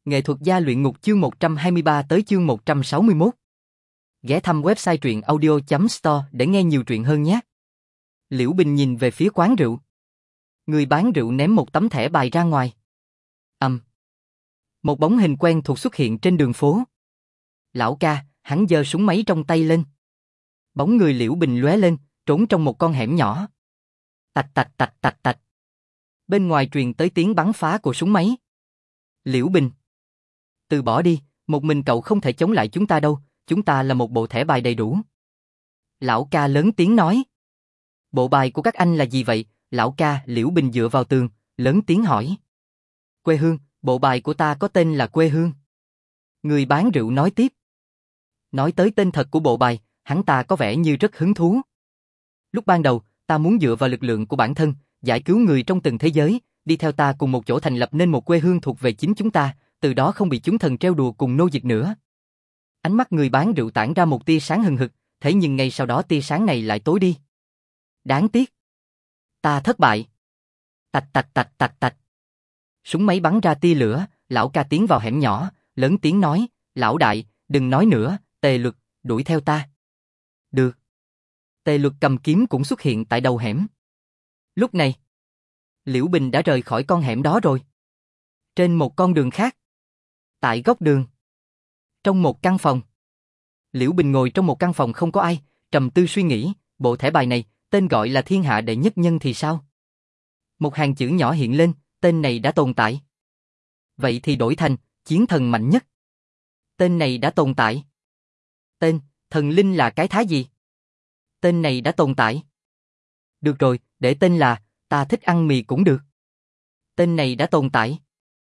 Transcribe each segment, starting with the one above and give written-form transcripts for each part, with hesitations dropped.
Nghệ thuật gia luyện ngục chương 123 tới chương 161. Ghé thăm website truyện audio.store để nghe nhiều truyện hơn nhé. Liễu Bình nhìn về phía quán rượu. Người bán rượu ném một tấm thẻ bài ra ngoài. Một bóng hình quen thuộc xuất hiện trên đường phố. Lão ca, hắn giơ súng máy trong tay lên. Bóng người Liễu Bình lóe lên, trốn trong một con hẻm nhỏ. Tạch tạch tạch tạch tạch. Bên ngoài truyền tới tiếng bắn phá của súng máy. Liễu Bình. Từ bỏ đi, một mình cậu không thể chống lại chúng ta đâu, chúng ta là một bộ thẻ bài đầy đủ. Lão ca lớn tiếng nói. Bộ bài của các anh là gì vậy? Lão ca, Liễu Bình dựa vào tường, lớn tiếng hỏi. Quê hương, bộ bài của ta có tên là quê hương. Người bán rượu nói tiếp. Nói tới tên thật của bộ bài, hắn ta có vẻ như rất hứng thú. Lúc ban đầu, ta muốn dựa vào lực lượng của bản thân, giải cứu người trong từng thế giới, đi theo ta cùng một chỗ thành lập nên một quê hương thuộc về chính chúng ta, từ đó không bị chúng thần trêu đùa cùng nô dịch nữa. Ánh mắt người bán rượu tản ra một tia sáng hừng hực, thế nhưng ngay sau đó tia sáng này lại tối đi. Đáng tiếc. Ta thất bại. Tạch tạch tạch tạch tạch. Súng máy bắn ra tia lửa, lão ca tiến vào hẻm nhỏ, lớn tiếng nói, lão đại, đừng nói nữa, Tề Luật, đuổi theo ta. Được. Tề Luật cầm kiếm cũng xuất hiện tại đầu hẻm. Lúc này, Liễu Bình đã rời khỏi con hẻm đó rồi. Trên một con đường khác. Tại góc đường. Trong một căn phòng. Liễu Bình ngồi trong một căn phòng không có ai, trầm tư suy nghĩ, bộ thẻ bài này, tên gọi là thiên hạ đệ nhất nhân thì sao? Một hàng chữ nhỏ hiện lên, tên này đã tồn tại. Vậy thì đổi thành, chiến thần mạnh nhất. Tên này đã tồn tại. Tên, thần linh là cái thá gì? Tên này đã tồn tại. Được rồi, để tên là, ta thích ăn mì cũng được. Tên này đã tồn tại.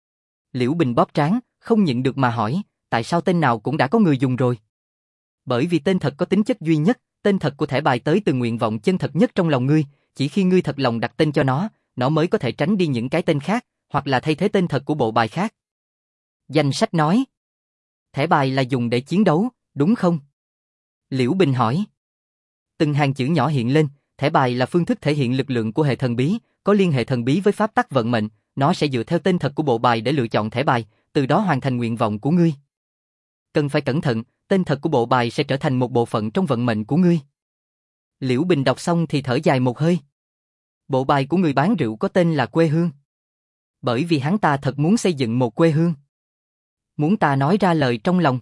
Liễu Bình bóp trán, không nhịn được mà hỏi, tại sao tên nào cũng đã có người dùng rồi? Bởi vì tên thật có tính chất duy nhất, tên thật của thẻ bài tới từ nguyện vọng chân thật nhất trong lòng ngươi, chỉ khi ngươi thật lòng đặt tên cho nó mới có thể tránh đi những cái tên khác, hoặc là thay thế tên thật của bộ bài khác. Danh sách nói, thẻ bài là dùng để chiến đấu, đúng không? Liễu Bình hỏi. Từng hàng chữ nhỏ hiện lên, thẻ bài là phương thức thể hiện lực lượng của hệ thần bí, có liên hệ thần bí với pháp tắc vận mệnh, nó sẽ dựa theo tên thật của bộ bài để lựa chọn thẻ bài, từ đó hoàn thành nguyện vọng của ngươi. Cần phải cẩn thận, tên thật của bộ bài sẽ trở thành một bộ phận trong vận mệnh của ngươi. Liễu Bình đọc xong thì thở dài một hơi. Bộ bài của người bán rượu có tên là quê hương. Bởi vì hắn ta thật muốn xây dựng một quê hương. Muốn ta nói ra lời trong lòng.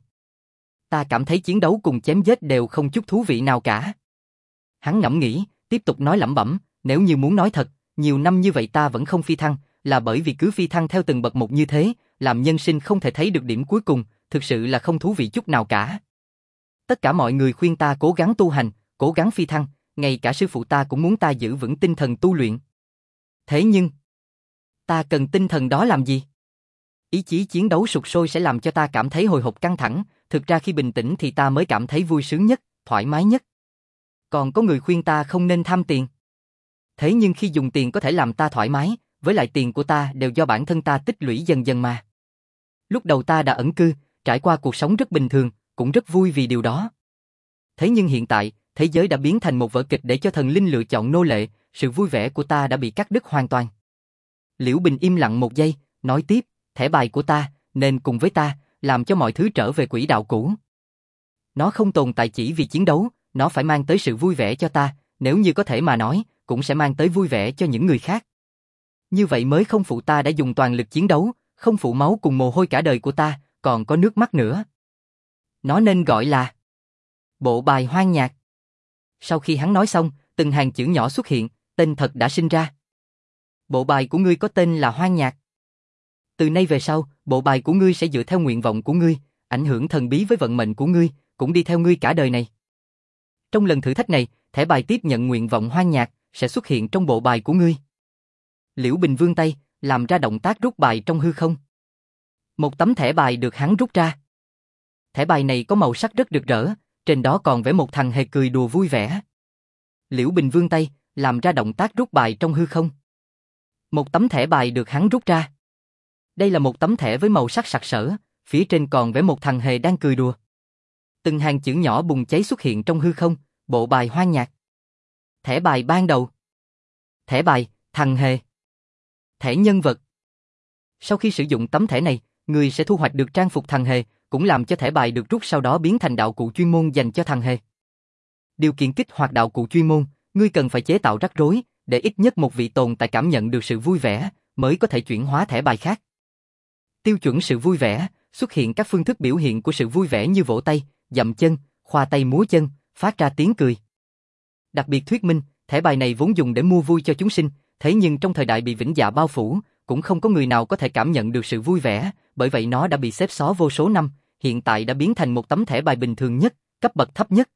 Ta cảm thấy chiến đấu cùng chém giết đều không chút thú vị nào cả. Hắn ngẫm nghĩ, tiếp tục nói lẩm bẩm, nếu như muốn nói thật, nhiều năm như vậy ta vẫn không phi thăng, là bởi vì cứ phi thăng theo từng bậc một như thế, làm nhân sinh không thể thấy được điểm cuối cùng, thực sự là không thú vị chút nào cả. Tất cả mọi người khuyên ta cố gắng tu hành, cố gắng phi thăng, ngay cả sư phụ ta cũng muốn ta giữ vững tinh thần tu luyện. Thế nhưng, ta cần tinh thần đó làm gì? Ý chí chiến đấu sục sôi sẽ làm cho ta cảm thấy hồi hộp căng thẳng, thực ra khi bình tĩnh thì ta mới cảm thấy vui sướng nhất, thoải mái nhất. Còn có người khuyên ta không nên tham tiền. Thế nhưng khi dùng tiền có thể làm ta thoải mái, với lại tiền của ta đều do bản thân ta tích lũy dần dần mà. Lúc đầu ta đã ẩn cư, trải qua cuộc sống rất bình thường, cũng rất vui vì điều đó. Thế nhưng hiện tại, thế giới đã biến thành một vở kịch để cho thần linh lựa chọn nô lệ, sự vui vẻ của ta đã bị cắt đứt hoàn toàn. Liễu Bình im lặng một giây, nói tiếp, thẻ bài của ta, nên cùng với ta, làm cho mọi thứ trở về quỹ đạo cũ. Nó không tồn tại chỉ vì chiến đấu, nó phải mang tới sự vui vẻ cho ta, nếu như có thể mà nói, cũng sẽ mang tới vui vẻ cho những người khác. Như vậy mới không phụ ta đã dùng toàn lực chiến đấu, không phụ máu cùng mồ hôi cả đời của ta, còn có nước mắt nữa. Nó nên gọi là bộ bài hoang nhạc. Sau khi hắn nói xong, từng hàng chữ nhỏ xuất hiện, tên thật đã sinh ra. Bộ bài của ngươi có tên là hoang nhạc. Từ nay về sau, bộ bài của ngươi sẽ dựa theo nguyện vọng của ngươi, ảnh hưởng thần bí với vận mệnh của ngươi, cũng đi theo ngươi cả đời này. Trong lần thử thách này, thẻ bài tiếp nhận nguyện vọng hoang nhạc, sẽ xuất hiện trong bộ bài của ngươi. Liễu Bình vươn tay, làm ra động tác rút bài trong hư không. Một tấm thẻ bài được hắn rút ra. Thẻ bài này có màu sắc rất rực rỡ, trên đó còn vẽ một thằng hề cười đùa vui vẻ. Liễu Bình vươn tay, làm ra động tác rút bài trong hư không. Một tấm thẻ bài được hắn rút ra. Đây là một tấm thẻ với màu sắc sặc sỡ, phía trên còn vẽ một thằng hề đang cười đùa. Từng hàng chữ nhỏ bùng cháy xuất hiện trong hư không, bộ bài hoang nhạc. Thẻ bài ban đầu. Thẻ bài, thằng hề. Thẻ nhân vật. Sau khi sử dụng tấm thẻ này, Ngươi sẽ thu hoạch được trang phục thằng hề, cũng làm cho thẻ bài được rút sau đó biến thành đạo cụ chuyên môn dành cho thằng hề. Điều kiện kích hoạt đạo cụ chuyên môn, ngươi cần phải chế tạo rắc rối, để ít nhất một vị tồn tại cảm nhận được sự vui vẻ, mới có thể chuyển hóa thẻ bài khác. Tiêu chuẩn sự vui vẻ, xuất hiện các phương thức biểu hiện của sự vui vẻ như vỗ tay, dậm chân, khoa tay múa chân, phát ra tiếng cười. Đặc biệt thuyết minh, thẻ bài này vốn dùng để mua vui cho chúng sinh, thế nhưng trong thời đại bị vĩnh dạ bao phủ, cũng không có người nào có thể cảm nhận được sự vui vẻ, bởi vậy nó đã bị xếp xó vô số năm, hiện tại đã biến thành một tấm thẻ bài bình thường nhất, cấp bậc thấp nhất.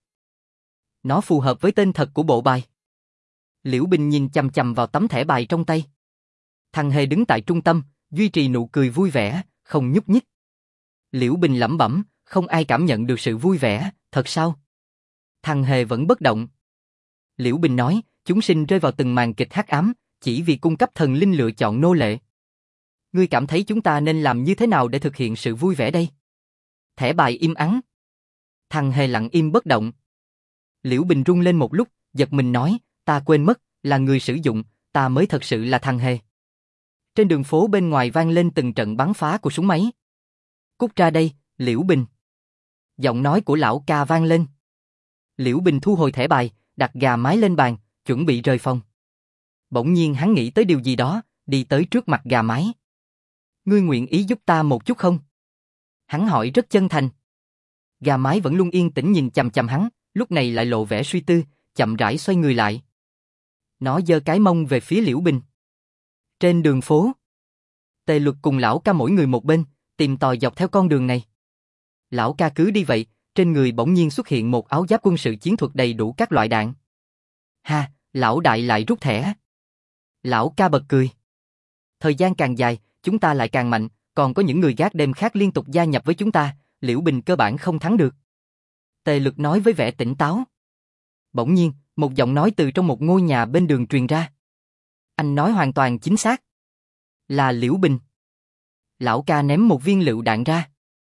Nó phù hợp với tên thật của bộ bài. Liễu Bình nhìn chằm chằm vào tấm thẻ bài trong tay. Thằng hề đứng tại trung tâm, duy trì nụ cười vui vẻ, không nhúc nhích. Liễu Bình lẩm bẩm, không ai cảm nhận được sự vui vẻ, thật sao? Thằng hề vẫn bất động. Liễu Bình nói, chúng sinh rơi vào từng màn kịch hắc ám, chỉ vì cung cấp thần linh lựa chọn nô lệ. Ngươi cảm thấy chúng ta nên làm như thế nào để thực hiện sự vui vẻ đây? Thẻ bài im ắng. Thằng hề lặng im bất động. Liễu Bình run lên một lúc, giật mình nói, ta quên mất, là người sử dụng, ta mới thật sự là thằng hề. Trên đường phố bên ngoài vang lên từng trận bắn phá của súng máy. Cút ra đây, Liễu Bình. Giọng nói của lão ca vang lên. Liễu Bình thu hồi thẻ bài, đặt gà mái lên bàn, chuẩn bị rời phòng. Bỗng nhiên hắn nghĩ tới điều gì đó, đi tới trước mặt gà mái. Ngươi nguyện ý giúp ta một chút không? Hắn hỏi rất chân thành. Gà mái vẫn luôn yên tĩnh nhìn chằm chằm hắn, lúc này lại lộ vẻ suy tư, chậm rãi xoay người lại. Nó giơ cái mông về phía Liễu Bình. Trên đường phố, Tề Luật cùng lão ca mỗi người một bên, tìm tòi dọc theo con đường này. Lão ca cứ đi vậy, trên người bỗng nhiên xuất hiện một áo giáp quân sự chiến thuật đầy đủ các loại đạn. Ha, lão đại lại rút thẻ. Lão ca bật cười. Thời gian càng dài, chúng ta lại càng mạnh, còn có những người gác đêm khác liên tục gia nhập với chúng ta, Liễu Bình cơ bản không thắng được. Tề Luật nói với vẻ tỉnh táo. Bỗng nhiên, một giọng nói từ trong một ngôi nhà bên đường truyền ra. Anh nói hoàn toàn chính xác. Là Liễu Bình. Lão ca ném một viên lựu đạn ra.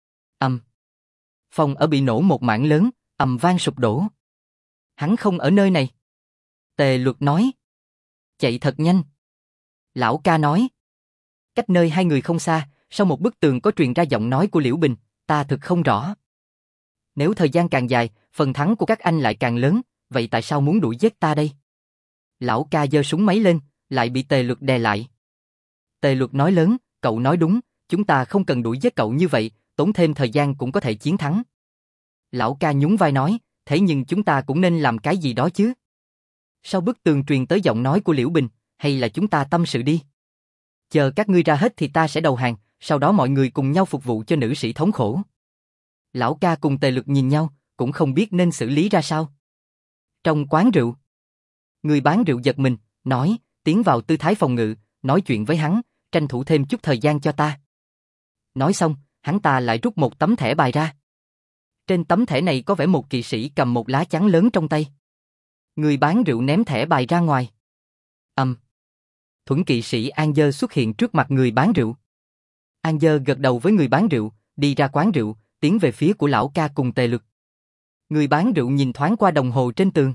Phòng ở bị nổ một mảng lớn, ầm vang sụp đổ. Hắn không ở nơi này. Tề Luật nói. Chạy thật nhanh. Lão ca nói. Cách nơi hai người không xa, sau một bức tường có truyền ra giọng nói của Liễu Bình, ta thực không rõ. Nếu thời gian càng dài, phần thắng của các anh lại càng lớn, vậy tại sao muốn đuổi giết ta đây? Lão ca giơ súng máy lên, lại bị Tề Luật đè lại. Tề Luật nói lớn, cậu nói đúng, chúng ta không cần đuổi giết cậu như vậy, tốn thêm thời gian cũng có thể chiến thắng. Lão ca nhún vai nói, thế nhưng chúng ta cũng nên làm cái gì đó chứ. Sau bức tường truyền tới giọng nói của Liễu Bình, hay là chúng ta tâm sự đi. Chờ các ngươi ra hết thì ta sẽ đầu hàng, sau đó mọi người cùng nhau phục vụ cho nữ sĩ thống khổ. Lão ca cùng Tề Luật nhìn nhau, cũng không biết nên xử lý ra sao. Trong quán rượu, người bán rượu giật mình, nói, tiến vào tư thái phòng ngự, nói chuyện với hắn, tranh thủ thêm chút thời gian cho ta. Nói xong, hắn ta lại rút một tấm thẻ bài ra. Trên tấm thẻ này có vẻ một kỵ sĩ cầm một lá chắn lớn trong tay. Người bán rượu ném thẻ bài ra ngoài. Thuẫn kỵ sĩ An Dơ xuất hiện trước mặt người bán rượu. An Dơ gật đầu với người bán rượu, đi ra quán rượu, tiến về phía của lão ca cùng Tề Luật. Người bán rượu nhìn thoáng qua đồng hồ trên tường.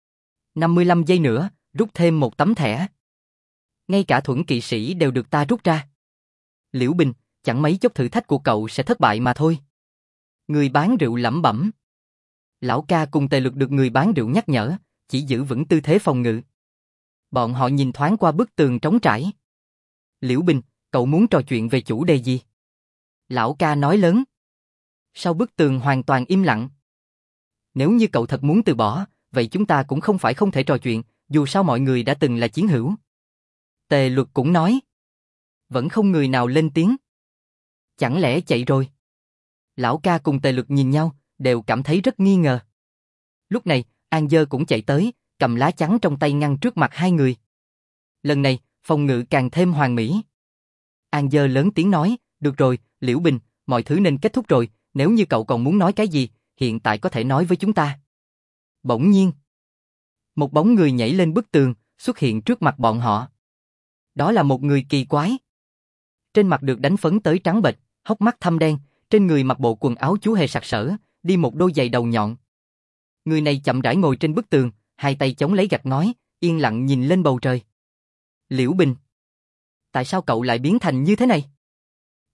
55 giây nữa, rút thêm một tấm thẻ. Ngay cả thuẫn kỵ sĩ đều được ta rút ra. Liễu Bình, chẳng mấy chốc thử thách của cậu sẽ thất bại mà thôi. Người bán rượu lẩm bẩm. Lão ca cùng Tề Luật được người bán rượu nhắc nhở, chỉ giữ vững tư thế phòng ngự. Bọn họ nhìn thoáng qua bức tường trống trải. Liễu Bình, cậu muốn trò chuyện về chủ đề gì? Lão ca nói lớn. Sau bức tường hoàn toàn im lặng. Nếu như cậu thật muốn từ bỏ, vậy chúng ta cũng không phải không thể trò chuyện, dù sao mọi người đã từng là chiến hữu. Tề Luật cũng nói. Vẫn không người nào lên tiếng. Chẳng lẽ chạy rồi? Lão ca cùng Tề Luật nhìn nhau, đều cảm thấy rất nghi ngờ. Lúc này, An Dơ cũng chạy tới, cầm lá chắn trong tay ngăn trước mặt hai người. Lần này, phòng ngự càng thêm hoàn mỹ. An Dơ lớn tiếng nói, được rồi, Liễu Bình, mọi thứ nên kết thúc rồi, nếu như cậu còn muốn nói cái gì, hiện tại có thể nói với chúng ta. Bỗng nhiên, một bóng người nhảy lên bức tường, xuất hiện trước mặt bọn họ. Đó là một người kỳ quái. Trên mặt được đánh phấn tới trắng bệch, hốc mắt thâm đen, trên người mặc bộ quần áo chú hề sặc sỡ, đi một đôi giày đầu nhọn. Người này chậm rãi ngồi trên bức tường, hai tay chống lấy gạch ngói, yên lặng nhìn lên bầu trời. Liễu Bình, tại sao cậu lại biến thành như thế này?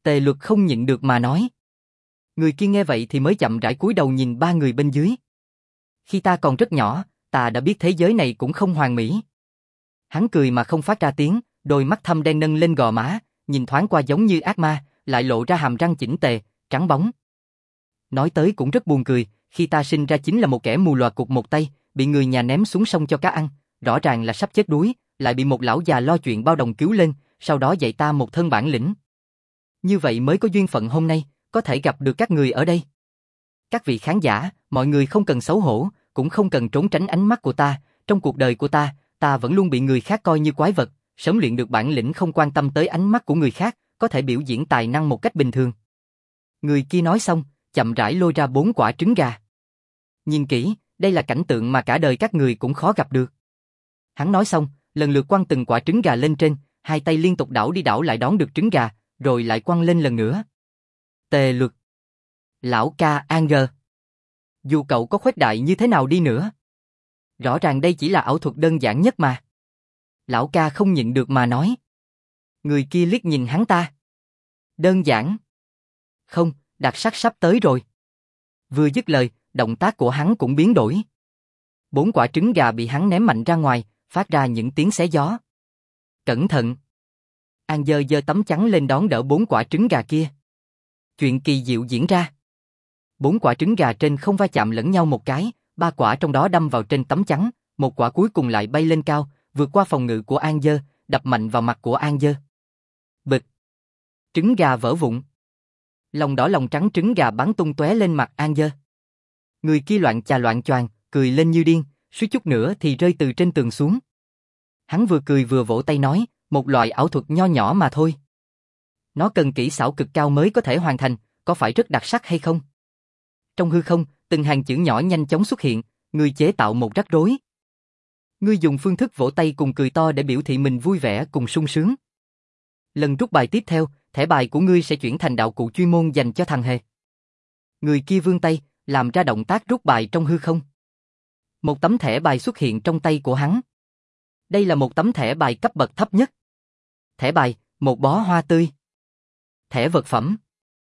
Tề Luật không nhịn được mà nói. Người kia nghe vậy thì mới chậm rãi cúi đầu nhìn ba người bên dưới. Khi ta còn rất nhỏ, ta đã biết thế giới này cũng không hoàn mỹ. Hắn cười mà không phát ra tiếng, đôi mắt thâm đen nâng lên gò má, nhìn thoáng qua giống như ác ma, lại lộ ra hàm răng chỉnh tề, trắng bóng. Nói tới cũng rất buồn cười, khi ta sinh ra chính là một kẻ mù lòa cụt một tay, bị người nhà ném xuống sông cho cá ăn, rõ ràng là sắp chết đuối, lại bị một lão già lo chuyện bao đồng cứu lên, sau đó dạy ta một thân bản lĩnh. Như vậy mới có duyên phận hôm nay, có thể gặp được các người ở đây. Các vị khán giả, mọi người không cần xấu hổ, cũng không cần trốn tránh ánh mắt của ta, trong cuộc đời của ta vẫn luôn bị người khác coi như quái vật, sớm luyện được bản lĩnh không quan tâm tới ánh mắt của người khác, có thể biểu diễn tài năng một cách bình thường. Người kia nói xong, chậm rãi lôi ra 4 quả trứng gà. Nhìn kỹ, đây là cảnh tượng mà cả đời các người cũng khó gặp được. Hắn nói xong, lần lượt quăng từng quả trứng gà lên trên, hai tay liên tục đảo đi đảo lại đón được trứng gà, rồi lại quăng lên lần nữa. Tề Luật, lão ca An Gờ. Dù cậu có khuếch đại như thế nào đi nữa, rõ ràng đây chỉ là ảo thuật đơn giản nhất mà. Lão ca không nhịn được mà nói. Người kia liếc nhìn hắn ta. Đơn giản. Không, đặc sắc sắp tới rồi. Vừa dứt lời, động tác của hắn cũng biến đổi. 4 quả trứng gà bị hắn ném mạnh ra ngoài, phát ra những tiếng xé gió. Cẩn thận. An giơ giơ tấm chắn lên đón đỡ 4 quả trứng gà kia. Chuyện kỳ diệu diễn ra. 4 quả trứng gà trên không va chạm lẫn nhau một cái, 3 quả trong đó đâm vào trên tấm chắn, một quả cuối cùng lại bay lên cao, vượt qua phòng ngự của An Dơ, đập mạnh vào mặt của An Dơ. Bịch. Trứng gà vỡ vụn. Lòng đỏ lòng trắng trứng gà bắn tung tóe lên mặt An Dơ. Người kia loạn chà loạn choạng, cười lên như điên, suýt chút nữa thì rơi từ trên tường xuống. Hắn vừa cười vừa vỗ tay nói, một loại ảo thuật nho nhỏ mà thôi. Nó cần kỹ xảo cực cao mới có thể hoàn thành, có phải rất đặc sắc hay không? Trong hư không, từng hàng chữ nhỏ nhanh chóng xuất hiện, người chế tạo một rắc rối. Ngươi dùng phương thức vỗ tay cùng cười to để biểu thị mình vui vẻ cùng sung sướng. Lần rút bài tiếp theo, thẻ bài của ngươi sẽ chuyển thành đạo cụ chuyên môn dành cho thằng hề. Người kia vươn tay, làm ra động tác rút bài trong hư không. Một tấm thẻ bài xuất hiện trong tay của hắn. Đây là một tấm thẻ bài cấp bậc thấp nhất. Thẻ bài, một bó hoa tươi. Thẻ vật phẩm.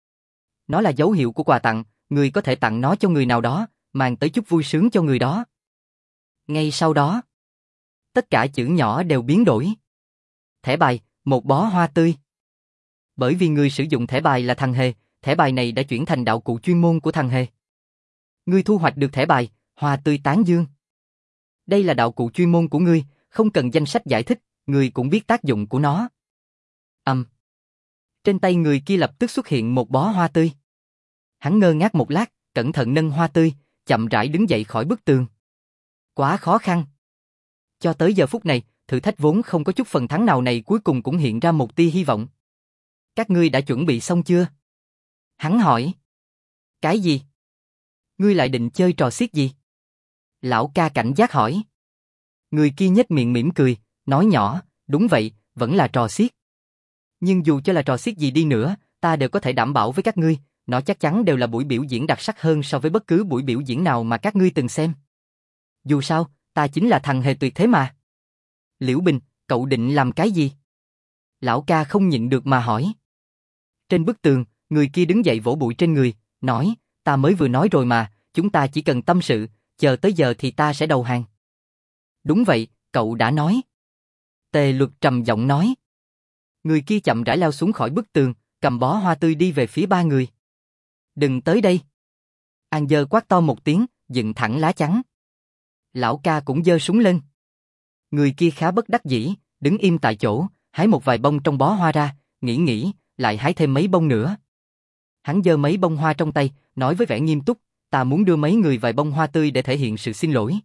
Nó là dấu hiệu của quà tặng, người có thể tặng nó cho người nào đó, mang tới chút vui sướng cho người đó. Ngay sau đó, tất cả chữ nhỏ đều biến đổi. Thẻ bài, một bó hoa tươi. Bởi vì người sử dụng thẻ bài là thằng hề, thẻ bài này đã chuyển thành đạo cụ chuyên môn của thằng hề. Ngươi thu hoạch được thẻ bài, hoa tươi tán dương. Đây là đạo cụ chuyên môn của ngươi, không cần danh sách giải thích, ngươi cũng biết tác dụng của nó. Trên tay người kia lập tức xuất hiện một bó hoa tươi. Hắn ngơ ngác một lát, cẩn thận nâng hoa tươi, chậm rãi đứng dậy khỏi bức tường. Quá khó khăn. Cho tới giờ phút này, thử thách vốn không có chút phần thắng nào này cuối cùng cũng hiện ra một tia hy vọng. Các ngươi đã chuẩn bị xong chưa? Hắn hỏi. Cái gì? Ngươi lại định chơi trò xiết gì? Lão ca cảnh giác hỏi. Người kia nhếch miệng mỉm cười, nói nhỏ, đúng vậy, vẫn là trò xiết. Nhưng dù cho là trò xiết gì đi nữa, ta đều có thể đảm bảo với các ngươi, nó chắc chắn đều là buổi biểu diễn đặc sắc hơn so với bất cứ buổi biểu diễn nào mà các ngươi từng xem. Dù sao, ta chính là thằng hề tuyệt thế mà. Liễu Bình, cậu định làm cái gì? Lão ca không nhịn được mà hỏi. Trên bức tường, người kia đứng dậy vỗ bụi trên người, nói, ta mới vừa nói rồi mà, chúng ta chỉ cần tâm sự, chờ tới giờ thì ta sẽ đầu hàng. Đúng vậy, cậu đã nói. Tề Luật trầm giọng nói. Người kia chậm rãi leo xuống khỏi bức tường, cầm bó hoa tươi đi về phía ba người. Đừng tới đây. An Dơ quát to một tiếng, dựng thẳng lá chắn. Lão ca cũng giơ súng lên. Người kia khá bất đắc dĩ, đứng im tại chỗ, hái một vài bông trong bó hoa ra, nghĩ, lại hái thêm mấy bông nữa. Hắn giơ mấy bông hoa trong tay, nói với vẻ nghiêm túc, ta muốn đưa mấy người vài bông hoa tươi để thể hiện sự xin lỗi.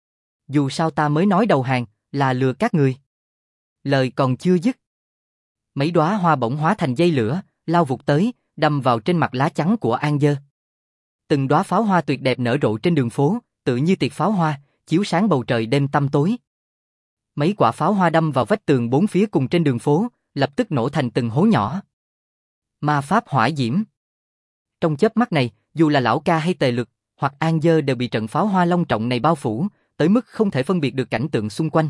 Dù sao ta mới nói đầu hàng, là lừa các người. Lời còn chưa dứt. Mấy đóa hoa bỗng hóa thành dây lửa, lao vụt tới, đâm vào trên mặt lá chắn của An Dơ. Từng đóa pháo hoa tuyệt đẹp nở rộ trên đường phố, tự như tiệc pháo hoa, chiếu sáng bầu trời đêm tăm tối. Mấy quả pháo hoa đâm vào vách tường bốn phía cùng trên đường phố, lập tức nổ thành từng hố nhỏ. Ma pháp hỏa diễm. Trong chớp mắt này, dù là lão ca hay Tề Lực, hoặc An Dơ đều bị trận pháo hoa long trọng này bao phủ, tới mức không thể phân biệt được cảnh tượng xung quanh.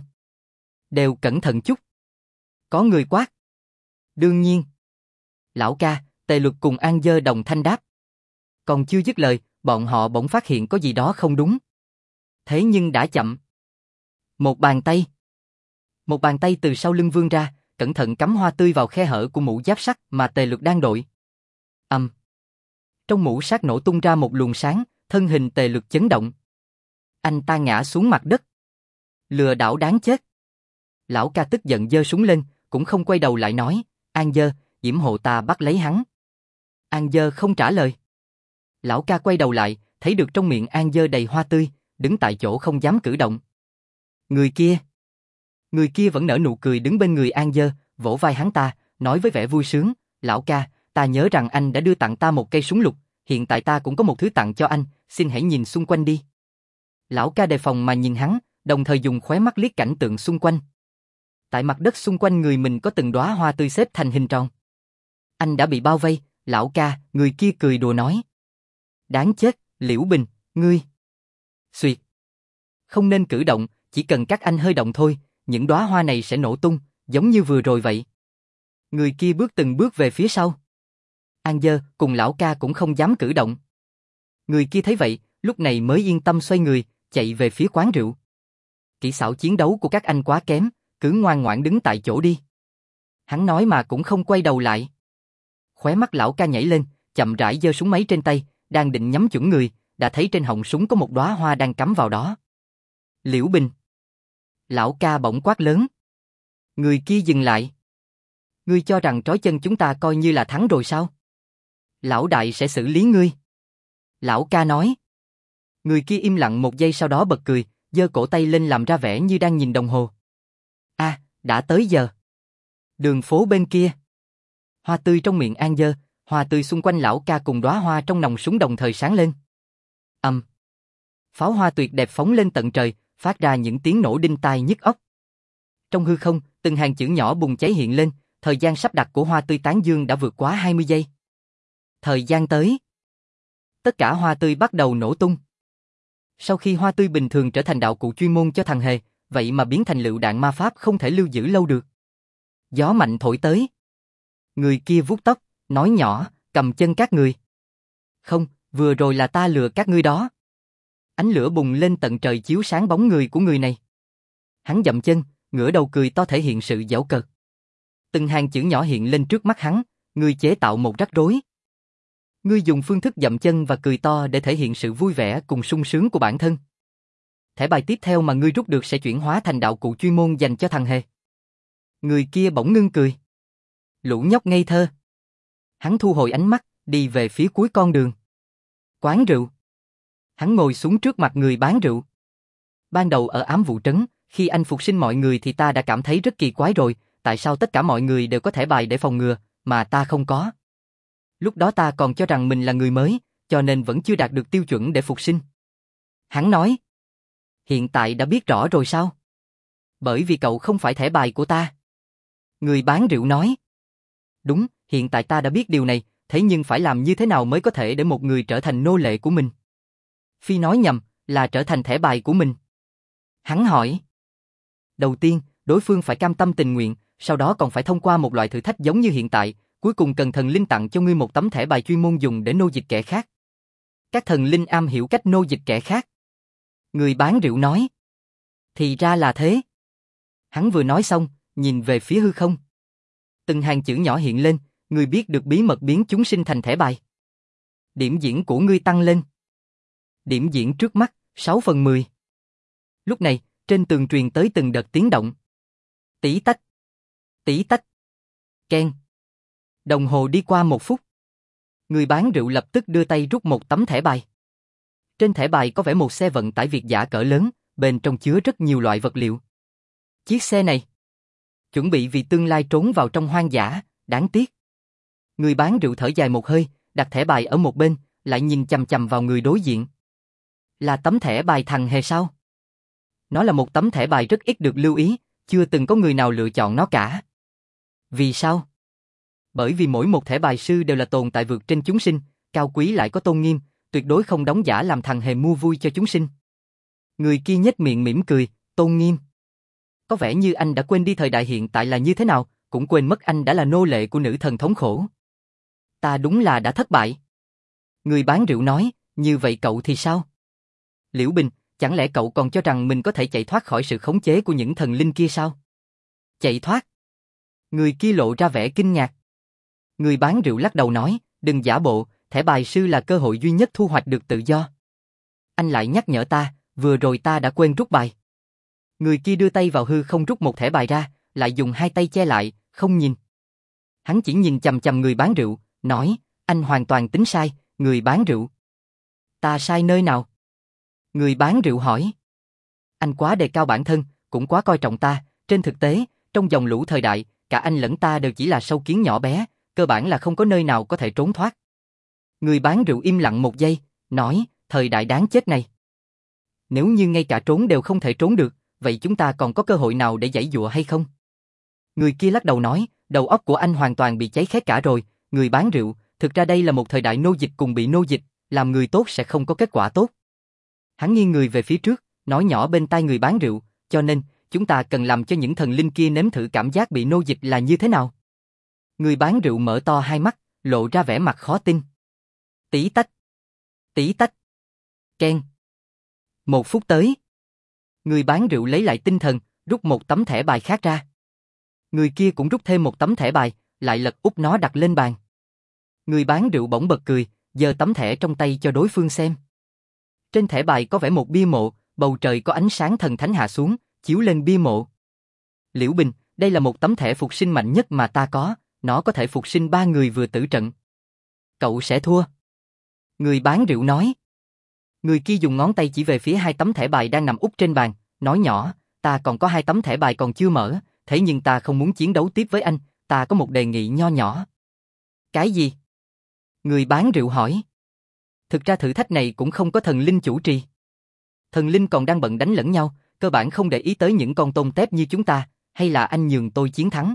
Đều cẩn thận chút. Có người quát. Đương nhiên. Lão ca, Tề Luật cùng An Dơ đồng thanh đáp. Còn chưa dứt lời, bọn họ bỗng phát hiện có gì đó không đúng. Thế nhưng đã chậm. Một bàn tay. Một bàn tay từ sau lưng vươn ra, cẩn thận cắm hoa tươi vào khe hở của mũ giáp sắt mà Tề Luật đang đội. Trong mũ sắt nổ tung ra một luồng sáng, thân hình Tề Luật chấn động. Anh ta ngã xuống mặt đất. Lừa đảo đáng chết. Lão ca tức giận giơ súng lên, cũng không quay đầu lại nói, An Dơ, yểm hộ ta bắt lấy hắn. An Dơ không trả lời. Lão ca quay đầu lại, thấy được trong miệng An Dơ đầy hoa tươi, đứng tại chỗ không dám cử động. Người kia vẫn nở nụ cười đứng bên người An Dơ, vỗ vai hắn ta, nói với vẻ vui sướng, lão ca, ta nhớ rằng anh đã đưa tặng ta một cây súng lục, hiện tại ta cũng có một thứ tặng cho anh, xin hãy nhìn xung quanh đi. Lão ca đề phòng mà nhìn hắn, đồng thời dùng khóe mắt liếc cảnh tượng xung quanh. Tại mặt đất xung quanh người mình có từng đóa hoa tươi xếp thành hình tròn. Anh đã bị bao vây, lão ca, người kia cười đùa nói. Đáng chết, Liễu Bình, ngươi. Xuyệt. Không nên cử động, chỉ cần các anh hơi động thôi, những đóa hoa này sẽ nổ tung, giống như vừa rồi vậy. Người kia bước từng bước về phía sau. An Dơ cùng lão ca cũng không dám cử động. Người kia thấy vậy, lúc này mới yên tâm xoay người, chạy về phía quán rượu. Kỹ xảo chiến đấu của các anh quá kém, cứ ngoan ngoãn đứng tại chỗ đi. Hắn nói mà cũng không quay đầu lại. Khóe mắt lão ca nhảy lên, chậm rãi giơ súng máy trên tay, đang định nhắm chuẩn người, đã thấy trên họng súng có một đóa hoa đang cắm vào đó. Liễu Bình. Lão ca bỗng quát lớn. Người kia dừng lại. Ngươi cho rằng trói chân chúng ta coi như là thắng rồi sao? Lão đại sẽ xử lý ngươi. Lão ca nói. Người kia im lặng một giây sau đó bật cười, giơ cổ tay lên làm ra vẻ như đang nhìn đồng hồ. Đã tới giờ. Đường phố bên kia. Hoa tươi trong miệng An Dơ, hoa tươi xung quanh lão ca cùng đóa hoa trong nòng súng đồng thời sáng lên. Pháo hoa tuyệt đẹp phóng lên tận trời, phát ra những tiếng nổ đinh tai nhức óc. Trong hư không, từng hàng chữ nhỏ bùng cháy hiện lên, thời gian sắp đặt của hoa tươi tán dương đã vượt quá 20 giây. Thời gian tới. Tất cả hoa tươi bắt đầu nổ tung. Sau khi hoa tươi bình thường trở thành đạo cụ chuyên môn cho thằng hề, vậy mà biến thành lựu đạn ma pháp không thể lưu giữ lâu được. Gió mạnh thổi tới. Người kia vuốt tóc, nói nhỏ, cầm chân các người. Không, vừa rồi là ta lừa các ngươi đó. Ánh lửa bùng lên tận trời chiếu sáng bóng người của người này. Hắn dậm chân, ngửa đầu cười to thể hiện sự giễu cợt. Từng hàng chữ nhỏ hiện lên trước mắt hắn, ngươi chế tạo một rắc rối. Ngươi dùng phương thức dậm chân và cười to để thể hiện sự vui vẻ cùng sung sướng của bản thân. Thẻ bài tiếp theo mà ngươi rút được sẽ chuyển hóa thành đạo cụ chuyên môn dành cho thằng hề. Người kia bỗng ngưng cười. Lũ nhóc ngây thơ. Hắn thu hồi ánh mắt, đi về phía cuối con đường. Quán rượu. Hắn ngồi xuống trước mặt người bán rượu. Ban đầu ở ám vụ trấn, khi anh phục sinh mọi người thì ta đã cảm thấy rất kỳ quái rồi, tại sao tất cả mọi người đều có thẻ bài để phòng ngừa, mà ta không có. Lúc đó ta còn cho rằng mình là người mới, cho nên vẫn chưa đạt được tiêu chuẩn để phục sinh. Hắn nói. Hiện tại đã biết rõ rồi sao? Bởi vì cậu không phải thẻ bài của ta. Người bán rượu nói. Đúng, hiện tại ta đã biết điều này, thế nhưng phải làm như thế nào mới có thể để một người trở thành nô lệ của mình? Phi nói nhầm, là trở thành thẻ bài của mình. Hắn hỏi. Đầu tiên, đối phương phải cam tâm tình nguyện, sau đó còn phải thông qua một loại thử thách giống như hiện tại, cuối cùng cần thần linh tặng cho ngươi một tấm thẻ bài chuyên môn dùng để nô dịch kẻ khác. Các thần linh am hiểu cách nô dịch kẻ khác. Người bán rượu nói. Thì ra là thế. Hắn vừa nói xong, nhìn về phía hư không. Từng hàng chữ nhỏ hiện lên, ngươi biết được bí mật biến chúng sinh thành thẻ bài. Điểm diễn của ngươi tăng lên. Điểm diễn trước mắt, 6/10. Lúc này, trên tường truyền tới từng đợt tiếng động. Tí tách. Tí tách. Keng. Đồng hồ đi qua 1 phút. Người bán rượu lập tức đưa tay rút một tấm thẻ bài. Trên thẻ bài có vẽ một xe vận tải Việt dã cỡ lớn, bên trong chứa rất nhiều loại vật liệu. Chiếc xe này chuẩn bị vì tương lai trốn vào trong hoang dã, đáng tiếc. Người bán rượu thở dài một hơi, đặt thẻ bài ở một bên, lại nhìn chằm chằm vào người đối diện. Là tấm thẻ bài thằng hề sao? Nó là một tấm thẻ bài rất ít được lưu ý, chưa từng có người nào lựa chọn nó cả. Vì sao? Bởi vì mỗi một thẻ bài sư đều là tồn tại vượt trên chúng sinh, cao quý lại có tôn nghiêm, tuyệt đối không đóng giả làm thằng hề mua vui cho chúng sinh. Người kia nhếch miệng mỉm cười, tôn nghiêm. Có vẻ như anh đã quên đi thời đại hiện tại là như thế nào, cũng quên mất anh đã là nô lệ của nữ thần thống khổ. Ta đúng là đã thất bại. Người bán rượu nói, như vậy cậu thì sao? Liễu Bình, chẳng lẽ cậu còn cho rằng mình có thể chạy thoát khỏi sự khống chế của những thần linh kia sao? Chạy thoát? Người kia lộ ra vẻ kinh ngạc. Người bán rượu lắc đầu nói, đừng giả bộ, thẻ bài sư là cơ hội duy nhất thu hoạch được tự do. Anh lại nhắc nhở ta, vừa rồi ta đã quên rút bài. Người kia đưa tay vào hư không rút một thẻ bài ra, lại dùng hai tay che lại, không nhìn. Hắn chỉ nhìn chằm chằm người bán rượu, nói, anh hoàn toàn tính sai, người bán rượu. Ta sai nơi nào? Người bán rượu hỏi. Anh quá đề cao bản thân, cũng quá coi trọng ta, trên thực tế, trong dòng lũ thời đại, cả anh lẫn ta đều chỉ là sâu kiến nhỏ bé, cơ bản là không có nơi nào có thể trốn thoát. Người bán rượu im lặng một giây, nói, thời đại đáng chết này. Nếu như ngay cả trốn đều không thể trốn được, vậy chúng ta còn có cơ hội nào để giãy giụa hay không? Người kia lắc đầu nói, đầu óc của anh hoàn toàn bị cháy khét cả rồi, người bán rượu, thực ra đây là một thời đại nô dịch cùng bị nô dịch, làm người tốt sẽ không có kết quả tốt. Hắn nghiêng người về phía trước, nói nhỏ bên tai người bán rượu, cho nên, chúng ta cần làm cho những thần linh kia nếm thử cảm giác bị nô dịch là như thế nào. Người bán rượu mở to hai mắt, lộ ra vẻ mặt khó tin. Tí tách. Tí tách. Keng. 1 phút tới. Người bán rượu lấy lại tinh thần, rút một tấm thẻ bài khác ra. Người kia cũng rút thêm một tấm thẻ bài, lại lật úp nó đặt lên bàn. Người bán rượu bỗng bật cười, giơ tấm thẻ trong tay cho đối phương xem. Trên thẻ bài có vẽ một bia mộ, bầu trời có ánh sáng thần thánh hạ xuống, chiếu lên bia mộ. Liễu Bình, đây là một tấm thẻ phục sinh mạnh nhất mà ta có, nó có thể phục sinh 3 người vừa tử trận. Cậu sẽ thua. Người bán rượu nói. Người kia dùng ngón tay chỉ về phía 2 tấm thẻ bài đang nằm úp trên bàn, nói nhỏ, ta còn có 2 tấm thẻ bài còn chưa mở, thế nhưng ta không muốn chiến đấu tiếp với anh, ta có một đề nghị nho nhỏ. Cái gì? Người bán rượu hỏi. Thực ra thử thách này cũng không có thần linh chủ trì. Thần linh còn đang bận đánh lẫn nhau, cơ bản không để ý tới những con tôm tép như chúng ta, hay là anh nhường tôi chiến thắng.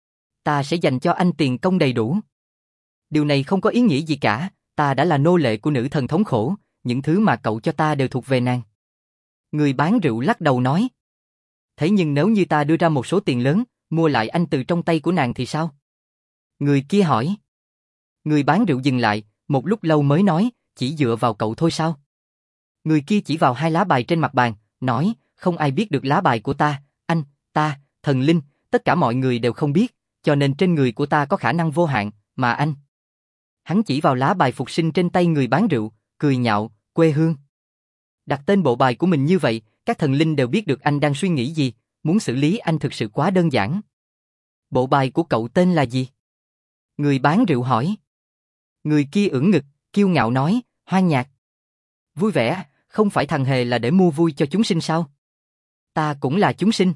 Ta sẽ dành cho anh tiền công đầy đủ. Điều này không có ý nghĩa gì cả, ta đã là nô lệ của nữ thần thống khổ, những thứ mà cậu cho ta đều thuộc về nàng. Người bán rượu lắc đầu nói. Thế nhưng nếu như ta đưa ra một số tiền lớn, mua lại anh từ trong tay của nàng thì sao? Người kia hỏi. Người bán rượu dừng lại, một lúc lâu mới nói, chỉ dựa vào cậu thôi sao? Người kia chỉ vào 2 lá bài trên mặt bàn, nói, không ai biết được lá bài của ta, anh, ta, thần linh, tất cả mọi người đều không biết, cho nên trên người của ta có khả năng vô hạn, mà anh. Hắn chỉ vào lá bài phục sinh trên tay người bán rượu, cười nhạo, quê hương. Đặt tên bộ bài của mình như vậy, các thần linh đều biết được anh đang suy nghĩ gì, muốn xử lý anh thực sự quá đơn giản. Bộ bài của cậu tên là gì? Người bán rượu hỏi. Người kia ưỡn ngực, kiêu ngạo nói, Hoang Nhạc. Vui vẻ, không phải thằng hề là để mua vui cho chúng sinh sao? Ta cũng là chúng sinh.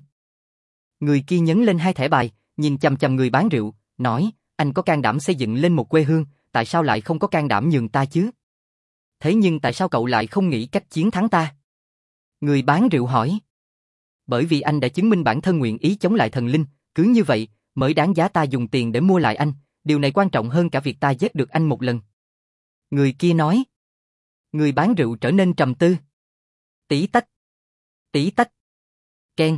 Người kia nhấn lên 2 thẻ bài, nhìn chằm chằm người bán rượu, nói, anh có can đảm xây dựng lên một quê hương, tại sao lại không có can đảm nhường ta chứ? Thế nhưng tại sao cậu lại không nghĩ cách chiến thắng ta? Người bán rượu hỏi. Bởi vì anh đã chứng minh bản thân nguyện ý chống lại thần linh, cứ như vậy, mới đáng giá ta dùng tiền để mua lại anh, điều này quan trọng hơn cả việc ta giết được anh một lần. Người kia nói. Người bán rượu trở nên trầm tư. Tí tách. Tí tách. Keng.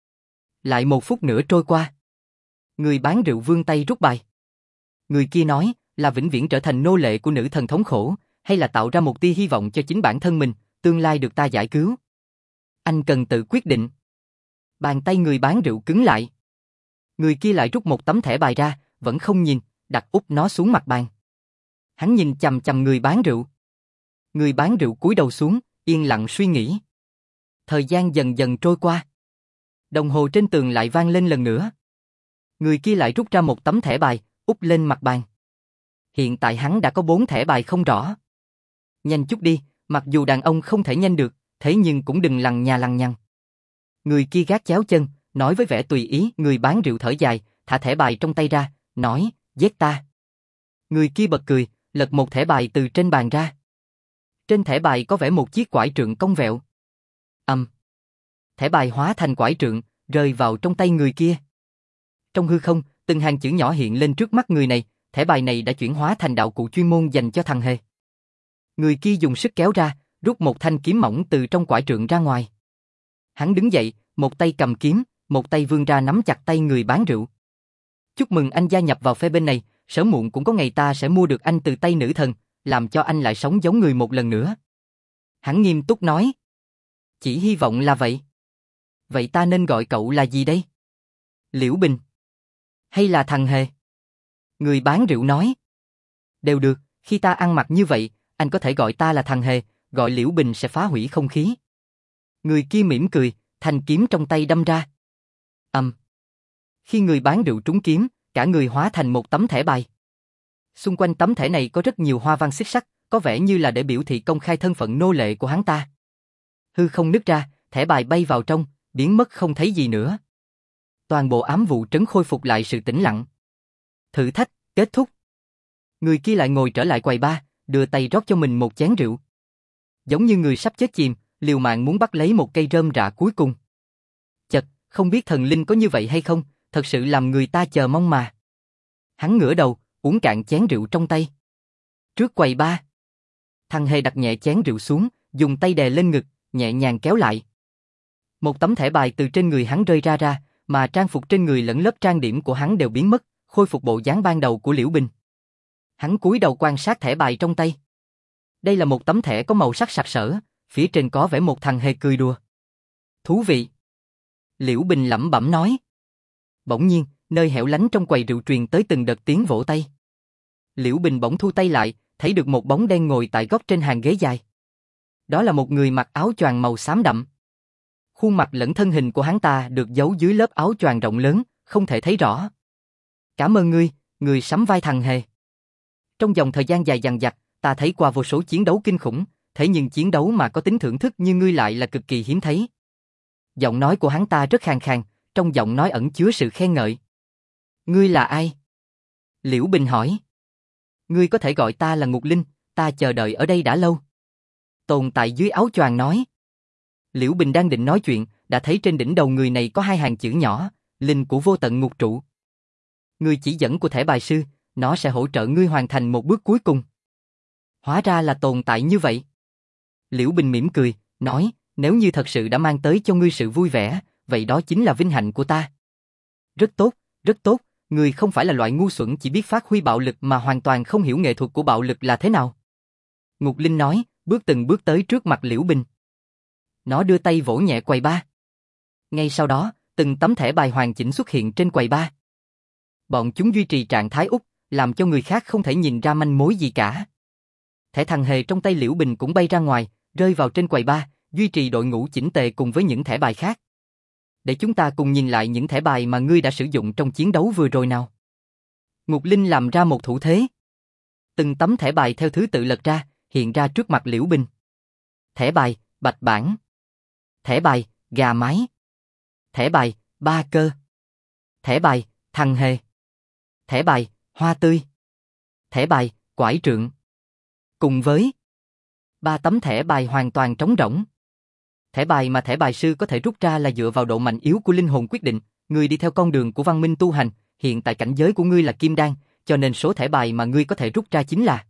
Lại 1 phút nữa trôi qua. Người bán rượu vươn tay rút bài. Người kia nói, là vĩnh viễn trở thành nô lệ của nữ thần thống khổ, hay là tạo ra một tia hy vọng cho chính bản thân mình, tương lai được ta giải cứu. Anh cần tự quyết định. Bàn tay người bán rượu cứng lại. Người kia lại rút một tấm thẻ bài ra, vẫn không nhìn, đặt úp nó xuống mặt bàn. Hắn nhìn chằm chằm người bán rượu. Người bán rượu cúi đầu xuống, yên lặng suy nghĩ. Thời gian dần dần trôi qua. Đồng hồ trên tường lại vang lên lần nữa. Người kia lại rút ra một tấm thẻ bài, úp lên mặt bàn. Hiện tại hắn đã có 4 thẻ bài không rõ. Nhanh chút đi, mặc dù đàn ông không thể nhanh được, thế nhưng cũng đừng lằng nhà lằng nhằng. Người kia gác chéo chân, nói với vẻ tùy ý. Người bán rượu thở dài, thả thẻ bài trong tay ra, nói, giết ta. Người kia bật cười, lật một thẻ bài từ trên bàn ra. Trên thẻ bài có vẽ một chiếc quải trượng cong vẹo. Thẻ bài hóa thành quải trượng, rơi vào trong tay người kia. Trong hư không, từng hàng chữ nhỏ hiện lên trước mắt người này, thẻ bài này đã chuyển hóa thành đạo cụ chuyên môn dành cho thằng hề. Người kia dùng sức kéo ra, rút một thanh kiếm mỏng từ trong quải trượng ra ngoài. Hắn đứng dậy, một tay cầm kiếm, một tay vươn ra nắm chặt tay người bán rượu. Chúc mừng anh gia nhập vào phe bên này, sớm muộn cũng có ngày ta sẽ mua được anh từ tay nữ thần, làm cho anh lại sống giống người một lần nữa. Hắn nghiêm túc nói. Chỉ hy vọng là vậy. Vậy ta nên gọi cậu là gì đây? Liễu Bình. Hay là thằng Hề? Người bán rượu nói. Đều được, khi ta ăn mặc như vậy, anh có thể gọi ta là thằng Hề, gọi Liễu Bình sẽ phá hủy không khí. Người kia mỉm cười, thanh kiếm trong tay đâm ra. Khi người bán rượu trúng kiếm, cả người hóa thành một tấm thẻ bài. Xung quanh tấm thẻ này có rất nhiều hoa văn xích sắc, có vẻ như là để biểu thị công khai thân phận nô lệ của hắn ta. Hư không nứt ra, thẻ bài bay vào trong, biến mất không thấy gì nữa. Toàn bộ ám vụ trấn khôi phục lại sự tĩnh lặng. Thử thách, kết thúc. Người kia lại ngồi trở lại quầy bar, đưa tay rót cho mình một chén rượu. Giống như người sắp chết chìm, liều mạng muốn bắt lấy một cây rơm rạ cuối cùng. Chật, không biết thần linh có như vậy hay không, thật sự làm người ta chờ mong mà. Hắn ngửa đầu, uống cạn chén rượu trong tay. Trước quầy bar, thằng Hề đặt nhẹ chén rượu xuống, dùng tay đè lên ngực, nhẹ nhàng kéo lại. Một tấm thẻ bài từ trên người hắn rơi ra, mà trang phục trên người lẫn lớp trang điểm của hắn đều biến mất, khôi phục bộ dáng ban đầu của Liễu Bình. Hắn cúi đầu quan sát thẻ bài trong tay. Đây là một tấm thẻ có màu sắc sặc sỡ, phía trên có vẽ một thằng Hề cười đùa. Thú vị. Liễu Bình lẩm bẩm nói. Bỗng nhiên, nơi hẻo lánh trong quầy rượu truyền tới từng đợt tiếng vỗ tay. Liễu Bình bỗng thu tay lại, thấy được một bóng đen ngồi tại góc trên hàng ghế dài. Đó là một người mặc áo choàng màu xám đậm. Khuôn mặt lẫn thân hình của hắn ta được giấu dưới lớp áo choàng rộng lớn, không thể thấy rõ. Cảm ơn ngươi, người sắm vai thằng Hề. Trong dòng thời gian dài dằng dặc, ta thấy qua vô số chiến đấu kinh khủng, thế nhưng chiến đấu mà có tính thưởng thức như ngươi lại là cực kỳ hiếm thấy. Giọng nói của hắn ta rất khàn khàn, trong giọng nói ẩn chứa sự khen ngợi. Ngươi là ai? Liễu Bình hỏi. Ngươi có thể gọi ta là Ngục Linh, ta chờ đợi ở đây đã lâu. Tồn tại dưới áo choàng nói. Liễu Bình đang định nói chuyện, đã thấy trên đỉnh đầu người này có hai hàng chữ nhỏ, Linh của vô tận ngục trụ. Người chỉ dẫn của thẻ bài sư, nó sẽ hỗ trợ ngươi hoàn thành một bước cuối cùng. Hóa ra là tồn tại như vậy. Liễu Bình mỉm cười, nói, nếu như thật sự đã mang tới cho ngươi sự vui vẻ, vậy đó chính là vinh hạnh của ta. Rất tốt, ngươi không phải là loại ngu xuẩn chỉ biết phát huy bạo lực mà hoàn toàn không hiểu nghệ thuật của bạo lực là thế nào. Ngục Linh nói, bước từng bước tới trước mặt Liễu Bình. Nó đưa tay vỗ nhẹ quầy bar. Ngay sau đó, từng tấm thẻ bài hoàn chỉnh xuất hiện trên quầy bar. Bọn chúng duy trì trạng thái úp, làm cho người khác không thể nhìn ra manh mối gì cả. Thẻ thằng Hề trong tay Liễu Bình cũng bay ra ngoài, rơi vào trên quầy bar, duy trì đội ngũ chỉnh tề cùng với những thẻ bài khác. Để chúng ta cùng nhìn lại những thẻ bài mà ngươi đã sử dụng trong chiến đấu vừa rồi nào. Ngục Linh làm ra một thủ thế. Từng tấm thẻ bài theo thứ tự lật ra, hiện ra trước mặt Liễu Bình. Thẻ bài, bạch bản. Thẻ bài, gà mái. Thẻ bài, ba cơ. Thẻ bài, thằng Hề. Thẻ bài, hoa tươi. Thẻ bài, quải trượng. Cùng với 3 tấm thẻ bài hoàn toàn trống rỗng. Thẻ bài mà thẻ bài sư có thể rút ra là dựa vào độ mạnh yếu của linh hồn quyết định. Ngươi đi theo con đường của văn minh tu hành, hiện tại cảnh giới của ngươi là kim đan, cho nên số thẻ bài mà ngươi có thể rút ra chính là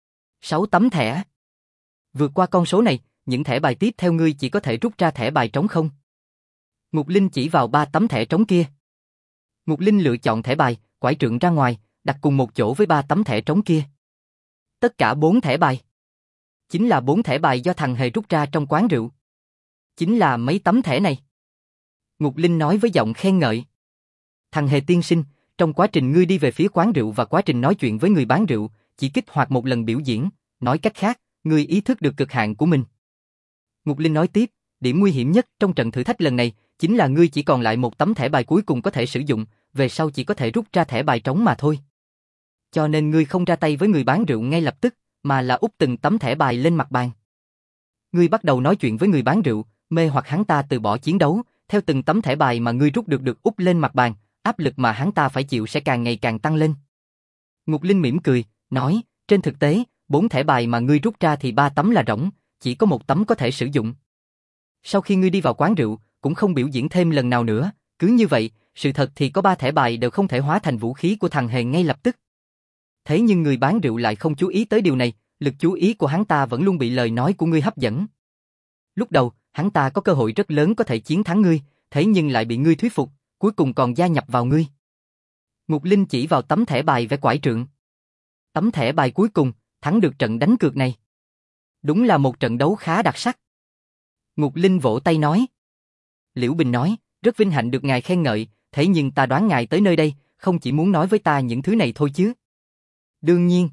6 tấm thẻ. Vượt qua con số này, những thẻ bài tiếp theo ngươi chỉ có thể rút ra thẻ bài trống không. Ngục Linh chỉ vào 3 tấm thẻ trống kia. Ngục Linh lựa chọn thẻ bài, quải trượng ra ngoài, đặt cùng một chỗ với 3 tấm thẻ trống kia. Tất cả 4 thẻ bài chính là 4 thẻ bài do thằng Hề rút ra trong quán rượu. Chính là mấy tấm thẻ này. Ngục Linh nói với giọng khen ngợi. Thằng Hề tiên sinh, trong quá trình ngươi đi về phía quán rượu và quá trình nói chuyện với người bán rượu, chỉ kích hoạt một lần biểu diễn, nói cách khác, ngươi ý thức được cực hạn của mình. Ngục Linh nói tiếp, điểm nguy hiểm nhất trong trận thử thách lần này, chính là ngươi chỉ còn lại một tấm thẻ bài cuối cùng có thể sử dụng, về sau chỉ có thể rút ra thẻ bài trống mà thôi. Cho nên ngươi không ra tay với người bán rượu ngay lập tức, mà là úp từng tấm thẻ bài lên mặt bàn. Ngươi bắt đầu nói chuyện với người bán rượu, mê hoặc hắn ta từ bỏ chiến đấu, theo từng tấm thẻ bài mà ngươi rút được úp lên mặt bàn, áp lực mà hắn ta phải chịu sẽ càng ngày càng tăng lên. Ngục Linh mỉm cười, nói, trên thực tế, 4 thẻ bài mà ngươi rút ra thì 3 tấm là rỗng, chỉ có 1 tấm có thể sử dụng. Sau khi ngươi đi vào quán rượu, cũng không biểu diễn thêm lần nào nữa, cứ như vậy, sự thật thì có 3 thẻ bài đều không thể hóa thành vũ khí của thằng Hề ngay lập tức. Thế nhưng người bán rượu lại không chú ý tới điều này, lực chú ý của hắn ta vẫn luôn bị lời nói của ngươi hấp dẫn. Lúc đầu, hắn ta có cơ hội rất lớn có thể chiến thắng ngươi, thế nhưng lại bị ngươi thuyết phục, cuối cùng còn gia nhập vào ngươi. Ngục Linh chỉ vào tấm thẻ bài vẽ quải trượng. Tấm thẻ bài cuối cùng, thắng được trận đánh cược này. Đúng là một trận đấu khá đặc sắc. Ngục Linh vỗ tay nói. Liễu Bình nói, rất vinh hạnh được ngài khen ngợi, thế nhưng ta đoán ngài tới nơi đây, không chỉ muốn nói với ta những thứ này thôi chứ. Đương nhiên.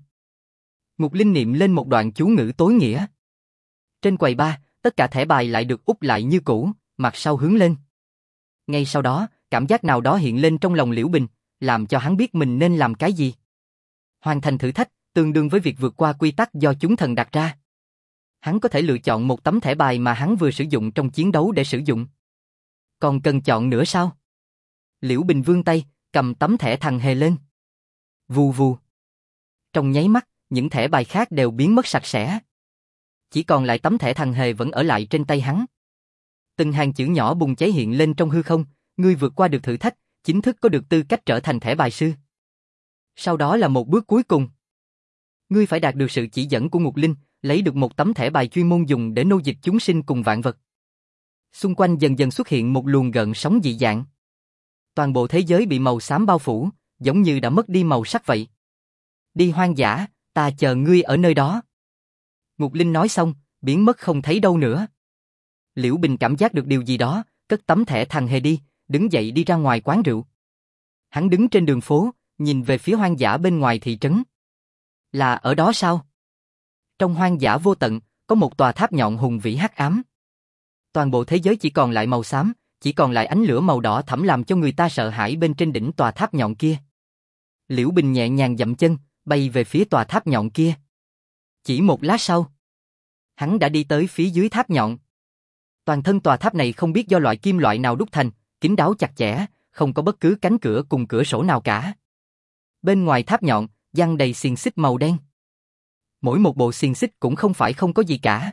Ngục Linh niệm lên một đoạn chú ngữ tối nghĩa. Trên quầy ba, tất cả thẻ bài lại được úp lại như cũ, mặt sau hướng lên. Ngay sau đó, cảm giác nào đó hiện lên trong lòng Liễu Bình, làm cho hắn biết mình nên làm cái gì. Hoàn thành thử thách, tương đương với việc vượt qua quy tắc do chúng thần đặt ra. Hắn có thể lựa chọn một tấm thẻ bài mà hắn vừa sử dụng trong chiến đấu để sử dụng. Còn cần chọn nữa sao? Liễu Bình vươn tay, cầm tấm thẻ thằng hề lên. Vù vù. Trong nháy mắt, những thẻ bài khác đều biến mất sạch sẽ. Chỉ còn lại tấm thẻ thằng hề vẫn ở lại trên tay hắn. Từng hàng chữ nhỏ bùng cháy hiện lên trong hư không, ngươi vượt qua được thử thách, chính thức có được tư cách trở thành thẻ bài sư. Sau đó là một bước cuối cùng. Ngươi phải đạt được sự chỉ dẫn của Ngục Linh, lấy được một tấm thẻ bài chuyên môn dùng để nô dịch chúng sinh cùng vạn vật. Xung quanh dần dần xuất hiện một luồng gợn sóng dị dạng. Toàn bộ thế giới bị màu xám bao phủ, giống như đã mất đi màu sắc vậy. Đi hoang dã, ta chờ ngươi ở nơi đó. Ngục Linh nói xong, biến mất không thấy đâu nữa. Liễu Bình cảm giác được điều gì đó, cất tấm thẻ thằng hề đi, đứng dậy đi ra ngoài quán rượu. Hắn đứng trên đường phố, nhìn về phía hoang dã bên ngoài thị trấn. Là ở đó sao? Trong hoang dã vô tận, có một tòa tháp nhọn hùng vĩ hắc ám. Toàn bộ thế giới chỉ còn lại màu xám, chỉ còn lại ánh lửa màu đỏ thẫm làm cho người ta sợ hãi bên trên đỉnh tòa tháp nhọn kia. Liễu Bình nhẹ nhàng dậm chân, bay về phía tòa tháp nhọn kia. Chỉ một lát sau, hắn đã đi tới phía dưới tháp nhọn. Toàn thân tòa tháp này không biết do loại kim loại nào đúc thành, kín đáo chặt chẽ, không có bất cứ cánh cửa cùng cửa sổ nào cả. Bên ngoài tháp nhọn, giăng đầy xiềng xích màu đen. Mỗi một bộ xiềng xích cũng không phải không có gì cả.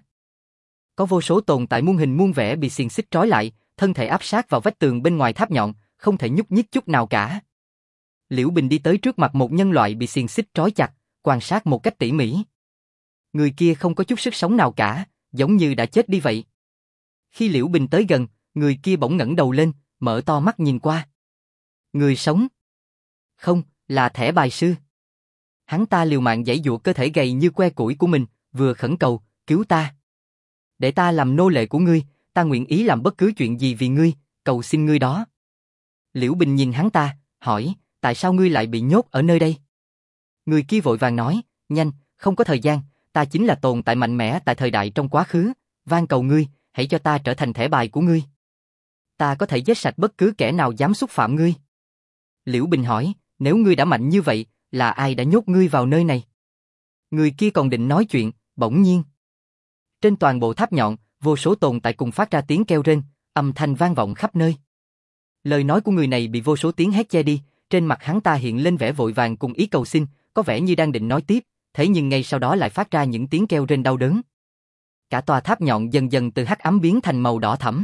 Có vô số tồn tại muôn hình muôn vẻ bị xiềng xích trói lại, thân thể áp sát vào vách tường bên ngoài tháp nhọn, không thể nhúc nhích chút nào cả. Liễu Bình đi tới trước mặt một nhân loại bị xiềng xích trói chặt, quan sát một cách tỉ mỉ. Người kia không có chút sức sống nào cả, giống như đã chết đi vậy. Khi Liễu Bình tới gần, người kia bỗng ngẩng đầu lên, mở to mắt nhìn qua. Người sống? Không, là thẻ bài sư. Hắn ta liều mạng giãy giụa cơ thể gầy như que củi của mình, vừa khẩn cầu, cứu ta. Để ta làm nô lệ của ngươi, ta nguyện ý làm bất cứ chuyện gì vì ngươi, cầu xin ngươi đó. Liễu Bình nhìn hắn ta, hỏi, tại sao ngươi lại bị nhốt ở nơi đây? Người kia vội vàng nói, nhanh, không có thời gian, ta chính là tồn tại mạnh mẽ tại thời đại trong quá khứ, van cầu ngươi, hãy cho ta trở thành thẻ bài của ngươi. Ta có thể giết sạch bất cứ kẻ nào dám xúc phạm ngươi. Liễu Bình hỏi, nếu ngươi đã mạnh như vậy, là ai đã nhốt ngươi vào nơi này? Người kia còn định nói chuyện, bỗng nhiên. Trên toàn bộ tháp nhọn, vô số tồn tại cùng phát ra tiếng kêu rên, âm thanh vang vọng khắp nơi. Lời nói của người này bị vô số tiếng hét che đi, trên mặt hắn ta hiện lên vẻ vội vàng cùng ý cầu xin, có vẻ như đang định nói tiếp, thế nhưng ngay sau đó lại phát ra những tiếng kêu rên đau đớn. Cả tòa tháp nhọn dần dần từ hắc ám biến thành màu đỏ thẫm.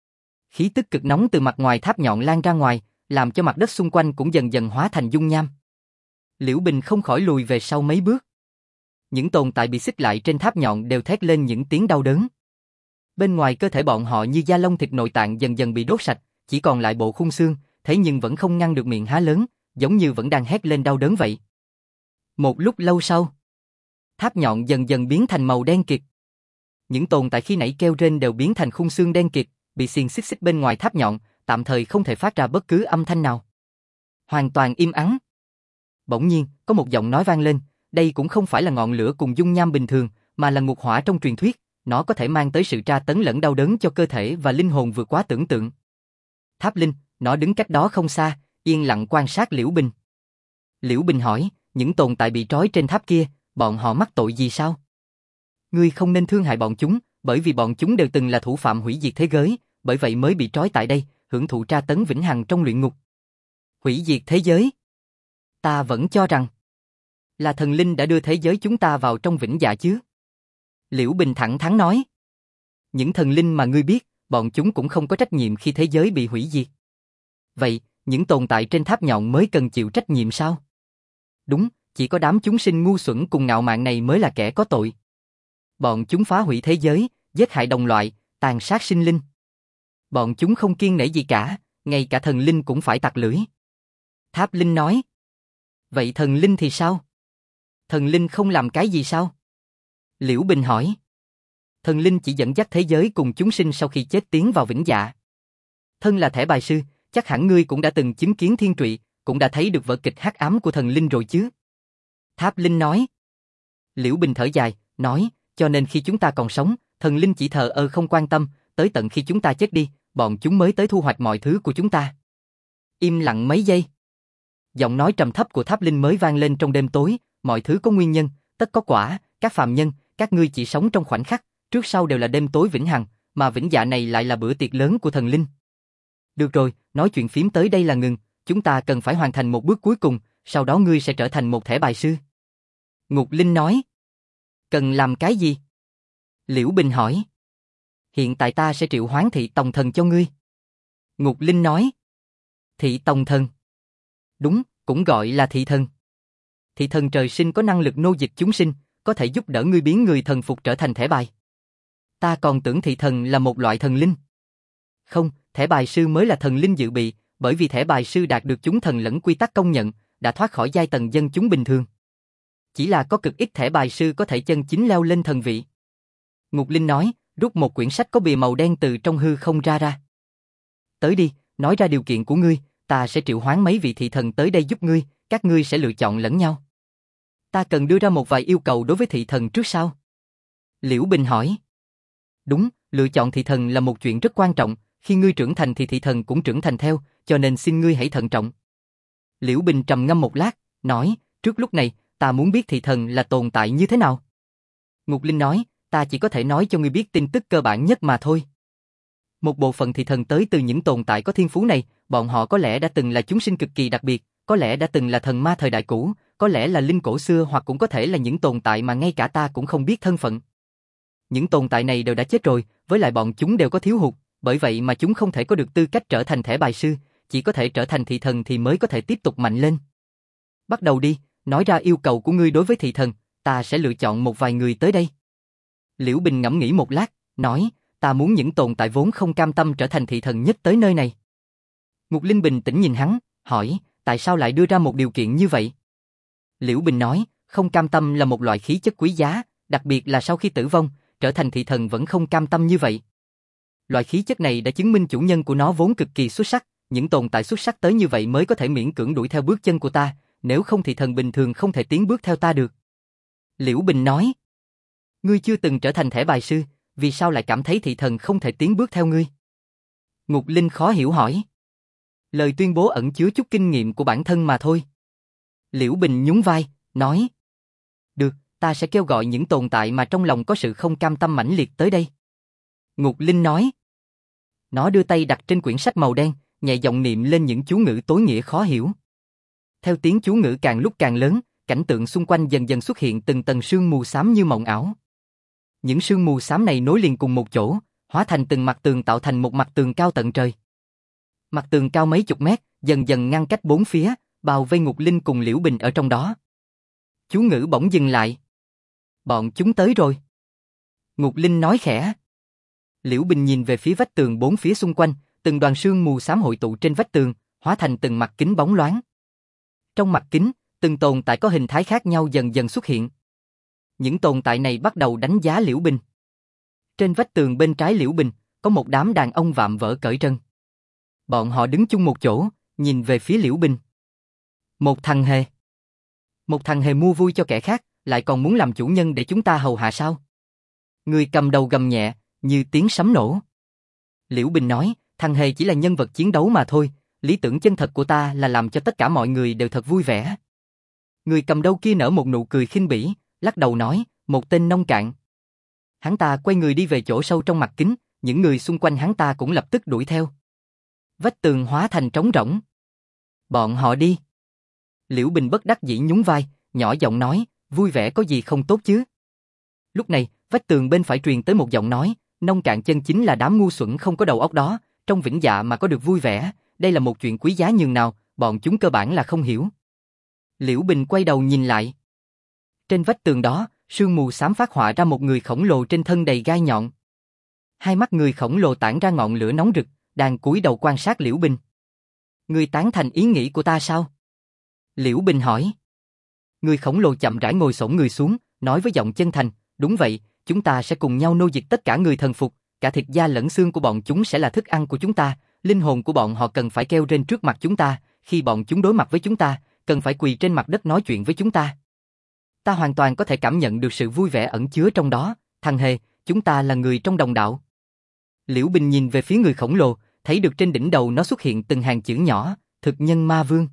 Khí tức cực nóng từ mặt ngoài tháp nhọn lan ra ngoài, làm cho mặt đất xung quanh cũng dần dần hóa thành dung nham. Liễu Bình không khỏi lùi về sau mấy bước. Những tồn tại bị xích lại trên tháp nhọn đều thét lên những tiếng đau đớn. Bên ngoài cơ thể bọn họ như da lông thịt nội tạng dần dần bị đốt sạch, chỉ còn lại bộ khung xương, thế nhưng vẫn không ngăn được miệng há lớn, giống như vẫn đang hét lên đau đớn vậy. Một lúc lâu sau, tháp nhọn dần dần biến thành màu đen kịt. Những tồn tại khi nãy kêu rên đều biến thành khung xương đen kịt, bị xiềng xích xích bên ngoài tháp nhọn, tạm thời không thể phát ra bất cứ âm thanh nào. Hoàn toàn im ắng. Bỗng nhiên, có một giọng nói vang lên, đây cũng không phải là ngọn lửa cùng dung nham bình thường, mà là ngục hỏa trong truyền thuyết, nó có thể mang tới sự tra tấn lẫn đau đớn cho cơ thể và linh hồn vượt quá tưởng tượng. Tháp Linh, nó đứng cách đó không xa, yên lặng quan sát Liễu Bình. Liễu Bình hỏi, những tồn tại bị trói trên tháp kia, bọn họ mắc tội gì sao? Ngươi không nên thương hại bọn chúng, bởi vì bọn chúng đều từng là thủ phạm hủy diệt thế giới, bởi vậy mới bị trói tại đây, hưởng thụ tra tấn vĩnh hằng trong luyện ngục. Hủy diệt thế giới? Ta vẫn cho rằng là thần linh đã đưa thế giới chúng ta vào trong vĩnh dạ chứ. Liễu Bình thẳng thắn nói. Những thần linh mà ngươi biết, bọn chúng cũng không có trách nhiệm khi thế giới bị hủy diệt. Vậy, những tồn tại trên tháp nhọn mới cần chịu trách nhiệm sao? Đúng, chỉ có đám chúng sinh ngu xuẩn cùng ngạo mạn này mới là kẻ có tội. Bọn chúng phá hủy thế giới, giết hại đồng loại, tàn sát sinh linh. Bọn chúng không kiêng nể gì cả, ngay cả thần linh cũng phải tặc lưỡi. Tháp Linh nói. Vậy thần linh thì sao? Thần linh không làm cái gì sao? Liễu Bình hỏi. Thần linh chỉ dẫn dắt thế giới cùng chúng sinh sau khi chết tiến vào vĩnh dạ. Thân là thẻ bài sư, chắc hẳn ngươi cũng đã từng chứng kiến thiên trụy, cũng đã thấy được vở kịch hắc ám của thần linh rồi chứ? Tháp Linh nói. Liễu Bình thở dài, nói, cho nên khi chúng ta còn sống, thần linh chỉ thờ ơ không quan tâm, tới tận khi chúng ta chết đi, bọn chúng mới tới thu hoạch mọi thứ của chúng ta. Im lặng mấy giây. Giọng nói trầm thấp của Tháp Linh mới vang lên trong đêm tối, mọi thứ có nguyên nhân, tất có quả, các phàm nhân, các ngươi chỉ sống trong khoảnh khắc, trước sau đều là đêm tối vĩnh hằng, mà vĩnh dạ này lại là bữa tiệc lớn của thần linh. Được rồi, nói chuyện phím tới đây là ngừng, chúng ta cần phải hoàn thành một bước cuối cùng, sau đó ngươi sẽ trở thành một thẻ bài sư. Ngục Linh nói. Cần làm cái gì? Liễu Bình hỏi. Hiện tại ta sẽ triệu hoán thị tòng thần cho ngươi. Ngục Linh nói. Thị tòng thần. Đúng, cũng gọi là thị thần. Thị thần trời sinh có năng lực nô dịch chúng sinh, có thể giúp đỡ ngươi biến người thần phục trở thành thẻ bài. Ta còn tưởng thị thần là một loại thần linh. Không, thẻ bài sư mới là thần linh dự bị, bởi vì thẻ bài sư đạt được chúng thần lẫn quy tắc công nhận, đã thoát khỏi giai tầng dân chúng bình thường. Chỉ là có cực ít thẻ bài sư có thể chân chính leo lên thần vị. Ngục Linh nói, rút một quyển sách có bìa màu đen từ trong hư không ra. Tới đi, nói ra điều kiện của ngươi, ta sẽ triệu hoán mấy vị thị thần tới đây giúp ngươi, các ngươi sẽ lựa chọn lẫn nhau. Ta cần đưa ra một vài yêu cầu đối với thị thần trước sau. Liễu Bình hỏi. Đúng, lựa chọn thị thần là một chuyện rất quan trọng, khi ngươi trưởng thành thì thị thần cũng trưởng thành theo, cho nên xin ngươi hãy thận trọng. Liễu Bình trầm ngâm một lát, nói, trước lúc này, ta muốn biết thị thần là tồn tại như thế nào. Ngục Linh nói, ta chỉ có thể nói cho ngươi biết tin tức cơ bản nhất mà thôi. Một bộ phận thị thần tới từ những tồn tại có thiên phú này, bọn họ có lẽ đã từng là chúng sinh cực kỳ đặc biệt, có lẽ đã từng là thần ma thời đại cũ, có lẽ là linh cổ xưa hoặc cũng có thể là những tồn tại mà ngay cả ta cũng không biết thân phận. Những tồn tại này đều đã chết rồi, với lại bọn chúng đều có thiếu hụt, bởi vậy mà chúng không thể có được tư cách trở thành thẻ bài sư, chỉ có thể trở thành thị thần thì mới có thể tiếp tục mạnh lên. Bắt đầu đi, nói ra yêu cầu của ngươi đối với thị thần, ta sẽ lựa chọn một vài người tới đây. Liễu Bình ngẫm nghĩ một lát, nói, ta muốn những tồn tại vốn không cam tâm trở thành thị thần nhất tới nơi này. Ngục Linh bình tĩnh nhìn hắn, hỏi, tại sao lại đưa ra một điều kiện như vậy? Liễu Bình nói, không cam tâm là một loại khí chất quý giá, đặc biệt là sau khi tử vong, trở thành thị thần vẫn không cam tâm như vậy. Loại khí chất này đã chứng minh chủ nhân của nó vốn cực kỳ xuất sắc, những tồn tại xuất sắc tới như vậy mới có thể miễn cưỡng đuổi theo bước chân của ta, nếu không thị thần bình thường không thể tiến bước theo ta được. Liễu Bình nói, ngươi chưa từng trở thành thẻ bài sư, vì sao lại cảm thấy thị thần không thể tiến bước theo ngươi? Ngục Linh khó hiểu hỏi. Lời tuyên bố ẩn chứa chút kinh nghiệm của bản thân mà thôi. Liễu Bình nhún vai, nói, được, ta sẽ kêu gọi những tồn tại mà trong lòng có sự không cam tâm mãnh liệt tới đây. Ngục Linh nói. Nó đưa tay đặt trên quyển sách màu đen, nhẹ giọng niệm lên những chú ngữ tối nghĩa khó hiểu. Theo tiếng chú ngữ càng lúc càng lớn, cảnh tượng xung quanh dần dần xuất hiện từng tầng sương mù xám như mộng ảo. Những sương mù xám này nối liền cùng một chỗ, hóa thành từng mặt tường tạo thành một mặt tường cao tận trời. Mặt tường cao mấy chục mét, dần dần ngăn cách bốn phía, bao vây Ngục Linh cùng Liễu Bình ở trong đó. Chú ngữ bỗng dừng lại. Bọn chúng tới rồi. Ngục Linh nói khẽ. Liễu Bình nhìn về phía vách tường bốn phía xung quanh, từng đoàn sương mù xám hội tụ trên vách tường, hóa thành từng mặt kính bóng loáng. Trong mặt kính, từng tồn tại có hình thái khác nhau dần dần xuất hiện. Những tồn tại này bắt đầu đánh giá Liễu Bình. Trên vách tường bên trái Liễu Bình, có một đám đàn ông vạm vỡ cởi trần. Bọn họ đứng chung một chỗ, nhìn về phía Liễu Bình. Một thằng hề. Một thằng hề mua vui cho kẻ khác, lại còn muốn làm chủ nhân để chúng ta hầu hạ sao? Người cầm đầu gầm nhẹ, như tiếng sấm nổ. Liễu Bình nói, thằng hề chỉ là nhân vật chiến đấu mà thôi, lý tưởng chân thật của ta là làm cho tất cả mọi người đều thật vui vẻ. Người cầm đầu kia nở một nụ cười khinh bỉ, lắc đầu nói, một tên nông cạn. Hắn ta quay người đi về chỗ sâu trong mặt kính, những người xung quanh hắn ta cũng lập tức đuổi theo. Vách tường hóa thành trống rỗng. Bọn họ đi. Liễu Bình bất đắc dĩ nhún vai, nhỏ giọng nói, vui vẻ có gì không tốt chứ. Lúc này, vách tường bên phải truyền tới một giọng nói, nông cạn chân chính là đám ngu xuẩn không có đầu óc đó, trong vĩnh dạ mà có được vui vẻ, đây là một chuyện quý giá nhường nào, bọn chúng cơ bản là không hiểu. Liễu Bình quay đầu nhìn lại. Trên vách tường đó, sương mù xám phát họa ra một người khổng lồ trên thân đầy gai nhọn. Hai mắt người khổng lồ tản ra ngọn lửa nóng rực, đang cúi đầu quan sát Liễu Bình. Ngươi tán thành ý nghĩ của ta sao? Liễu Bình hỏi. Người khổng lồ chậm rãi ngồi xổm người xuống, nói với giọng chân thành, đúng vậy, chúng ta sẽ cùng nhau nô dịch tất cả người thần phục, cả thịt da lẫn xương của bọn chúng sẽ là thức ăn của chúng ta, linh hồn của bọn họ cần phải kêu rên trước mặt chúng ta, khi bọn chúng đối mặt với chúng ta, cần phải quỳ trên mặt đất nói chuyện với chúng ta. Ta hoàn toàn có thể cảm nhận được sự vui vẻ ẩn chứa trong đó, thằng hề, chúng ta là người trong đồng đạo. Liễu Bình nhìn về phía người khổng lồ, thấy được trên đỉnh đầu nó xuất hiện từng hàng chữ nhỏ, thực nhân ma vương.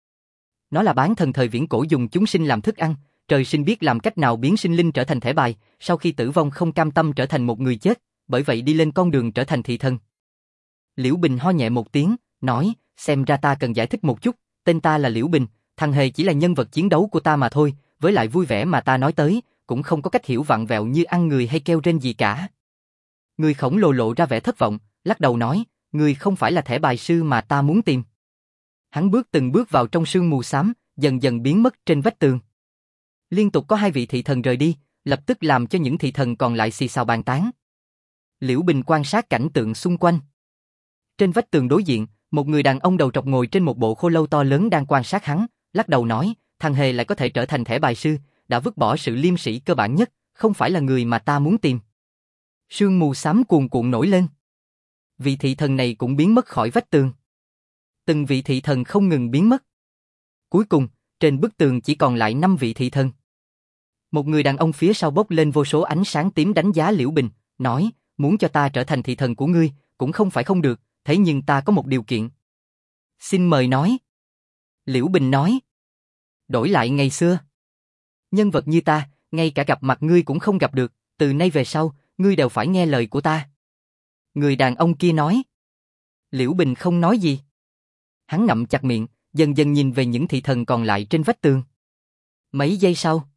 Nó là bán thần thời viễn cổ dùng chúng sinh làm thức ăn, trời sinh biết làm cách nào biến sinh linh trở thành thẻ bài, sau khi tử vong không cam tâm trở thành một người chết, bởi vậy đi lên con đường trở thành thị thần. Liễu Bình ho nhẹ một tiếng, nói, xem ra ta cần giải thích một chút, tên ta là Liễu Bình, thằng hề chỉ là nhân vật chiến đấu của ta mà thôi, với lại vui vẻ mà ta nói tới, cũng không có cách hiểu vặn vẹo như ăn người hay kêu rên gì cả. Người khổng lồ lộ ra vẻ thất vọng, lắc đầu nói, người không phải là thẻ bài sư mà ta muốn tìm. Hắn bước từng bước vào trong sương mù xám, dần dần biến mất trên vách tường. Liên tục có 2 vị thị thần rời đi, lập tức làm cho những thị thần còn lại xì xào bàn tán. Liễu Bình quan sát cảnh tượng xung quanh. Trên vách tường đối diện, một người đàn ông đầu trọc ngồi trên một bộ khô lâu to lớn đang quan sát hắn, lắc đầu nói, thằng hề lại có thể trở thành thẻ bài sư, đã vứt bỏ sự liêm sĩ cơ bản nhất, không phải là người mà ta muốn tìm. Sương mù xám cuồn cuộn nổi lên. Vị thị thần này cũng biến mất khỏi vách tường. Từng vị thị thần không ngừng biến mất. Cuối cùng, trên bức tường chỉ còn lại 5 vị thị thần. Một người đàn ông phía sau bốc lên vô số ánh sáng tím đánh giá Liễu Bình, nói, muốn cho ta trở thành thị thần của ngươi, cũng không phải không được, thế nhưng ta có một điều kiện. Xin mời nói. Liễu Bình nói. Đổi lại ngày xưa. Nhân vật như ta, ngay cả gặp mặt ngươi cũng không gặp được, từ nay về sau, ngươi đều phải nghe lời của ta. Người đàn ông kia nói. Liễu Bình không nói gì. Hắn ngậm chặt miệng, dần dần nhìn về những thị thần còn lại trên vách tường. Mấy giây sau.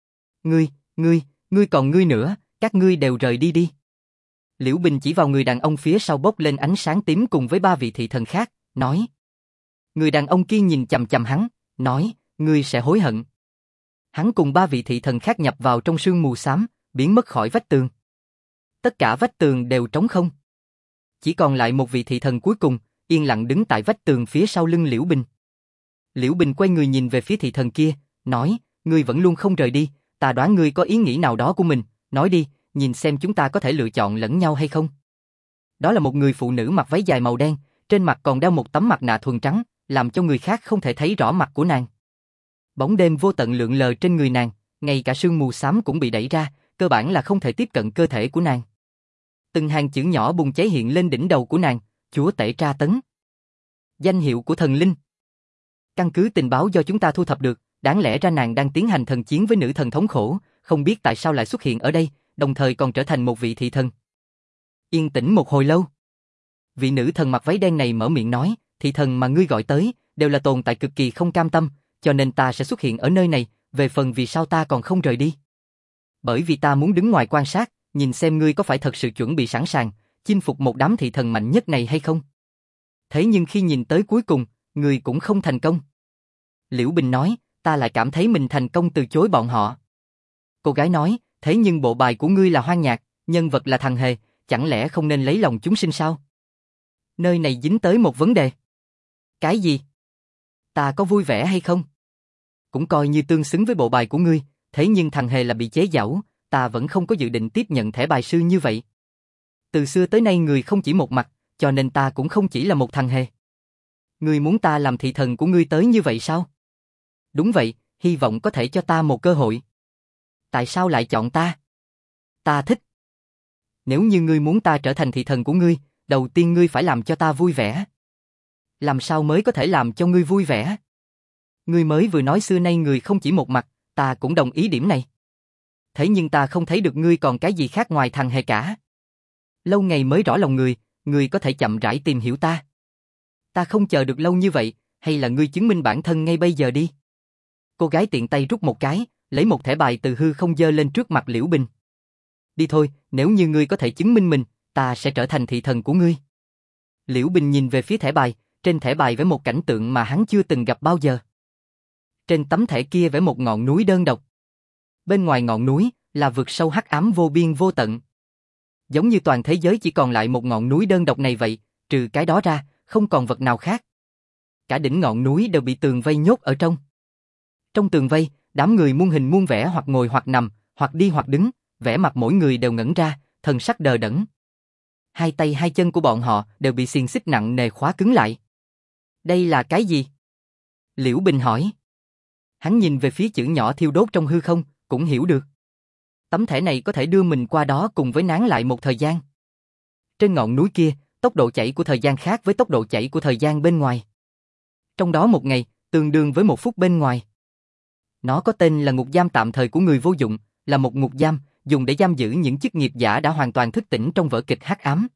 Ngươi còn ngươi nữa, các ngươi đều rời đi đi. Liễu Bình chỉ vào người đàn ông phía sau bốc lên ánh sáng tím cùng với 3 vị thị thần khác, nói. Người đàn ông kia nhìn chằm chằm hắn, nói, ngươi sẽ hối hận. Hắn cùng 3 vị thị thần khác nhập vào trong sương mù xám, biến mất khỏi vách tường. Tất cả vách tường đều trống không. Chỉ còn lại một vị thị thần cuối cùng, yên lặng đứng tại vách tường phía sau lưng Liễu Bình. Liễu Bình quay người nhìn về phía thị thần kia, nói, ngươi vẫn luôn không rời đi, ta đoán ngươi có ý nghĩ nào đó của mình, nói đi, nhìn xem chúng ta có thể lựa chọn lẫn nhau hay không. Đó là một người phụ nữ mặc váy dài màu đen, trên mặt còn đeo một tấm mặt nạ thuần trắng, làm cho người khác không thể thấy rõ mặt của nàng. Bóng đêm vô tận lượn lờ trên người nàng, ngay cả sương mù xám cũng bị đẩy ra, cơ bản là không thể tiếp cận cơ thể của nàng. Từng hàng chữ nhỏ bùng cháy hiện lên đỉnh đầu của nàng, chúa tể tra tấn. Danh hiệu của thần linh. Căn cứ tình báo do chúng ta thu thập được, đáng lẽ ra nàng đang tiến hành thần chiến với nữ thần thống khổ, không biết tại sao lại xuất hiện ở đây, đồng thời còn trở thành một vị thị thần. Yên tĩnh một hồi lâu. Vị nữ thần mặc váy đen này mở miệng nói, thị thần mà ngươi gọi tới, đều là tồn tại cực kỳ không cam tâm, cho nên ta sẽ xuất hiện ở nơi này, về phần vì sao ta còn không rời đi. Bởi vì ta muốn đứng ngoài quan sát, nhìn xem ngươi có phải thật sự chuẩn bị sẵn sàng, chinh phục một đám thị thần mạnh nhất này hay không. Thế nhưng khi nhìn tới cuối cùng, ngươi cũng không thành công. Liễu Bình nói, ta lại cảm thấy mình thành công từ chối bọn họ. Cô gái nói, thế nhưng bộ bài của ngươi là hoang nhạc, nhân vật là thằng hề, chẳng lẽ không nên lấy lòng chúng sinh sao? Nơi này dính tới một vấn đề. Cái gì? Ta có vui vẻ hay không? Cũng coi như tương xứng với bộ bài của ngươi, thế nhưng thằng hề là bị chế giễu, ta vẫn không có dự định tiếp nhận thẻ bài sư như vậy. Từ xưa tới nay người không chỉ một mặt, cho nên ta cũng không chỉ là một thằng hề. Ngươi muốn ta làm thị thần của ngươi tới như vậy sao? Đúng vậy, hy vọng có thể cho ta một cơ hội. Tại sao lại chọn ta? Ta thích. Nếu như ngươi muốn ta trở thành thị thần của ngươi, đầu tiên ngươi phải làm cho ta vui vẻ. Làm sao mới có thể làm cho ngươi vui vẻ? Ngươi mới vừa nói xưa nay người không chỉ một mặt, ta cũng đồng ý điểm này. Thế nhưng ta không thấy được ngươi còn cái gì khác ngoài thằng hề cả. Lâu ngày mới rõ lòng người, ngươi có thể chậm rãi tìm hiểu ta. Ta không chờ được lâu như vậy, hay là ngươi chứng minh bản thân ngay bây giờ đi. Cô gái tiện tay rút một cái, lấy một thẻ bài từ hư không giơ lên trước mặt Liễu Bình. Đi thôi, nếu như ngươi có thể chứng minh mình, ta sẽ trở thành thị thần của ngươi. Liễu Bình nhìn về phía thẻ bài, trên thẻ bài vẽ một cảnh tượng mà hắn chưa từng gặp bao giờ. Trên tấm thẻ kia vẽ một ngọn núi đơn độc. Bên ngoài ngọn núi là vực sâu hắc ám vô biên vô tận. Giống như toàn thế giới chỉ còn lại một ngọn núi đơn độc này vậy, trừ cái đó ra, không còn vật nào khác. Cả đỉnh ngọn núi đều bị tường vây nhốt ở trong. Trong tường vây, Đám người muôn hình muôn vẻ hoặc ngồi hoặc nằm, hoặc đi hoặc đứng, vẻ mặt mỗi người đều ngẩn ra, thần sắc đờ đẫn. Hai tay hai chân của bọn họ đều bị xiềng xích nặng nề khóa cứng lại. Đây là cái gì? Liễu Bình hỏi. Hắn nhìn về phía chữ nhỏ thiêu đốt trong hư không, cũng hiểu được. Tấm thẻ này có thể đưa mình qua đó cùng với nán lại một thời gian. Trên ngọn núi kia, tốc độ chảy của thời gian khác với tốc độ chảy của thời gian bên ngoài. Trong đó một ngày, tương đương với một phút bên ngoài. Nó có tên là ngục giam tạm thời của người vô dụng, là một ngục giam, dùng để giam giữ những chức nghiệp giả đã hoàn toàn thức tỉnh trong vở kịch hắc ám.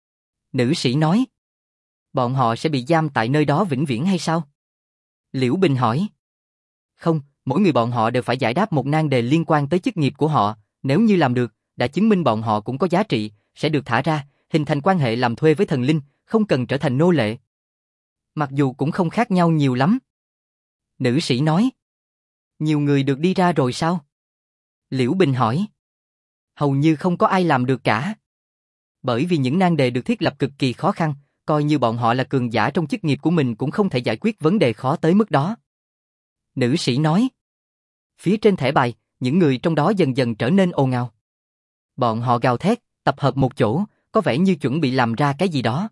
Nữ sĩ nói. Bọn họ sẽ bị giam tại nơi đó vĩnh viễn hay sao? Liễu Bình hỏi. Không, mỗi người bọn họ đều phải giải đáp một nan đề liên quan tới chức nghiệp của họ, nếu như làm được, đã chứng minh bọn họ cũng có giá trị, sẽ được thả ra, hình thành quan hệ làm thuê với thần linh, không cần trở thành nô lệ. Mặc dù cũng không khác nhau nhiều lắm. Nữ sĩ nói. Nhiều người được đi ra rồi sao? Liễu Bình hỏi. Hầu như không có ai làm được cả. Bởi vì những nan đề được thiết lập cực kỳ khó khăn, coi như bọn họ là cường giả trong chức nghiệp của mình cũng không thể giải quyết vấn đề khó tới mức đó. Nữ sĩ nói. Phía trên thẻ bài, những người trong đó dần dần trở nên ồn ào. Bọn họ gào thét, tập hợp một chỗ, có vẻ như chuẩn bị làm ra cái gì đó.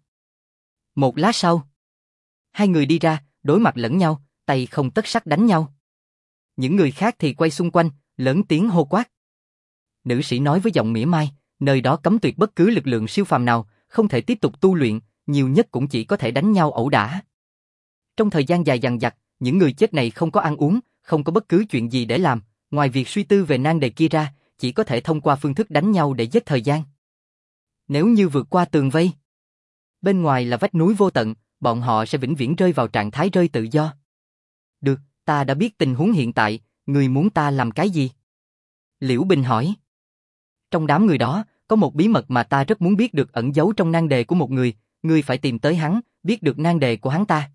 Một lát sau, hai người đi ra, đối mặt lẫn nhau, tay không tất sắt đánh nhau. Những người khác thì quay xung quanh, lớn tiếng hô quát. Nữ sĩ nói với giọng mỉa mai, nơi đó cấm tuyệt bất cứ lực lượng siêu phàm nào, không thể tiếp tục tu luyện, nhiều nhất cũng chỉ có thể đánh nhau ẩu đả. Trong thời gian dài dằng dặc, những người chết này không có ăn uống, không có bất cứ chuyện gì để làm, ngoài việc suy tư về nan đề kia ra, chỉ có thể thông qua phương thức đánh nhau để giết thời gian. Nếu như vượt qua tường vây, bên ngoài là vách núi vô tận, bọn họ sẽ vĩnh viễn rơi vào trạng thái rơi tự do. Được, ta đã biết tình huống hiện tại, người muốn ta làm cái gì? Liễu Bình hỏi. Trong đám người đó, có một bí mật mà ta rất muốn biết được ẩn giấu trong nan đề của một người, ngươi phải tìm tới hắn, biết được nan đề của hắn ta.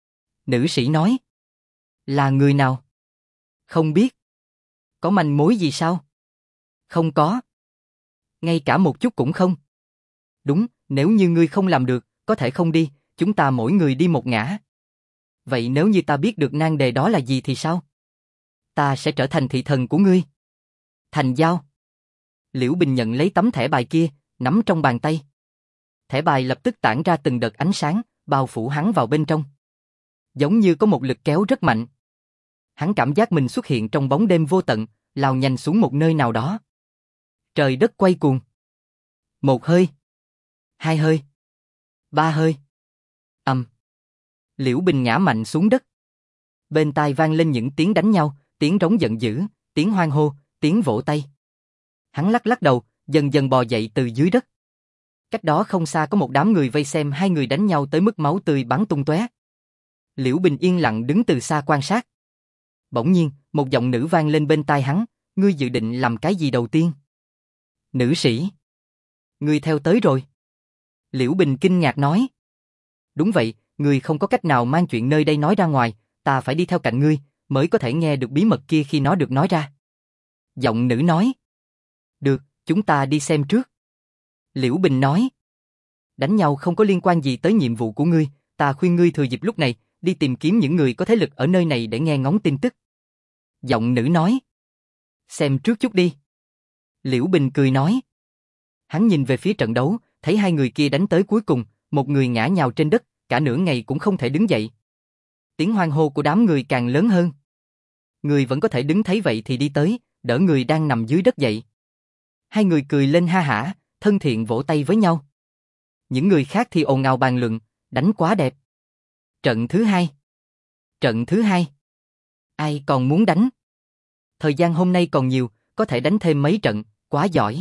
Nữ sĩ nói. Là người nào? Không biết. Có manh mối gì sao? Không có. Ngay cả một chút cũng không. Đúng, nếu như ngươi không làm được, có thể không đi, chúng ta mỗi người đi một ngả. Vậy nếu như ta biết được nan đề đó là gì thì sao? Ta sẽ trở thành thị thần của ngươi. Thành giao. Liễu Bình nhận lấy tấm thẻ bài kia, nắm trong bàn tay. Thẻ bài lập tức tản ra từng đợt ánh sáng, bao phủ hắn vào bên trong. Giống như có một lực kéo rất mạnh. Hắn cảm giác mình xuất hiện trong bóng đêm vô tận, lao nhanh xuống một nơi nào đó. Trời đất quay cuồng. Một hơi. Hai hơi. Ba hơi. Liễu Bình ngã mạnh xuống đất. Bên tai vang lên những tiếng đánh nhau, tiếng rống giận dữ, tiếng hoan hô, tiếng vỗ tay. Hắn lắc lắc đầu, dần dần bò dậy từ dưới đất. Cách đó không xa có một đám người vây xem hai người đánh nhau tới mức máu tươi bắn tung tóe. Liễu Bình yên lặng đứng từ xa quan sát. Bỗng nhiên, một giọng nữ vang lên bên tai hắn, ngươi dự định làm cái gì đầu tiên? Nữ sĩ. Ngươi theo tới rồi. Liễu Bình kinh ngạc nói. Đúng vậy, ngươi không có cách nào mang chuyện nơi đây nói ra ngoài, ta phải đi theo cạnh ngươi, mới có thể nghe được bí mật kia khi nó được nói ra. Giọng nữ nói. Được, chúng ta đi xem trước. Liễu Bình nói. Đánh nhau không có liên quan gì tới nhiệm vụ của ngươi, ta khuyên ngươi thừa dịp lúc này, đi tìm kiếm những người có thế lực ở nơi này để nghe ngóng tin tức. Giọng nữ nói. Xem trước chút đi. Liễu Bình cười nói. Hắn nhìn về phía trận đấu, thấy hai người kia đánh tới cuối cùng, một người ngã nhào trên đất, cả nửa ngày cũng không thể đứng dậy. Tiếng hoan hô của đám người càng lớn hơn. Người vẫn có thể đứng thấy vậy thì đi tới, đỡ người đang nằm dưới đất dậy. Hai người cười lên ha hả, thân thiện vỗ tay với nhau. Những người khác thì ồn ào bàn luận, đánh quá đẹp. Trận thứ hai. Trận thứ hai. Ai còn muốn đánh? Thời gian hôm nay còn nhiều, có thể đánh thêm mấy trận, quá giỏi.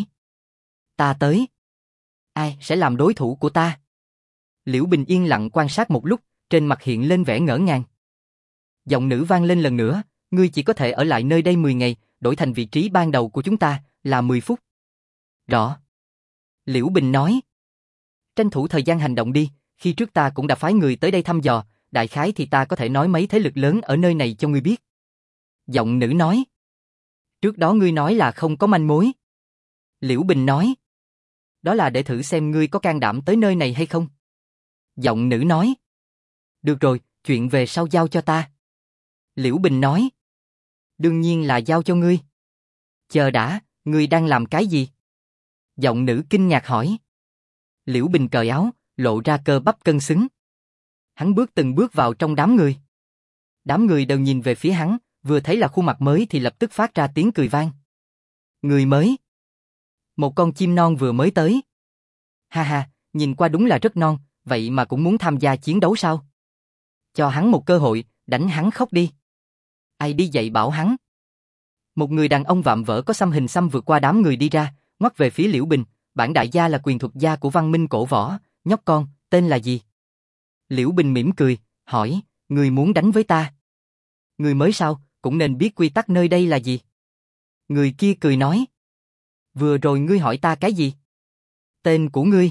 Ta tới. Ai sẽ làm đối thủ của ta? Liễu Bình yên lặng quan sát một lúc, trên mặt hiện lên vẻ ngỡ ngàng. Giọng nữ vang lên lần nữa, ngươi chỉ có thể ở lại nơi đây 10 ngày, đổi thành vị trí ban đầu của chúng ta, là 10 phút. Rõ. Liễu Bình nói. Tranh thủ thời gian hành động đi, khi trước ta cũng đã phái người tới đây thăm dò, đại khái thì ta có thể nói mấy thế lực lớn ở nơi này cho ngươi biết. Giọng nữ nói. Trước đó ngươi nói là không có manh mối. Liễu Bình nói. Đó là để thử xem ngươi có can đảm tới nơi này hay không. Giọng nữ nói. Được rồi, chuyện về sau giao cho ta. Liễu Bình nói. Đương nhiên là giao cho ngươi. Chờ đã, ngươi đang làm cái gì? Giọng nữ kinh ngạc hỏi. Liễu Bình cởi áo, lộ ra cơ bắp cân xứng. Hắn bước từng bước vào trong đám người. Đám người đều nhìn về phía hắn, vừa thấy là khuôn mặt mới thì lập tức phát ra tiếng cười vang. Người mới. Một con chim non vừa mới tới. Ha ha, nhìn qua đúng là rất non, vậy mà cũng muốn tham gia chiến đấu sao? Cho hắn một cơ hội, đánh hắn khóc đi. Ai đi dạy bảo hắn? Một người đàn ông vạm vỡ có xăm hình xăm vượt qua đám người đi ra, ngoắt về phía Liễu Bình, bản đại gia là quyền thuật gia của văn minh cổ võ, nhóc con, tên là gì? Liễu Bình mỉm cười, hỏi, người muốn đánh với ta? Người mới sao, cũng nên biết quy tắc nơi đây là gì? Người kia cười nói. Vừa rồi ngươi hỏi ta cái gì? Tên của ngươi.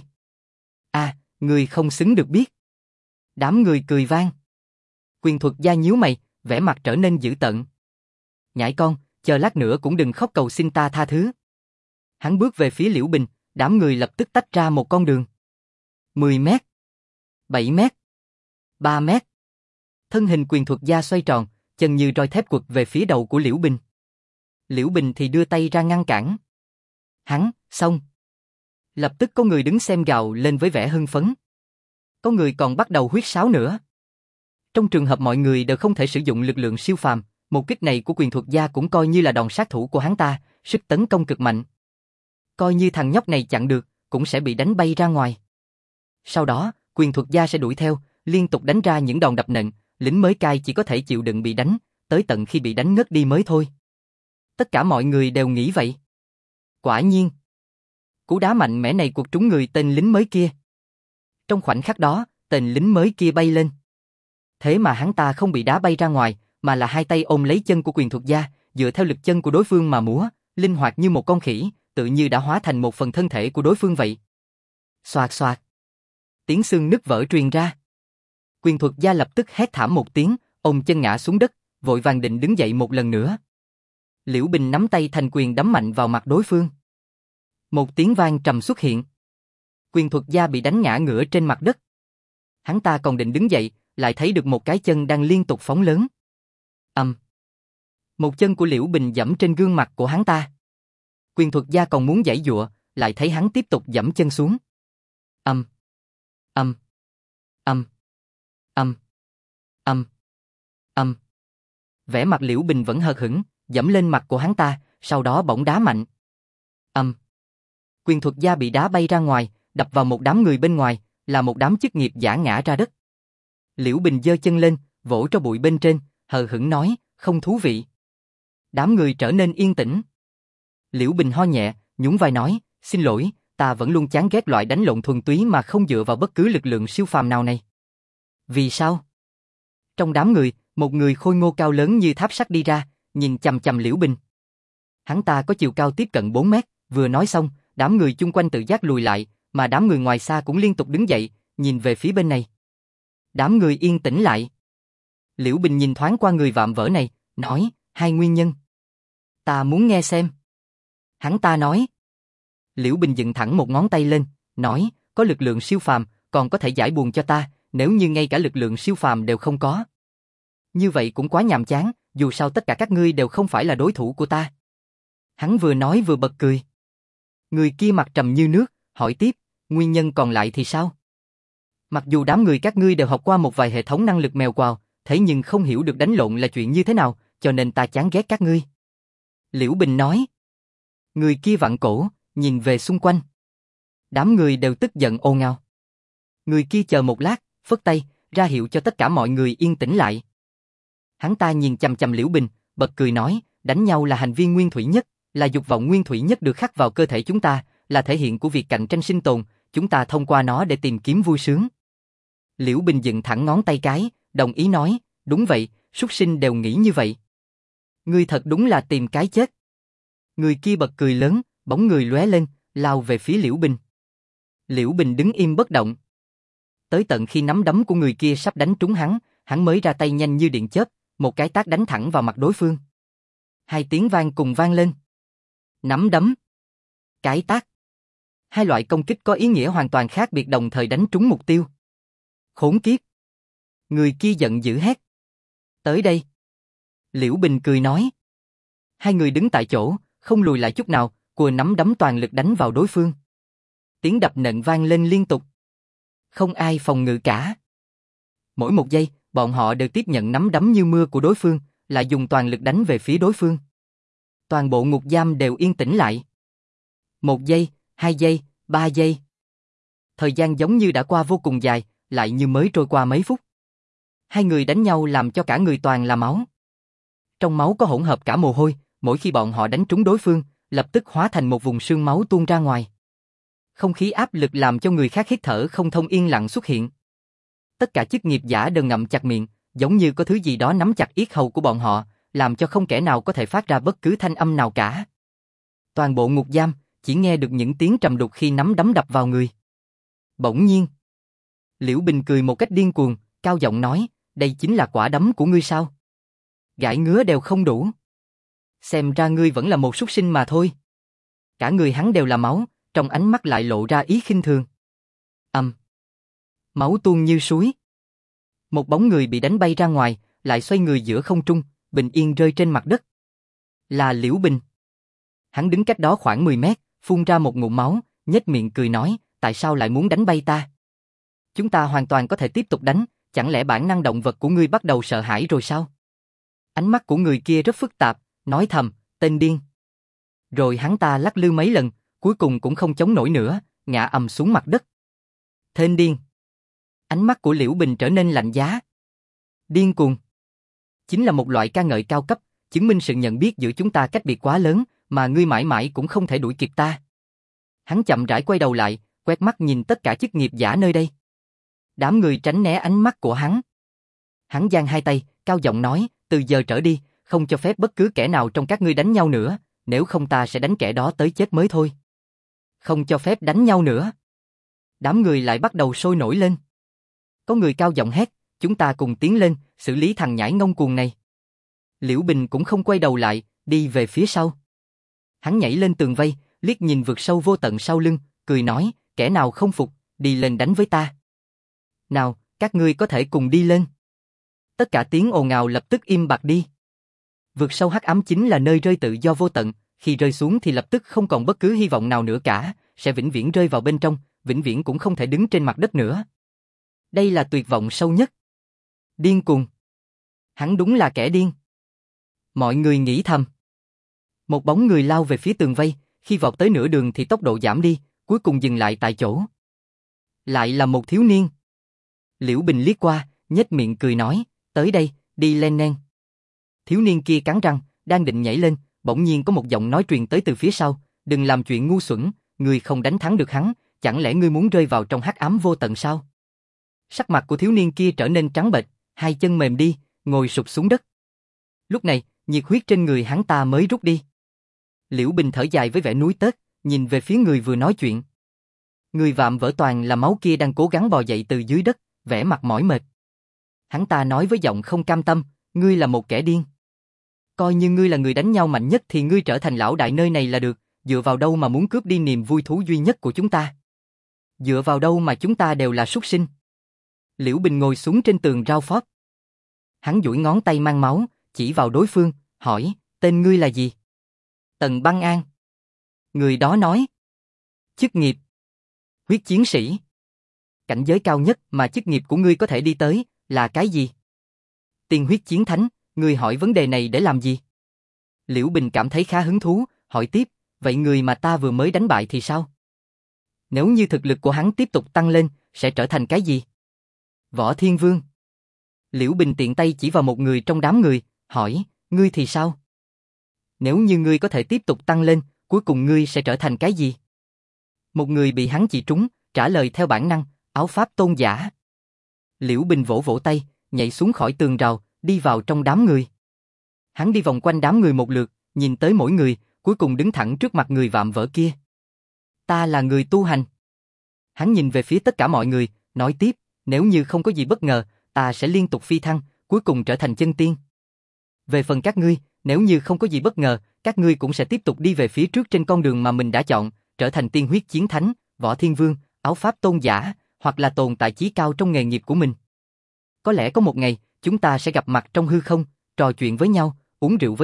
À, ngươi không xứng được biết. Đám người cười vang. Quyền thuật gia nhíu mày, vẻ mặt trở nên dữ tợn. Nhãi con, chờ lát nữa cũng đừng khóc cầu xin ta tha thứ. Hắn bước về phía Liễu Bình, đám người lập tức tách ra một con đường. 10 mét, 7 mét, 3 mét. Thân hình quyền thuật gia xoay tròn, chân như roi thép quật về phía đầu của Liễu Bình. Liễu Bình thì đưa tay ra ngăn cản. Hắn, xong. Lập tức có người đứng xem gào lên với vẻ hưng phấn. Có người còn bắt đầu huýt sáo nữa. Trong trường hợp mọi người đều không thể sử dụng lực lượng siêu phàm, một kích này của quyền thuật gia cũng coi như là đòn sát thủ của hắn ta, sức tấn công cực mạnh. Coi như thằng nhóc này chặn được, cũng sẽ bị đánh bay ra ngoài. Sau đó, quyền thuật gia sẽ đuổi theo, liên tục đánh ra những đòn đập nện, lính mới cai chỉ có thể chịu đựng bị đánh, tới tận khi bị đánh ngất đi mới thôi. Tất cả mọi người đều nghĩ vậy. Quả nhiên, cú đá mạnh mẽ này quật trúng người tên lính mới kia. Trong khoảnh khắc đó, tên lính mới kia bay lên. Thế mà hắn ta không bị đá bay ra ngoài, mà là hai tay ôm lấy chân của quyền thuật gia, dựa theo lực chân của đối phương mà múa, linh hoạt như một con khỉ, tự như đã hóa thành một phần thân thể của đối phương vậy. Xoạt xoạt. Tiếng xương nứt vỡ truyền ra. Quyền thuật gia lập tức hét thảm một tiếng, ôm chân ngã xuống đất, vội vàng định đứng dậy một lần nữa. Liễu Bình nắm tay thành quyền đấm mạnh vào mặt đối phương. Một tiếng vang trầm xuất hiện. Quyền thuật gia bị đánh ngã ngửa trên mặt đất. Hắn ta còn định đứng dậy, lại thấy được một cái chân đang liên tục phóng lớn. Một chân của Liễu Bình giẫm trên gương mặt của hắn ta. Quyền thuật gia còn muốn giãy giụa, lại thấy hắn tiếp tục giẫm chân xuống. Ầm, ầm, ầm, ầm, ầm, ầm. Vẻ mặt Liễu Bình vẫn hờ hững, giẫm lên mặt của hắn ta, sau đó bỗng đá mạnh. Quyền thuật gia bị đá bay ra ngoài, đập vào một đám người bên ngoài, là một đám chức nghiệp giả ngã ra đất. Liễu Bình giơ chân lên, vỗ cho bụi bên trên, hờ hững nói, không thú vị. Đám người trở nên yên tĩnh. Liễu Bình ho nhẹ, nhún vai nói, xin lỗi, ta vẫn luôn chán ghét loại đánh lộn thuần túy mà không dựa vào bất cứ lực lượng siêu phàm nào này. Vì sao? Trong đám người, một người khôi ngô cao lớn như tháp sắt đi ra, nhìn chằm chằm Liễu Bình. Hắn ta có chiều cao tiếp cận 4 mét, vừa nói xong, đám người chung quanh tự giác lùi lại, mà đám người ngoài xa cũng liên tục đứng dậy, nhìn về phía bên này. Đám người yên tĩnh lại. Liễu Bình nhìn thoáng qua người vạm vỡ này, nói, hai nguyên nhân. Ta muốn nghe xem. Hắn ta nói. Liễu Bình dựng thẳng một ngón tay lên, nói, có lực lượng siêu phàm, còn có thể giải buồn cho ta, nếu như ngay cả lực lượng siêu phàm đều không có. Như vậy cũng quá nhàm chán, dù sao tất cả các ngươi đều không phải là đối thủ của ta. Hắn vừa nói vừa bật cười. Người kia mặt trầm như nước, hỏi tiếp, nguyên nhân còn lại thì sao? Mặc dù đám người các ngươi đều học qua một vài hệ thống năng lực mèo quào, thế nhưng không hiểu được đánh lộn là chuyện như thế nào, cho nên ta chán ghét các ngươi. Liễu Bình nói. Người kia vặn cổ, nhìn về xung quanh. Đám người đều tức giận ồn ào. Người kia chờ một lát, phất tay, ra hiệu cho tất cả mọi người yên tĩnh lại. Hắn ta nhìn chằm chằm Liễu Bình, bật cười nói, đánh nhau là hành vi nguyên thủy nhất, là dục vọng nguyên thủy nhất được khắc vào cơ thể chúng ta, là thể hiện của việc cạnh tranh sinh tồn, chúng ta thông qua nó để tìm kiếm vui sướng. Liễu Bình dựng thẳng ngón tay cái, đồng ý nói, đúng vậy, súc sinh đều nghĩ như vậy. Ngươi thật đúng là tìm cái chết. Người kia bật cười lớn, bóng người lóe lên, lao về phía Liễu Bình. Liễu Bình đứng im bất động. Tới tận khi nắm đấm của người kia sắp đánh trúng hắn mới ra tay nhanh như điện chớp, một cái tát đánh thẳng vào mặt đối phương. Hai tiếng vang cùng vang lên. Nắm đấm, cái tát. Hai loại công kích có ý nghĩa hoàn toàn khác biệt đồng thời đánh trúng mục tiêu. Khốn kiếp. Người kia giận dữ hét. Tới đây. Liễu Bình cười nói. Hai người đứng tại chỗ, không lùi lại chút nào, cùa nắm đấm toàn lực đánh vào đối phương. Tiếng đập nện vang lên liên tục. Không ai phòng ngự cả. Mỗi một giây, bọn họ đều tiếp nhận nắm đấm như mưa của đối phương, lại dùng toàn lực đánh về phía đối phương. Toàn bộ ngục giam đều yên tĩnh lại. 1 giây, 2 giây, 3 giây. Thời gian giống như đã qua vô cùng dài, lại như mới trôi qua mấy phút. Hai người đánh nhau làm cho cả người toàn là máu. Trong máu có hỗn hợp cả mồ hôi, mỗi khi bọn họ đánh trúng đối phương, lập tức hóa thành một vùng sương máu tuôn ra ngoài. Không khí áp lực làm cho người khác hít thở không thông yên lặng xuất hiện. Tất cả chức nghiệp giả đều ngậm chặt miệng, giống như có thứ gì đó nắm chặt yết hầu của bọn họ, làm cho không kẻ nào có thể phát ra bất cứ thanh âm nào cả. Toàn bộ ngục giam chỉ nghe được những tiếng trầm đục khi nắm đấm đập vào người. Bỗng nhiên, Liễu Bình cười một cách điên cuồng, cao giọng nói, đây chính là quả đấm của ngươi sao? Gãi ngứa đều không đủ. Xem ra ngươi vẫn là một súc sinh mà thôi. Cả người hắn đều là máu, trong ánh mắt lại lộ ra ý khinh thường. Máu tuôn như suối. Một bóng người bị đánh bay ra ngoài, lại xoay người giữa không trung, bình yên rơi trên mặt đất. Là Liễu Bình. Hắn đứng cách đó khoảng 10 mét, phun ra một ngụm máu, nhếch miệng cười nói, tại sao lại muốn đánh bay ta? Chúng ta hoàn toàn có thể tiếp tục đánh, chẳng lẽ bản năng động vật của ngươi bắt đầu sợ hãi rồi sao? Ánh mắt của người kia rất phức tạp, nói thầm, tên điên. Rồi hắn ta lắc lư mấy lần, cuối cùng cũng không chống nổi nữa, ngã ầm xuống mặt đất. Tên điên. Ánh mắt của Liễu Bình trở nên lạnh giá. Điên cuồng. Chính là một loại ca ngợi cao cấp, chứng minh sự nhận biết giữa chúng ta cách biệt quá lớn, mà ngươi mãi mãi cũng không thể đuổi kịp ta. Hắn chậm rãi quay đầu lại, quét mắt nhìn tất cả chức nghiệp giả nơi đây. Đám người tránh né ánh mắt của hắn. Hắn giang hai tay, cao giọng nói, từ giờ trở đi, không cho phép bất cứ kẻ nào trong các ngươi đánh nhau nữa, nếu không ta sẽ đánh kẻ đó tới chết mới thôi. Không cho phép đánh nhau nữa. Đám người lại bắt đầu sôi nổi lên. Có người cao giọng hét, chúng ta cùng tiến lên, xử lý thằng nhãi ngông cuồng này. Liễu Bình cũng không quay đầu lại, đi về phía sau. Hắn nhảy lên tường vây, liếc nhìn vực sâu vô tận sau lưng, cười nói, kẻ nào không phục, đi lên đánh với ta. Nào, các ngươi có thể cùng đi lên. Tất cả tiếng ồn ào lập tức im bặt đi. Vực sâu hắc ám chính là nơi rơi tự do vô tận, khi rơi xuống thì lập tức không còn bất cứ hy vọng nào nữa cả, sẽ vĩnh viễn rơi vào bên trong, vĩnh viễn cũng không thể đứng trên mặt đất nữa. Đây là tuyệt vọng sâu nhất. Điên cuồng. Hắn đúng là kẻ điên. Mọi người nghĩ thầm. Một bóng người lao về phía tường vây, khi vọt tới nửa đường thì tốc độ giảm đi, cuối cùng dừng lại tại chỗ. Lại là một thiếu niên. Liễu Bình liếc qua, nhếch miệng cười nói, tới đây, đi lên nen. Thiếu niên kia cắn răng, đang định nhảy lên, bỗng nhiên có một giọng nói truyền tới từ phía sau, đừng làm chuyện ngu xuẩn, ngươi không đánh thắng được hắn, chẳng lẽ ngươi muốn rơi vào trong hắc ám vô tận sao? Sắc mặt của thiếu niên kia trở nên trắng bệch, hai chân mềm đi, ngồi sụp xuống đất. Lúc này, nhiệt huyết trên người hắn ta mới rút đi. Liễu Bình thở dài với vẻ nuối tiếc, nhìn về phía người vừa nói chuyện. Người vạm vỡ toàn là máu kia đang cố gắng bò dậy từ dưới đất, vẻ mặt mỏi mệt. Hắn ta nói với giọng không cam tâm, ngươi là một kẻ điên. Coi như ngươi là người đánh nhau mạnh nhất thì ngươi trở thành lão đại nơi này là được, dựa vào đâu mà muốn cướp đi niềm vui thú duy nhất của chúng ta? Dựa vào đâu mà chúng ta đều là súc sinh? Liễu Bình ngồi xuống trên tường rao phót. Hắn duỗi ngón tay mang máu, chỉ vào đối phương, hỏi, tên ngươi là gì? Tần Băng An. Người đó nói. Chức nghiệp. Huyết chiến sĩ. Cảnh giới cao nhất mà chức nghiệp của ngươi có thể đi tới, là cái gì? Tiên huyết chiến thánh, ngươi hỏi vấn đề này để làm gì? Liễu Bình cảm thấy khá hứng thú, hỏi tiếp, vậy người mà ta vừa mới đánh bại thì sao? Nếu như thực lực của hắn tiếp tục tăng lên, sẽ trở thành cái gì? Võ Thiên Vương. Liễu Bình tiện tay chỉ vào một người trong đám người, hỏi, ngươi thì sao? Nếu như ngươi có thể tiếp tục tăng lên, cuối cùng ngươi sẽ trở thành cái gì? Một người bị hắn chỉ trúng, trả lời theo bản năng, áo pháp tôn giả. Liễu Bình vỗ vỗ tay, nhảy xuống khỏi tường rào, đi vào trong đám người. Hắn đi vòng quanh đám người một lượt, nhìn tới mỗi người, cuối cùng đứng thẳng trước mặt người vạm vỡ kia. Ta là người tu hành. Hắn nhìn về phía tất cả mọi người, nói tiếp, nếu như không có gì bất ngờ, ta sẽ liên tục phi thăng, cuối cùng trở thành chân tiên. Về phần các ngươi, nếu như không có gì bất ngờ, các ngươi cũng sẽ tiếp tục đi về phía trước trên con đường mà mình đã chọn, trở thành tiên huyết chiến thánh, võ thiên vương, áo pháp tôn giả, hoặc là tồn tại chí cao trong nghề nghiệp của mình. Có lẽ có một ngày, chúng ta sẽ gặp mặt trong hư không, trò chuyện với nhau, uống rượu với nhau,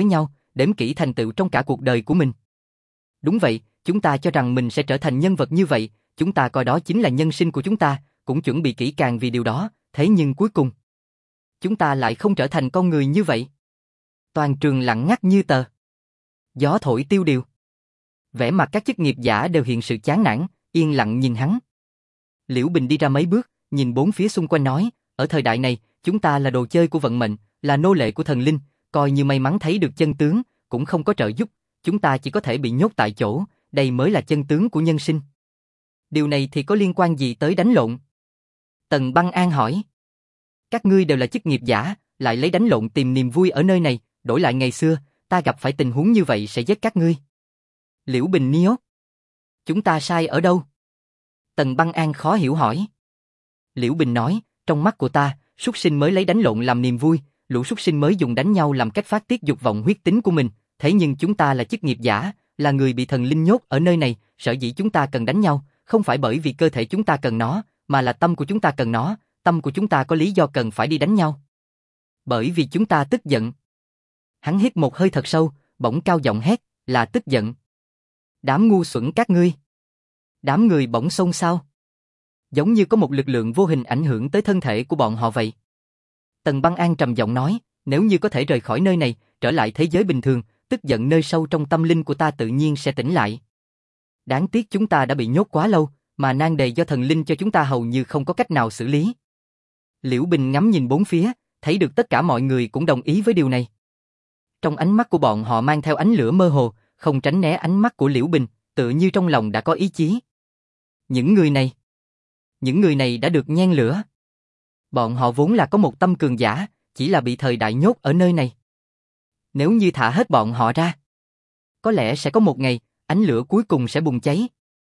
đếm kỹ thành tựu trong cả cuộc đời của mình. Đúng vậy, chúng ta cho rằng mình sẽ trở thành nhân vật như vậy, chúng ta coi đó chính là nhân sinh của chúng ta, cũng chuẩn bị kỹ càng vì điều đó, thế nhưng cuối cùng, chúng ta lại không trở thành con người như vậy. Toàn trường lặng ngắt như tờ. Gió thổi tiêu điều. Vẻ mặt các chức nghiệp giả đều hiện sự chán nản, yên lặng nhìn hắn. Liễu Bình đi ra mấy bước, nhìn bốn phía xung quanh nói, ở thời đại này, chúng ta là đồ chơi của vận mệnh, là nô lệ của thần linh, coi như may mắn thấy được chân tướng, cũng không có trợ giúp, chúng ta chỉ có thể bị nhốt tại chỗ, đây mới là chân tướng của nhân sinh. Điều này thì có liên quan gì tới đánh lộn? Tần Băng An hỏi. Các ngươi đều là chức nghiệp giả, lại lấy đánh lộn tìm niềm vui ở nơi này, đổi lại ngày xưa, ta gặp phải tình huống như vậy sẽ giết các ngươi. Liễu Bình niốt. Chúng ta sai ở đâu? Tần Băng An khó hiểu hỏi. Liễu Bình nói, trong mắt của ta, súc sinh mới lấy đánh lộn làm niềm vui, lũ súc sinh mới dùng đánh nhau làm cách phát tiết dục vọng huyết tính của mình, thế nhưng chúng ta là chức nghiệp giả, là người bị thần linh nhốt ở nơi này, sở dĩ chúng ta cần đánh nhau, không phải bởi vì cơ thể chúng ta cần nó, mà là tâm của chúng ta cần nó, tâm của chúng ta có lý do cần phải đi đánh nhau. Bởi vì chúng ta tức giận. Hắn hít một hơi thật sâu, bỗng cao giọng hét, là tức giận. Đám ngu xuẩn các ngươi. Đám người bỗng xôn xao. Giống như có một lực lượng vô hình ảnh hưởng tới thân thể của bọn họ vậy. Tần Băng An trầm giọng nói, nếu như có thể rời khỏi nơi này, trở lại thế giới bình thường, tức giận nơi sâu trong tâm linh của ta tự nhiên sẽ tỉnh lại. Đáng tiếc chúng ta đã bị nhốt quá lâu, mà nan đề do thần linh cho chúng ta hầu như không có cách nào xử lý. Liễu Bình ngắm nhìn bốn phía, thấy được tất cả mọi người cũng đồng ý với điều này. Trong ánh mắt của bọn họ mang theo ánh lửa mơ hồ, không tránh né ánh mắt của Liễu Bình, tựa như trong lòng đã có ý chí. Những người này đã được nhen lửa. Bọn họ vốn là có một tâm cường giả, chỉ là bị thời đại nhốt ở nơi này. Nếu như thả hết bọn họ ra, có lẽ sẽ có một ngày, ánh lửa cuối cùng sẽ bùng cháy.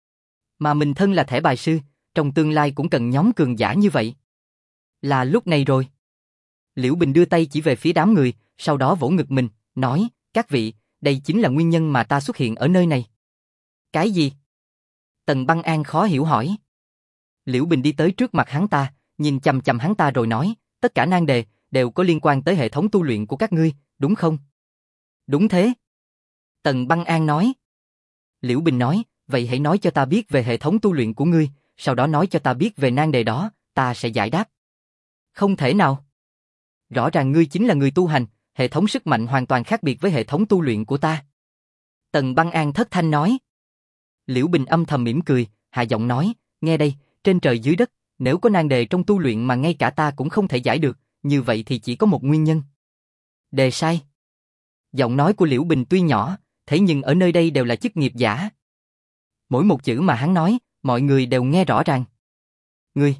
Mà mình thân là thẻ bài sư, trong tương lai cũng cần nhóm cường giả như vậy. Là lúc này rồi. Liễu Bình đưa tay chỉ về phía đám người, sau đó vỗ ngực mình, nói, các vị, đây chính là nguyên nhân mà ta xuất hiện ở nơi này. Cái gì? Tần Băng An khó hiểu hỏi. Liễu Bình đi tới trước mặt hắn ta, nhìn chằm chằm hắn ta rồi nói, tất cả nan đề đều có liên quan tới hệ thống tu luyện của các ngươi, đúng không? Đúng thế. Tần Băng An nói. Liễu Bình nói, vậy hãy nói cho ta biết về hệ thống tu luyện của ngươi, sau đó nói cho ta biết về nan đề đó, ta sẽ giải đáp. Không thể nào. Rõ ràng ngươi chính là người tu hành, hệ thống sức mạnh hoàn toàn khác biệt với hệ thống tu luyện của ta. Tần Băng An thất thanh nói. Liễu Bình âm thầm mỉm cười, hạ giọng nói, nghe đây, trên trời dưới đất, nếu có nan đề trong tu luyện mà ngay cả ta cũng không thể giải được, như vậy thì chỉ có một nguyên nhân. Đề sai. Giọng nói của Liễu Bình tuy nhỏ, thế nhưng ở nơi đây đều là chức nghiệp giả. Mỗi một chữ mà hắn nói, mọi người đều nghe rõ ràng. Ngươi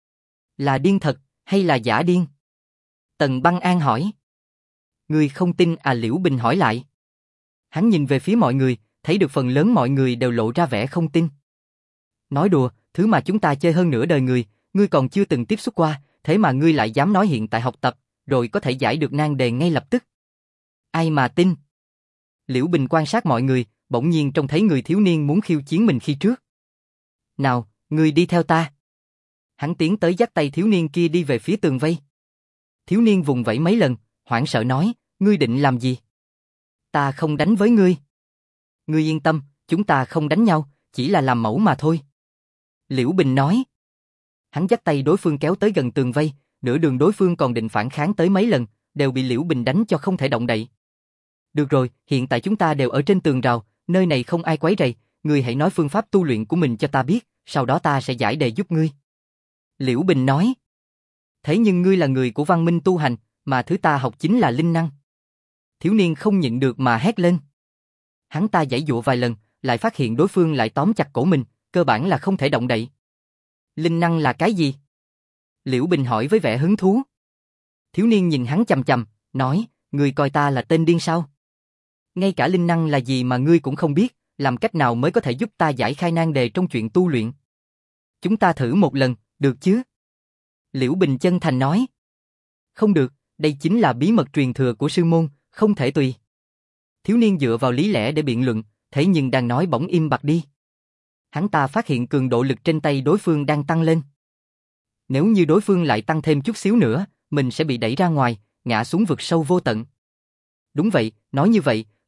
là điên thật, hay là giả điên? Tần Băng An hỏi. Ngươi không tin à? Liễu Bình hỏi lại. Hắn nhìn về phía mọi người, thấy được phần lớn mọi người đều lộ ra vẻ không tin. Nói đùa, thứ mà chúng ta chơi hơn nửa đời người, ngươi còn chưa từng tiếp xúc qua, thế mà ngươi lại dám nói hiện tại học tập, rồi có thể giải được nan đề ngay lập tức. Ai mà tin? Liễu Bình quan sát mọi người, bỗng nhiên trông thấy người thiếu niên muốn khiêu chiến mình khi trước. Nào, ngươi đi theo ta. Hắn tiến tới dắt tay thiếu niên kia đi về phía tường vây. Thiếu niên vùng vẫy mấy lần, hoảng sợ nói, ngươi định làm gì? Ta không đánh với ngươi. Ngươi yên tâm, chúng ta không đánh nhau, chỉ là làm mẫu mà thôi. Liễu Bình nói. Hắn dắt tay đối phương kéo tới gần tường vây, nửa đường đối phương còn định phản kháng tới mấy lần, đều bị Liễu Bình đánh cho không thể động đậy. Được rồi, hiện tại chúng ta đều ở trên tường rào, nơi này không ai quấy rầy, ngươi hãy nói phương pháp tu luyện của mình cho ta biết, sau đó ta sẽ giải đề giúp ngươi. Liễu Bình nói. Thế nhưng ngươi là người của văn minh tu hành, mà thứ ta học chính là linh năng. Thiếu niên không nhịn được mà hét lên. Hắn ta giãy giụa vài lần, lại phát hiện đối phương lại tóm chặt cổ mình, cơ bản là không thể động đậy. Linh năng là cái gì? Liễu Bình hỏi với vẻ hứng thú. Thiếu niên nhìn hắn chằm chằm, nói, ngươi coi ta là tên điên sao? Ngay cả linh năng là gì mà ngươi cũng không biết, làm cách nào mới có thể giúp ta giải khai nan đề trong chuyện tu luyện? Chúng ta thử một lần, được chứ? Liễu Bình chân thành nói. Không được, đây chính là bí mật truyền thừa của sư môn, không thể tùy. Thiếu niên dựa vào lý lẽ để biện luận, thế nhưng đang nói bỗng im bặt đi. Hắn ta phát hiện cường độ lực trên tay đối phương đang tăng lên. Nếu như đối phương lại tăng thêm chút xíu nữa, mình sẽ bị đẩy ra ngoài, ngã xuống vực sâu vô tận. Đúng vậy, nói như vậy,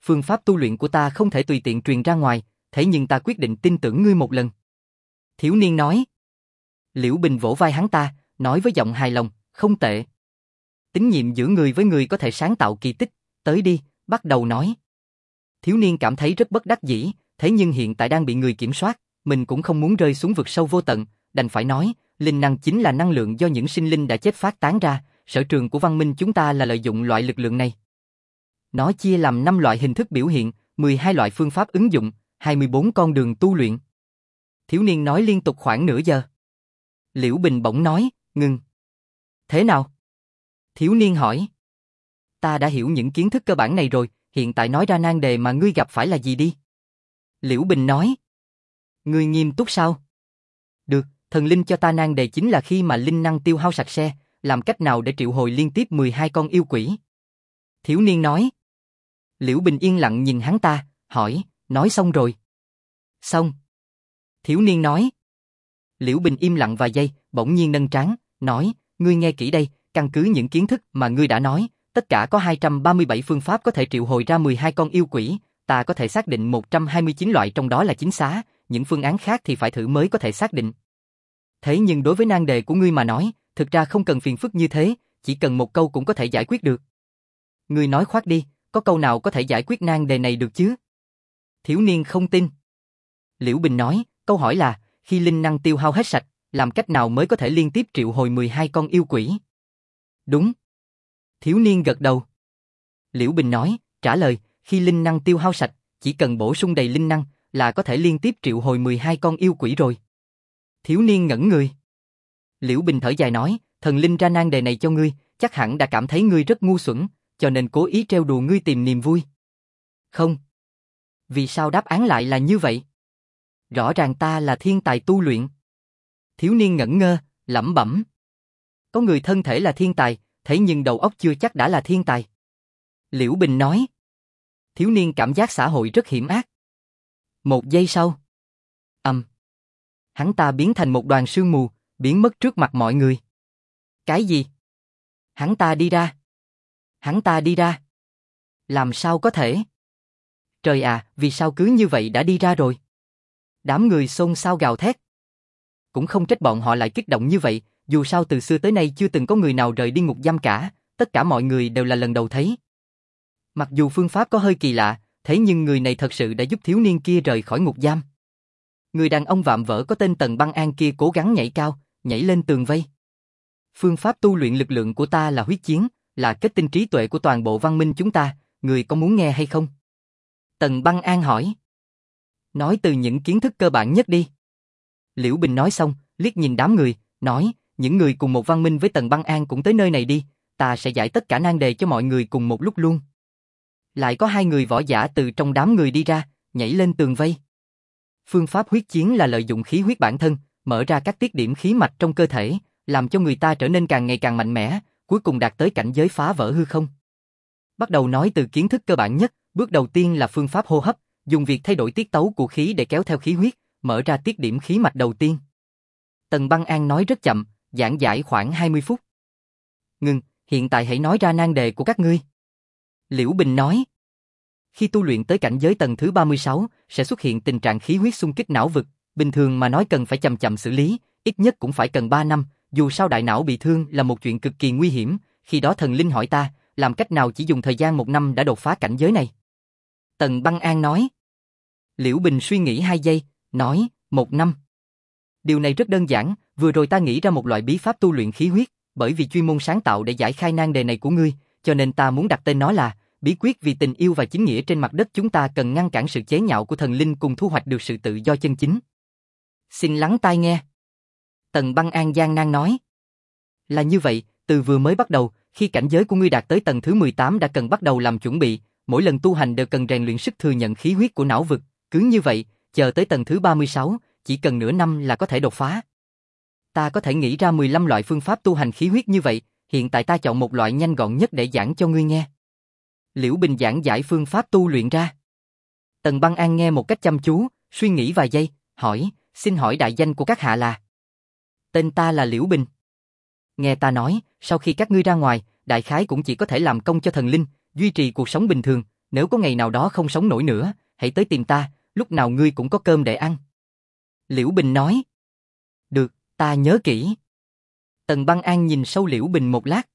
phương pháp tu luyện của ta không thể tùy tiện truyền ra ngoài, thế nhưng ta quyết định tin tưởng ngươi một lần. Thiếu niên nói. Liễu Bình vỗ vai hắn ta, nói với giọng hài lòng, không tệ. Tín nhiệm giữa người với người có thể sáng tạo kỳ tích, tới đi, bắt đầu nói. Thiếu niên cảm thấy rất bất đắc dĩ, thế nhưng hiện tại đang bị người kiểm soát, mình cũng không muốn rơi xuống vực sâu vô tận, đành phải nói, linh năng chính là năng lượng do những sinh linh đã chết phát tán ra, sở trường của văn minh chúng ta là lợi dụng loại lực lượng này. Nó chia làm 5 loại hình thức biểu hiện, 12 loại phương pháp ứng dụng, 24 con đường tu luyện. Thiếu niên nói liên tục khoảng nửa giờ. Liễu Bình bỗng nói, ngừng. Thế nào? Thiếu niên hỏi. Ta đã hiểu những kiến thức cơ bản này rồi, hiện tại nói ra nan đề mà ngươi gặp phải là gì đi. Liễu Bình nói. Ngươi nghiêm túc sao? Được, thần linh cho ta nan đề chính là khi mà linh năng tiêu hao sạch sẽ, làm cách nào để triệu hồi liên tiếp 12 con yêu quỷ? Thiếu niên nói. Liễu Bình yên lặng nhìn hắn ta, hỏi, nói xong rồi. Xong. Thiếu niên nói. Liễu Bình im lặng vài giây, bỗng nhiên nâng trán, nói, ngươi nghe kỹ đây, căn cứ những kiến thức mà ngươi đã nói, tất cả có 237 phương pháp có thể triệu hồi ra 12 con yêu quỷ, ta có thể xác định 129 loại trong đó là chính xác, những phương án khác thì phải thử mới có thể xác định. Thế nhưng đối với nan đề của ngươi mà nói, thực ra không cần phiền phức như thế, chỉ cần một câu cũng có thể giải quyết được. Ngươi nói khoác đi, có câu nào có thể giải quyết nan đề này được chứ? Thiếu niên không tin. Liễu Bình nói, câu hỏi là, khi linh năng tiêu hao hết sạch, làm cách nào mới có thể liên tiếp triệu hồi 12 con yêu quỷ? Đúng. Thiếu niên gật đầu. Liễu Bình nói, trả lời, khi linh năng tiêu hao sạch, chỉ cần bổ sung đầy linh năng là có thể liên tiếp triệu hồi 12 con yêu quỷ rồi. Thiếu niên ngẩn người. Liễu Bình thở dài nói, thần linh ra nan đề này cho ngươi, chắc hẳn đã cảm thấy ngươi rất ngu xuẩn, cho nên cố ý trêu đùa ngươi tìm niềm vui. Không. Vì sao đáp án lại là như vậy? Rõ ràng ta là thiên tài tu luyện. Thiếu niên ngẩn ngơ, lẩm bẩm. Có người thân thể là thiên tài, thế nhưng đầu óc chưa chắc đã là thiên tài. Liễu Bình nói. Thiếu niên cảm giác xã hội rất hiểm ác. Một giây sau. Hắn ta biến thành một đoàn sương mù, biến mất trước mặt mọi người. Cái gì? Hắn ta đi ra. Hắn ta đi ra. Làm sao có thể? Trời à, vì sao cứ như vậy đã đi ra rồi? Đám người xôn xao gào thét. Cũng không trách bọn họ lại kích động như vậy, dù sao từ xưa tới nay chưa từng có người nào rời đi ngục giam cả, tất cả mọi người đều là lần đầu thấy. Mặc dù phương pháp có hơi kỳ lạ, thế nhưng người này thật sự đã giúp thiếu niên kia rời khỏi ngục giam. Người đàn ông vạm vỡ có tên Tần Băng An kia cố gắng nhảy cao, nhảy lên tường vây. Phương pháp tu luyện lực lượng của ta là huyết chiến, là kết tinh trí tuệ của toàn bộ văn minh chúng ta, người có muốn nghe hay không? Tần Băng An hỏi. Nói từ những kiến thức cơ bản nhất đi. Liễu Bình nói xong, liếc nhìn đám người, nói, những người cùng một văn minh với Tần Băng An cũng tới nơi này đi, ta sẽ giải tất cả nan đề cho mọi người cùng một lúc luôn. Lại có 2 người võ giả từ trong đám người đi ra, nhảy lên tường vây. Phương pháp huyết chiến là lợi dụng khí huyết bản thân, mở ra các tiết điểm khí mạch trong cơ thể, làm cho người ta trở nên càng ngày càng mạnh mẽ, cuối cùng đạt tới cảnh giới phá vỡ hư không. Bắt đầu nói từ kiến thức cơ bản nhất, bước đầu tiên là phương pháp hô hấp, dùng việc thay đổi tiết tấu của khí để kéo theo khí huyết, mở ra tiết điểm khí mạch đầu tiên. Tần Băng An nói rất chậm, giảng giải khoảng 20 phút. Ngừng, hiện tại hãy nói ra nan đề của các ngươi. Liễu Bình nói. Khi tu luyện tới cảnh giới tầng thứ 36, sẽ xuất hiện tình trạng khí huyết xung kích não vực, bình thường mà nói cần phải chậm chậm xử lý, ít nhất cũng phải cần 3 năm, dù sao đại não bị thương là một chuyện cực kỳ nguy hiểm, khi đó thần linh hỏi ta, làm cách nào chỉ dùng thời gian 1 năm đã đột phá cảnh giới này. Tần Băng An nói. Liễu Bình suy nghĩ 2 giây, nói, 1 năm. Điều này rất đơn giản, vừa rồi ta nghĩ ra một loại bí pháp tu luyện khí huyết, bởi vì chuyên môn sáng tạo để giải khai nan đề này của ngươi, cho nên ta muốn đặt tên nó là bí quyết vì tình yêu và chính nghĩa trên mặt đất chúng ta cần ngăn cản sự chế nhạo của thần linh cùng thu hoạch được sự tự do chân chính. Xin lắng tai nghe. Tần Băng An gian nan nói. Là như vậy, từ vừa mới bắt đầu, khi cảnh giới của ngươi đạt tới tầng thứ 18 đã cần bắt đầu làm chuẩn bị, mỗi lần tu hành đều cần rèn luyện sức thừa nhận khí huyết của não vực, cứ như vậy, chờ tới tầng thứ 36, chỉ cần nửa năm là có thể đột phá. Ta có thể nghĩ ra 15 loại phương pháp tu hành khí huyết như vậy, hiện tại ta chọn một loại nhanh gọn nhất để giảng cho ngươi nghe. Liễu Bình giảng giải phương pháp tu luyện ra. Tần Băng An nghe một cách chăm chú, suy nghĩ vài giây, hỏi, xin hỏi đại danh của các hạ là? Tên ta là Liễu Bình. Nghe ta nói, sau khi các ngươi ra ngoài, đại khái cũng chỉ có thể làm công cho thần linh, duy trì cuộc sống bình thường, nếu có ngày nào đó không sống nổi nữa, hãy tới tìm ta, lúc nào ngươi cũng có cơm để ăn. Liễu Bình nói. Được, ta nhớ kỹ. Tần Băng An nhìn sâu Liễu Bình một lát.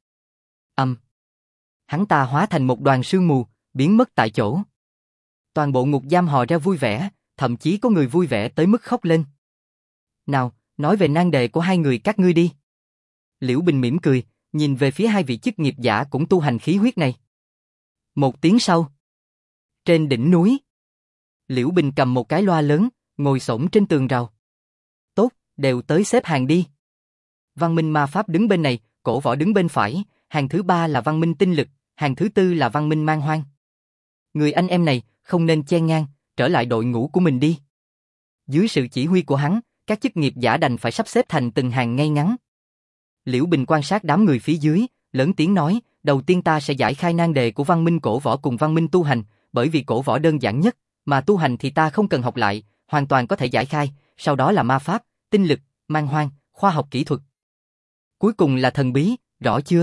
Hắn ta hóa thành một đoàn sương mù, biến mất tại chỗ. Toàn bộ ngục giam hò reo vui vẻ, thậm chí có người vui vẻ tới mức khóc lên. Nào, nói về nan đề của hai người các ngươi đi. Liễu Bình mỉm cười, nhìn về phía hai vị chức nghiệp giả cũng tu hành khí huyết này. Một tiếng sau. Trên đỉnh núi. Liễu Bình cầm một cái loa lớn, ngồi xổm trên tường rào. Tốt, đều tới xếp hàng đi. Văn minh ma pháp đứng bên này, cổ võ đứng bên phải, hàng thứ ba là văn minh tinh lực, hàng thứ tư là văn minh man hoang. Người anh em này không nên chen ngang, trở lại đội ngũ của mình đi. Dưới sự chỉ huy của hắn, các chức nghiệp giả đành phải sắp xếp thành từng hàng ngay ngắn. Liễu Bình quan sát đám người phía dưới, lớn tiếng nói, đầu tiên ta sẽ giải khai nan đề của văn minh cổ võ cùng văn minh tu hành, bởi vì cổ võ đơn giản nhất, mà tu hành thì ta không cần học lại, hoàn toàn có thể giải khai, sau đó là ma pháp, tinh lực, man hoang, khoa học kỹ thuật. Cuối cùng là thần bí, rõ chưa?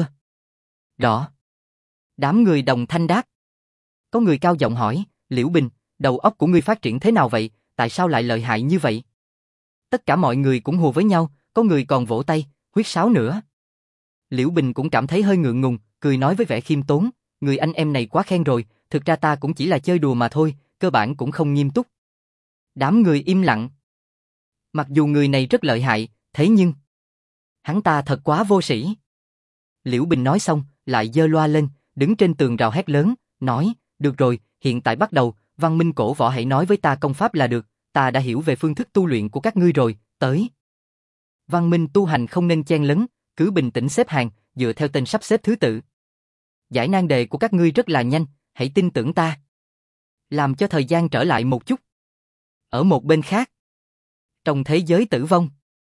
Rõ. Đám người đồng thanh đáp. Có người cao giọng hỏi, Liễu Bình, đầu óc của ngươi phát triển thế nào vậy, tại sao lại lợi hại như vậy? Tất cả mọi người cũng hùa với nhau, có người còn vỗ tay, huýt sáo nữa. Liễu Bình cũng cảm thấy hơi ngượng ngùng, cười nói với vẻ khiêm tốn, người anh em này quá khen rồi, thực ra ta cũng chỉ là chơi đùa mà thôi, cơ bản cũng không nghiêm túc. Đám người im lặng. Mặc dù người này rất lợi hại, thế nhưng hắn ta thật quá vô sĩ. Liễu Bình nói xong, lại giơ loa lên, đứng trên tường rào hét lớn, nói, được rồi, hiện tại bắt đầu, văn minh cổ võ hãy nói với ta công pháp là được, ta đã hiểu về phương thức tu luyện của các ngươi rồi, tới. Văn minh tu hành không nên chen lấn, cứ bình tĩnh xếp hàng, dựa theo tên sắp xếp thứ tự. Giải nan đề của các ngươi rất là nhanh, hãy tin tưởng ta. Làm cho thời gian trở lại một chút. Ở một bên khác, trong thế giới tử vong,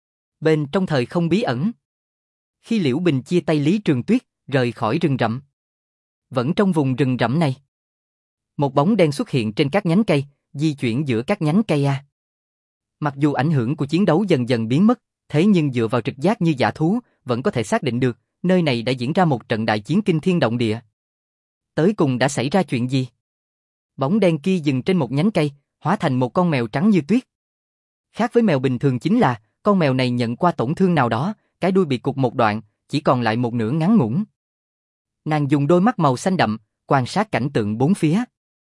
bên trong thời không bí ẩn, khi Liễu Bình chia tay Lý Trường Tuyết, rời khỏi rừng rậm. Vẫn trong vùng rừng rậm này, một bóng đen xuất hiện trên các nhánh cây, di chuyển giữa các nhánh cây a. Mặc dù ảnh hưởng của chiến đấu dần dần biến mất, thế nhưng dựa vào trực giác như dã thú, vẫn có thể xác định được, nơi này đã diễn ra một trận đại chiến kinh thiên động địa. Tới cùng đã xảy ra chuyện gì? Bóng đen kia dừng trên một nhánh cây, hóa thành một con mèo trắng như tuyết. Khác với mèo bình thường chính là, con mèo này nhận qua tổn thương nào đó, cái đuôi bị cụt một đoạn, chỉ còn lại một nửa ngắn ngủn. Nàng dùng đôi mắt màu xanh đậm, quan sát cảnh tượng bốn phía.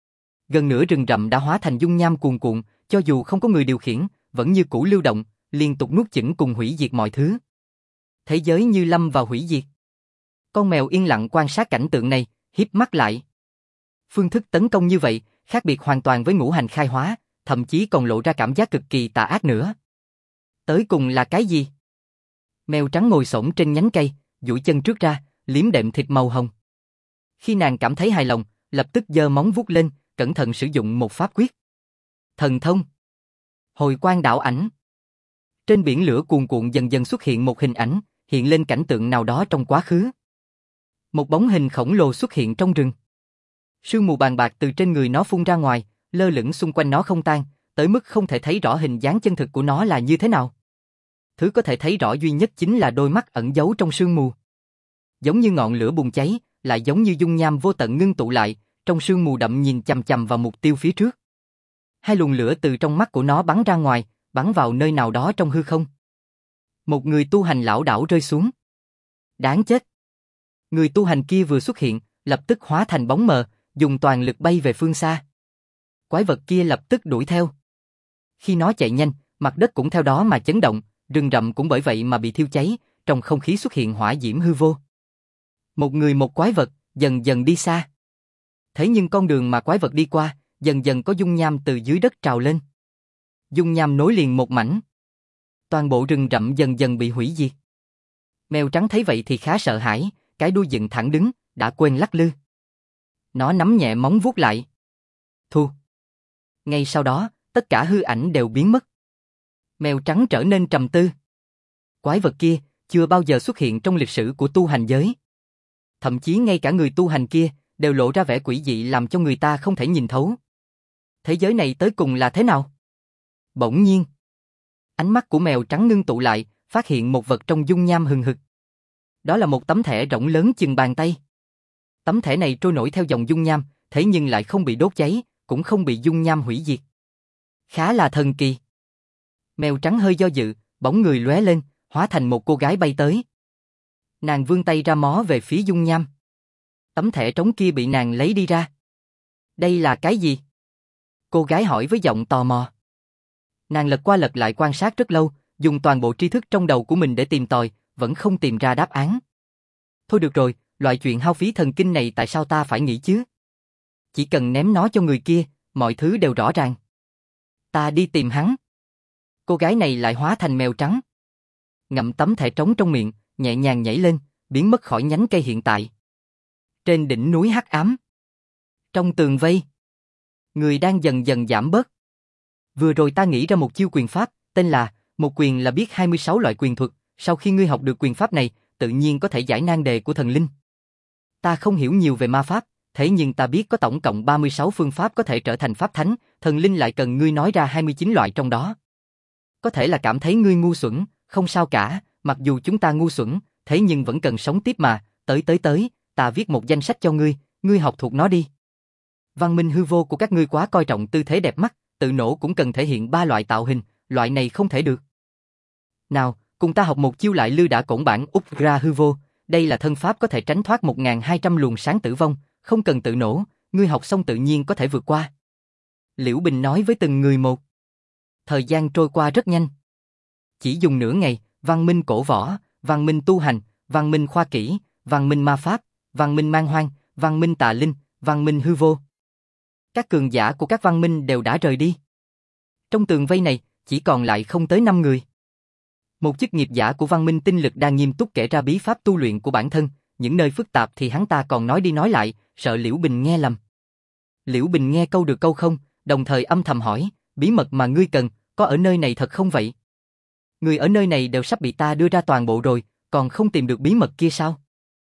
Gần nửa rừng rậm đã hóa thành dung nham cuồn cuộn, cho dù không có người điều khiển, vẫn như cũ lưu động, liên tục nuốt chửng cùng hủy diệt mọi thứ. Thế giới như lâm vào hủy diệt. Con mèo yên lặng quan sát cảnh tượng này, híp mắt lại. Phương thức tấn công như vậy, khác biệt hoàn toàn với ngũ hành khai hóa, thậm chí còn lộ ra cảm giác cực kỳ tà ác nữa. Tới cùng là cái gì? Mèo trắng ngồi xổm trên nhánh cây, duỗi chân trước ra, liếm đệm thịt màu hồng. Khi nàng cảm thấy hài lòng, lập tức giơ móng vuốt lên, cẩn thận sử dụng một pháp quyết. Thần thông. Hồi quang đạo ảnh. Trên biển lửa cuồn cuộn dần dần xuất hiện một hình ảnh, hiện lên cảnh tượng nào đó trong quá khứ. Một bóng hình khổng lồ xuất hiện trong rừng. Sương mù bàn bạc từ trên người nó phun ra ngoài, lơ lửng xung quanh nó không tan, tới mức không thể thấy rõ hình dáng chân thực của nó là như thế nào. Thứ có thể thấy rõ duy nhất chính là đôi mắt ẩn giấu trong sương mù. Giống như ngọn lửa bùng cháy, lại giống như dung nham vô tận ngưng tụ lại, trong sương mù đậm nhìn chằm chằm vào mục tiêu phía trước. Hai luồng lửa từ trong mắt của nó bắn ra ngoài, bắn vào nơi nào đó trong hư không. Một người tu hành lảo đảo rơi xuống. Đáng chết. Người tu hành kia vừa xuất hiện, lập tức hóa thành bóng mờ, dùng toàn lực bay về phương xa. Quái vật kia lập tức đuổi theo. Khi nó chạy nhanh, mặt đất cũng theo đó mà chấn động, rừng rậm cũng bởi vậy mà bị thiêu cháy, trong không khí xuất hiện hỏa diễm hư vô. Một người một quái vật, dần dần đi xa. Thế nhưng con đường mà quái vật đi qua, dần dần có dung nham từ dưới đất trào lên. Dung nham nối liền một mảnh. Toàn bộ rừng rậm dần dần bị hủy diệt. Mèo trắng thấy vậy thì khá sợ hãi, cái đuôi dựng thẳng đứng, đã quên lắc lư. Nó nắm nhẹ móng vuốt lại. Thu. Ngay sau đó, tất cả hư ảnh đều biến mất. Mèo trắng trở nên trầm tư. Quái vật kia chưa bao giờ xuất hiện trong lịch sử của tu hành giới. Thậm chí ngay cả người tu hành kia đều lộ ra vẻ quỷ dị làm cho người ta không thể nhìn thấu. Thế giới này tới cùng là thế nào? Bỗng nhiên, ánh mắt của mèo trắng ngưng tụ lại, phát hiện một vật trong dung nham hừng hực. Đó là một tấm thẻ rỗng lớn chừng bàn tay. Tấm thẻ này trôi nổi theo dòng dung nham, thế nhưng lại không bị đốt cháy, cũng không bị dung nham hủy diệt. Khá là thần kỳ. Mèo trắng hơi do dự, bóng người lóe lên, hóa thành một cô gái bay tới. Nàng vươn tay ra mó về phía dung nham. Tấm thẻ trống kia bị nàng lấy đi ra. Đây là cái gì? Cô gái hỏi với giọng tò mò. Nàng lật qua lật lại quan sát rất lâu, dùng toàn bộ tri thức trong đầu của mình để tìm tòi, vẫn không tìm ra đáp án. Thôi được rồi, loại chuyện hao phí thần kinh này tại sao ta phải nghĩ chứ? Chỉ cần ném nó cho người kia, mọi thứ đều rõ ràng. Ta đi tìm hắn. Cô gái này lại hóa thành mèo trắng. Ngậm tấm thẻ trống trong miệng, nhẹ nhàng nhảy lên, biến mất khỏi nhánh cây hiện tại. Trên đỉnh núi hắc ám. Trong tường vây. Người đang dần dần giảm bớt. Vừa rồi ta nghĩ ra một chiêu quyền pháp, tên là một quyền là biết 26 loại quyền thuật, sau khi ngươi học được quyền pháp này, tự nhiên có thể giải nan đề của thần linh. Ta không hiểu nhiều về ma pháp, thế nhưng ta biết có tổng cộng 36 phương pháp có thể trở thành pháp thánh, thần linh lại cần ngươi nói ra 29 loại trong đó. Có thể là cảm thấy ngươi ngu xuẩn, không sao cả, mặc dù chúng ta ngu xuẩn, thế nhưng vẫn cần sống tiếp mà, tới, ta viết một danh sách cho ngươi học thuộc nó đi. Văn minh hư vô của các ngươi quá coi trọng tư thế đẹp mắt, tự nổ cũng cần thể hiện 3 loại tạo hình, loại này không thể được. Nào, cùng ta học một chiêu lại lư đả cổn bản Ugra hư vô, đây là thân pháp có thể tránh thoát 1200 luồng sáng tử vong, không cần tự nổ, ngươi học xong tự nhiên có thể vượt qua. Liễu Bình nói với từng người một. Thời gian trôi qua rất nhanh. Chỉ dùng nửa ngày, văn minh cổ võ, văn minh tu hành, văn minh khoa kỹ, văn minh ma pháp, văn minh man hoang, văn minh tà linh, văn minh hư vô. Các cường giả của các văn minh đều đã rời đi. Trong tường vây này, chỉ còn lại không tới 5 người. Một chức nghiệp giả của văn minh tinh lực đang nghiêm túc kể ra bí pháp tu luyện của bản thân, những nơi phức tạp thì hắn ta còn nói đi nói lại, sợ Liễu Bình nghe lầm. Liễu Bình nghe câu được câu không, đồng thời âm thầm hỏi, bí mật mà ngươi cần, có ở nơi này thật không vậy? Người ở nơi này đều sắp bị ta đưa ra toàn bộ rồi, còn không tìm được bí mật kia sao?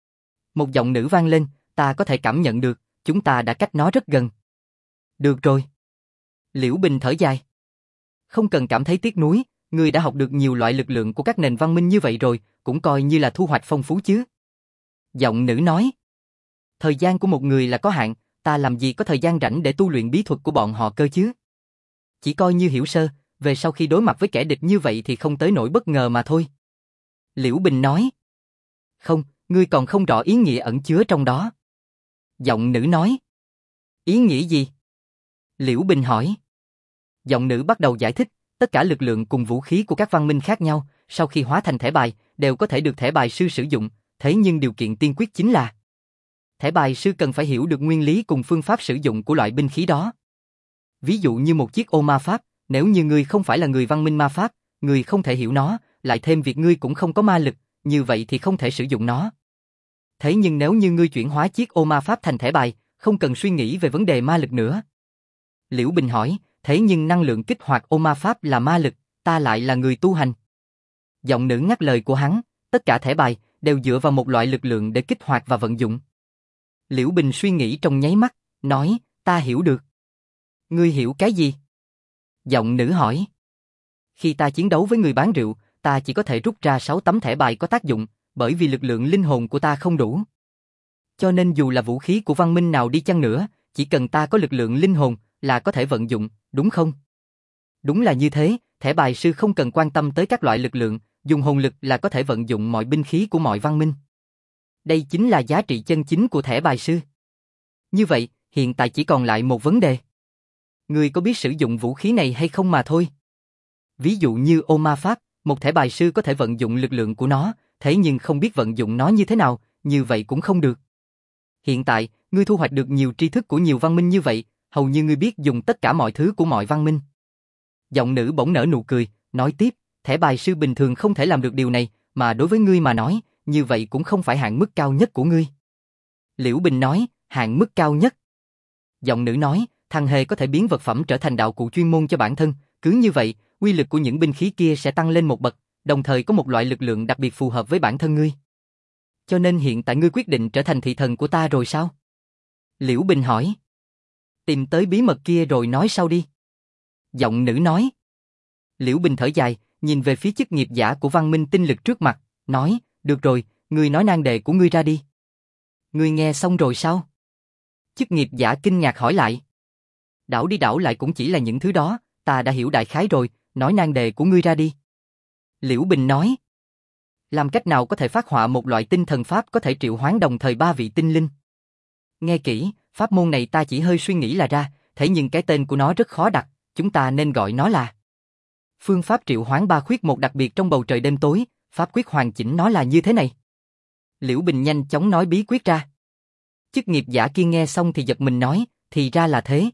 Một giọng nữ vang lên, ta có thể cảm nhận được, chúng ta đã cách nó rất gần. Được rồi. Liễu Bình thở dài. Không cần cảm thấy tiếc nuối, ngươi đã học được nhiều loại lực lượng của các nền văn minh như vậy rồi, cũng coi như là thu hoạch phong phú chứ. Giọng nữ nói. Thời gian của một người là có hạn, ta làm gì có thời gian rảnh để tu luyện bí thuật của bọn họ cơ chứ. Chỉ coi như hiểu sơ, về sau khi đối mặt với kẻ địch như vậy thì không tới nỗi bất ngờ mà thôi. Liễu Bình nói. Không, ngươi còn không rõ ý nghĩa ẩn chứa trong đó. Giọng nữ nói. Ý nghĩa gì? Liễu Bình hỏi. Giọng nữ bắt đầu giải thích, tất cả lực lượng cùng vũ khí của các văn minh khác nhau, sau khi hóa thành thẻ bài, đều có thể được thẻ bài sư sử dụng, thế nhưng điều kiện tiên quyết chính là thẻ bài sư cần phải hiểu được nguyên lý cùng phương pháp sử dụng của loại binh khí đó. Ví dụ như một chiếc ô ma pháp, nếu như ngươi không phải là người văn minh ma pháp, ngươi không thể hiểu nó, lại thêm việc ngươi cũng không có ma lực, như vậy thì không thể sử dụng nó. Thế nhưng nếu như ngươi chuyển hóa chiếc ô ma pháp thành thẻ bài, không cần suy nghĩ về vấn đề ma lực nữa. Liễu Bình hỏi, thế nhưng năng lượng kích hoạt ô ma pháp là ma lực, ta lại là người tu hành. Giọng nữ ngắt lời của hắn, tất cả thẻ bài đều dựa vào một loại lực lượng để kích hoạt và vận dụng. Liễu Bình suy nghĩ trong nháy mắt, nói, ta hiểu được. Ngươi hiểu cái gì? Giọng nữ hỏi. Khi ta chiến đấu với người bán rượu, ta chỉ có thể rút ra 6 tấm thẻ bài có tác dụng, bởi vì lực lượng linh hồn của ta không đủ. Cho nên dù là vũ khí của văn minh nào đi chăng nữa, chỉ cần ta có lực lượng linh hồn là có thể vận dụng, đúng không? Đúng là như thế, thẻ bài sư không cần quan tâm tới các loại lực lượng, dùng hồn lực là có thể vận dụng mọi binh khí của mọi văn minh. Đây chính là giá trị chân chính của thẻ bài sư. Như vậy, hiện tại chỉ còn lại một vấn đề. Ngươi có biết sử dụng vũ khí này hay không mà thôi. Ví dụ như ô ma pháp, một thẻ bài sư có thể vận dụng lực lượng của nó, thế nhưng không biết vận dụng nó như thế nào, như vậy cũng không được. Hiện tại, ngươi thu hoạch được nhiều tri thức của nhiều văn minh như vậy, hầu như ngươi biết dùng tất cả mọi thứ của mọi văn minh. Giọng nữ bỗng nở nụ cười, nói tiếp, thẻ bài sư bình thường không thể làm được điều này, mà đối với ngươi mà nói, như vậy cũng không phải hạn mức cao nhất của ngươi. Liễu Bình nói, hạn mức cao nhất. Giọng nữ nói, thằng hề có thể biến vật phẩm trở thành đạo cụ chuyên môn cho bản thân, cứ như vậy, uy lực của những binh khí kia sẽ tăng lên một bậc, đồng thời có một loại lực lượng đặc biệt phù hợp với bản thân ngươi. Cho nên hiện tại ngươi quyết định trở thành thị thần của ta rồi sao? Liễu Bình hỏi. Tìm tới bí mật kia rồi nói sau đi. Giọng nữ nói. Liễu Bình thở dài, nhìn về phía chức nghiệp giả của văn minh tinh lực trước mặt, nói, được rồi, ngươi nói nan đề của ngươi ra đi. Ngươi nghe xong rồi sao? Chức nghiệp giả kinh ngạc hỏi lại. Đảo đi đảo lại cũng chỉ là những thứ đó, ta đã hiểu đại khái rồi, nói nan đề của ngươi ra đi. Liễu Bình nói. Làm cách nào có thể phát họa một loại tinh thần pháp có thể triệu hoán đồng thời 3 vị tinh linh? Nghe kỹ, pháp môn này ta chỉ hơi suy nghĩ là ra, thế nhưng cái tên của nó rất khó đặt, chúng ta nên gọi nó là phương pháp triệu hoán 3 khuyết một đặc biệt trong bầu trời đêm tối, pháp quyết hoàn chỉnh nó là như thế này. Liễu Bình nhanh chóng nói bí quyết ra. Chức nghiệp giả kia nghe xong thì giật mình nói, thì ra là thế.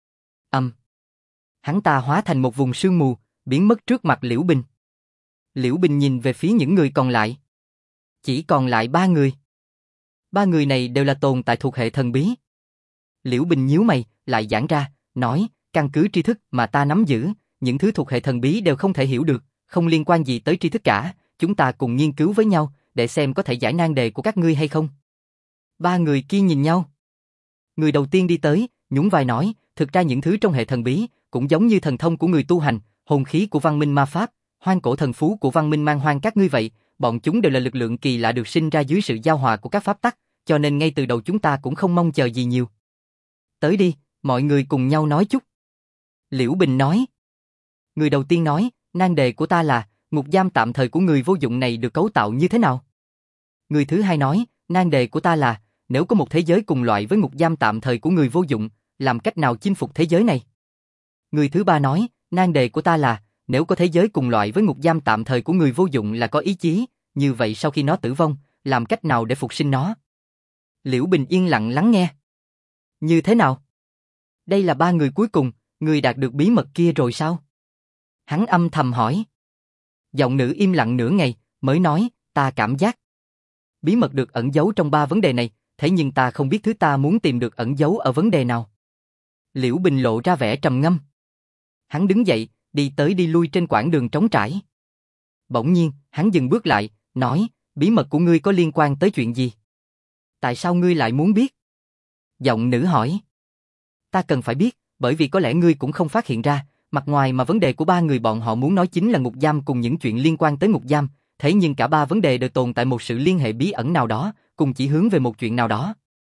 Hắn ta hóa thành một vùng sương mù, biến mất trước mặt Liễu Bình. Liễu Bình nhìn về phía những người còn lại. Chỉ còn lại 3 người. 3 người này đều là tồn tại thuộc hệ thần bí. Liễu Bình nhíu mày, lại giãn ra, nói, căn cứ tri thức mà ta nắm giữ, những thứ thuộc hệ thần bí đều không thể hiểu được, không liên quan gì tới tri thức cả, chúng ta cùng nghiên cứu với nhau, để xem có thể giải nan đề của các ngươi hay không. 3 người kia nhìn nhau. Người đầu tiên đi tới, nhún vai nói, thực ra những thứ trong hệ thần bí, cũng giống như thần thông của người tu hành, hồn khí của văn minh ma pháp, hoang cổ thần phú của văn minh man hoang các ngươi vậy, bọn chúng đều là lực lượng kỳ lạ được sinh ra dưới sự giao hòa của các pháp tắc, cho nên ngay từ đầu chúng ta cũng không mong chờ gì nhiều. Tới đi, mọi người cùng nhau nói chút. Liễu Bình nói. Người đầu tiên nói, nan đề của ta là, ngục giam tạm thời của người vô dụng này được cấu tạo như thế nào? Người thứ hai nói, nan đề của ta là, nếu có một thế giới cùng loại với ngục giam tạm thời của người vô dụng, làm cách nào chinh phục thế giới này? Người thứ ba nói, nan đề của ta là, nếu có thế giới cùng loại với ngục giam tạm thời của người vô dụng là có ý chí, như vậy sau khi nó tử vong, làm cách nào để phục sinh nó? Liễu Bình yên lặng lắng nghe. Như thế nào? Đây là 3 người cuối cùng, người đạt được bí mật kia rồi sao? Hắn âm thầm hỏi. Giọng nữ im lặng nửa ngày, mới nói, ta cảm giác. Bí mật được ẩn giấu trong 3 vấn đề này, thế nhưng ta không biết thứ ta muốn tìm được ẩn giấu ở vấn đề nào. Liễu Bình lộ ra vẻ trầm ngâm. Hắn đứng dậy, đi tới đi lui trên quãng đường trống trải. Bỗng nhiên, hắn dừng bước lại, nói, bí mật của ngươi có liên quan tới chuyện gì? Tại sao ngươi lại muốn biết? Giọng nữ hỏi. Ta cần phải biết, bởi vì có lẽ ngươi cũng không phát hiện ra, mặt ngoài mà vấn đề của 3 người bọn họ muốn nói chính là ngục giam cùng những chuyện liên quan tới ngục giam, thế nhưng cả 3 vấn đề đều tồn tại một sự liên hệ bí ẩn nào đó, cùng chỉ hướng về một chuyện nào đó.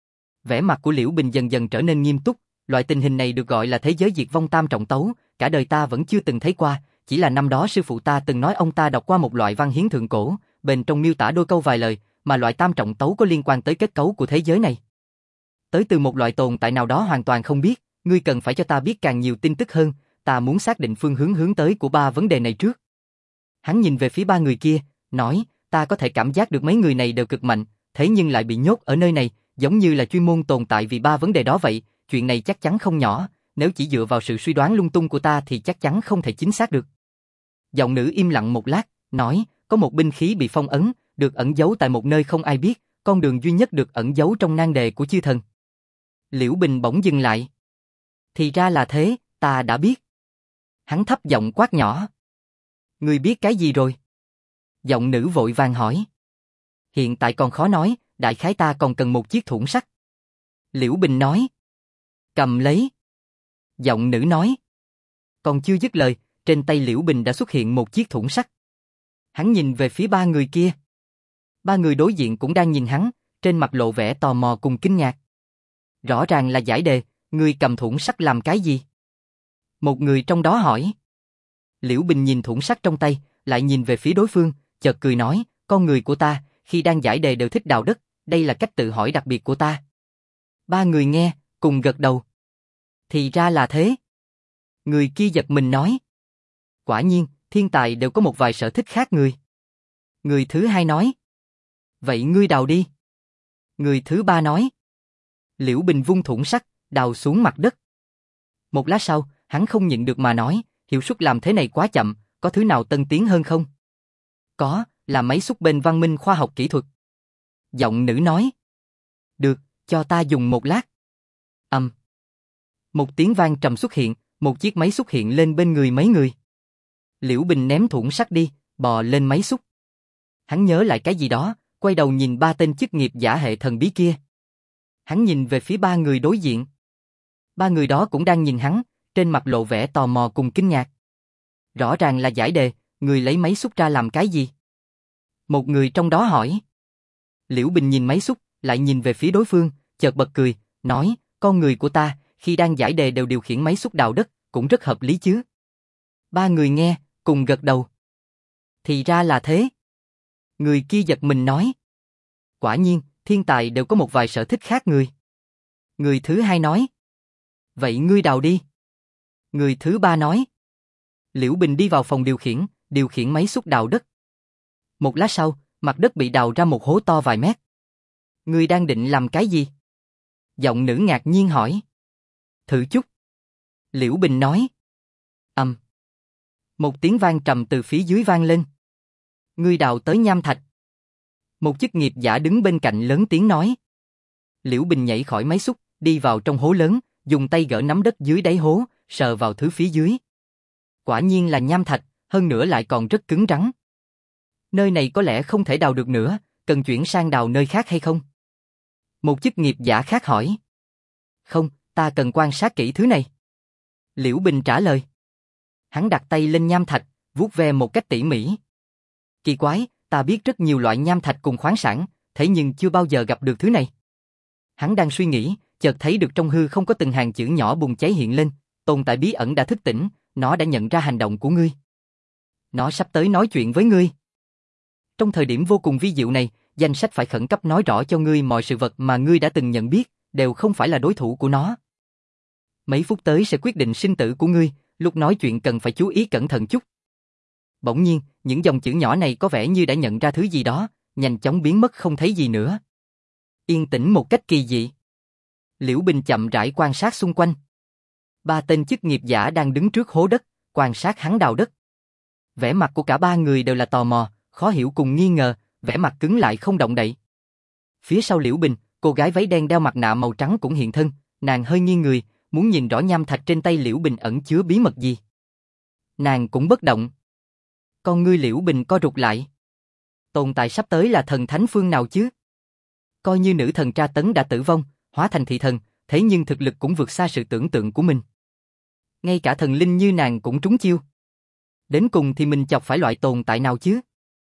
Vẻ mặt của Liễu Bình dần dần trở nên nghiêm túc, loại tình hình này được gọi là thế giới diệt vong tam trọng tấu, cả đời ta vẫn chưa từng thấy qua, chỉ là năm đó sư phụ ta từng nói ông ta đọc qua một loại văn hiến thượng cổ, bên trong miêu tả đôi câu vài lời, mà loại tam trọng tấu có liên quan tới kết cấu của thế giới này. Tới từ một loại tồn tại nào đó hoàn toàn không biết, ngươi cần phải cho ta biết càng nhiều tin tức hơn, ta muốn xác định phương hướng hướng tới của 3 vấn đề này trước. Hắn nhìn về phía 3 người kia, nói, ta có thể cảm giác được mấy người này đều cực mạnh, thế nhưng lại bị nhốt ở nơi này, giống như là chuyên môn tồn tại vì 3 vấn đề đó vậy, chuyện này chắc chắn không nhỏ, nếu chỉ dựa vào sự suy đoán lung tung của ta thì chắc chắn không thể chính xác được. Giọng nữ im lặng một lát, nói, có một binh khí bị phong ấn, được ẩn giấu tại một nơi không ai biết, con đường duy nhất được ẩn giấu trong nan đề của chư thần. Liễu Bình bỗng dừng lại. Thì ra là thế, ta đã biết. Hắn thấp giọng quát nhỏ. Ngươi biết cái gì rồi? Giọng nữ vội vàng hỏi. Hiện tại còn khó nói, đại khái ta còn cần một chiếc thủng sắt. Liễu Bình nói. Cầm lấy. Giọng nữ nói. Còn chưa dứt lời, trên tay Liễu Bình đã xuất hiện một chiếc thủng sắt. Hắn nhìn về phía 3 người kia. 3 người đối diện cũng đang nhìn hắn, trên mặt lộ vẻ tò mò cùng kinh ngạc. Rõ ràng là giải đề, ngươi cầm thủng sắt làm cái gì? Một người trong đó hỏi. Liễu Bình nhìn thủng sắt trong tay, lại nhìn về phía đối phương, chợt cười nói, con người của ta, khi đang giải đề đều thích đào đất, đây là cách tự hỏi đặc biệt của ta. 3 người nghe, cùng gật đầu. Thì ra là thế. Người kia giật mình nói. Quả nhiên, thiên tài đều có một vài sở thích khác người. Người thứ hai nói. Vậy ngươi đào đi. Người thứ ba nói. Liễu Bình vung thủng sắt, đào xuống mặt đất. Một lát sau, hắn không nhịn được mà nói, hiệu suất làm thế này quá chậm, có thứ nào tân tiến hơn không? Có, là máy xúc bên văn minh khoa học kỹ thuật. Giọng nữ nói. Được, cho ta dùng một lát. Một tiếng vang trầm xuất hiện, một chiếc máy xúc hiện lên bên người mấy người. Liễu Bình ném thủng sắt đi, bò lên máy xúc. Hắn nhớ lại cái gì đó, quay đầu nhìn 3 tên chức nghiệp giả hệ thần bí kia. Hắn nhìn về phía 3 người đối diện. 3 người đó cũng đang nhìn hắn, trên mặt lộ vẻ tò mò cùng kinh ngạc. Rõ ràng là giải đề, người lấy máy xúc ra làm cái gì? Một người trong đó hỏi. Liễu Bình nhìn máy xúc, lại nhìn về phía đối phương, chợt bật cười, nói, con người của ta, khi đang giải đề đều điều khiển máy xúc đào đất, cũng rất hợp lý chứ. Ba người nghe, cùng gật đầu. Thì ra là thế. Người kia giật mình nói. Quả nhiên, thiên tài đều có một vài sở thích khác người. Người thứ hai nói. Vậy ngươi đào đi. Người thứ ba nói. Liễu Bình đi vào phòng điều khiển máy xúc đào đất. Một lát sau, mặt đất bị đào ra một hố to vài mét. Ngươi đang định làm cái gì? Giọng nữ ngạc nhiên hỏi. Thử chút. Liễu Bình nói. Một tiếng vang trầm từ phía dưới vang lên. Ngươi đào tới nham thạch. Một chức nghiệp giả đứng bên cạnh lớn tiếng nói. Liễu Bình nhảy khỏi máy xúc, đi vào trong hố lớn, dùng tay gỡ nắm đất dưới đáy hố, sờ vào thứ phía dưới. Quả nhiên là nham thạch, hơn nữa lại còn rất cứng rắn. Nơi này có lẽ không thể đào được nữa, cần chuyển sang đào nơi khác hay không? Một chức nghiệp giả khác hỏi. Không, ta cần quan sát kỹ thứ này. Liễu Bình trả lời. Hắn đặt tay lên nham thạch, vuốt ve một cách tỉ mỉ. Kỳ quái, ta biết rất nhiều loại nham thạch cùng khoáng sản, thế nhưng chưa bao giờ gặp được thứ này. Hắn đang suy nghĩ, chợt thấy được trong hư không có từng hàng chữ nhỏ bùng cháy hiện lên, tồn tại bí ẩn đã thức tỉnh, nó đã nhận ra hành động của ngươi. Nó sắp tới nói chuyện với ngươi. Trong thời điểm vô cùng vi diệu này, danh sách phải khẩn cấp nói rõ cho ngươi mọi sự vật mà ngươi đã từng nhận biết, đều không phải là đối thủ của nó. Mấy phút tới sẽ quyết định sinh tử của ngươi, lúc nói chuyện cần phải chú ý cẩn thận chút. Bỗng nhiên, những dòng chữ nhỏ này có vẻ như đã nhận ra thứ gì đó, nhanh chóng biến mất không thấy gì nữa. Yên tĩnh một cách kỳ dị. Liễu Bình chậm rãi quan sát xung quanh. Ba tên chức nghiệp giả đang đứng trước hố đất, quan sát hắn đào đất. Vẻ mặt của cả ba người đều là tò mò, khó hiểu cùng nghi ngờ, vẻ mặt cứng lại không động đậy. Phía sau Liễu Bình, cô gái váy đen đeo mặt nạ màu trắng cũng hiện thân, nàng hơi nghiêng người, muốn nhìn rõ nham thạch trên tay Liễu Bình ẩn chứa bí mật gì. Nàng cũng bất động. Con ngươi Liễu Bình co rụt lại. Tồn tại sắp tới là thần thánh phương nào chứ? Coi như nữ thần tra tấn đã tử vong, hóa thành thị thần, thế nhưng thực lực cũng vượt xa sự tưởng tượng của mình. Ngay cả thần linh như nàng cũng trúng chiêu. Đến cùng thì mình chọc phải loại tồn tại nào chứ?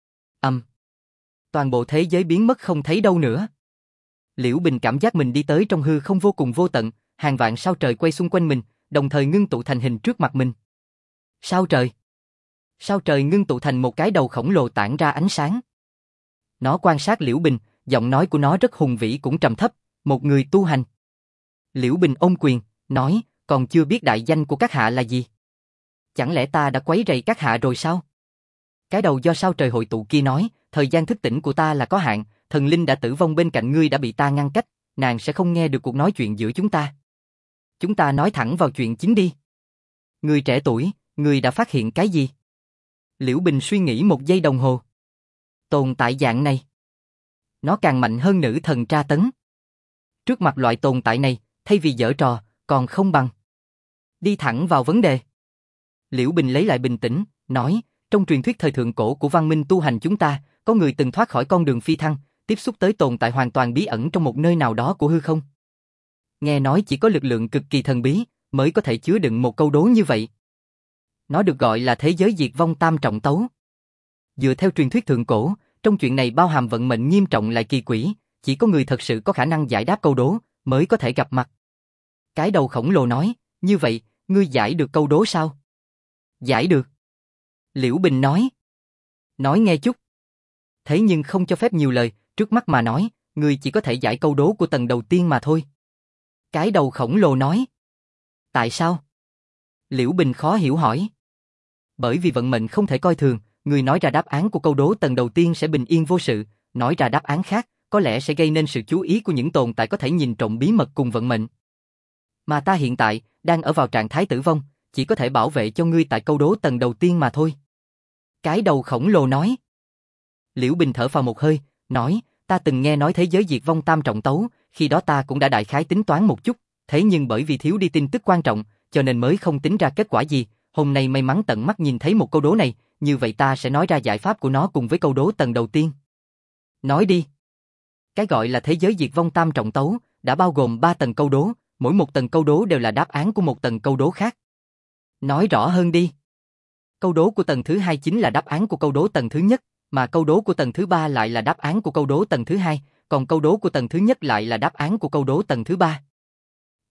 Toàn bộ thế giới biến mất không thấy đâu nữa. Liễu Bình cảm giác mình đi tới trong hư không vô cùng vô tận, hàng vạn sao trời quay xung quanh mình, đồng thời ngưng tụ thành hình trước mặt mình. Sao trời? Sao trời ngưng tụ thành một cái đầu khổng lồ tản ra ánh sáng. Nó quan sát Liễu Bình, giọng nói của nó rất hùng vĩ cũng trầm thấp, một người tu hành. Liễu Bình ôm quyền, nói, còn chưa biết đại danh của các hạ là gì? Chẳng lẽ ta đã quấy rầy các hạ rồi sao? Cái đầu do sao trời hội tụ kia nói, thời gian thức tỉnh của ta là có hạn, thần linh đã tử vong bên cạnh ngươi đã bị ta ngăn cách, nàng sẽ không nghe được cuộc nói chuyện giữa chúng ta. Chúng ta nói thẳng vào chuyện chính đi. Người trẻ tuổi, người đã phát hiện cái gì? Liễu Bình suy nghĩ một giây đồng hồ. Tồn tại dạng này. Nó càng mạnh hơn nữ thần tra tấn. Trước mặt loại tồn tại này, thay vì giở trò, còn không bằng. Đi thẳng vào vấn đề. Liễu Bình lấy lại bình tĩnh, nói, trong truyền thuyết thời thượng cổ của văn minh tu hành chúng ta, có người từng thoát khỏi con đường phi thăng, tiếp xúc tới tồn tại hoàn toàn bí ẩn trong một nơi nào đó của hư không. Nghe nói chỉ có lực lượng cực kỳ thần bí, mới có thể chứa đựng một câu đố như vậy. Nó được gọi là thế giới diệt vong tam trọng tấu. Dựa theo truyền thuyết thượng cổ, trong chuyện này bao hàm vận mệnh nghiêm trọng lại kỳ quỷ, chỉ có người thật sự có khả năng giải đáp câu đố, mới có thể gặp mặt. Cái đầu khổng lồ nói, như vậy, ngươi giải được câu đố sao? Giải được. Liễu Bình nói. Nói nghe chút. Thế nhưng không cho phép nhiều lời, trước mắt mà nói, ngươi chỉ có thể giải câu đố của tầng đầu tiên mà thôi. Cái đầu khổng lồ nói. Tại sao? Liễu Bình khó hiểu hỏi. Bởi vì vận mệnh không thể coi thường, người nói ra đáp án của câu đố tầng đầu tiên sẽ bình yên vô sự, nói ra đáp án khác, có lẽ sẽ gây nên sự chú ý của những tồn tại có thể nhìn trộm bí mật cùng vận mệnh. Mà ta hiện tại, đang ở vào trạng thái tử vong, chỉ có thể bảo vệ cho ngươi tại câu đố tầng đầu tiên mà thôi. Cái đầu khổng lồ nói. Liễu Bình thở phào một hơi, nói, ta từng nghe nói thế giới diệt vong tam trọng tấu, khi đó ta cũng đã đại khái tính toán một chút, thế nhưng bởi vì thiếu đi tin tức quan trọng, cho nên mới không tính ra kết quả gì, hôm nay may mắn tận mắt nhìn thấy một câu đố này, như vậy ta sẽ nói ra giải pháp của nó cùng với câu đố tầng đầu tiên. Nói đi. Cái gọi là thế giới diệt vong tam trọng tấu, đã bao gồm 3 tầng câu đố, mỗi một tầng câu đố đều là đáp án của một tầng câu đố khác. Nói rõ hơn đi. Câu đố của tầng thứ 2 chính là đáp án của câu đố tầng thứ nhất, mà câu đố của tầng thứ 3 lại là đáp án của câu đố tầng thứ 2, còn câu đố của tầng thứ nhất lại là đáp án của câu đố tầng thứ 3.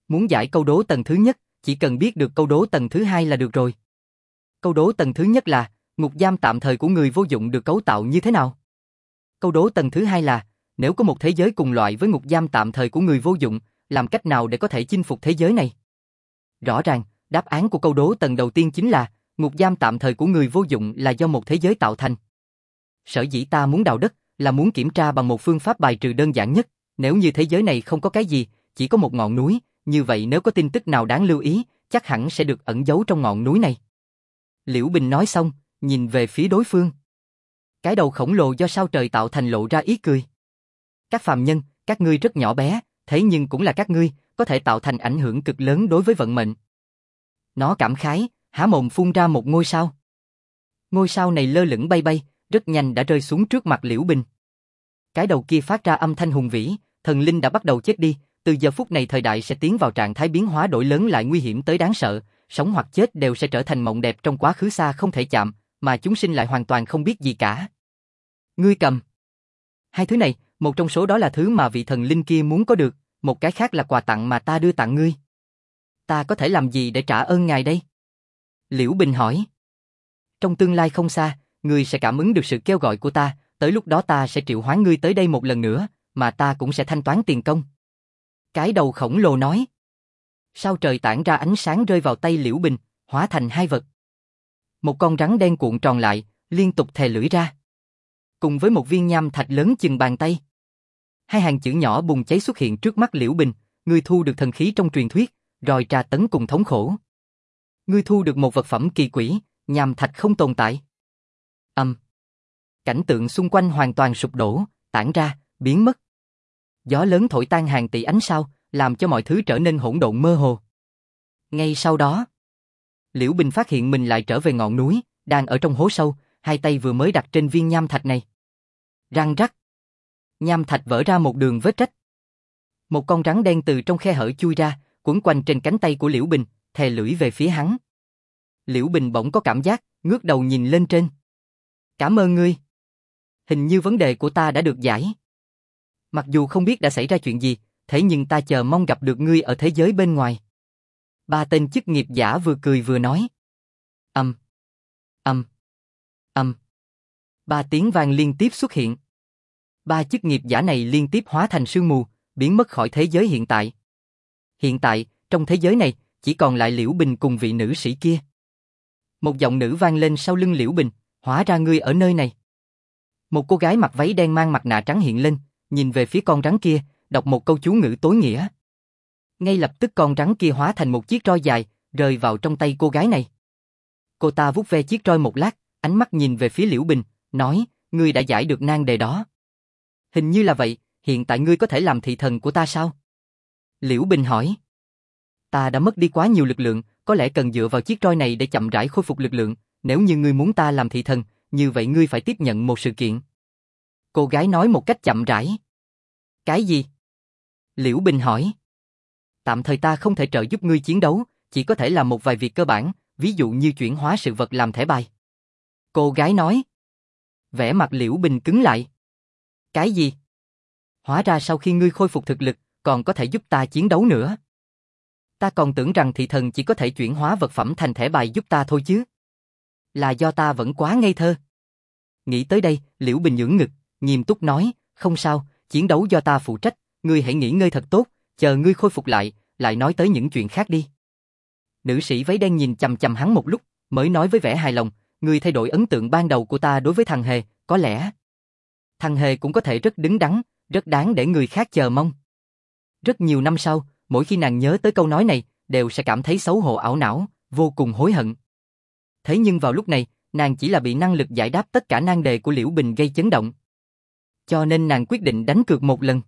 Muốn giải câu đố tầng thứ nhất, chỉ cần biết được câu đố tầng thứ hai là được rồi. Câu đố tầng thứ nhất là, ngục giam tạm thời của người vô dụng được cấu tạo như thế nào? Câu đố tầng thứ hai là, nếu có một thế giới cùng loại với ngục giam tạm thời của người vô dụng, làm cách nào để có thể chinh phục thế giới này? Rõ ràng, đáp án của câu đố tầng đầu tiên chính là, ngục giam tạm thời của người vô dụng là do một thế giới tạo thành. Sở dĩ ta muốn đào đất, là muốn kiểm tra bằng một phương pháp bài trừ đơn giản nhất, nếu như thế giới này không có cái gì, chỉ có một ngọn núi, như vậy nếu có tin tức nào đáng lưu ý, chắc hẳn sẽ được ẩn giấu trong ngọn núi này. Liễu Bình nói xong, nhìn về phía đối phương. Cái đầu khổng lồ do sao trời tạo thành lộ ra ý cười. Các phàm nhân, các ngươi rất nhỏ bé, thế nhưng cũng là các ngươi, có thể tạo thành ảnh hưởng cực lớn đối với vận mệnh. Nó cảm khái, há mồm phun ra một ngôi sao. Ngôi sao này lơ lửng bay bay, rất nhanh đã rơi xuống trước mặt Liễu Bình. Cái đầu kia phát ra âm thanh hùng vĩ, thần linh đã bắt đầu chết đi, từ giờ phút này thời đại sẽ tiến vào trạng thái biến hóa đổi lớn lại nguy hiểm tới đáng sợ, sống hoặc chết đều sẽ trở thành mộng đẹp trong quá khứ xa không thể chạm, mà chúng sinh lại hoàn toàn không biết gì cả. Ngươi cầm. Hai thứ này, một trong số đó là thứ mà vị thần linh kia muốn có được, một cái khác là quà tặng mà ta đưa tặng ngươi. Ta có thể làm gì để trả ơn ngài đây? Liễu Bình hỏi. Trong tương lai không xa, ngươi sẽ cảm ứng được sự kêu gọi của ta, tới lúc đó ta sẽ triệu hoán ngươi tới đây một lần nữa, mà ta cũng sẽ thanh toán tiền công. Cái đầu khổng lồ nói. Sao trời tản ra ánh sáng rơi vào tay Liễu Bình, hóa thành hai vật. Một con rắn đen cuộn tròn lại, liên tục thè lưỡi ra. Cùng với một viên nham thạch lớn chừng bàn tay. Hai hàng chữ nhỏ bùng cháy xuất hiện trước mắt Liễu Bình, ngươi thu được thần khí trong truyền thuyết, roi tra tấn cùng thống khổ. Ngươi thu được một vật phẩm kỳ quỷ, nham thạch không tồn tại. Cảnh tượng xung quanh hoàn toàn sụp đổ, tản ra, biến mất. Gió lớn thổi tan hàng tỷ ánh sao, làm cho mọi thứ trở nên hỗn độn mơ hồ. Ngay sau đó, Liễu Bình phát hiện mình lại trở về ngọn núi, đang ở trong hố sâu, hai tay vừa mới đặt trên viên nham thạch này. Răng rắc. Nham thạch vỡ ra một đường vết rách. Một con rắn đen từ trong khe hở chui ra, quấn quanh trên cánh tay của Liễu Bình, thè lưỡi về phía hắn. Liễu Bình bỗng có cảm giác, ngước đầu nhìn lên trên. Cảm ơn ngươi. Hình như vấn đề của ta đã được giải. Mặc dù không biết đã xảy ra chuyện gì, thế nhưng ta chờ mong gặp được ngươi ở thế giới bên ngoài. Ba tên chức nghiệp giả vừa cười vừa nói. Ba tiếng vang liên tiếp xuất hiện. Ba chức nghiệp giả này liên tiếp hóa thành sương mù, biến mất khỏi thế giới hiện tại. Hiện tại, trong thế giới này, chỉ còn lại Liễu Bình cùng vị nữ sĩ kia. Một giọng nữ vang lên sau lưng Liễu Bình, hóa ra ngươi ở nơi này. Một cô gái mặc váy đen mang mặt nạ trắng hiện lên, nhìn về phía con rắn kia, đọc một câu chú ngữ tối nghĩa. Ngay lập tức con rắn kia hóa thành một chiếc roi dài, rơi vào trong tay cô gái này. Cô ta vuốt ve chiếc roi một lát, ánh mắt nhìn về phía Liễu Bình, nói, ngươi đã giải được nan đề đó. Hình như là vậy, hiện tại ngươi có thể làm thị thần của ta sao? Liễu Bình hỏi. Ta đã mất đi quá nhiều lực lượng, có lẽ cần dựa vào chiếc roi này để chậm rãi khôi phục lực lượng, nếu như ngươi muốn ta làm thị thần, như vậy ngươi phải tiếp nhận một sự kiện. Cô gái nói một cách chậm rãi. Cái gì? Liễu Bình hỏi. Tạm thời ta không thể trợ giúp ngươi chiến đấu, chỉ có thể làm một vài việc cơ bản, ví dụ như chuyển hóa sự vật làm thẻ bài. Cô gái nói. Vẻ mặt Liễu Bình cứng lại. Cái gì? Hóa ra sau khi ngươi khôi phục thực lực, còn có thể giúp ta chiến đấu nữa. Ta còn tưởng rằng thị thần chỉ có thể chuyển hóa vật phẩm thành thẻ bài giúp ta thôi chứ. Là do ta vẫn quá ngây thơ. Nghĩ tới đây, Liễu Bình ưỡn ngực, nghiêm túc nói, không sao, chiến đấu do ta phụ trách, ngươi hãy nghỉ ngơi thật tốt, chờ ngươi khôi phục lại nói tới những chuyện khác đi. Nữ sĩ váy đen nhìn chằm chằm hắn một lúc, mới nói với vẻ hài lòng, ngươi thay đổi ấn tượng ban đầu của ta đối với thằng Hề, có lẽ thằng Hề cũng có thể rất đứng đắn, rất đáng để người khác chờ mong. Rất nhiều năm sau, mỗi khi nàng nhớ tới câu nói này, đều sẽ cảm thấy xấu hổ ảo não, vô cùng hối hận. Thế nhưng vào lúc này, nàng chỉ là bị năng lực giải đáp tất cả nan đề của Liễu Bình gây chấn động. Cho nên nàng quyết định đánh cược một lần.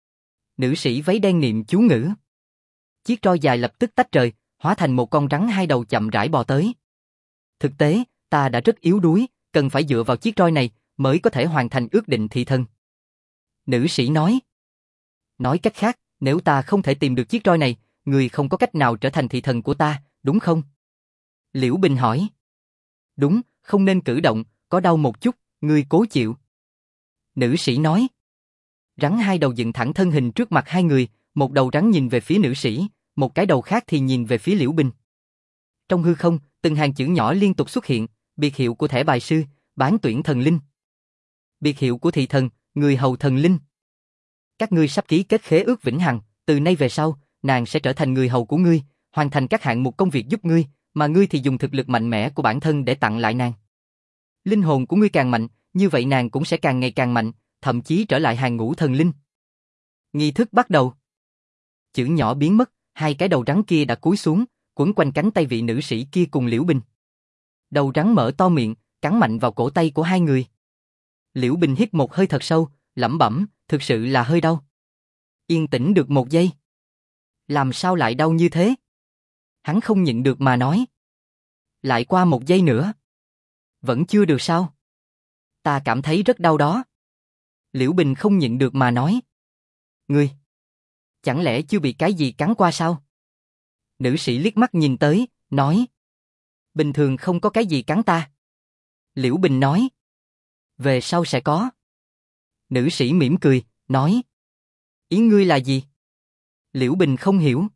Nữ sĩ váy đen niệm chú ngữ. Chiếc roi dài lập tức tách rời, hóa thành một con rắn hai đầu chậm rãi bò tới. Thực tế, ta đã rất yếu đuối, cần phải dựa vào chiếc roi này mới có thể hoàn thành ước định thị thần. Nữ sĩ nói. Nói cách khác, nếu ta không thể tìm được chiếc roi này, người không có cách nào trở thành thị thần của ta, đúng không? Liễu Bình hỏi. Đúng, không nên cử động, có đau một chút, ngươi cố chịu. Nữ sĩ nói. Rắn hai đầu dựng thẳng thân hình trước mặt hai người, một đầu rắn nhìn về phía nữ sĩ, một cái đầu khác thì nhìn về phía Liễu Bình. Trong hư không, từng hàng chữ nhỏ liên tục xuất hiện, biệt hiệu của thẻ bài sư, bán tuyển thần linh. Biệt hiệu của thị thần, người hầu thần linh. Các ngươi sắp ký kết khế ước vĩnh hằng, từ nay về sau, nàng sẽ trở thành người hầu của ngươi, hoàn thành các hạng mục công việc giúp ngươi, mà ngươi thì dùng thực lực mạnh mẽ của bản thân để tặng lại nàng. Linh hồn của ngươi càng mạnh, như vậy nàng cũng sẽ càng ngày càng mạnh, thậm chí trở lại hàng ngũ thần linh. Nghi thức bắt đầu. Chữ nhỏ biến mất, hai cái đầu rắn kia đã cúi xuống, quấn quanh cánh tay vị nữ sĩ kia cùng Liễu Bình. Đầu rắn mở to miệng, cắn mạnh vào cổ tay của hai người. Liễu Bình hít một hơi thật sâu, lẩm bẩm, thực sự là hơi đau. Yên tĩnh được một giây. Làm sao lại đau như thế? Hắn không nhịn được mà nói. Lại qua một giây nữa. Vẫn chưa được sao? Ta cảm thấy rất đau đó. Liễu Bình không nhịn được mà nói. Ngươi, chẳng lẽ chưa bị cái gì cắn qua sao? Nữ sĩ liếc mắt nhìn tới, nói. Bình thường không có cái gì cắn ta. Liễu Bình nói. Về sau sẽ có. Nữ sĩ mỉm cười, nói. Ý ngươi là gì? Liễu Bình không hiểu.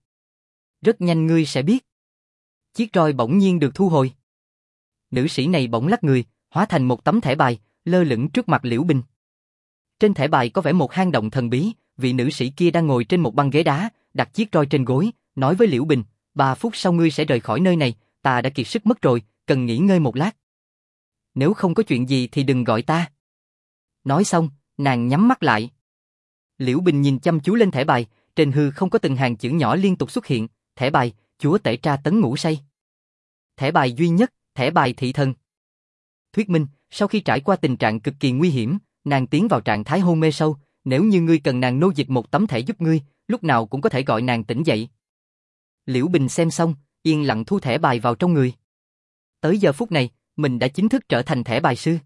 Rất nhanh ngươi sẽ biết. Chiếc roi bỗng nhiên được thu hồi. Nữ sĩ này bỗng lắc người, hóa thành một tấm thẻ bài, lơ lửng trước mặt Liễu Bình. Trên thẻ bài có vẽ một hang động thần bí, vị nữ sĩ kia đang ngồi trên một băng ghế đá, đặt chiếc roi trên gối, nói với Liễu Bình, 3 phút sau ngươi sẽ rời khỏi nơi này, ta đã kiệt sức mất rồi, cần nghỉ ngơi một lát. Nếu không có chuyện gì thì đừng gọi ta. Nói xong, nàng nhắm mắt lại. Liễu Bình nhìn chăm chú lên thẻ bài, trên hư không có từng hàng chữ nhỏ liên tục xuất hiện, thẻ bài, chúa tể tra tấn ngủ say. Thẻ bài duy nhất, thẻ bài thị thần. Thuyết minh, sau khi trải qua tình trạng cực kỳ nguy hiểm, nàng tiến vào trạng thái hôn mê sâu, nếu như ngươi cần nàng nô dịch một tấm thẻ giúp ngươi, lúc nào cũng có thể gọi nàng tỉnh dậy. Liễu Bình xem xong, yên lặng thu thẻ bài vào trong người. Tới giờ phút này, mình đã chính thức trở thành thẻ bài sư.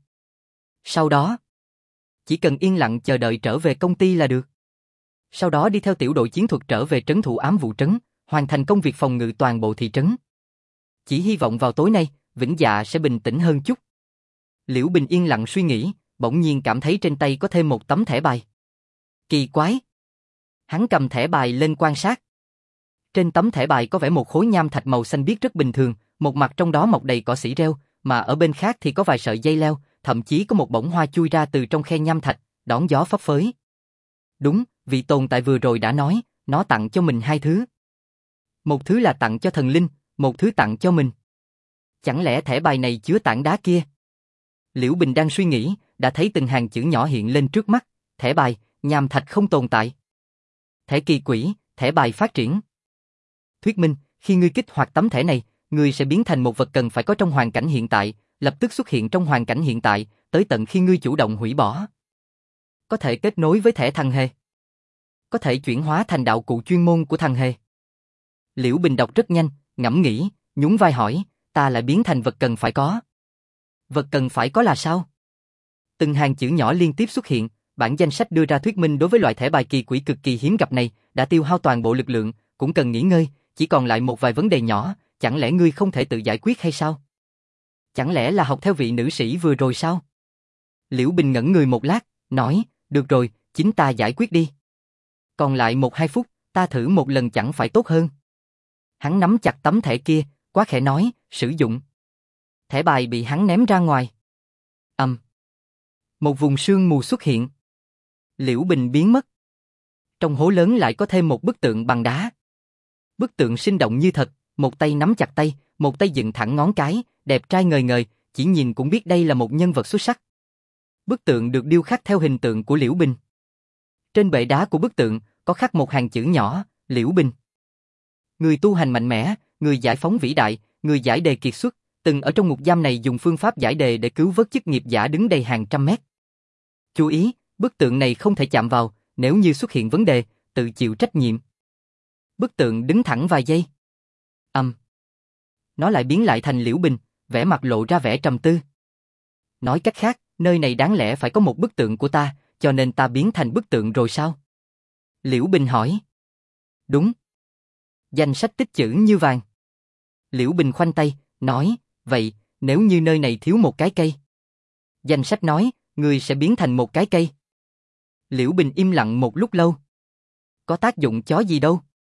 Sau đó, chỉ cần yên lặng chờ đợi trở về công ty là được. Sau đó đi theo tiểu đội chiến thuật trở về trấn thủ ám vụ trấn, hoàn thành công việc phòng ngự toàn bộ thị trấn. Chỉ hy vọng vào tối nay, Vĩnh Dạ sẽ bình tĩnh hơn chút. Liễu Bình yên lặng suy nghĩ, bỗng nhiên cảm thấy trên tay có thêm một tấm thẻ bài. Kỳ quái! Hắn cầm thẻ bài lên quan sát. Trên tấm thẻ bài có vẽ một khối nham thạch màu xanh biếc rất bình thường, một mặt trong đó mọc đầy cỏ xỉ rêu, mà ở bên khác thì có vài sợi dây leo, thậm chí có một bông hoa chui ra từ trong khe nham thạch, đón gió phấp phới. Đúng, vị tồn tại vừa rồi đã nói, nó tặng cho mình 2 thứ. Một thứ là tặng cho thần linh, một thứ tặng cho mình. Chẳng lẽ thẻ bài này chứa tảng đá kia? Liễu Bình đang suy nghĩ, đã thấy từng hàng chữ nhỏ hiện lên trước mắt, thẻ bài, nham thạch không tồn tại. Thẻ kỳ quỷ, thẻ bài phát triển. Thuyết minh, khi ngươi kích hoạt tấm thẻ này, ngươi sẽ biến thành một vật cần phải có trong hoàn cảnh hiện tại, lập tức xuất hiện trong hoàn cảnh hiện tại, tới tận khi ngươi chủ động hủy bỏ. Có thể kết nối với thẻ thần hề. Có thể chuyển hóa thành đạo cụ chuyên môn của thần hề. Liễu Bình đọc rất nhanh, ngẫm nghĩ, nhún vai hỏi, ta lại biến thành vật cần phải có. Vật cần phải có là sao? Từng hàng chữ nhỏ liên tiếp xuất hiện, bản danh sách đưa ra thuyết minh đối với loại thẻ bài kỳ quỷ cực kỳ hiếm gặp này, đã tiêu hao toàn bộ lực lượng, cũng cần nghỉ ngơi, chỉ còn lại một vài vấn đề nhỏ, chẳng lẽ ngươi không thể tự giải quyết hay sao? Chẳng lẽ là học theo vị nữ sĩ vừa rồi sao? Liễu Bình ngẩn người một lát, nói, được rồi, chính ta giải quyết đi. Còn lại 1-2 phút, ta thử một lần chẳng phải tốt hơn. Hắn nắm chặt tấm thẻ kia, quá khẽ nói, sử dụng. Thẻ bài bị hắn ném ra ngoài. Một vùng sương mù xuất hiện. Liễu Bình biến mất. Trong hố lớn lại có thêm một bức tượng bằng đá. Bức tượng sinh động như thật, một tay nắm chặt tay, một tay dựng thẳng ngón cái, đẹp trai ngời ngời, chỉ nhìn cũng biết đây là một nhân vật xuất sắc. Bức tượng được điêu khắc theo hình tượng của Liễu Bình. Trên bệ đá của bức tượng có khắc một hàng chữ nhỏ, Liễu Bình. Người tu hành mạnh mẽ, người giải phóng vĩ đại, người giải đề kiệt xuất, từng ở trong ngục giam này dùng phương pháp giải đề để cứu vớt chức nghiệp giả đứng đây hàng trăm mét. Chú ý, bức tượng này không thể chạm vào, nếu như xuất hiện vấn đề, tự chịu trách nhiệm. Bức tượng đứng thẳng vài giây. Nó lại biến lại thành Liễu Bình, vẻ mặt lộ ra vẻ trầm tư. Nói cách khác, nơi này đáng lẽ phải có một bức tượng của ta, cho nên ta biến thành bức tượng rồi sao? Liễu Bình hỏi. Đúng. Danh sách tích chữ như vàng. Liễu Bình khoanh tay, nói, vậy, nếu như nơi này thiếu một cái cây. Danh sách nói, ngươi sẽ biến thành một cái cây. Liễu Bình im lặng một lúc lâu. Có tác dụng chó gì đâu.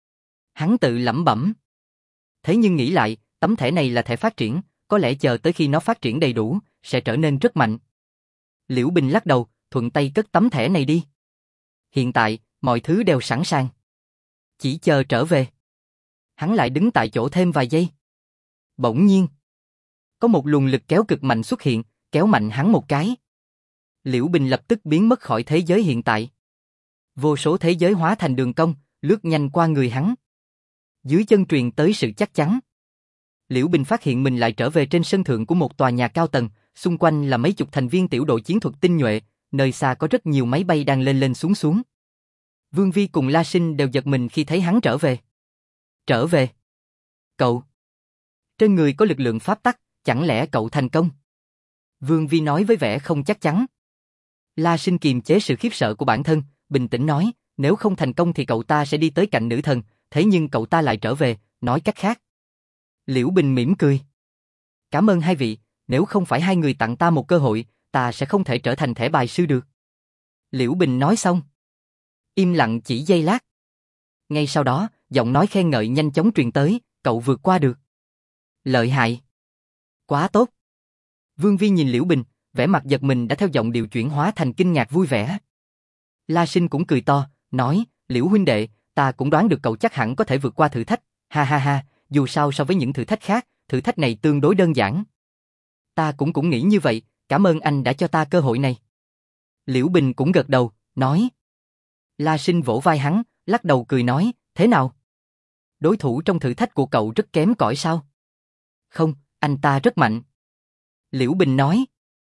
Hắn tự lẩm bẩm. Thế nhưng nghĩ lại, tấm thẻ này là thẻ phát triển, có lẽ chờ tới khi nó phát triển đầy đủ, sẽ trở nên rất mạnh. Liễu Bình lắc đầu, thuận tay cất tấm thẻ này đi. Hiện tại, mọi thứ đều sẵn sàng. Chỉ chờ trở về. Hắn lại đứng tại chỗ thêm vài giây. Bỗng nhiên, có một luồng lực kéo cực mạnh xuất hiện, kéo mạnh hắn một cái. Liễu Bình lập tức biến mất khỏi thế giới hiện tại. Vô số thế giới hóa thành đường cong, lướt nhanh qua người hắn. Dưới chân truyền tới sự chắc chắn. Liễu Bình phát hiện mình lại trở về trên sân thượng của một tòa nhà cao tầng, xung quanh là mấy chục thành viên tiểu đội chiến thuật tinh nhuệ, nơi xa có rất nhiều máy bay đang lên lên xuống xuống. Vương Vi cùng La Sinh đều giật mình khi thấy hắn trở về. Trở về? Cậu? Trên người có lực lượng pháp tắc, chẳng lẽ cậu thành công? Vương Vi nói với vẻ không chắc chắn. La Sinh kiềm chế sự khiếp sợ của bản thân, bình tĩnh nói, nếu không thành công thì cậu ta sẽ đi tới cạnh nữ thần, thế nhưng cậu ta lại trở về, nói cách khác. Liễu Bình mỉm cười. Cảm ơn hai vị, nếu không phải hai người tặng ta một cơ hội, ta sẽ không thể trở thành thẻ bài sư được. Liễu Bình nói xong. Im lặng chỉ giây lát. Ngay sau đó, giọng nói khen ngợi nhanh chóng truyền tới, cậu vượt qua được. Lợi hại. Quá tốt. Vương Vi nhìn Liễu Bình, vẻ mặt giật mình đã theo giọng điệu chuyển hóa thành kinh ngạc vui vẻ. La Sinh cũng cười to, nói, Liễu huynh đệ, ta cũng đoán được cậu chắc hẳn có thể vượt qua thử thách, ha ha ha, dù sao so với những thử thách khác, thử thách này tương đối đơn giản. Ta cũng nghĩ như vậy, cảm ơn anh đã cho ta cơ hội này. Liễu Bình cũng gật đầu, nói. La Sinh vỗ vai hắn, lắc đầu cười nói, thế nào? Đối thủ trong thử thách của cậu rất kém cỏi sao? Không, anh ta rất mạnh. Liễu Bình nói.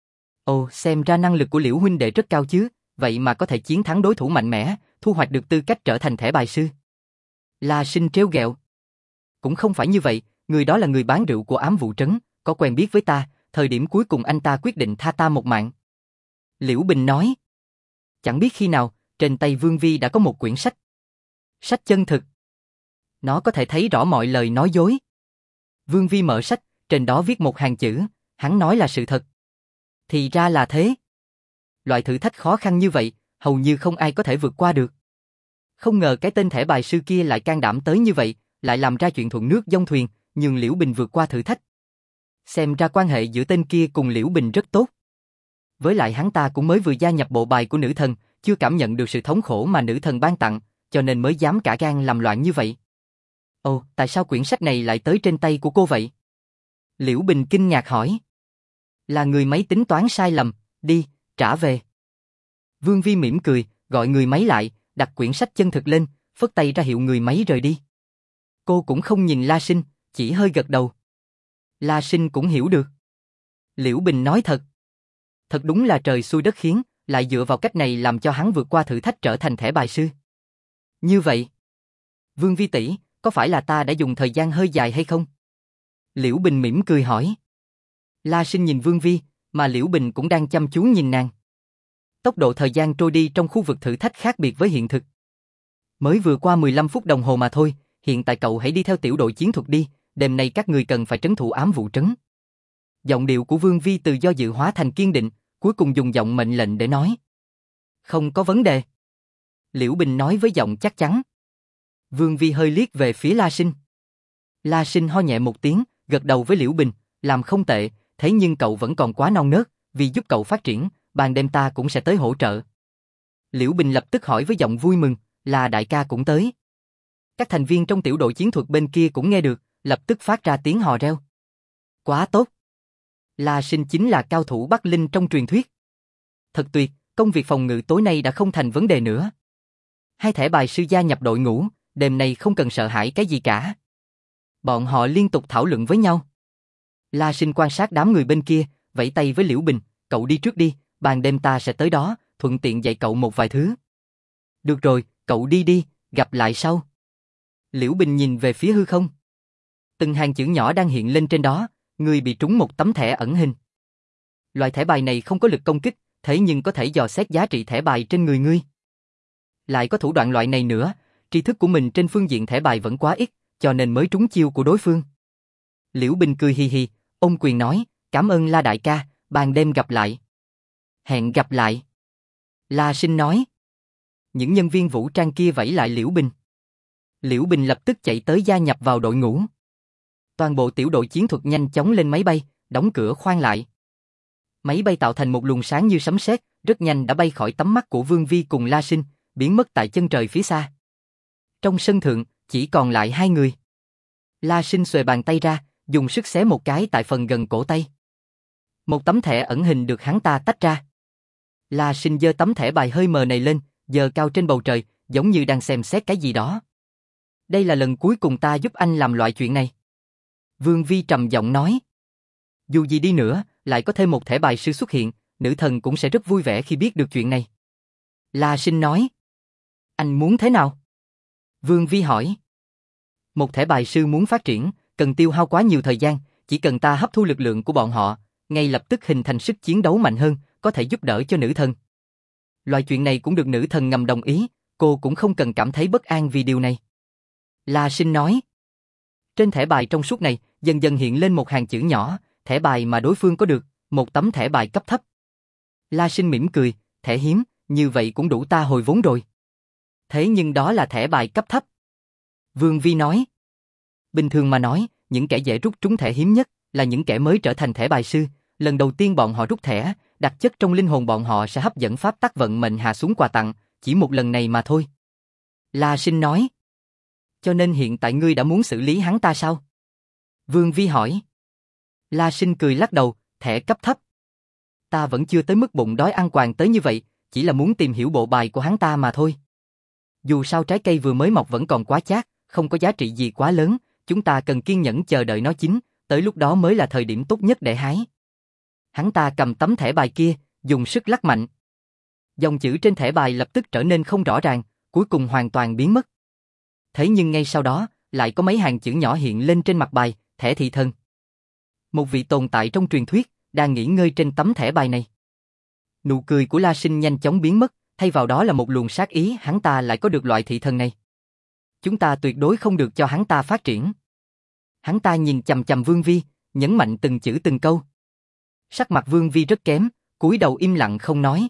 Ồ, xem ra năng lực của Liễu huynh đệ rất cao chứ, vậy mà có thể chiến thắng đối thủ mạnh mẽ, thu hoạch được tư cách trở thành thẻ bài sư. La Sinh trêu ghẹo. Cũng không phải như vậy, người đó là người bán rượu của ám vụ trấn, có quen biết với ta, thời điểm cuối cùng anh ta quyết định tha ta một mạng. Liễu Bình nói. Chẳng biết khi nào, trên tay Vương Vi đã có một quyển sách. Sách chân thực. Nó có thể thấy rõ mọi lời nói dối. Vương Vi mở sách, trên đó viết một hàng chữ, hắn nói là sự thật. Thì ra là thế. Loại thử thách khó khăn như vậy, hầu như không ai có thể vượt qua được. Không ngờ cái tên thẻ bài sư kia lại can đảm tới như vậy, lại làm ra chuyện thuận nước dông thuyền, nhường Liễu Bình vượt qua thử thách. Xem ra quan hệ giữa tên kia cùng Liễu Bình rất tốt. Với lại hắn ta cũng mới vừa gia nhập bộ bài của nữ thần, chưa cảm nhận được sự thống khổ mà nữ thần ban tặng, cho nên mới dám cả gan làm loạn như vậy. Ồ, tại sao quyển sách này lại tới trên tay của cô vậy? Liễu Bình kinh ngạc hỏi. Là người máy tính toán sai lầm, đi, trả về. Vương Vi mỉm cười, gọi người máy lại, đặt quyển sách chân thực lên, phất tay ra hiệu người máy rời đi. Cô cũng không nhìn La Sinh, chỉ hơi gật đầu. La Sinh cũng hiểu được. Liễu Bình nói thật. Thật đúng là trời xui đất khiến, lại dựa vào cách này làm cho hắn vượt qua thử thách trở thành thẻ bài sư. Như vậy, Vương Vi tỷ, có phải là ta đã dùng thời gian hơi dài hay không? Liễu Bình mỉm cười hỏi. La Sinh nhìn Vương Vi, mà Liễu Bình cũng đang chăm chú nhìn nàng. Tốc độ thời gian trôi đi trong khu vực thử thách khác biệt với hiện thực. Mới vừa qua 15 phút đồng hồ mà thôi, hiện tại cậu hãy đi theo tiểu đội chiến thuật đi, đêm nay các người cần phải trấn thủ ám vụ trấn. Giọng điệu của Vương Vi từ do dự hóa thành kiên định, cuối cùng dùng giọng mệnh lệnh để nói. Không có vấn đề. Liễu Bình nói với giọng chắc chắn. Vương Vi hơi liếc về phía La Sinh. La Sinh ho nhẹ một tiếng, gật đầu với Liễu Bình, làm không tệ, thế nhưng cậu vẫn còn quá non nớt, vì giúp cậu phát triển, ban đêm ta cũng sẽ tới hỗ trợ. Liễu Bình lập tức hỏi với giọng vui mừng, là đại ca cũng tới. Các thành viên trong tiểu đội chiến thuật bên kia cũng nghe được, lập tức phát ra tiếng hò reo. Quá tốt. La Sinh chính là cao thủ Bắc Linh trong truyền thuyết. Thật tuyệt, công việc phòng ngự tối nay đã không thành vấn đề nữa. Hai thẻ bài sư gia nhập đội ngũ, đêm nay không cần sợ hãi cái gì cả. Bọn họ liên tục thảo luận với nhau. La Sinh quan sát đám người bên kia, vẫy tay với Liễu Bình, cậu đi trước đi, ban đêm ta sẽ tới đó, thuận tiện dạy cậu một vài thứ. Được rồi, cậu đi đi, gặp lại sau. Liễu Bình nhìn về phía hư không. Từng hàng chữ nhỏ đang hiện lên trên đó, người bị trúng một tấm thẻ ẩn hình. Loại thẻ bài này không có lực công kích, thế nhưng có thể dò xét giá trị thẻ bài trên người ngươi. Lại có thủ đoạn loại này nữa, tri thức của mình trên phương diện thẻ bài vẫn quá ít, cho nên mới trúng chiêu của đối phương. Liễu Bình cười hì hì, ôm quyền nói, cảm ơn La đại ca, ban đêm gặp lại. Hẹn gặp lại. La Sinh nói. Những nhân viên vũ trang kia vẫy lại Liễu Bình. Liễu Bình lập tức chạy tới gia nhập vào đội ngũ. Toàn bộ tiểu đội chiến thuật nhanh chóng lên máy bay, đóng cửa khoang lại. Máy bay tạo thành một luồng sáng như sấm sét, rất nhanh đã bay khỏi tầm mắt của Vương Vi cùng La Sinh, biến mất tại chân trời phía xa. Trong sân thượng, chỉ còn lại hai người. La Sinh xuề bàn tay ra, dùng sức xé một cái tại phần gần cổ tay. Một tấm thẻ ẩn hình được hắn ta tách ra. La Sinh giơ tấm thẻ bài hơi mờ này lên, giơ cao trên bầu trời, giống như đang xem xét cái gì đó. Đây là lần cuối cùng ta giúp anh làm loại chuyện này. Vương Vi trầm giọng nói. Dù gì đi nữa, lại có thêm một thẻ bài sư xuất hiện, nữ thần cũng sẽ rất vui vẻ khi biết được chuyện này. La Sinh nói. Anh muốn thế nào? Vương Vi hỏi. Một thẻ bài sư muốn phát triển, cần tiêu hao quá nhiều thời gian, chỉ cần ta hấp thu lực lượng của bọn họ, ngay lập tức hình thành sức chiến đấu mạnh hơn, có thể giúp đỡ cho nữ thần. Loại chuyện này cũng được nữ thần ngầm đồng ý, cô cũng không cần cảm thấy bất an vì điều này. La Sinh nói. Trên thẻ bài trong suốt này, dần dần hiện lên một hàng chữ nhỏ, thẻ bài mà đối phương có được, một tấm thẻ bài cấp thấp. La Sinh mỉm cười, thẻ hiếm, như vậy cũng đủ ta hồi vốn rồi. Thế nhưng đó là thẻ bài cấp thấp. Vương Vi nói. Bình thường mà nói, những kẻ dễ rút trúng thẻ hiếm nhất là những kẻ mới trở thành thẻ bài sư. Lần đầu tiên bọn họ rút thẻ, đặc chất trong linh hồn bọn họ sẽ hấp dẫn pháp tắc vận mệnh hạ xuống quà tặng, chỉ một lần này mà thôi. La Sinh nói. Cho nên hiện tại ngươi đã muốn xử lý hắn ta sao? Vương Vi hỏi. La Sinh cười lắc đầu, thẻ cấp thấp. Ta vẫn chưa tới mức bụng đói ăn quàng tới như vậy, chỉ là muốn tìm hiểu bộ bài của hắn ta mà thôi. Dù sao trái cây vừa mới mọc vẫn còn quá chát, không có giá trị gì quá lớn, chúng ta cần kiên nhẫn chờ đợi nó chín, tới lúc đó mới là thời điểm tốt nhất để hái. Hắn ta cầm tấm thẻ bài kia, dùng sức lắc mạnh. Dòng chữ trên thẻ bài lập tức trở nên không rõ ràng, cuối cùng hoàn toàn biến mất. Thế nhưng ngay sau đó, lại có mấy hàng chữ nhỏ hiện lên trên mặt bài, thẻ thị thần. Một vị tồn tại trong truyền thuyết, đang nghỉ ngơi trên tấm thẻ bài này. Nụ cười của La Sinh nhanh chóng biến mất, thay vào đó là một luồng sát ý, hắn ta lại có được loại thị thần này. Chúng ta tuyệt đối không được cho hắn ta phát triển. Hắn ta nhìn chằm chằm Vương Vi, nhấn mạnh từng chữ từng câu. Sắc mặt Vương Vi rất kém, cúi đầu im lặng không nói.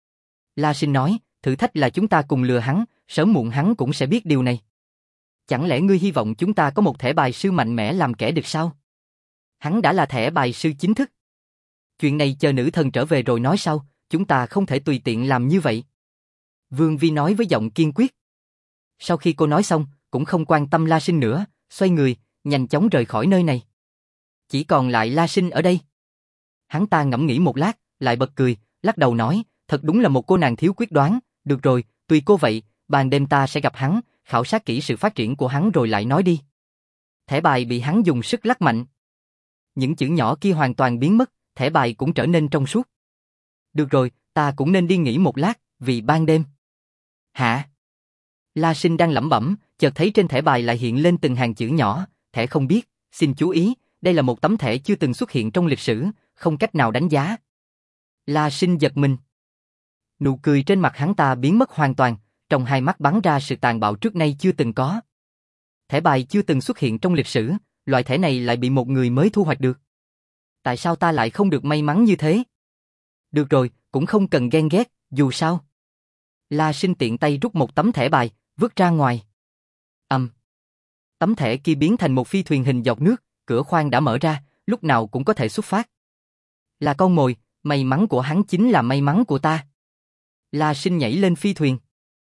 La Sinh nói, thử thách là chúng ta cùng lừa hắn, sớm muộn hắn cũng sẽ biết điều này. Chẳng lẽ ngươi hy vọng chúng ta có một thẻ bài sư mạnh mẽ làm kẻ địch sao? Hắn đã là thẻ bài sư chính thức. Chuyện này chờ nữ thần trở về rồi nói sau, chúng ta không thể tùy tiện làm như vậy. Vương Vi nói với giọng kiên quyết. Sau khi cô nói xong, cũng không quan tâm La Sinh nữa, xoay người, nhanh chóng rời khỏi nơi này. Chỉ còn lại La Sinh ở đây. Hắn ta ngẫm nghĩ một lát, lại bật cười, lắc đầu nói, thật đúng là một cô nàng thiếu quyết đoán, được rồi, tùy cô vậy, ban đêm ta sẽ gặp hắn, khảo sát kỹ sự phát triển của hắn rồi lại nói đi. Thẻ bài bị hắn dùng sức lắc mạnh. Những chữ nhỏ kia hoàn toàn biến mất, thẻ bài cũng trở nên trong suốt. Được rồi, ta cũng nên đi nghỉ một lát, vì ban đêm. Hả? La Sinh đang lẩm bẩm, chợt thấy trên thẻ bài lại hiện lên từng hàng chữ nhỏ, thẻ không biết, xin chú ý, đây là một tấm thẻ chưa từng xuất hiện trong lịch sử, không cách nào đánh giá. La Sinh giật mình. Nụ cười trên mặt hắn ta biến mất hoàn toàn, trong hai mắt bắn ra sự tàn bạo trước nay chưa từng có. Thẻ bài chưa từng xuất hiện trong lịch sử, loại thẻ này lại bị một người mới thu hoạch được. Tại sao ta lại không được may mắn như thế? Được rồi, cũng không cần ghen ghét, dù sao. La Sinh tiện tay rút một tấm thẻ bài, vứt ra ngoài. Tấm thẻ kia biến thành một phi thuyền hình giọt nước, cửa khoang đã mở ra, lúc nào cũng có thể xuất phát. Là con mồi, may mắn của hắn chính là may mắn của ta. La Sinh nhảy lên phi thuyền.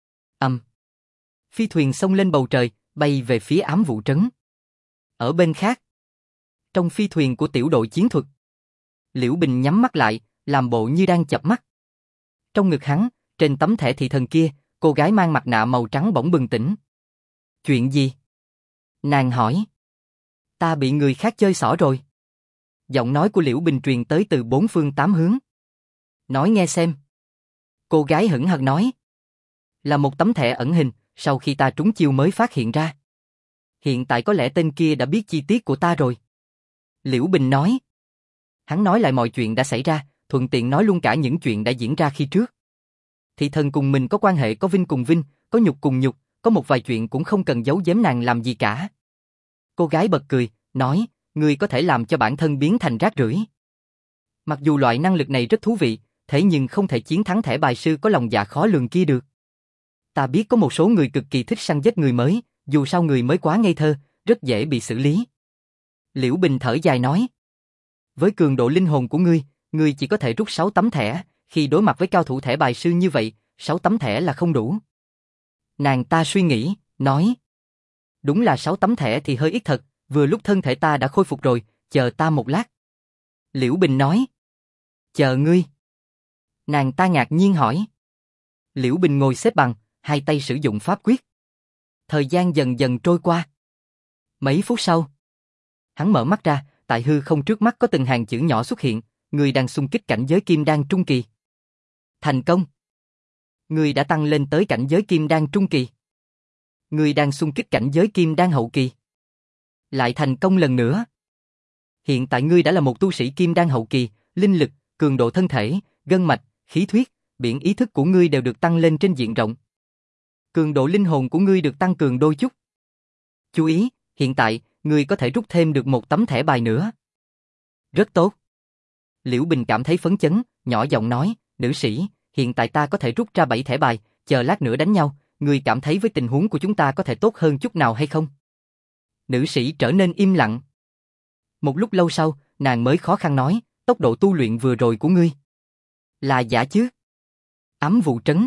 Phi thuyền xông lên bầu trời, bay về phía ám vụ trấn. Ở bên khác, trong phi thuyền của tiểu đội chiến thuật, Liễu Bình nhắm mắt lại, làm bộ như đang chợp mắt. Trong ngực hắn, trên tấm thẻ thị thần kia, cô gái mang mặt nạ màu trắng bỗng bừng tỉnh. Chuyện gì? Nàng hỏi. Ta bị người khác chơi xỏ rồi. Giọng nói của Liễu Bình truyền tới từ bốn phương tám hướng. Nói nghe xem. Cô gái hững hờ nói. Là một tấm thẻ ẩn hình, sau khi ta trúng chiêu mới phát hiện ra. Hiện tại có lẽ tên kia đã biết chi tiết của ta rồi. Liễu Bình nói. Hắn nói lại mọi chuyện đã xảy ra, thuận tiện nói luôn cả những chuyện đã diễn ra khi trước. Thị thần cùng mình có quan hệ, có vinh cùng vinh, có nhục cùng nhục, có một vài chuyện cũng không cần giấu giếm nàng làm gì cả. Cô gái bật cười, nói, ngươi có thể làm cho bản thân biến thành rác rưởi. Mặc dù loại năng lực này rất thú vị, thế nhưng không thể chiến thắng thẻ bài sư có lòng dạ khó lường kia được. Ta biết có một số người cực kỳ thích săn giết người mới, Dù sao người mới quá ngây thơ, rất dễ bị xử lý. Liễu Bình thở dài nói. Với cường độ linh hồn của ngươi chỉ có thể rút 6 tấm thẻ, khi đối mặt với cao thủ thẻ bài sư như vậy, 6 tấm thẻ là không đủ. Nàng ta suy nghĩ, nói. Đúng là 6 tấm thẻ thì hơi ít thật, vừa lúc thân thể ta đã khôi phục rồi, chờ ta một lát. Liễu Bình nói. Chờ ngươi. Nàng ta ngạc nhiên hỏi. Liễu Bình ngồi xếp bằng, hai tay sử dụng pháp quyết. Thời gian dần dần trôi qua. Mấy phút sau, hắn mở mắt ra, tại hư không trước mắt có từng hàng chữ nhỏ xuất hiện, người đang xung kích cảnh giới kim đan trung kỳ. Thành công. Người đã tăng lên tới cảnh giới kim đan trung kỳ. Người đang xung kích cảnh giới kim đan hậu kỳ. Lại thành công lần nữa. Hiện tại ngươi đã là một tu sĩ kim đan hậu kỳ, linh lực, cường độ thân thể, gân mạch, khí huyết, biển ý thức của ngươi đều được tăng lên trên diện rộng. Cường độ linh hồn của ngươi được tăng cường đôi chút. Chú ý, hiện tại, ngươi có thể rút thêm được một tấm thẻ bài nữa. Rất tốt. Liễu Bình cảm thấy phấn chấn, nhỏ giọng nói, nữ sĩ, hiện tại ta có thể rút ra 7 thẻ bài, chờ lát nữa đánh nhau, ngươi cảm thấy với tình huống của chúng ta có thể tốt hơn chút nào hay không? Nữ sĩ trở nên im lặng. Một lúc lâu sau, nàng mới khó khăn nói, tốc độ tu luyện vừa rồi của ngươi là giả chứ? Ám vụ trấn.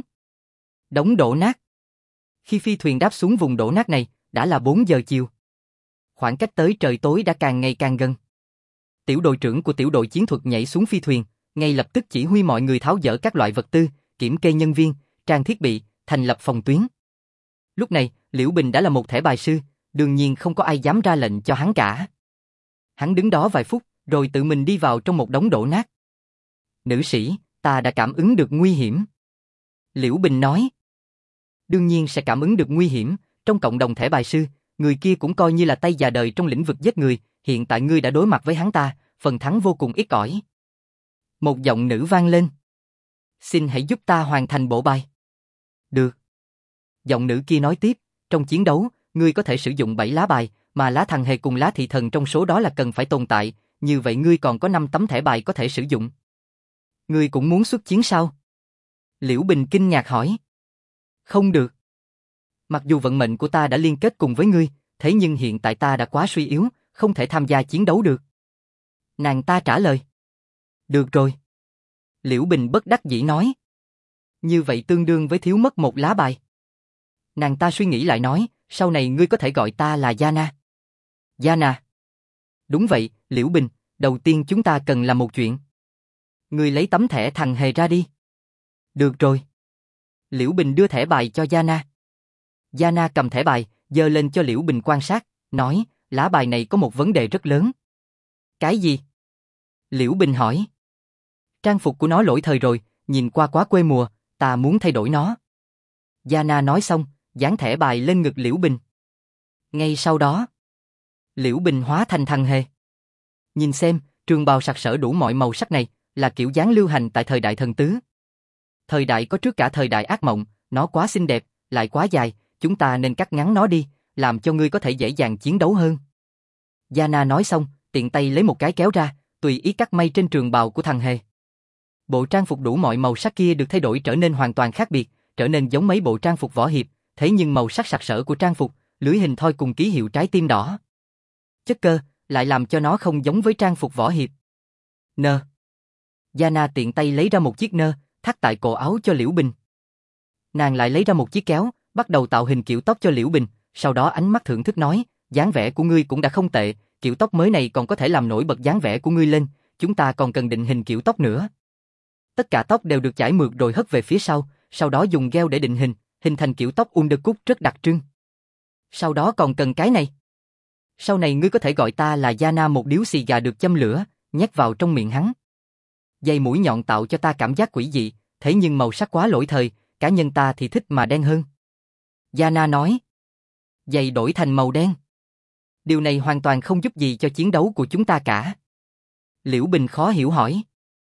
Đống đổ nát. Khi phi thuyền đáp xuống vùng đổ nát này, đã là 4 giờ chiều. Khoảng cách tới trời tối đã càng ngày càng gần. Tiểu đội trưởng của tiểu đội chiến thuật nhảy xuống phi thuyền, ngay lập tức chỉ huy mọi người tháo dỡ các loại vật tư, kiểm kê nhân viên, trang thiết bị, thành lập phòng tuyến. Lúc này, Liễu Bình đã là một thẻ bài sư, đương nhiên không có ai dám ra lệnh cho hắn cả. Hắn đứng đó vài phút, rồi tự mình đi vào trong một đống đổ nát. Nữ sĩ, ta đã cảm ứng được nguy hiểm. Liễu Bình nói. Đương nhiên sẽ cảm ứng được nguy hiểm, trong cộng đồng thẻ bài sư, người kia cũng coi như là tay già đời trong lĩnh vực giết người, hiện tại ngươi đã đối mặt với hắn ta, phần thắng vô cùng ít ỏi. Một giọng nữ vang lên. Xin hãy giúp ta hoàn thành bộ bài. Được. Giọng nữ kia nói tiếp, trong chiến đấu, ngươi có thể sử dụng 7 lá bài, mà lá thần hề cùng lá thị thần trong số đó là cần phải tồn tại, như vậy ngươi còn có 5 tấm thẻ bài có thể sử dụng. Ngươi cũng muốn xuất chiến sao? Liễu Bình kinh ngạc hỏi. Không được. Mặc dù vận mệnh của ta đã liên kết cùng với ngươi, thế nhưng hiện tại ta đã quá suy yếu, không thể tham gia chiến đấu được. Nàng ta trả lời. Được rồi. Liễu Bình bất đắc dĩ nói. Như vậy tương đương với thiếu mất một lá bài. Nàng ta suy nghĩ lại nói, sau này ngươi có thể gọi ta là Yana. Yana. Đúng vậy, Liễu Bình, đầu tiên chúng ta cần làm một chuyện. Ngươi lấy tấm thẻ thằng hề ra đi. Được rồi. Liễu Bình đưa thẻ bài cho Yana. Yana cầm thẻ bài, giơ lên cho Liễu Bình quan sát, nói, lá bài này có một vấn đề rất lớn. Cái gì? Liễu Bình hỏi. Trang phục của nó lỗi thời rồi, nhìn qua quá quê mùa, ta muốn thay đổi nó. Yana nói xong, dán thẻ bài lên ngực Liễu Bình. Ngay sau đó, Liễu Bình hóa thành thằng hề. Nhìn xem, trường bào sặc sỡ đủ mọi màu sắc này, là kiểu dáng lưu hành tại thời đại thần tứ. Thời đại có trước cả thời đại ác mộng, nó quá xinh đẹp, lại quá dài, chúng ta nên cắt ngắn nó đi, làm cho ngươi có thể dễ dàng chiến đấu hơn. Yana nói xong, tiện tay lấy một cái kéo ra, tùy ý cắt may trên trường bào của thằng hề. Bộ trang phục đủ mọi màu sắc kia được thay đổi trở nên hoàn toàn khác biệt, trở nên giống mấy bộ trang phục võ hiệp, thế nhưng màu sắc sặc sỡ của trang phục, lưỡi hình thoi cùng ký hiệu trái tim đỏ. Chất cơ, lại làm cho nó không giống với trang phục võ hiệp. Nơ. Yana tiện tay lấy ra một chiếc nơ, thắt tại cổ áo cho Liễu Bình. Nàng lại lấy ra một chiếc kéo, bắt đầu tạo hình kiểu tóc cho Liễu Bình, sau đó ánh mắt thưởng thức nói, dáng vẻ của ngươi cũng đã không tệ, kiểu tóc mới này còn có thể làm nổi bật dáng vẻ của ngươi lên, chúng ta còn cần định hình kiểu tóc nữa. Tất cả tóc đều được chải mượt rồi hất về phía sau đó dùng gel để định hình thành kiểu tóc undercut rất đặc trưng. Sau đó còn cần cái này. Sau này ngươi có thể gọi ta là Yana, một điếu xì gà được châm lửa, nhét vào trong miệng hắn. Dây mũi nhọn tạo cho ta cảm giác quỷ dị, thế nhưng màu sắc quá lỗi thời, cá nhân ta thì thích mà đen hơn. Yana nói. Dây đổi thành màu đen. Điều này hoàn toàn không giúp gì cho chiến đấu của chúng ta cả. Liễu Bình khó hiểu hỏi.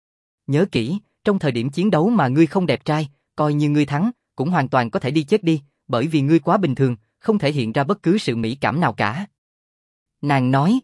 Nhớ kỹ, trong thời điểm chiến đấu mà ngươi không đẹp trai, coi như ngươi thắng, cũng hoàn toàn có thể đi chết đi, bởi vì ngươi quá bình thường, không thể hiện ra bất cứ sự mỹ cảm nào cả. Nàng nói.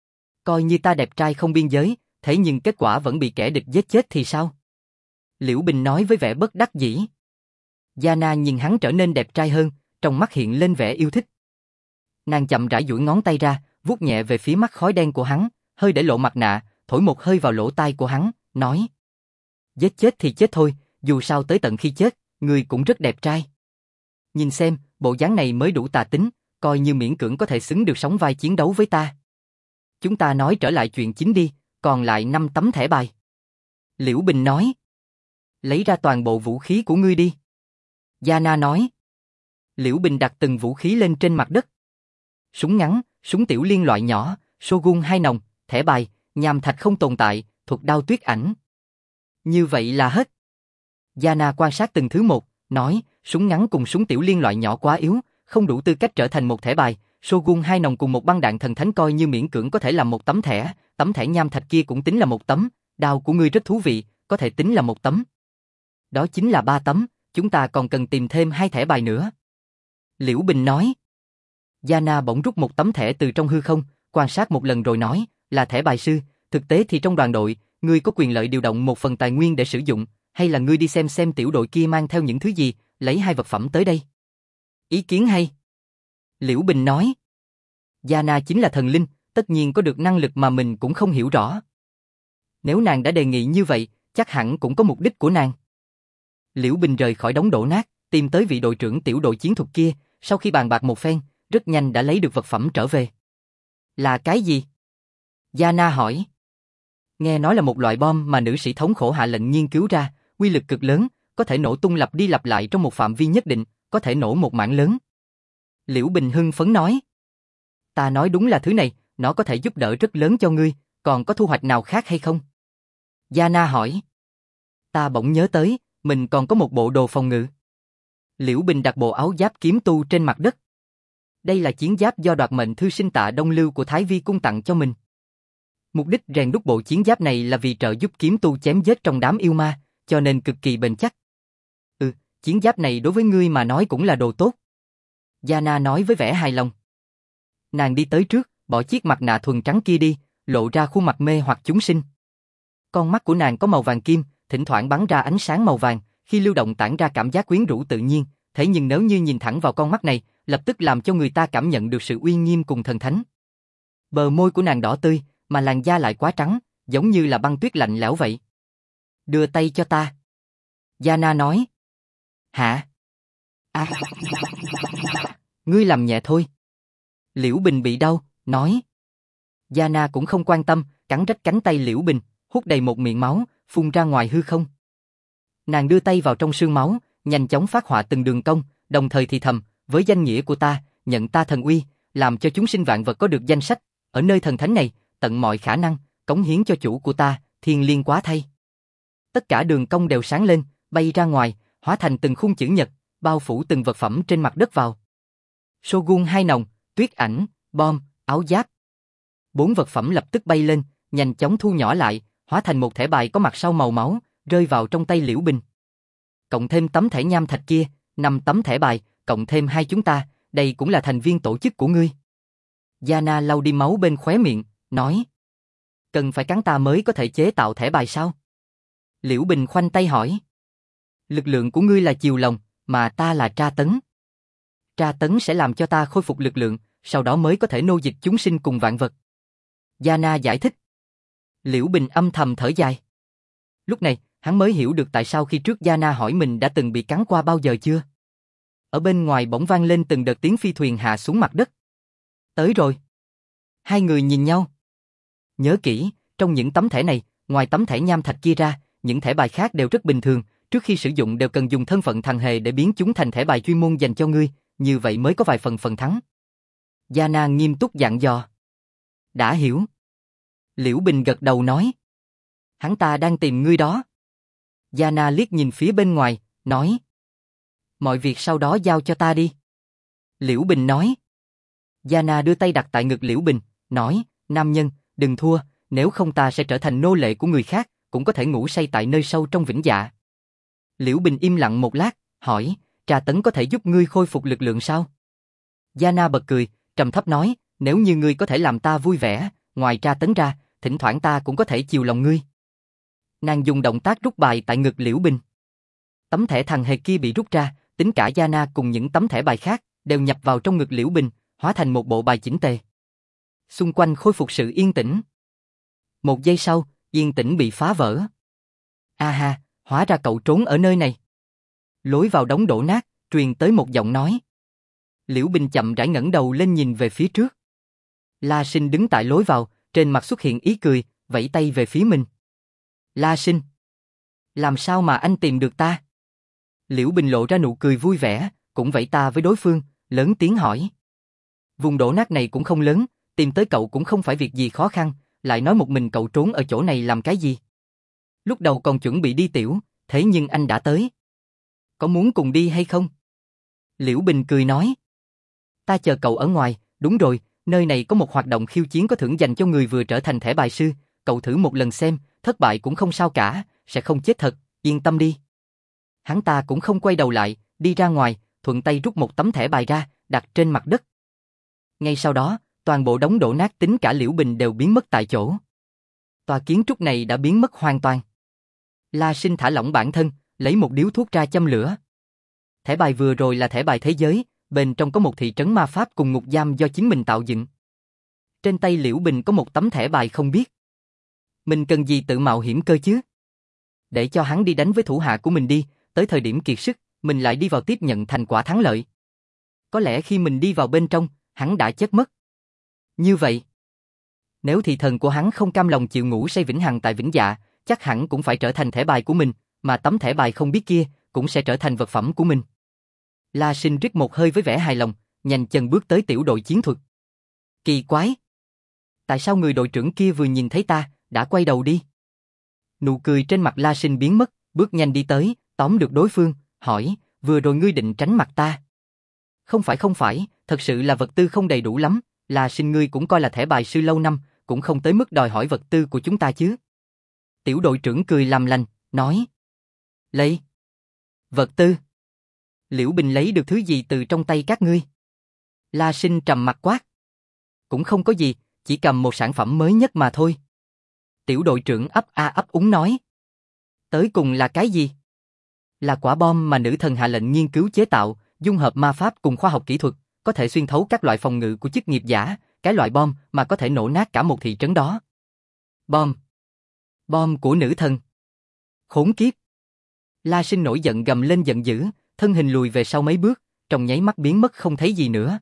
Coi như ta đẹp trai không biên giới, thế nhưng kết quả vẫn bị kẻ địch giết chết thì sao? Liễu Bình nói với vẻ bất đắc dĩ. Yana nhìn hắn trở nên đẹp trai hơn, trong mắt hiện lên vẻ yêu thích. Nàng chậm rãi duỗi ngón tay ra, vuốt nhẹ về phía mắt khói đen của hắn, hơi để lộ mặt nạ, thổi một hơi vào lỗ tai của hắn, nói: Giết chết thì chết thôi, dù sao tới tận khi chết, ngươi cũng rất đẹp trai. Nhìn xem, bộ dáng này mới đủ tà tính, coi như miễn cưỡng có thể xứng được sóng vai chiến đấu với ta. Chúng ta nói trở lại chuyện chính đi, còn lại 5 tấm thẻ bài. Liễu Bình nói. Lấy ra toàn bộ vũ khí của ngươi đi. Yana nói. Liễu Bình đặt từng vũ khí lên trên mặt đất. Súng ngắn, súng tiểu liên loại nhỏ, Shogun 2 nòng, thẻ bài, nham thạch không tồn tại, thuật đao tuyết ảnh. Như vậy là hết. Yana quan sát từng thứ một, nói, súng ngắn cùng súng tiểu liên loại nhỏ quá yếu, không đủ tư cách trở thành một thẻ bài, Shogun 2 nòng cùng một băng đạn thần thánh coi như miễn cưỡng có thể làm một tấm thẻ nham thạch kia cũng tính là một tấm, đao của ngươi rất thú vị, có thể tính là một tấm. Đó chính là 3 tấm, chúng ta còn cần tìm thêm 2 thẻ bài nữa. Liễu Bình nói. Yana bỗng rút một tấm thẻ từ trong hư không, quan sát một lần rồi nói, là thẻ bài sư, thực tế thì trong đoàn đội, ngươi có quyền lợi điều động một phần tài nguyên để sử dụng, hay là ngươi đi xem tiểu đội kia mang theo những thứ gì, lấy 2 vật phẩm tới đây. Ý kiến hay. Liễu Bình nói. Yana chính là thần linh, tất nhiên có được năng lực mà mình cũng không hiểu rõ. Nếu nàng đã đề nghị như vậy, chắc hẳn cũng có mục đích của nàng. Liễu Bình rời khỏi đống đổ nát, tìm tới vị đội trưởng tiểu đội chiến thuật kia, sau khi bàn bạc một phen, rất nhanh đã lấy được vật phẩm trở về. Là cái gì? Yana hỏi. Nghe nói là một loại bom mà nữ sĩ thống khổ hạ lệnh nghiên cứu ra, uy lực cực lớn, có thể nổ tung lặp đi lặp lại trong một phạm vi nhất định, có thể nổ một mảng lớn. Liễu Bình hưng phấn nói. Ta nói đúng là thứ này, nó có thể giúp đỡ rất lớn cho ngươi, còn có thu hoạch nào khác hay không? Yana hỏi. Ta bỗng nhớ tới, mình còn có một bộ đồ phòng ngự. Liễu Bình đặt bộ áo giáp kiếm tu trên mặt đất. Đây là chiến giáp do đoạt mệnh thư sinh Tạ Đông Lưu của Thái Vi cung tặng cho mình. Mục đích rèn đúc bộ chiến giáp này là vì trợ giúp kiếm tu chém giết trong đám yêu ma, cho nên cực kỳ bền chắc. Chiến giáp này đối với ngươi mà nói cũng là đồ tốt. Yana nói với vẻ hài lòng. Nàng đi tới trước, bỏ chiếc mặt nạ thuần trắng kia đi, lộ ra khuôn mặt mê hoặc chúng sinh. Con mắt của nàng có màu vàng kim, thỉnh thoảng bắn ra ánh sáng màu vàng, khi lưu động tản ra cảm giác quyến rũ tự nhiên, thế nhưng nếu như nhìn thẳng vào con mắt này, lập tức làm cho người ta cảm nhận được sự uy nghiêm cùng thần thánh. Bờ môi của nàng đỏ tươi, mà làn da lại quá trắng, giống như là băng tuyết lạnh lẽo vậy. Đưa tay cho ta. Yana nói. Hả? Ngươi làm nhẹ thôi. Liễu Bình bị đau, nói. Yana cũng không quan tâm, cắn rách cánh tay Liễu Bình, hút đầy một miệng máu, phun ra ngoài hư không. Nàng đưa tay vào trong sương máu, nhanh chóng phát họa từng đường cong, đồng thời thì thầm, với danh nghĩa của ta, nhận ta thần uy, làm cho chúng sinh vạn vật có được danh sách, ở nơi thần thánh này, tận mọi khả năng, cống hiến cho chủ của ta, thiên liêng quá thay. Tất cả đường cong đều sáng lên, bay ra ngoài, hóa thành từng khung chữ nhật, bao phủ từng vật phẩm trên mặt đất vào. Shogun 2 nòng, tuyết ảnh, bom, áo giáp. 4 vật phẩm lập tức bay lên, nhanh chóng thu nhỏ lại, hóa thành một thẻ bài có mặt sau màu máu, rơi vào trong tay Liễu Bình. Cộng thêm tấm thẻ nham thạch kia, 5 tấm thẻ bài, cộng thêm 2 chúng ta, đây cũng là thành viên tổ chức của ngươi. Yana lau đi máu bên khóe miệng, nói. Cần phải cắn ta mới có thể chế tạo thẻ bài sao? Liễu Bình khoanh tay hỏi. Lực lượng của ngươi là chiều lòng, mà ta là tra tấn. Tra tấn sẽ làm cho ta khôi phục lực lượng, sau đó mới có thể nô dịch chúng sinh cùng vạn vật. Yana giải thích. Liễu Bình âm thầm thở dài. Lúc này, hắn mới hiểu được tại sao khi trước Yana hỏi mình đã từng bị cắn qua bao giờ chưa. Ở bên ngoài bỗng vang lên từng đợt tiếng phi thuyền hạ xuống mặt đất. Tới rồi. Hai người nhìn nhau. Nhớ kỹ, trong những tấm thẻ này, ngoài tấm thẻ nham thạch kia ra, những thẻ bài khác đều rất bình thường, trước khi sử dụng đều cần dùng thân phận thằng hề để biến chúng thành thẻ bài chuyên môn dành cho ngươi, như vậy mới có vài phần thắng. Yana nghiêm túc dặn dò. Đã hiểu. Liễu Bình gật đầu nói. Hắn ta đang tìm ngươi đó. Yana liếc nhìn phía bên ngoài, nói. Mọi việc sau đó giao cho ta đi. Liễu Bình nói. Yana đưa tay đặt tại ngực Liễu Bình, nói, nam nhân, đừng thua, nếu không ta sẽ trở thành nô lệ của người khác, cũng có thể ngủ say tại nơi sâu trong vĩnh dạ. Liễu Bình im lặng một lát, hỏi, tra tấn có thể giúp ngươi khôi phục lực lượng sao? Yana bật cười, trầm thấp nói, nếu như ngươi có thể làm ta vui vẻ, ngoài tra tấn ra, thỉnh thoảng ta cũng có thể chiều lòng ngươi. Nàng dùng động tác rút bài tại ngực Liễu Bình. Tấm thẻ thằng hề kia bị rút ra, tính cả Yana cùng những tấm thẻ bài khác, đều nhập vào trong ngực Liễu Bình, hóa thành một bộ bài chỉnh tề. Xung quanh khôi phục sự yên tĩnh. Một giây sau, yên tĩnh bị phá vỡ. A ha, hóa ra cậu trốn ở nơi này. Lối vào đống đổ nát, truyền tới một giọng nói. Liễu Bình chậm rãi ngẩng đầu lên nhìn về phía trước. La Sinh đứng tại lối vào, trên mặt xuất hiện ý cười, vẫy tay về phía mình. La Sinh, làm sao mà anh tìm được ta? Liễu Bình lộ ra nụ cười vui vẻ, cũng vẫy ta với đối phương, lớn tiếng hỏi. Vùng đổ nát này cũng không lớn, tìm tới cậu cũng không phải việc gì khó khăn, lại nói một mình cậu trốn ở chỗ này làm cái gì? Lúc đầu còn chuẩn bị đi tiểu, thế nhưng anh đã tới. Có muốn cùng đi hay không? Liễu Bình cười nói. Ta chờ cậu ở ngoài, đúng rồi, nơi này có một hoạt động khiêu chiến có thưởng dành cho người vừa trở thành thẻ bài sư, cậu thử một lần xem, thất bại cũng không sao cả, sẽ không chết thật, yên tâm đi. Hắn ta cũng không quay đầu lại, đi ra ngoài, thuận tay rút một tấm thẻ bài ra, đặt trên mặt đất. Ngay sau đó, toàn bộ đống đổ nát tính cả Liễu Bình đều biến mất tại chỗ. Tòa kiến trúc này đã biến mất hoàn toàn. La Sinh thả lỏng bản thân, lấy một điếu thuốc ra châm lửa. Thẻ bài vừa rồi là thẻ bài thế giới, bên trong có một thị trấn ma pháp cùng ngục giam do chính mình tạo dựng. Trên tay Liễu Bình có một tấm thẻ bài không biết. Mình cần gì tự mạo hiểm cơ chứ? Để cho hắn đi đánh với thủ hạ của mình đi, tới thời điểm kiệt sức, mình lại đi vào tiếp nhận thành quả thắng lợi. Có lẽ khi mình đi vào bên trong, hắn đã chết mất. Như vậy, nếu thị thần của hắn không cam lòng chịu ngủ say vĩnh hằng tại Vĩnh Dạ, chắc hẳn cũng phải trở thành thẻ bài của mình, mà tấm thẻ bài không biết kia cũng sẽ trở thành vật phẩm của mình. La Sinh rít một hơi với vẻ hài lòng, nhanh chân bước tới tiểu đội chiến thuật. Kỳ quái! Tại sao người đội trưởng kia vừa nhìn thấy ta, đã quay đầu đi? Nụ cười trên mặt La Sinh biến mất, bước nhanh đi tới, tóm được đối phương, hỏi, vừa rồi ngươi định tránh mặt ta? Không phải, thật sự là vật tư không đầy đủ lắm, La Sinh ngươi cũng coi là thẻ bài sư lâu năm, cũng không tới mức đòi hỏi vật tư của chúng ta chứ. Tiểu đội trưởng cười làm lành, nói. Lấy. Vật tư. Liễu Bình lấy được thứ gì từ trong tay các ngươi? La Sinh trầm mặt quát. Cũng không có gì, chỉ cầm một sản phẩm mới nhất mà thôi. Tiểu đội trưởng ấp úng nói. Tới cùng là cái gì? Là quả bom mà nữ thần hạ lệnh nghiên cứu chế tạo, dung hợp ma pháp cùng khoa học kỹ thuật, có thể xuyên thấu các loại phòng ngự của chức nghiệp giả, cái loại bom mà có thể nổ nát cả một thị trấn đó. Bom. Bom của nữ thần. Khốn kiếp. La Sinh nổi giận gầm lên giận dữ, thân hình lùi về sau mấy bước, trong nháy mắt biến mất không thấy gì nữa.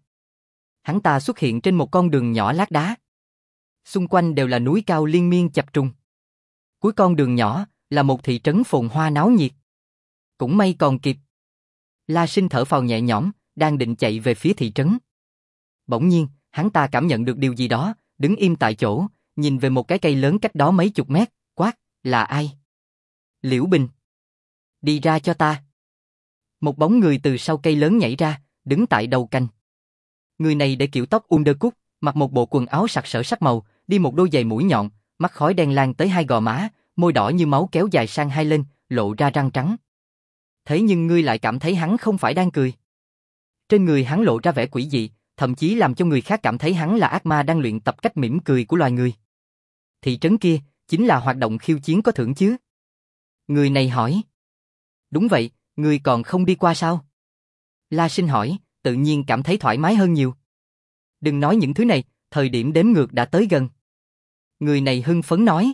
Hắn ta xuất hiện trên một con đường nhỏ lát đá. Xung quanh đều là núi cao liên miên chập trùng. Cuối con đường nhỏ là một thị trấn phồn hoa náo nhiệt. Cũng may còn kịp. La Sinh thở phào nhẹ nhõm, đang định chạy về phía thị trấn. Bỗng nhiên, hắn ta cảm nhận được điều gì đó, đứng im tại chỗ, nhìn về một cái cây lớn cách đó mấy chục mét, quát, là ai? Liễu Bình. Đi ra cho ta. Một bóng người từ sau cây lớn nhảy ra, đứng tại đầu cành. Người này để kiểu tóc undercut, mặc một bộ quần áo sặc sỡ sắc màu, đi một đôi giày mũi nhọn, mắt khói đen lan tới hai gò má, môi đỏ như máu kéo dài sang hai lên, lộ ra răng trắng. Thế nhưng ngươi lại cảm thấy hắn không phải đang cười. Trên người hắn lộ ra vẻ quỷ dị, thậm chí làm cho người khác cảm thấy hắn là ác ma đang luyện tập cách mỉm cười của loài người. Thị trấn kia, chính là hoạt động khiêu chiến có thưởng chứ? Người này hỏi. Đúng vậy, ngươi còn không đi qua sao? La Sinh hỏi, tự nhiên cảm thấy thoải mái hơn nhiều. Đừng nói những thứ này, thời điểm đếm ngược đã tới gần. Người này hưng phấn nói.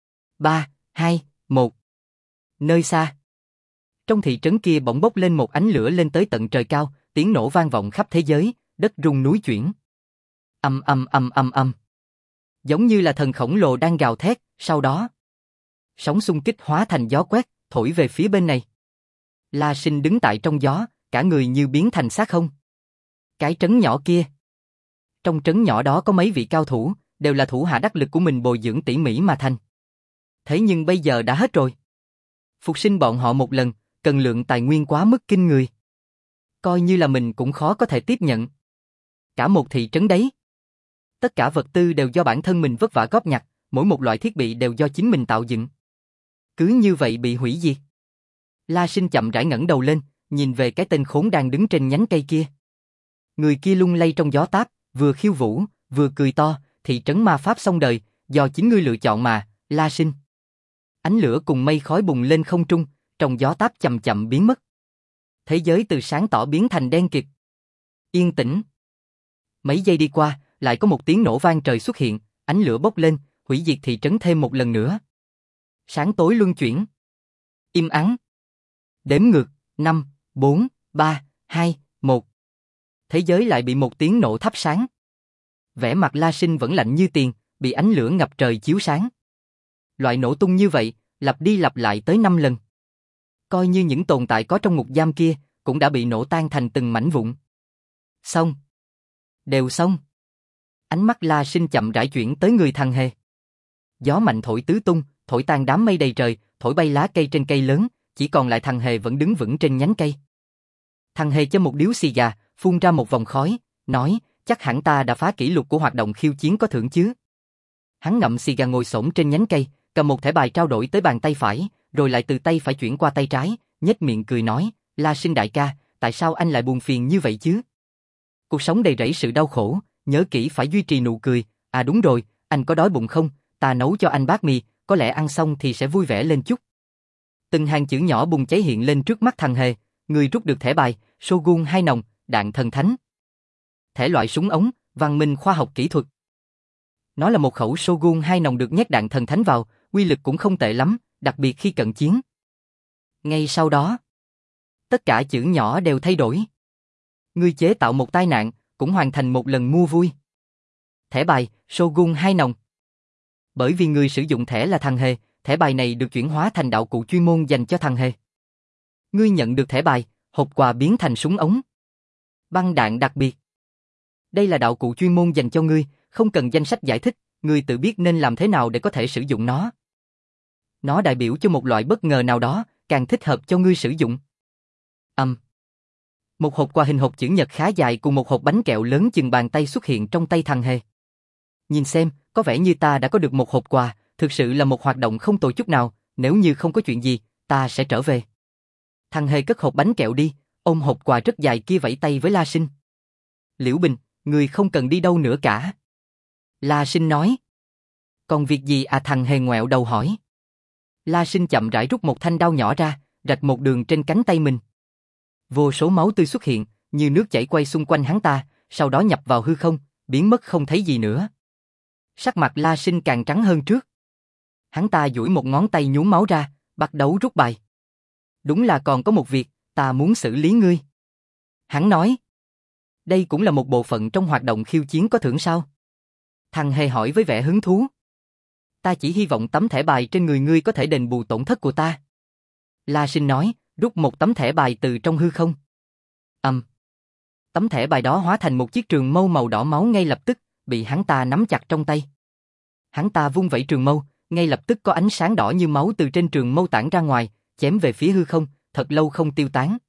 3, 2, 1. Nơi xa. Trong thị trấn kia bỗng bốc lên một ánh lửa lên tới tận trời cao, tiếng nổ vang vọng khắp thế giới, đất rung núi chuyển. Ầm ầm ầm ầm ầm. Giống như là thần khổng lồ đang gào thét, sau đó sóng xung kích hóa thành gió quét, thổi về phía bên này. La Sinh đứng tại trong gió, cả người như biến thành xác không. Cái trấn nhỏ kia. Trong trấn nhỏ đó có mấy vị cao thủ, đều là thủ hạ đắc lực của mình bồi dưỡng tỉ mỉ mà thành. Thế nhưng bây giờ đã hết rồi. Phục sinh bọn họ một lần, cần lượng tài nguyên quá mức kinh người. Coi như là mình cũng khó có thể tiếp nhận. Cả một thị trấn đấy. Tất cả vật tư đều do bản thân mình vất vả góp nhặt, mỗi một loại thiết bị đều do chính mình tạo dựng. Cứ như vậy bị hủy diệt. La Sinh chậm rãi ngẩng đầu lên, nhìn về cái tên khốn đang đứng trên nhánh cây kia. Người kia lung lay trong gió táp, vừa khiêu vũ, vừa cười to, thị trấn ma pháp xong đời, do chính ngươi lựa chọn mà, La Sinh. Ánh lửa cùng mây khói bùng lên không trung, trong gió táp chậm chậm biến mất. Thế giới từ sáng tỏ biến thành đen kịt. Yên tĩnh. Mấy giây đi qua, lại có một tiếng nổ vang trời xuất hiện, ánh lửa bốc lên, hủy diệt thị trấn thêm một lần nữa. Sáng tối luân chuyển. Im ắng. Đếm ngược, 5, 4, 3, 2, 1. Thế giới lại bị một tiếng nổ thắp sáng. Vẻ mặt La Sinh vẫn lạnh như tiền, bị ánh lửa ngập trời chiếu sáng. Loại nổ tung như vậy, lặp đi lặp lại tới 5 lần. Coi như những tồn tại có trong ngục giam kia, cũng đã bị nổ tan thành từng mảnh vụn. Xong. Đều xong. Ánh mắt La Sinh chậm rãi chuyển tới người thằng hề. Gió mạnh thổi tứ tung, thổi tan đám mây đầy trời, thổi bay lá cây trên cây lớn, chỉ còn lại thằng hề vẫn đứng vững trên nhánh cây. Thằng hề châm một điếu xì gà, phun ra một vòng khói, nói, chắc hẳn ta đã phá kỷ lục của hoạt động khiêu chiến có thưởng chứ. Hắn ngậm xì gà ngồi xổm trên nhánh cây, cầm một thẻ bài trao đổi tới bàn tay phải, rồi lại từ tay phải chuyển qua tay trái, nhếch miệng cười nói, La Sinh đại ca, tại sao anh lại buồn phiền như vậy chứ? Cuộc sống đầy rẫy sự đau khổ, nhớ kỹ phải duy trì nụ cười, à đúng rồi, anh có đói bụng không? Ta nấu cho anh bát mì, có lẽ ăn xong thì sẽ vui vẻ lên chút. Từng hàng chữ nhỏ bùng cháy hiện lên trước mắt thằng hề, người rút được thẻ bài, Shogun 2 nòng, đạn thần thánh. Thể loại súng ống, văn minh khoa học kỹ thuật. Nó là một khẩu Shogun 2 nòng được nhét đạn thần thánh vào, uy lực cũng không tệ lắm, đặc biệt khi cận chiến. Ngay sau đó, tất cả chữ nhỏ đều thay đổi. Ngươi chế tạo một tai nạn, cũng hoàn thành một lần mua vui. Thẻ bài, Shogun 2 nòng. Bởi vì người sử dụng thẻ là thằng hề, thẻ bài này được chuyển hóa thành đạo cụ chuyên môn dành cho thằng hề. Ngươi nhận được thẻ bài, hộp quà biến thành súng ống. Băng đạn đặc biệt. Đây là đạo cụ chuyên môn dành cho ngươi, không cần danh sách giải thích, ngươi tự biết nên làm thế nào để có thể sử dụng nó. Nó đại biểu cho một loại bất ngờ nào đó, càng thích hợp cho ngươi sử dụng. Một hộp quà hình hộp chữ nhật khá dài cùng một hộp bánh kẹo lớn chừng bàn tay xuất hiện trong tay thằng hề. Nhìn xem, có vẻ như ta đã có được một hộp quà, thực sự là một hoạt động không tồi chút nào, nếu như không có chuyện gì, ta sẽ trở về. Thằng hề cất hộp bánh kẹo đi, ôm hộp quà rất dài kia vẫy tay với La Sinh. Liễu Bình, người không cần đi đâu nữa cả. La Sinh nói. Còn việc gì à, thằng hề ngoẹo đầu hỏi. La Sinh chậm rãi rút một thanh đao nhỏ ra, rạch một đường trên cánh tay mình. Vô số máu tươi xuất hiện, như nước chảy quay xung quanh hắn ta, sau đó nhập vào hư không, biến mất không thấy gì nữa. Sắc mặt La Sinh càng trắng hơn trước. Hắn ta duỗi một ngón tay nhuốm máu ra, bắt đầu rút bài. Đúng là còn có một việc, ta muốn xử lý ngươi. Hắn nói. Đây cũng là một bộ phận trong hoạt động khiêu chiến có thưởng sao? Thằng hề hỏi với vẻ hứng thú. Ta chỉ hy vọng tấm thẻ bài trên người ngươi có thể đền bù tổn thất của ta. La Sinh nói, rút một tấm thẻ bài từ trong hư không. Tấm thẻ bài đó hóa thành một chiếc trường mâu màu đỏ máu ngay lập tức, bị hắn ta nắm chặt trong tay. Hắn ta vung vẩy trường mâu, ngay lập tức có ánh sáng đỏ như máu từ trên trường mâu tản ra ngoài, chém về phía hư không, thật lâu không tiêu tán.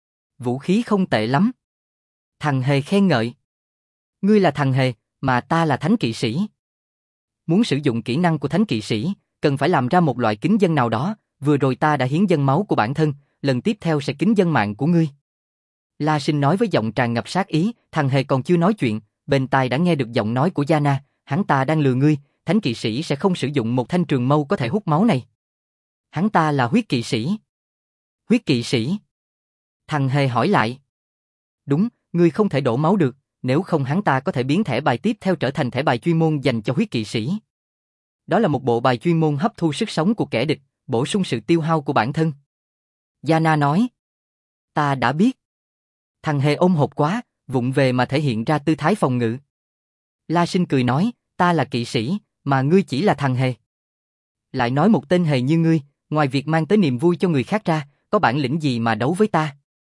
Vũ khí không tệ lắm. Thằng hề khen ngợi. Ngươi là thằng hề, mà ta là thánh kỵ sĩ. Muốn sử dụng kỹ năng của thánh kỵ sĩ, cần phải làm ra một loại kính dân nào đó, vừa rồi ta đã hiến dâng máu của bản thân, lần tiếp theo sẽ kính dân mạng của ngươi. La Sinh nói với giọng tràn ngập sát ý, thằng hề còn chưa nói chuyện, bên tai đã nghe được giọng nói của Yana, hắn ta đang lừa ngươi, thánh kỵ sĩ sẽ không sử dụng một thanh trường mâu có thể hút máu này. Hắn ta là huyết kỵ sĩ. Huyết kỵ sĩ? Thằng hề hỏi lại. Đúng, ngươi không thể đổ máu được, nếu không hắn ta có thể biến thẻ bài tiếp theo trở thành thẻ bài chuyên môn dành cho huyết kỵ sĩ. Đó là một bộ bài chuyên môn hấp thu sức sống của kẻ địch, bổ sung sự tiêu hao của bản thân. Yana nói. Ta đã biết. Thằng hề ôm hộp quá, vụng về mà thể hiện ra tư thái phòng ngự. La Sinh cười nói, ta là kỵ sĩ, mà ngươi chỉ là thằng hề. Lại nói một tên hề như ngươi, ngoài việc mang tới niềm vui cho người khác ra, có bản lĩnh gì mà đấu với ta?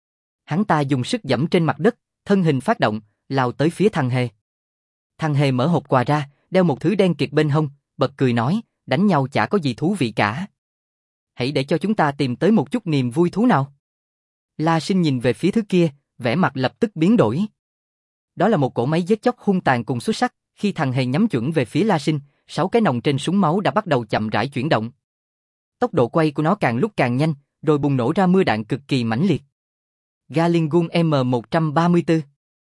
Hắn ta dùng sức giẫm trên mặt đất, thân hình phát động, lao tới phía thằng hề. Thằng hề mở hộp quà ra, đeo một thứ đen kịt bên hông, bật cười nói, đánh nhau chả có gì thú vị cả. Hãy để cho chúng ta tìm tới một chút niềm vui thú nào. La Sinh nhìn về phía thứ kia, vẻ mặt lập tức biến đổi. Đó là một cỗ máy giết chóc hung tàn cùng xuất sắc, khi thằng hề nhắm chuẩn về phía La Sinh, 6 cái nòng trên súng máu đã bắt đầu chậm rãi chuyển động. Tốc độ quay của nó càng lúc càng nhanh, rồi bùng nổ ra mưa đạn cực kỳ mãnh liệt. Gatling gun M134.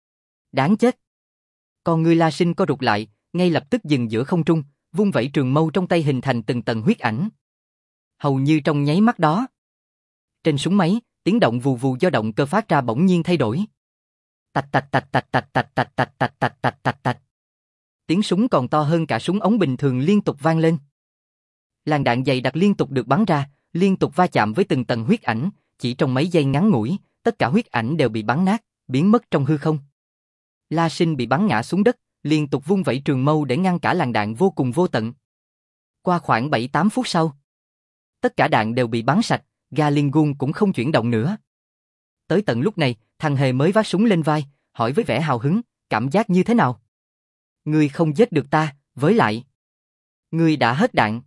Đáng chết. Còn người La Sinh co rụt lại, ngay lập tức dừng giữa không trung, vung vẩy trường mâu trong tay hình thành từng tầng huyết ảnh. Hầu như trong nháy mắt đó, trên súng máy, tiếng động vù vù do động cơ phát ra bỗng nhiên thay đổi. Tạch tạch tạch tạch tạch tạch tạch tạch tạch tạch tạch tạch tạch. Tiếng súng còn to hơn cả súng ống bình thường liên tục vang lên. Làn đạn dày đặc liên tục được bắn ra, liên tục va chạm với từng tầng huyết ảnh, chỉ trong mấy giây ngắn ngủi, tất cả huyết ảnh đều bị bắn nát, biến mất trong hư không. La Sinh bị bắn ngã xuống đất, liên tục vung vẩy trường mâu để ngăn cả làn đạn vô cùng vô tận. Qua khoảng 7-8 phút sau, tất cả đạn đều bị bắn sạch, Ga Liên Gun cũng không chuyển động nữa. Tới tận lúc này, thằng Hề mới vác súng lên vai, hỏi với vẻ hào hứng, cảm giác như thế nào? Ngươi không giết được ta, với lại ngươi đã hết đạn.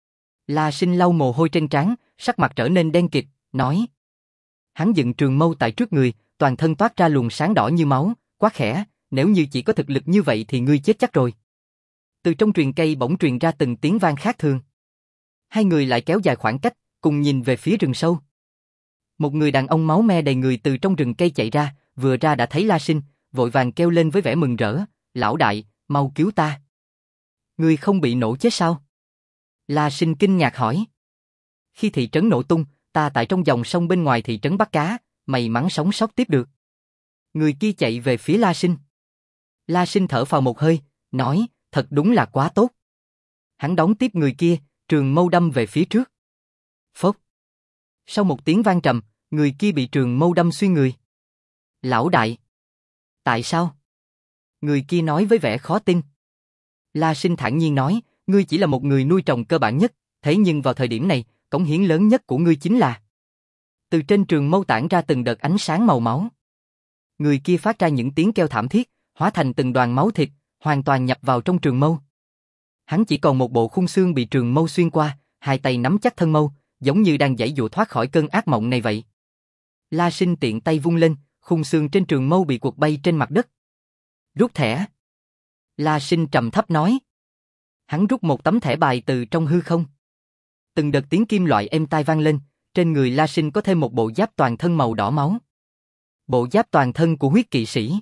La Sinh lau mồ hôi trên trán, sắc mặt trở nên đen kịt, nói. Hắn dựng trường mâu tại trước người, toàn thân toát ra luồng sáng đỏ như máu, quá khẽ, nếu như chỉ có thực lực như vậy thì ngươi chết chắc rồi. Từ trong truyền cây bỗng truyền ra từng tiếng vang khác thường. Hai người lại kéo dài khoảng cách, cùng nhìn về phía rừng sâu. Một người đàn ông máu me đầy người từ trong rừng cây chạy ra, vừa ra đã thấy La Sinh, vội vàng kêu lên với vẻ mừng rỡ, lão đại, mau cứu ta. Ngươi không bị nổ chết sao? La Sinh kinh ngạc hỏi. Khi thị trấn nổ tung, ta tại trong dòng sông bên ngoài thị trấn bắt cá, may mắn sống sót tiếp được. Người kia chạy về phía La Sinh. La Sinh thở phào một hơi, nói, thật đúng là quá tốt. Hắn đón tiếp người kia, trường mâu đâm về phía trước. Phốc. Sau một tiếng vang trầm, người kia bị trường mâu đâm xuyên người. Lão đại. Tại sao? Người kia nói với vẻ khó tin. La Sinh thản nhiên nói, ngươi chỉ là một người nuôi trồng cơ bản nhất, thế nhưng vào thời điểm này, cống hiến lớn nhất của ngươi chính là... Từ trên trường mâu tản ra từng đợt ánh sáng màu máu. Người kia phát ra những tiếng kêu thảm thiết, hóa thành từng đoàn máu thịt, hoàn toàn nhập vào trong trường mâu. Hắn chỉ còn một bộ khung xương bị trường mâu xuyên qua, hai tay nắm chắc thân mâu, giống như đang giãy giụa thoát khỏi cơn ác mộng này vậy. La Sinh tiện tay vung lên, khung xương trên trường mâu bị quật bay trên mặt đất. Rút thẻ. La Sinh trầm thấp nói. Hắn rút một tấm thẻ bài từ trong hư không. Từng đợt tiếng kim loại êm tai vang lên, trên người La Sinh có thêm một bộ giáp toàn thân màu đỏ máu. Bộ giáp toàn thân của huyết kỵ sĩ.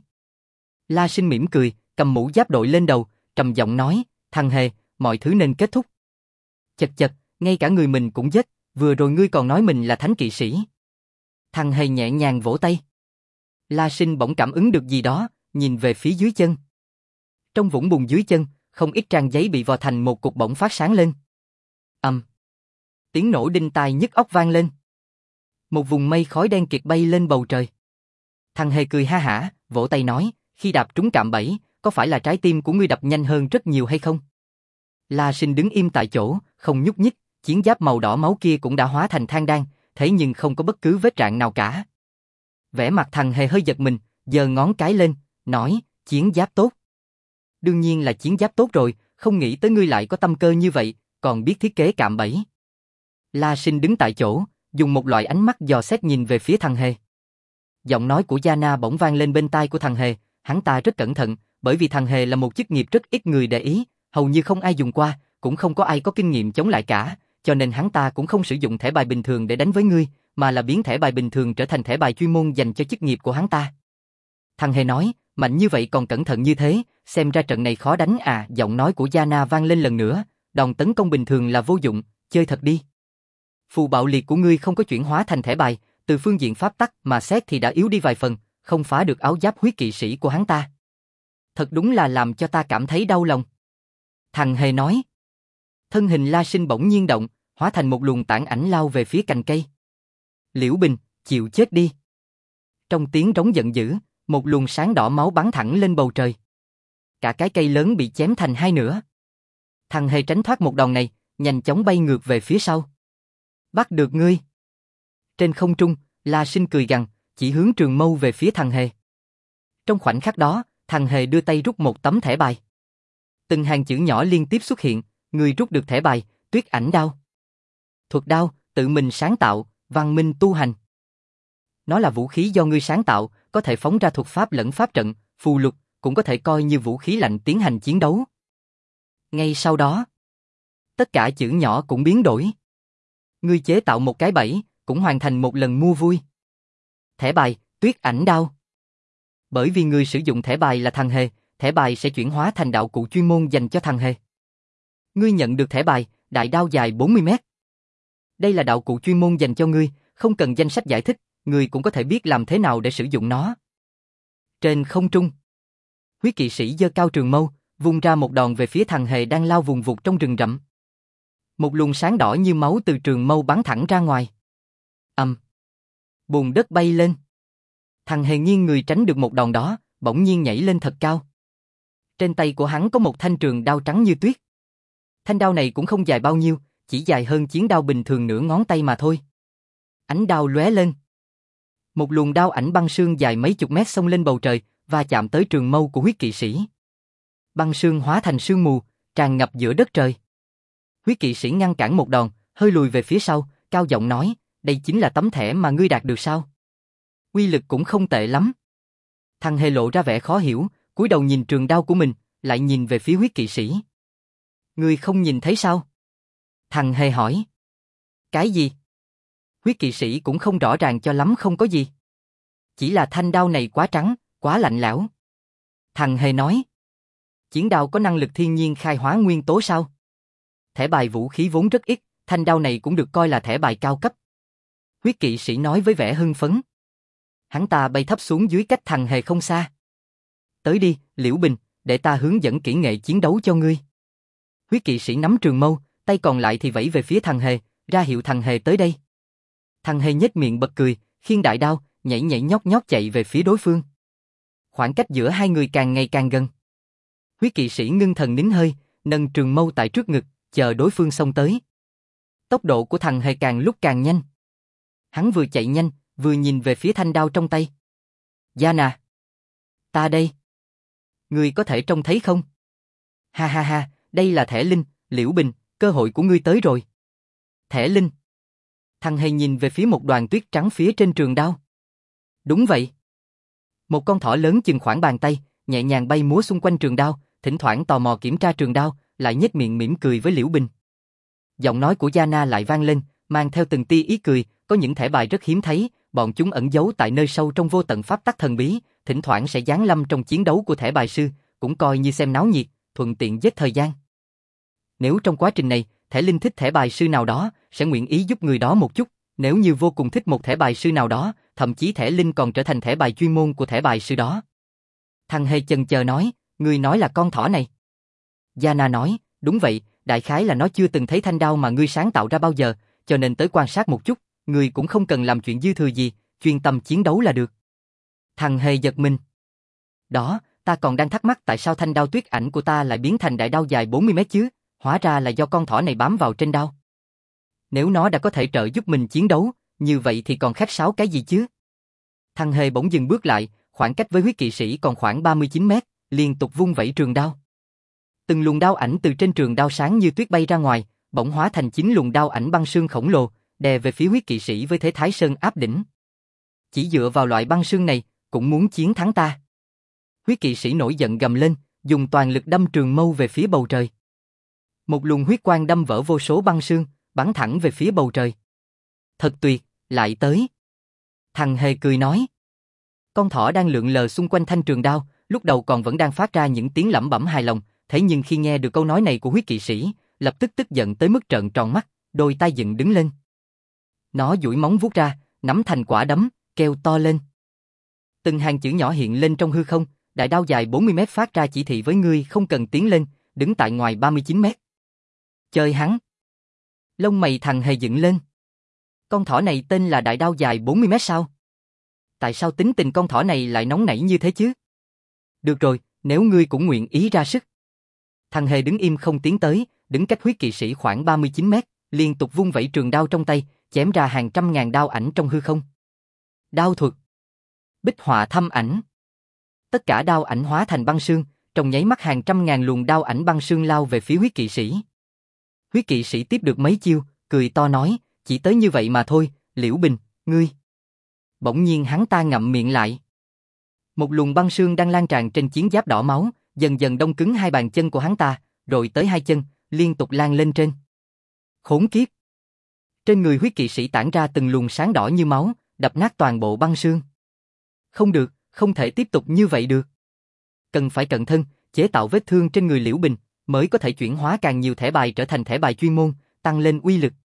La Sinh mỉm cười, cầm mũ giáp đội lên đầu, trầm giọng nói, thằng Hề, mọi thứ nên kết thúc. Chật chật, ngay cả người mình cũng giết, vừa rồi ngươi còn nói mình là thánh kỵ sĩ. Thằng Hề nhẹ nhàng vỗ tay. La Sinh bỗng cảm ứng được gì đó, nhìn về phía dưới chân. Trong vũng bùn dưới chân, không ít trang giấy bị vò thành một cục bỗng phát sáng lên. Tiếng nổ đinh tai nhức óc vang lên. Một vùng mây khói đen kịt bay lên bầu trời. Thằng Hề cười ha hả, vỗ tay nói, khi đạp trúng cạm bẫy, có phải là trái tim của ngươi đập nhanh hơn rất nhiều hay không? La Sinh đứng im tại chỗ, không nhúc nhích, chiến giáp màu đỏ máu kia cũng đã hóa thành than đen, thế nhưng không có bất cứ vết rạn nào cả. Vẻ mặt thằng Hề hơi giật mình, giơ ngón cái lên, nói, chiến giáp tốt. Đương nhiên là chiến giáp tốt rồi, không nghĩ tới ngươi lại có tâm cơ như vậy, còn biết thiết kế cạm bẫy. La Sinh đứng tại chỗ, dùng một loại ánh mắt dò xét nhìn về phía thằng Hề. Giọng nói của Yana bỗng vang lên bên tai của thằng Hề, hắn ta rất cẩn thận, bởi vì thằng Hề là một chức nghiệp rất ít người để ý, hầu như không ai dùng qua, cũng không có ai có kinh nghiệm chống lại cả, cho nên hắn ta cũng không sử dụng thẻ bài bình thường để đánh với ngươi, mà là biến thẻ bài bình thường trở thành thẻ bài chuyên môn dành cho chức nghiệp của hắn ta. Thằng Hề nói, mạnh như vậy còn cẩn thận như thế, xem ra trận này khó đánh à. Giọng nói của Yana vang lên lần nữa, đòn tấn công bình thường là vô dụng, chơi thật đi. Phù bạo liệt của ngươi không có chuyển hóa thành thẻ bài, từ phương diện pháp tắc mà xét thì đã yếu đi vài phần, không phá được áo giáp huyết kỵ sĩ của hắn ta. Thật đúng là làm cho ta cảm thấy đau lòng. Thằng Hề nói. Thân hình La Sinh bỗng nhiên động, hóa thành một luồng tản ảnh lao về phía cành cây. Liễu Bình, chịu chết đi. Trong tiếng rống giận dữ, một luồng sáng đỏ máu bắn thẳng lên bầu trời. Cả cái cây lớn bị chém thành hai nửa. Thằng Hề tránh thoát một đòn này, nhanh chóng bay ngược về phía sau. Bắt được ngươi. Trên không trung, La Sinh cười gằn, chỉ hướng trường mâu về phía thằng Hề. Trong khoảnh khắc đó, thằng Hề đưa tay rút một tấm thẻ bài. Từng hàng chữ nhỏ liên tiếp xuất hiện, người rút được thẻ bài, Tuyết Ảnh Đao. Thuật đao, tự mình sáng tạo, văn minh tu hành. Nó là vũ khí do ngươi sáng tạo, có thể phóng ra thuật pháp lẫn pháp trận, phù lục, cũng có thể coi như vũ khí lạnh tiến hành chiến đấu. Ngay sau đó, tất cả chữ nhỏ cũng biến đổi. Ngươi chế tạo một cái bẫy, cũng hoàn thành một lần mua vui. Thẻ bài, Tuyết Ảnh Đao. Bởi vì người sử dụng thẻ bài là thằng Hề, thẻ bài sẽ chuyển hóa thành đạo cụ chuyên môn dành cho thằng Hề. Ngươi nhận được thẻ bài, đại đao dài 40 mét. Đây là đạo cụ chuyên môn dành cho ngươi, không cần danh sách giải thích, ngươi cũng có thể biết làm thế nào để sử dụng nó. Trên không trung, huyết kỵ sĩ giơ cao trường mâu, vung ra một đòn về phía thằng hề đang lao vùng vụt trong rừng rậm. Một luồng sáng đỏ như máu từ trường mâu bắn thẳng ra ngoài. Bùn đất bay lên. Thằng hề nghiêng người tránh được một đòn đó, bỗng nhiên nhảy lên thật cao. Trên tay của hắn có một thanh trường đao trắng như tuyết. Thanh đao này cũng không dài bao nhiêu, chỉ dài hơn chiến đao bình thường nửa ngón tay mà thôi. Ánh đao lóe lên. Một luồng đao ảnh băng sương dài mấy chục mét xông lên bầu trời và chạm tới trường mâu của huyết kỵ sĩ. Băng sương hóa thành sương mù, tràn ngập giữa đất trời. Huyết kỵ sĩ ngăn cản một đòn, hơi lùi về phía sau, cao giọng nói, đây chính là tấm thẻ mà ngươi đạt được sao? Uy lực cũng không tệ lắm. Thằng hề lộ ra vẻ khó hiểu, cúi đầu nhìn trường đao của mình, lại nhìn về phía huyết kỵ sĩ. Ngươi không nhìn thấy sao? Thằng hề hỏi. Cái gì? Huyết kỵ sĩ cũng không rõ ràng cho lắm, không có gì. Chỉ là thanh đao này quá trắng, quá lạnh lẽo. Thằng hề nói. Chiến đao có năng lực thiên nhiên khai hóa nguyên tố sao? Thẻ bài vũ khí vốn rất ít, thanh đao này cũng được coi là thẻ bài cao cấp. Huyết kỵ sĩ nói với vẻ hưng phấn. Hắn ta bay thấp xuống dưới cách thằng hề không xa. Tới đi, Liễu Bình, để ta hướng dẫn kỹ nghệ chiến đấu cho ngươi. Huyết kỵ sĩ nắm trường mâu, tay còn lại thì vẫy về phía thằng hề, ra hiệu thằng hề tới đây. Thằng hề nhếch miệng bật cười, khiêng đại đao, nhảy nhảy nhót nhót chạy về phía đối phương. Khoảng cách giữa hai người càng ngày càng gần. Huyết kỵ sĩ ngưng thần nín hơi, nâng trường mâu tại trước ngực, chờ đối phương xông tới. Tốc độ của thằng hề càng lúc càng nhanh. Hắn vừa chạy nhanh, vừa nhìn về phía thanh đao trong tay. Yana, ta đây. Ngươi có thể trông thấy không? Ha ha ha, đây là thẻ linh, Liễu Bình, cơ hội của ngươi tới rồi. Thẻ linh. Thằng hề nhìn về phía một đoàn tuyết trắng phía trên trường đao. Đúng vậy. Một con thỏ lớn chừng khoảng bàn tay, nhẹ nhàng bay múa xung quanh trường đao, thỉnh thoảng tò mò kiểm tra trường đao, lại nhếch miệng mỉm cười với Liễu Bình. Giọng nói của Yana lại vang lên, mang theo từng tia ý cười, có những thẻ bài rất hiếm thấy, bọn chúng ẩn giấu tại nơi sâu trong vô tận pháp tắc thần bí, thỉnh thoảng sẽ giáng lâm trong chiến đấu của thẻ bài sư, cũng coi như xem náo nhiệt, thuận tiện giết thời gian. Nếu trong quá trình này, thẻ linh thích thẻ bài sư nào đó, sẽ nguyện ý giúp người đó một chút, nếu như vô cùng thích một thẻ bài sư nào đó, thậm chí thẻ linh còn trở thành thẻ bài chuyên môn của thẻ bài sư đó. Thằng hề chần chờ nói, ngươi nói là con thỏ này. Yana nói, đúng vậy, đại khái là nó chưa từng thấy thanh đao mà ngươi sáng tạo ra bao giờ, cho nên tới quan sát một chút, ngươi cũng không cần làm chuyện dư thừa gì, chuyên tâm chiến đấu là được. Thằng hề giật mình. Đó, ta còn đang thắc mắc tại sao thanh đao tuyết ảnh của ta lại biến thành đại đao dài 40 mét chứ, hóa ra là do con thỏ này bám vào trên đao. Nếu nó đã có thể trợ giúp mình chiến đấu, như vậy thì còn khách sáo cái gì chứ? Thằng hề bỗng dừng bước lại, khoảng cách với huyết kỵ sĩ còn khoảng 39 mét, liên tục vung vẩy trường đao. Từng luồng đao ảnh từ trên trường đao sáng như tuyết bay ra ngoài, bỗng hóa thành 9 luồng đao ảnh băng sương khổng lồ, đè về phía huyết kỵ sĩ với thế Thái Sơn áp đỉnh. Chỉ dựa vào loại băng sương này, cũng muốn chiến thắng ta. Huyết kỵ sĩ nổi giận gầm lên, dùng toàn lực đâm trường mâu về phía bầu trời. Một luồng huyết quang đâm vỡ vô số băng sương, bắn thẳng về phía bầu trời. Thật tuyệt, lại tới. Thằng hề cười nói. Con thỏ đang lượn lờ xung quanh thanh trường đao, lúc đầu còn vẫn đang phát ra những tiếng lẩm bẩm hài lòng, thế nhưng khi nghe được câu nói này của huyết kỵ sĩ, lập tức tức giận tới mức trợn tròn mắt, đôi tai dựng đứng lên. Nó duỗi móng vuốt ra, nắm thành quả đấm, kêu to lên. Từng hàng chữ nhỏ hiện lên trong hư không, đại đao dài 40 mét phát ra chỉ thị với ngươi không cần tiến lên, đứng tại ngoài 39 mét. Chơi hắn. Lông mày thằng hề dựng lên. Con thỏ này tên là đại đao dài 40 mét sao? Tại sao tính tình con thỏ này lại nóng nảy như thế chứ? Được rồi, nếu ngươi cũng nguyện ý ra sức. Thằng hề đứng im không tiến tới, đứng cách huyết kỵ sĩ khoảng 39 mét, liên tục vung vẩy trường đao trong tay, chém ra hàng trăm ngàn đao ảnh trong hư không. Đao thuật. Bích họa thâm ảnh. Tất cả đao ảnh hóa thành băng sương, trong nháy mắt hàng trăm ngàn luồng đao ảnh băng sương lao về phía huyết kỵ sĩ. Huyết kỵ sĩ tiếp được mấy chiêu, cười to nói, chỉ tới như vậy mà thôi, Liễu Bình, ngươi. Bỗng nhiên hắn ta ngậm miệng lại. Một luồng băng sương đang lan tràn trên chiến giáp đỏ máu, dần dần đông cứng hai bàn chân của hắn ta, rồi tới hai chân, liên tục lan lên trên. Khốn kiếp! Trên người huyết kỵ sĩ tản ra từng luồng sáng đỏ như máu, đập nát toàn bộ băng sương. Không được, không thể tiếp tục như vậy được. Cần phải cẩn thân, chế tạo vết thương trên người Liễu Bình, mới có thể chuyển hóa càng nhiều thẻ bài trở thành thẻ bài chuyên môn, tăng lên uy lực.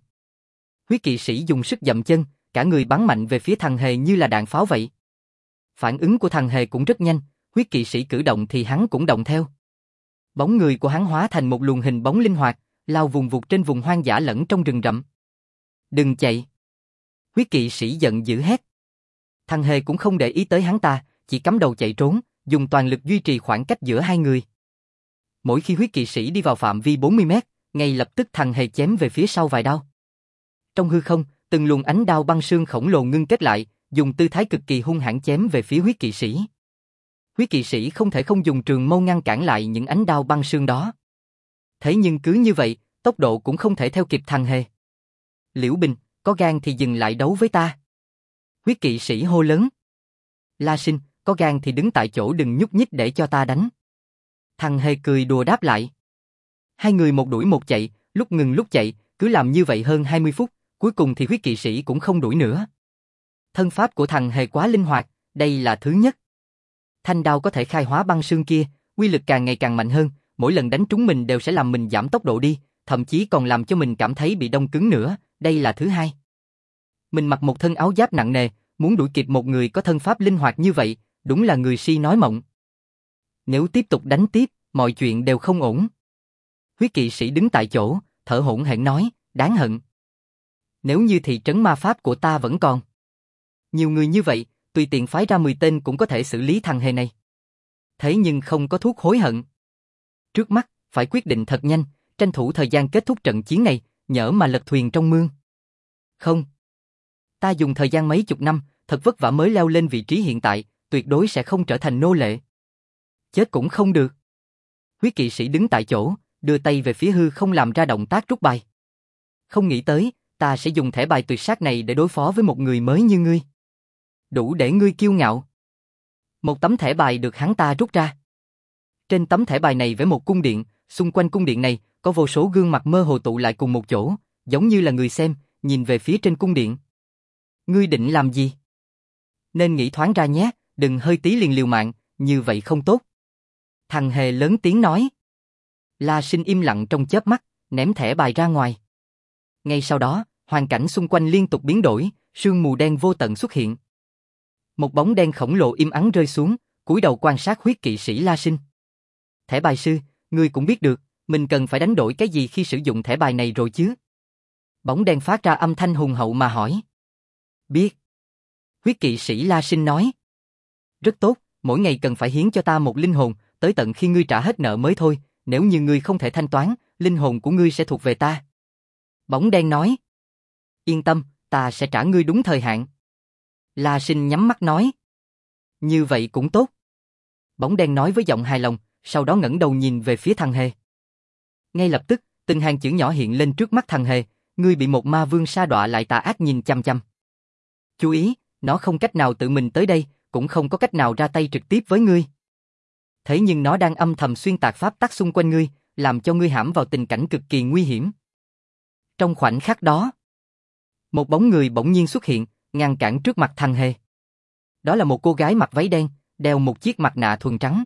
Huyết kỵ sĩ dùng sức dậm chân, cả người bắn mạnh về phía thằng hề như là đạn pháo vậy. Phản ứng của thằng Hề cũng rất nhanh, huyết kỵ sĩ cử động thì hắn cũng động theo. Bóng người của hắn hóa thành một luồng hình bóng linh hoạt, lao vùng vụt trên vùng hoang dã lẫn trong rừng rậm. Đừng chạy! Huyết kỵ sĩ giận dữ hét. Thằng Hề cũng không để ý tới hắn ta, chỉ cắm đầu chạy trốn, dùng toàn lực duy trì khoảng cách giữa hai người. Mỗi khi huyết kỵ sĩ đi vào phạm vi 40 mét, ngay lập tức thằng Hề chém về phía sau vài đao. Trong hư không, từng luồng ánh đao băng sương khổng lồ ngưng kết lại, dùng tư thái cực kỳ hung hãn chém về phía huyết kỵ sĩ. Huyết kỵ sĩ không thể không dùng trường mâu ngăn cản lại những ánh đao băng sương đó. Thế nhưng cứ như vậy, tốc độ cũng không thể theo kịp thằng Hề. Liễu Bình, có gan thì dừng lại đấu với ta. Huyết kỵ sĩ hô lớn. La Sinh, có gan thì đứng tại chỗ đừng nhúc nhích để cho ta đánh. Thằng Hề cười đùa đáp lại. Hai người một đuổi một chạy, lúc ngừng lúc chạy, cứ làm như vậy hơn 20 phút, cuối cùng thì huyết kỵ sĩ cũng không đuổi nữa. Thân pháp của thằng Hề quá linh hoạt, đây là thứ nhất. Thanh đao có thể khai hóa băng sương kia, uy lực càng ngày càng mạnh hơn, mỗi lần đánh trúng mình đều sẽ làm mình giảm tốc độ đi, thậm chí còn làm cho mình cảm thấy bị đông cứng nữa, đây là thứ hai. Mình mặc một thân áo giáp nặng nề, muốn đuổi kịp một người có thân pháp linh hoạt như vậy, đúng là người si nói mộng. Nếu tiếp tục đánh tiếp, mọi chuyện đều không ổn. Huyết kỵ sĩ đứng tại chỗ, thở hổn hển nói, đáng hận. Nếu như thị trấn ma pháp của ta vẫn còn. Nhiều người như vậy, tùy tiện phái ra 10 tên cũng có thể xử lý thằng Hề này. Thế nhưng không có thuốc hối hận. Trước mắt, phải quyết định thật nhanh, tranh thủ thời gian kết thúc trận chiến này, nhỡ mà lật thuyền trong mương. Không. Ta dùng thời gian mấy chục năm, thật vất vả mới leo lên vị trí hiện tại, tuyệt đối sẽ không trở thành nô lệ. Chết cũng không được. Huyết kỵ sĩ đứng tại chỗ, đưa tay về phía hư không làm ra động tác rút bài. Không nghĩ tới, ta sẽ dùng thẻ bài tuyệt sát này để đối phó với một người mới như ngươi. Đủ để ngươi kiêu ngạo. Một tấm thẻ bài được hắn ta rút ra. Trên tấm thẻ bài này vẽ một cung điện, xung quanh cung điện này có vô số gương mặt mơ hồ tụ lại cùng một chỗ, giống như là người xem, nhìn về phía trên cung điện. Ngươi định làm gì? Nên nghĩ thoáng ra nhé, đừng hơi tí liền liều mạng, như vậy không tốt. Thằng Hề lớn tiếng nói. La Sinh im lặng trong chớp mắt, ném thẻ bài ra ngoài. Ngay sau đó, hoàn cảnh xung quanh liên tục biến đổi, sương mù đen vô tận xuất hiện. Một bóng đen khổng lồ im ắng rơi xuống, cúi đầu quan sát huyết kỵ sĩ La Sinh. Thẻ bài sư, ngươi cũng biết được, mình cần phải đánh đổi cái gì khi sử dụng thẻ bài này rồi chứ? Bóng đen phát ra âm thanh hùng hậu mà hỏi. Biết. Huyết kỵ sĩ La Sinh nói. Rất tốt, mỗi ngày cần phải hiến cho ta một linh hồn, tới tận khi ngươi trả hết nợ mới thôi, nếu như ngươi không thể thanh toán, linh hồn của ngươi sẽ thuộc về ta. Bóng đen nói. Yên tâm, ta sẽ trả ngươi đúng thời hạn. La Sinh nhắm mắt nói. Như vậy cũng tốt. Bóng đen nói với giọng hài lòng, sau đó ngẩng đầu nhìn về phía thằng Hề. Ngay lập tức, từng hàng chữ nhỏ hiện lên trước mắt thằng Hề, ngươi bị một ma vương sa đọa lại tà ác nhìn chăm chăm. Chú ý, nó không cách nào tự mình tới đây, cũng không có cách nào ra tay trực tiếp với ngươi. Thế nhưng nó đang âm thầm xuyên tạc pháp tắc xung quanh ngươi, làm cho ngươi hãm vào tình cảnh cực kỳ nguy hiểm. Trong khoảnh khắc đó, một bóng người bỗng nhiên xuất hiện, ngăn cản trước mặt thằng Hề. Đó là một cô gái mặc váy đen, đeo một chiếc mặt nạ thuần trắng.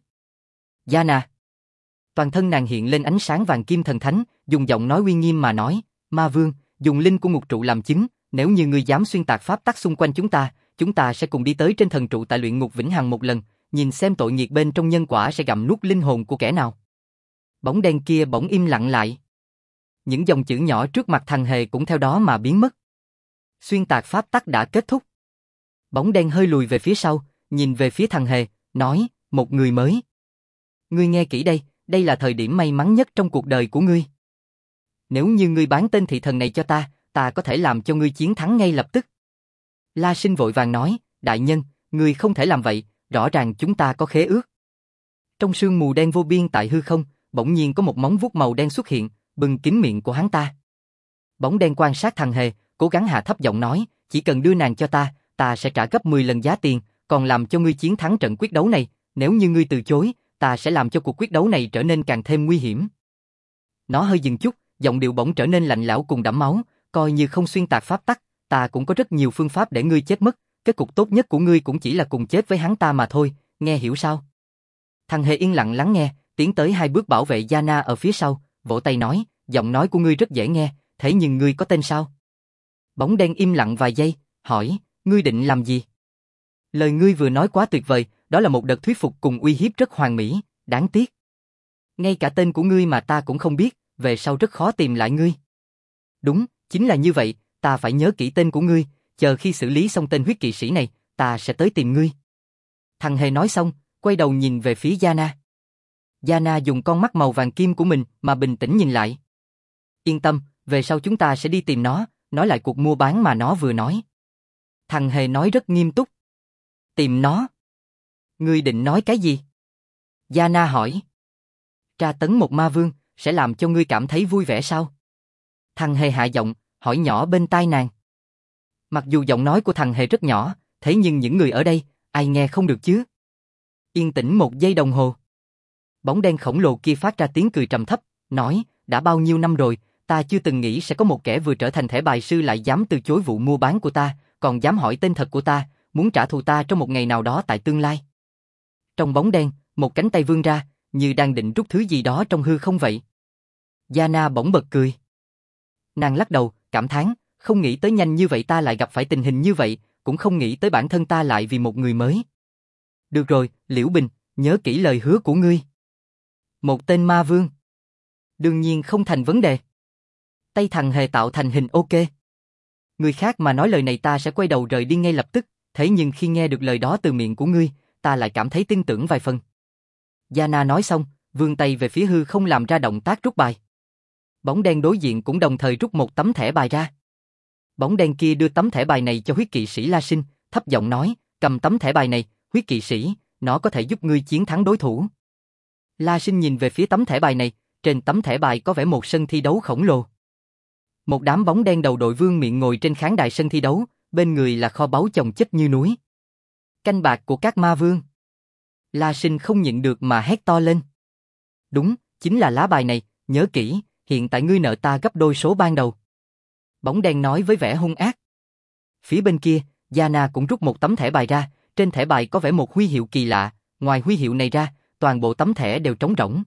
Yana. Toàn thân nàng hiện lên ánh sáng vàng kim thần thánh, dùng giọng nói uy nghiêm mà nói, Ma Vương, dùng linh của ngục trụ làm chứng, nếu như ngươi dám xuyên tạc pháp tắc xung quanh chúng ta sẽ cùng đi tới trên thần trụ tại luyện ngục vĩnh hằng một lần, nhìn xem tội nghiệt bên trong nhân quả sẽ gặm nuốt linh hồn của kẻ nào. Bóng đen kia bỗng im lặng lại. Những dòng chữ nhỏ trước mặt thằng Hề cũng theo đó mà biến mất. Xuyên tạc pháp tắc đã kết thúc. Bóng đen hơi lùi về phía sau, nhìn về phía thằng Hề, nói, một người mới. Ngươi nghe kỹ đây, đây là thời điểm may mắn nhất trong cuộc đời của ngươi. Nếu như ngươi bán tên thị thần này cho ta có thể làm cho ngươi chiến thắng ngay lập tức. La Sinh vội vàng nói, đại nhân, ngươi không thể làm vậy, rõ ràng chúng ta có khế ước. Trong sương mù đen vô biên tại hư không, bỗng nhiên có một móng vuốt màu đen xuất hiện, bưng kín miệng của hắn ta. Bóng đen quan sát thằng Hề, cố gắng hạ thấp giọng nói, chỉ cần đưa nàng cho ta sẽ trả gấp 10 lần giá tiền, còn làm cho ngươi chiến thắng trận quyết đấu này, nếu như ngươi từ chối, ta sẽ làm cho cuộc quyết đấu này trở nên càng thêm nguy hiểm. Nó hơi dừng chút, giọng điệu bỗng trở nên lạnh lẽo cùng đẫm máu, coi như không xuyên tạc pháp tắc, ta cũng có rất nhiều phương pháp để ngươi chết mất, kết cục tốt nhất của ngươi cũng chỉ là cùng chết với hắn ta mà thôi, nghe hiểu sao? Thằng Hề yên lặng lắng nghe, tiến tới 2 bước bảo vệ Yana ở phía sau, vỗ tay nói, giọng nói của ngươi rất dễ nghe, thế nhưng ngươi có tên sao? Bóng đen im lặng vài giây, hỏi, ngươi định làm gì? Lời ngươi vừa nói quá tuyệt vời, đó là một đợt thuyết phục cùng uy hiếp rất hoàn mỹ, đáng tiếc. Ngay cả tên của ngươi mà ta cũng không biết, về sau rất khó tìm lại ngươi. Đúng, chính là như vậy, ta phải nhớ kỹ tên của ngươi, chờ khi xử lý xong tên huyết kỵ sĩ này, ta sẽ tới tìm ngươi. Thằng hề nói xong, quay đầu nhìn về phía Yana. Yana dùng con mắt màu vàng kim của mình mà bình tĩnh nhìn lại. Yên tâm, về sau chúng ta sẽ đi tìm nó, nói lại cuộc mua bán mà nó vừa nói. Thằng hề nói rất nghiêm túc. Tìm nó? Ngươi định nói cái gì? Yana hỏi. Tra tấn một ma vương, sẽ làm cho ngươi cảm thấy vui vẻ sao? Thằng hề hạ giọng, hỏi nhỏ bên tai nàng. Mặc dù giọng nói của thằng hề rất nhỏ, thế nhưng những người ở đây, ai nghe không được chứ? Yên tĩnh một giây đồng hồ. Bóng đen khổng lồ kia phát ra tiếng cười trầm thấp, nói, đã bao nhiêu năm rồi, ta chưa từng nghĩ sẽ có một kẻ vừa trở thành thẻ bài sư lại dám từ chối vụ mua bán của ta, còn dám hỏi tên thật của ta, muốn trả thù ta trong một ngày nào đó tại tương lai. Trong bóng đen, một cánh tay vươn ra, như đang định rút thứ gì đó trong hư không vậy. Yana bỗng bật cười. Nàng lắc đầu, cảm thán, không nghĩ tới nhanh như vậy ta lại gặp phải tình hình như vậy, cũng không nghĩ tới bản thân ta lại vì một người mới. Được rồi, Liễu Bình, nhớ kỹ lời hứa của ngươi. Một tên ma vương. Đương nhiên không thành vấn đề. Tay thằng hề tạo thành hình ok. Người khác mà nói lời này ta sẽ quay đầu rời đi ngay lập tức, thế nhưng khi nghe được lời đó từ miệng của ngươi, ta lại cảm thấy tin tưởng vài phần. Yana nói xong, vươn tay về phía hư không làm ra động tác rút bài. Bóng đen đối diện cũng đồng thời rút một tấm thẻ bài ra. Bóng đen kia đưa tấm thẻ bài này cho huyết kỵ sĩ La Sinh, thấp giọng nói, cầm tấm thẻ bài này, huyết kỵ sĩ, nó có thể giúp ngươi chiến thắng đối thủ. La Sinh nhìn về phía tấm thẻ bài này, trên tấm thẻ bài có vẻ một sân thi đấu khổng lồ. Một đám bóng đen đầu đội vương miện ngồi trên khán đài sân thi đấu, bên người là kho báu chồng chất như núi. Canh bạc của các ma vương. La Sinh không nhịn được mà hét to lên. Đúng, chính là lá bài này, nhớ kỹ, hiện tại ngươi nợ ta gấp đôi số ban đầu. Bóng đen nói với vẻ hung ác. Phía bên kia, Yana cũng rút một tấm thẻ bài ra, trên thẻ bài có vẻ một huy hiệu kỳ lạ, ngoài huy hiệu này ra, toàn bộ tấm thẻ đều trống rỗng.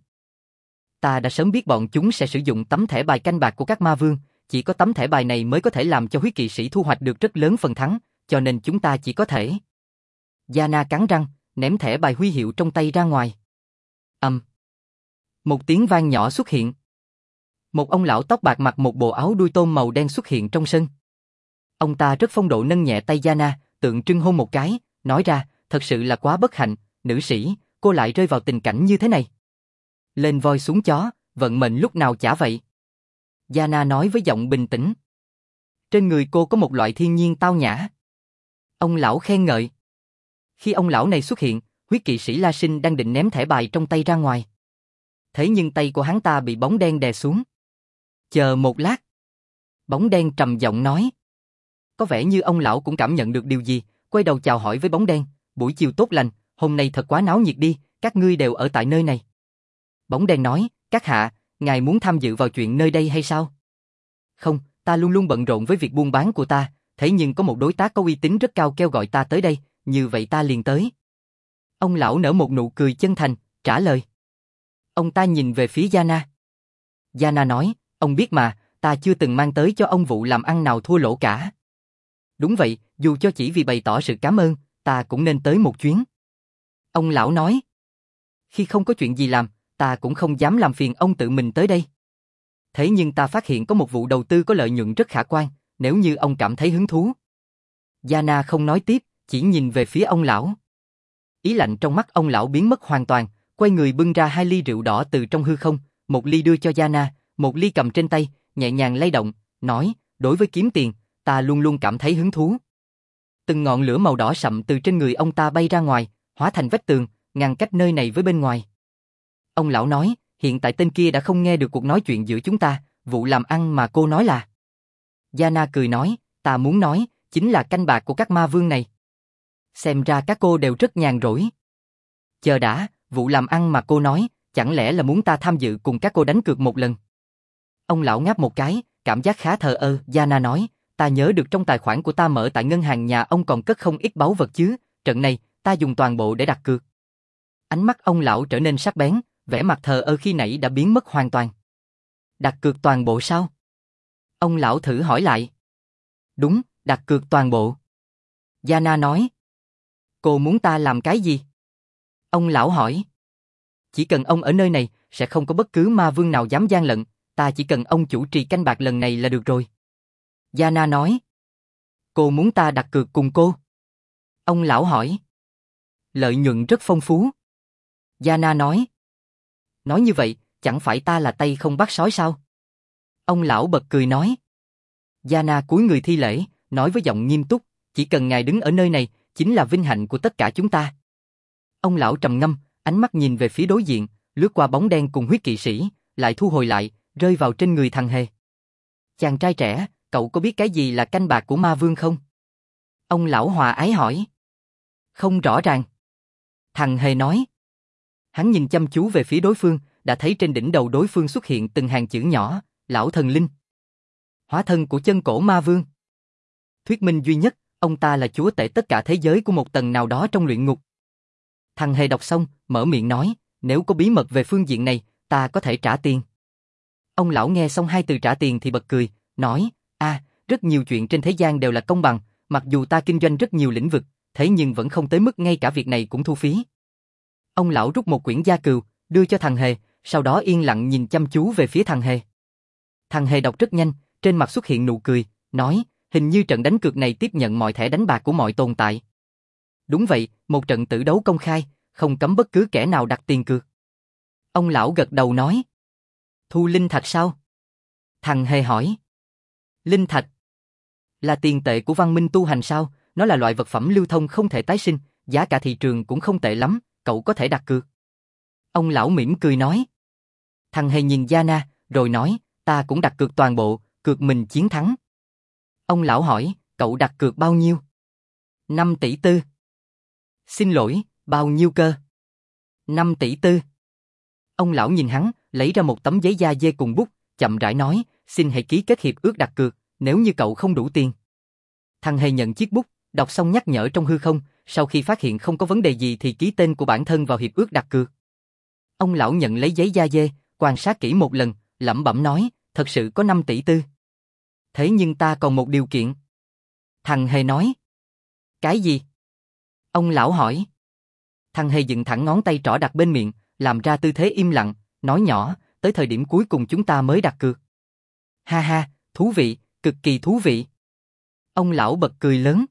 Ta đã sớm biết bọn chúng sẽ sử dụng tấm thẻ bài canh bạc của các ma vương, chỉ có tấm thẻ bài này mới có thể làm cho huyết kỵ sĩ thu hoạch được rất lớn phần thắng, cho nên chúng ta chỉ có thể. Yana cắn răng, ném thẻ bài huy hiệu trong tay ra ngoài. Một tiếng vang nhỏ xuất hiện. Một ông lão tóc bạc mặc một bộ áo đuôi tôm màu đen xuất hiện trong sân. Ông ta rất phong độ nâng nhẹ tay Yana, tượng trưng hôn một cái, nói ra, thật sự là quá bất hạnh, nữ sĩ, cô lại rơi vào tình cảnh như thế này. Lên voi xuống chó, vận mệnh lúc nào chả vậy. Yana nói với giọng bình tĩnh. Trên người cô có một loại thiên nhiên tao nhã. Ông lão khen ngợi. Khi ông lão này xuất hiện, huyết kỵ sĩ La Sinh đang định ném thẻ bài trong tay ra ngoài. Thế nhưng tay của hắn ta bị bóng đen đè xuống. Chờ một lát. Bóng đen trầm giọng nói. Có vẻ như ông lão cũng cảm nhận được điều gì, quay đầu chào hỏi với bóng đen. Buổi chiều tốt lành, hôm nay thật quá náo nhiệt đi, các ngươi đều ở tại nơi này. Bóng đen nói, các hạ, ngài muốn tham dự vào chuyện nơi đây hay sao? Không, ta luôn luôn bận rộn với việc buôn bán của ta, thế nhưng có một đối tác có uy tín rất cao kêu gọi ta tới đây, như vậy ta liền tới. Ông lão nở một nụ cười chân thành, trả lời. Ông ta nhìn về phía Yana. Yana nói, ông biết mà, ta chưa từng mang tới cho ông vụ làm ăn nào thua lỗ cả. Đúng vậy, dù cho chỉ vì bày tỏ sự cảm ơn, ta cũng nên tới một chuyến. Ông lão nói. Khi không có chuyện gì làm, ta cũng không dám làm phiền ông tự mình tới đây. Thế nhưng ta phát hiện có một vụ đầu tư có lợi nhuận rất khả quan, nếu như ông cảm thấy hứng thú. Yana không nói tiếp, chỉ nhìn về phía ông lão. Ý lạnh trong mắt ông lão biến mất hoàn toàn, quay người bưng ra 2 ly rượu đỏ từ trong hư không, một ly đưa cho Yana, một ly cầm trên tay, nhẹ nhàng lay động, nói, đối với kiếm tiền, ta luôn luôn cảm thấy hứng thú. Từng ngọn lửa màu đỏ sậm từ trên người ông ta bay ra ngoài, hóa thành vách tường, ngăn cách nơi này với bên ngoài. Ông lão nói, hiện tại tên kia đã không nghe được cuộc nói chuyện giữa chúng ta, vụ làm ăn mà cô nói là. Yana cười nói, ta muốn nói, chính là canh bạc của các ma vương này. Xem ra các cô đều rất nhàn rỗi. Chờ đã, vụ làm ăn mà cô nói, chẳng lẽ là muốn ta tham dự cùng các cô đánh cược một lần? Ông lão ngáp một cái, cảm giác khá thờ ơ. Yana nói, ta nhớ được trong tài khoản của ta mở tại ngân hàng nhà ông còn cất không ít báu vật chứ, trận này, ta dùng toàn bộ để đặt cược. Ánh mắt ông lão trở nên sắc bén, vẻ mặt thờ ơ khi nãy đã biến mất hoàn toàn. Đặt cược toàn bộ sao? Ông lão thử hỏi lại. Đúng, đặt cược toàn bộ. Yana nói. Cô muốn ta làm cái gì? Ông lão hỏi. Chỉ cần ông ở nơi này, sẽ không có bất cứ ma vương nào dám gian lận, ta chỉ cần ông chủ trì canh bạc lần này là được rồi. Yana nói. Cô muốn ta đặt cược cùng cô? Ông lão hỏi. Lợi nhuận rất phong phú. Yana nói. Nói như vậy, chẳng phải ta là tay không bắt sói sao? Ông lão bật cười nói. Yana cúi người thi lễ, nói với giọng nghiêm túc, chỉ cần ngài đứng ở nơi này, chính là vinh hạnh của tất cả chúng ta. Ông lão trầm ngâm, ánh mắt nhìn về phía đối diện, lướt qua bóng đen cùng huyết kỵ sĩ, lại thu hồi lại, rơi vào trên người thằng Hề. Chàng trai trẻ, cậu có biết cái gì là canh bạc của ma vương không? Ông lão hòa ái hỏi. Không rõ ràng. Thằng Hề nói. Hắn nhìn chăm chú về phía đối phương, đã thấy trên đỉnh đầu đối phương xuất hiện từng hàng chữ nhỏ, lão thần linh. Hóa thân của chân cổ ma vương. Thuyết minh duy nhất, ông ta là chúa tể tất cả thế giới của một tầng nào đó trong luyện ngục. Thằng Hề đọc xong, mở miệng nói, nếu có bí mật về phương diện này, ta có thể trả tiền. Ông lão nghe xong hai từ trả tiền thì bật cười, nói, rất nhiều chuyện trên thế gian đều là công bằng, mặc dù ta kinh doanh rất nhiều lĩnh vực, thế nhưng vẫn không tới mức ngay cả việc này cũng thu phí. Ông lão rút một quyển gia cừu, đưa cho thằng Hề, sau đó yên lặng nhìn chăm chú về phía thằng Hề. Thằng Hề đọc rất nhanh, trên mặt xuất hiện nụ cười, nói, hình như trận đánh cược này tiếp nhận mọi thẻ đánh bạc của mọi tồn tại. Đúng vậy, một trận tử đấu công khai, không cấm bất cứ kẻ nào đặt tiền cược. Ông lão gật đầu nói. Thu linh thạch sao? Thằng Hề hỏi. Linh thạch? Là tiền tệ của văn minh tu hành sao? Nó là loại vật phẩm lưu thông không thể tái sinh, giá cả thị trường cũng không tệ lắm, cậu có thể đặt cược. Ông lão mỉm cười nói. Thằng Hề nhìn Yana, rồi nói, ta cũng đặt cược toàn bộ, cược mình chiến thắng. Ông lão hỏi, cậu đặt cược bao nhiêu? 5 tỷ tư. Xin lỗi, bao nhiêu cơ? 5 tỷ tư. Ông lão nhìn hắn, lấy ra một tấm giấy da dê cùng bút, chậm rãi nói, xin hãy ký kết hiệp ước đặt cược, nếu như cậu không đủ tiền. Thằng Hề nhận chiếc bút, đọc xong nhắc nhở trong hư không, sau khi phát hiện không có vấn đề gì thì ký tên của bản thân vào hiệp ước đặt cược. Ông lão nhận lấy giấy da dê, quan sát kỹ một lần, lẩm bẩm nói, thật sự có 5 tỷ tư. Thế nhưng ta còn một điều kiện. Thằng Hề nói. Cái gì? Ông lão hỏi. Thằng Hề dựng thẳng ngón tay trỏ đặt bên miệng, làm ra tư thế im lặng, nói nhỏ, tới thời điểm cuối cùng chúng ta mới đặt cược. Ha ha, thú vị, cực kỳ thú vị. Ông lão bật cười lớn.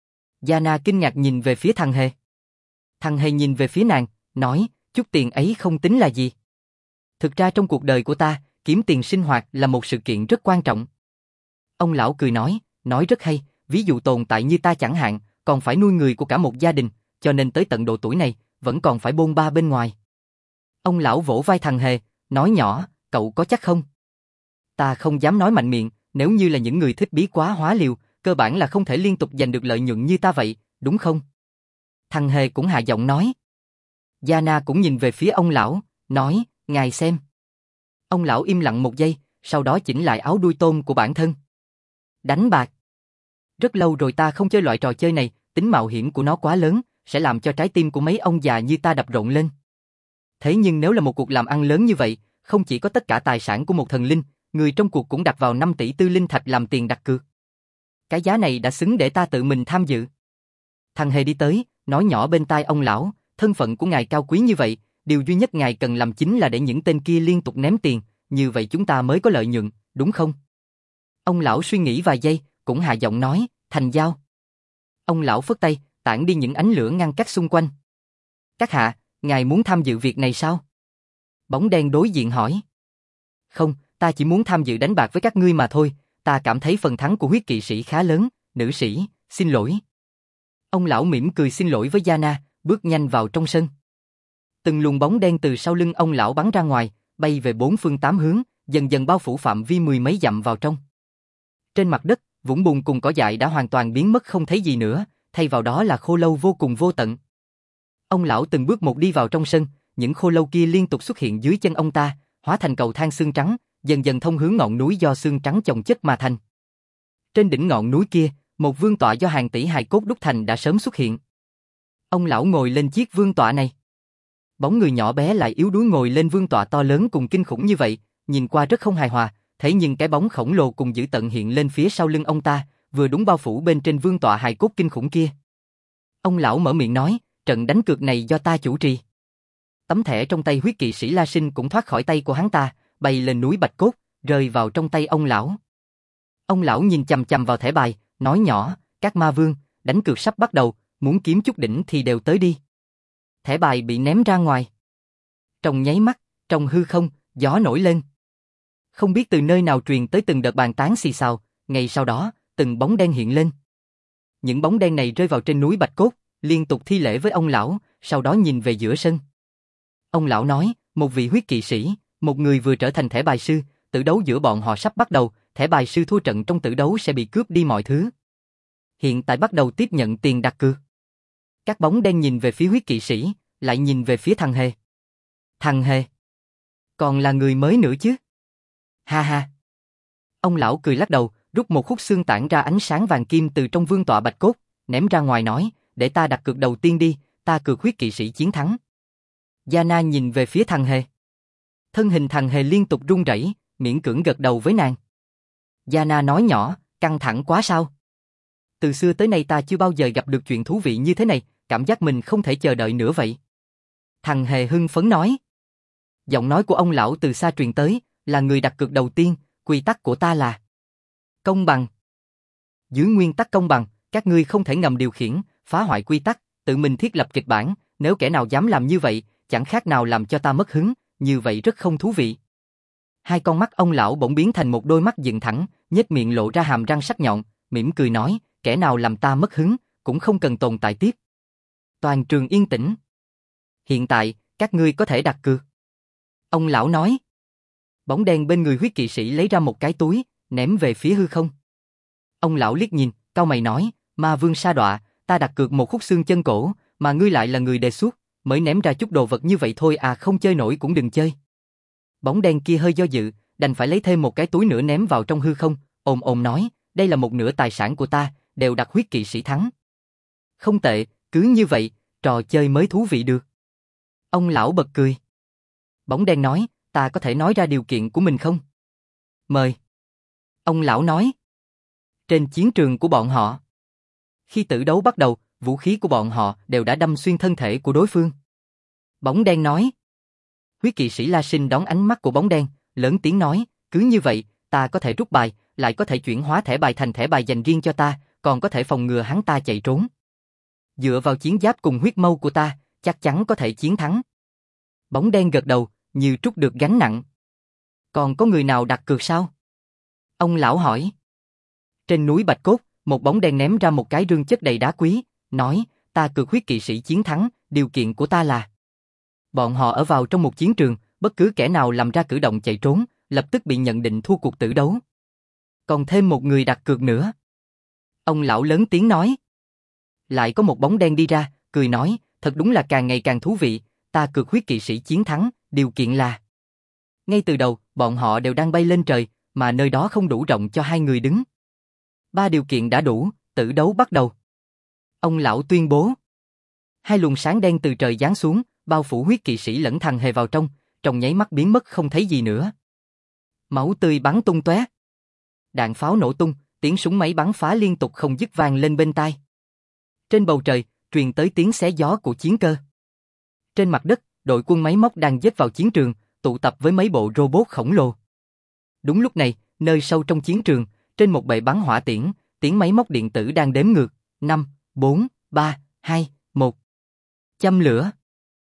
Yana kinh ngạc nhìn về phía thằng Hề. Thằng Hề nhìn về phía nàng, nói, chút tiền ấy không tính là gì. Thực ra trong cuộc đời của ta, kiếm tiền sinh hoạt là một sự kiện rất quan trọng. Ông lão cười nói rất hay, ví dụ tồn tại như ta chẳng hạn, còn phải nuôi người của cả một gia đình, cho nên tới tận độ tuổi này, vẫn còn phải bôn ba bên ngoài. Ông lão vỗ vai thằng Hề, nói nhỏ, cậu có chắc không? Ta không dám nói mạnh miệng, nếu như là những người thích bí quá hóa liều, cơ bản là không thể liên tục giành được lợi nhuận như ta vậy, đúng không? Thằng Hề cũng hạ giọng nói. Yana cũng nhìn về phía ông lão, nói, ngài xem. Ông lão im lặng một giây, sau đó chỉnh lại áo đuôi tôm của bản thân. Đánh bạc. Rất lâu rồi ta không chơi loại trò chơi này, tính mạo hiểm của nó quá lớn, sẽ làm cho trái tim của mấy ông già như ta đập rộn lên. Thế nhưng nếu là một cuộc làm ăn lớn như vậy, không chỉ có tất cả tài sản của một thần linh, người trong cuộc cũng đặt vào 5 tỷ tư linh thạch làm tiền đặt cược. Cái giá này đã xứng để ta tự mình tham dự. Thằng Hề đi tới, nói nhỏ bên tai ông lão, thân phận của ngài cao quý như vậy, điều duy nhất ngài cần làm chính là để những tên kia liên tục ném tiền, như vậy chúng ta mới có lợi nhuận, đúng không? Ông lão suy nghĩ vài giây, cũng hạ giọng nói, thành giao. Ông lão phất tay, tản đi những ánh lửa ngăn cách xung quanh. Các hạ, ngài muốn tham dự việc này sao? Bóng đen đối diện hỏi. Không, ta chỉ muốn tham dự đánh bạc với các ngươi mà thôi, ta cảm thấy phần thắng của huyết kỵ sĩ khá lớn, nữ sĩ, xin lỗi. Ông lão mỉm cười xin lỗi với Yana, bước nhanh vào trong sân. Từng luồng bóng đen từ sau lưng ông lão bắn ra ngoài, bay về 4 phương 8 hướng, dần dần bao phủ phạm vi 10 mấy dặm vào trong. Trên mặt đất, vũng bùn cùng cỏ dại đã hoàn toàn biến mất không thấy gì nữa, thay vào đó là khô lâu vô cùng vô tận. Ông lão từng bước một đi vào trong sân, những khô lâu kia liên tục xuất hiện dưới chân ông ta, hóa thành cầu thang xương trắng, dần dần thông hướng ngọn núi do xương trắng chồng chất mà thành. Trên đỉnh ngọn núi kia, một vương tọa do hàng tỷ hài cốt đúc thành đã sớm xuất hiện. Ông lão ngồi lên chiếc vương tọa này. Bóng người nhỏ bé lại yếu đuối ngồi lên vương tọa to lớn cùng kinh khủng như vậy, nhìn qua rất không hài hòa, thế nhưng cái bóng khổng lồ cùng dữ tợn hiện lên phía sau lưng ông ta, vừa đúng bao phủ bên trên vương tọa hài cốt kinh khủng kia. Ông lão mở miệng nói, trận đánh cược này do ta chủ trì. Tấm thẻ trong tay huyết kỵ sĩ La Sinh cũng thoát khỏi tay của hắn ta, bay lên núi Bạch Cốt, rơi vào trong tay ông lão. Ông lão nhìn chằm chằm vào thẻ bài, nói nhỏ, các ma vương, đánh cược sắp bắt đầu, muốn kiếm chút đỉnh thì đều tới đi. Thẻ bài bị ném ra ngoài. Trong nháy mắt, trong hư không, gió nổi lên. Không biết từ nơi nào truyền tới từng đợt bàn tán xì xào, ngay sau đó, từng bóng đen hiện lên. Những bóng đen này rơi vào trên núi Bạch Cốt, liên tục thi lễ với ông lão, sau đó nhìn về giữa sân. Ông lão nói, một vị huyết kỵ sĩ, một người vừa trở thành thẻ bài sư, tử đấu giữa bọn họ sắp bắt đầu, thẻ bài sư thua trận trong tử đấu sẽ bị cướp đi mọi thứ. Hiện tại bắt đầu tiếp nhận tiền đặt cược. Các bóng đen nhìn về phía huyết kỵ sĩ, lại nhìn về phía thằng Hề. Thằng Hề? Còn là người mới nữa chứ? Ha ha. Ông lão cười lắc đầu, rút một khúc xương tản ra ánh sáng vàng kim từ trong vương tọa Bạch Cốt, ném ra ngoài nói, để ta đặt cược đầu tiên đi, ta cược huyết kỵ sĩ chiến thắng. Yana nhìn về phía thằng Hề. Thân hình thằng Hề liên tục run rẩy, miễn cưỡng gật đầu với nàng. Yana nói nhỏ, căng thẳng quá sao? Từ xưa tới nay ta chưa bao giờ gặp được chuyện thú vị như thế này, cảm giác mình không thể chờ đợi nữa vậy. Thằng Hề hưng phấn nói. Giọng nói của ông lão từ xa truyền tới, là người đặt cược đầu tiên, quy tắc của ta là công bằng. Dưới nguyên tắc công bằng, các ngươi không thể ngầm điều khiển, phá hoại quy tắc, tự mình thiết lập kịch bản, nếu kẻ nào dám làm như vậy, chẳng khác nào làm cho ta mất hứng, như vậy rất không thú vị. Hai con mắt ông lão bỗng biến thành một đôi mắt dựng thẳng, nhếch miệng lộ ra hàm răng sắc nhọn, mỉm cười nói, kẻ nào làm ta mất hứng, cũng không cần tồn tại tiếp. Toàn trường yên tĩnh. Hiện tại, các ngươi có thể đặt cược. Ông lão nói. Bóng đen bên người huyết kỵ sĩ lấy ra một cái túi, ném về phía hư không. Ông lão liếc nhìn, cau mày nói, ma vương sa đọa, ta đặt cược một khúc xương chân cổ, mà ngươi lại là người đề xuất, mới ném ra chút đồ vật như vậy thôi à, không chơi nổi cũng đừng chơi. Bóng đen kia hơi do dự, đành phải lấy thêm một cái túi nữa ném vào trong hư không, ồm ồm nói, đây là một nửa tài sản của ta, đều đặt huyết kỵ sĩ thắng. Không tệ, cứ như vậy, trò chơi mới thú vị được. Ông lão bật cười. Bóng đen nói, ta có thể nói ra điều kiện của mình không? Mời. Ông lão nói. Trên chiến trường của bọn họ, khi tử đấu bắt đầu, vũ khí của bọn họ đều đã đâm xuyên thân thể của đối phương. Bóng đen nói. Huyết kỵ sĩ La Sinh đón ánh mắt của bóng đen, lớn tiếng nói, cứ như vậy, ta có thể rút bài, lại có thể chuyển hóa thẻ bài thành thẻ bài dành riêng cho ta, còn có thể phòng ngừa hắn ta chạy trốn. Dựa vào chiến giáp cùng huyết mâu của ta, chắc chắn có thể chiến thắng. Bóng đen gật đầu, như trút được gánh nặng. Còn có người nào đặt cược sao? Ông lão hỏi. Trên núi Bạch Cốt, một bóng đen ném ra một cái rương chất đầy đá quý, nói, ta cược huyết kỵ sĩ chiến thắng, điều kiện của ta là bọn họ ở vào trong một chiến trường, bất cứ kẻ nào làm ra cử động chạy trốn, lập tức bị nhận định thua cuộc tử đấu. Còn thêm một người đặt cược nữa. Ông lão lớn tiếng nói. Lại có một bóng đen đi ra, cười nói, thật đúng là càng ngày càng thú vị, ta cược huyết kỵ sĩ chiến thắng, điều kiện là. Ngay từ đầu, bọn họ đều đang bay lên trời, mà nơi đó không đủ rộng cho hai người đứng. 3 điều kiện đã đủ, tử đấu bắt đầu. Ông lão tuyên bố. Hai luồng sáng đen từ trời giáng xuống, bao phủ huyết kỵ sĩ lẫn thằng Hề vào trong nháy mắt biến mất không thấy gì nữa. Máu tươi bắn tung tóe. Đạn pháo nổ tung, tiếng súng máy bắn phá liên tục không dứt vang lên bên tai. Trên bầu trời, truyền tới tiếng xé gió của chiến cơ. Trên mặt đất, đội quân máy móc đang dết vào chiến trường, tụ tập với mấy bộ robot khổng lồ. Đúng lúc này, nơi sâu trong chiến trường, trên một bệ bắn hỏa tiễn, tiếng máy móc điện tử đang đếm ngược, 5, 4, 3, 2, 1. Châm lửa.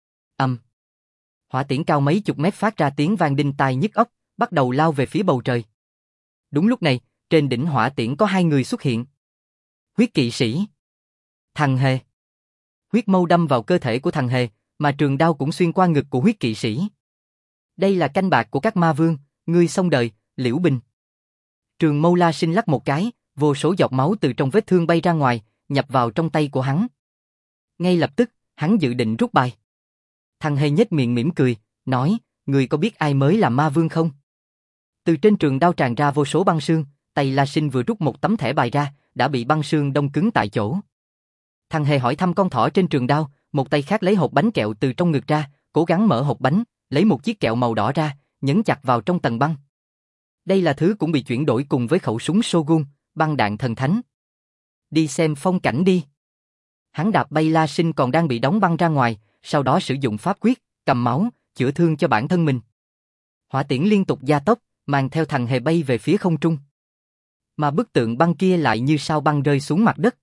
Hỏa tiễn cao mấy chục mét phát ra tiếng vang đinh tai nhức óc, bắt đầu lao về phía bầu trời. Đúng lúc này, trên đỉnh hỏa tiễn có hai người xuất hiện. Huyết kỵ sĩ. Thằng Hề. Huyết mâu đâm vào cơ thể của thằng Hề, mà trường đao cũng xuyên qua ngực của huyết kỵ sĩ. Đây là canh bạc của các ma vương, ngươi xong đời, Liễu Bình. Trường mâu La Sinh lắc một cái, vô số giọt máu từ trong vết thương bay ra ngoài, nhập vào trong tay của hắn. Ngay lập tức, hắn dự định rút bài. Thằng Hề nhếch miệng mỉm cười, nói, ngươi có biết ai mới là ma vương không? Từ trên trường đao tràn ra vô số băng sương, tay La Sinh vừa rút một tấm thẻ bài ra, đã bị băng sương đông cứng tại chỗ. Thằng Hề hỏi thăm con thỏ trên trường đao, một tay khác lấy hộp bánh kẹo từ trong ngực ra, cố gắng mở hộp bánh, lấy một chiếc kẹo màu đỏ ra, nhấn chặt vào trong tầng băng. Đây là thứ cũng bị chuyển đổi cùng với khẩu súng Shogun, băng đạn thần thánh. Đi xem phong cảnh đi. Hắn đạp bay La Sinh còn đang bị đóng băng ra ngoài, sau đó sử dụng pháp quyết, cầm máu, chữa thương cho bản thân mình. Hỏa tiễn liên tục gia tốc, mang theo thằng hề bay về phía không trung. Mà bức tượng băng kia lại như sao băng rơi xuống mặt đất.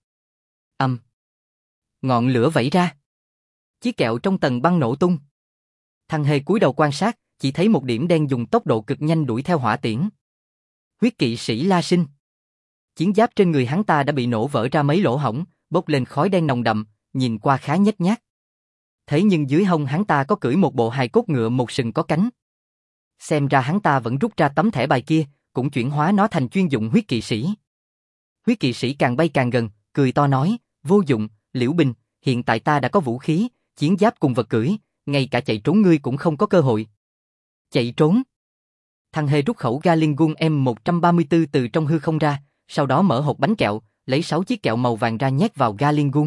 Ngọn lửa vẩy ra. Chiếc kẹo trong tầng băng nổ tung. Thằng hề cúi đầu quan sát, chỉ thấy một điểm đen dùng tốc độ cực nhanh đuổi theo hỏa tiễn. Huyết kỵ sĩ La Sinh. Chiến giáp trên người hắn ta đã bị nổ vỡ ra mấy lỗ hổng, bốc lên khói đen nồng đậm, nhìn qua khá nhếch nhác. Thế nhưng dưới hông hắn ta có cưỡi một bộ hài cốt ngựa một sừng có cánh. Xem ra hắn ta vẫn rút ra tấm thẻ bài kia, cũng chuyển hóa nó thành chuyên dụng huyết kỵ sĩ. Huyết kỵ sĩ càng bay càng gần, cười to nói, vô dụng, Liễu Bình, hiện tại ta đã có vũ khí, chiến giáp cùng vật cưỡi, ngay cả chạy trốn ngươi cũng không có cơ hội. Chạy trốn. Thằng hề rút khẩu Gatling Gun M134 từ trong hư không ra, sau đó mở hộp bánh kẹo, lấy 6 chiếc kẹo màu vàng ra nhét vào Gatling Gun.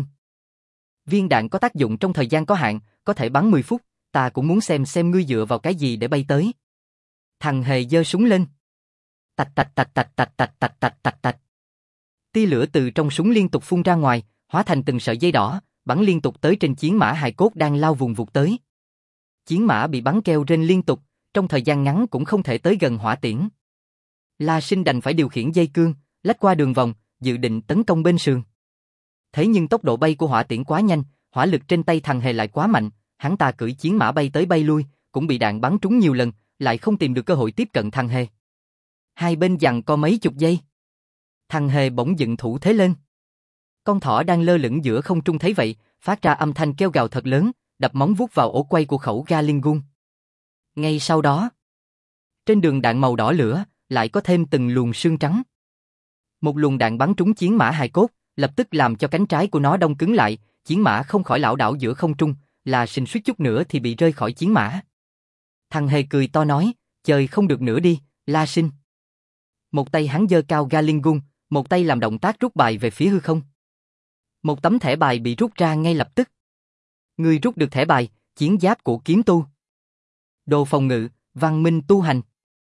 Viên đạn có tác dụng trong thời gian có hạn, có thể bắn 10 phút, ta cũng muốn xem ngươi dựa vào cái gì để bay tới. Thằng hề giơ súng lên. Tạch tạch tạch tạch tạch tạch tạch tạch tạch tạch. Tia lửa từ trong súng liên tục phun ra ngoài, hóa thành từng sợi dây đỏ, bắn liên tục tới trên chiến mã hài cốt đang lao vùng vụt tới. Chiến mã bị bắn kêu rên liên tục, trong thời gian ngắn cũng không thể tới gần hỏa tiễn. La Sinh đành phải điều khiển dây cương, lách qua đường vòng, dự định tấn công bên sườn. Thế nhưng tốc độ bay của hỏa tiễn quá nhanh, hỏa lực trên tay thằng hề lại quá mạnh, hắn ta cưỡi chiến mã bay tới bay lui, cũng bị đạn bắn trúng nhiều lần, lại không tìm được cơ hội tiếp cận thằng hề. Hai bên giằng co mấy chục giây. Thằng hề bỗng dựng thủ thế lên. Con thỏ đang lơ lửng giữa không trung thấy vậy, phát ra âm thanh kêu gào thật lớn, đập móng vuốt vào ổ quay của khẩu Gatling Gun. Ngay sau đó, trên đường đạn màu đỏ lửa, lại có thêm từng luồng sương trắng. Một luồng đạn bắn trúng chiến mã hài cốt, lập tức làm cho cánh trái của nó đông cứng lại, chiến mã không khỏi lảo đảo giữa không trung, La Sinh suýt chút nữa thì bị rơi khỏi chiến mã. Thằng hề cười to nói, chơi không được nữa đi, La Sinh. Một tay hắn giơ cao Gatling Gun, một tay làm động tác rút bài về phía hư không. Một tấm thẻ bài bị rút ra ngay lập tức. Người rút được thẻ bài, chiến giáp của kiếm tu. Đồ phòng ngự, văn minh tu hành.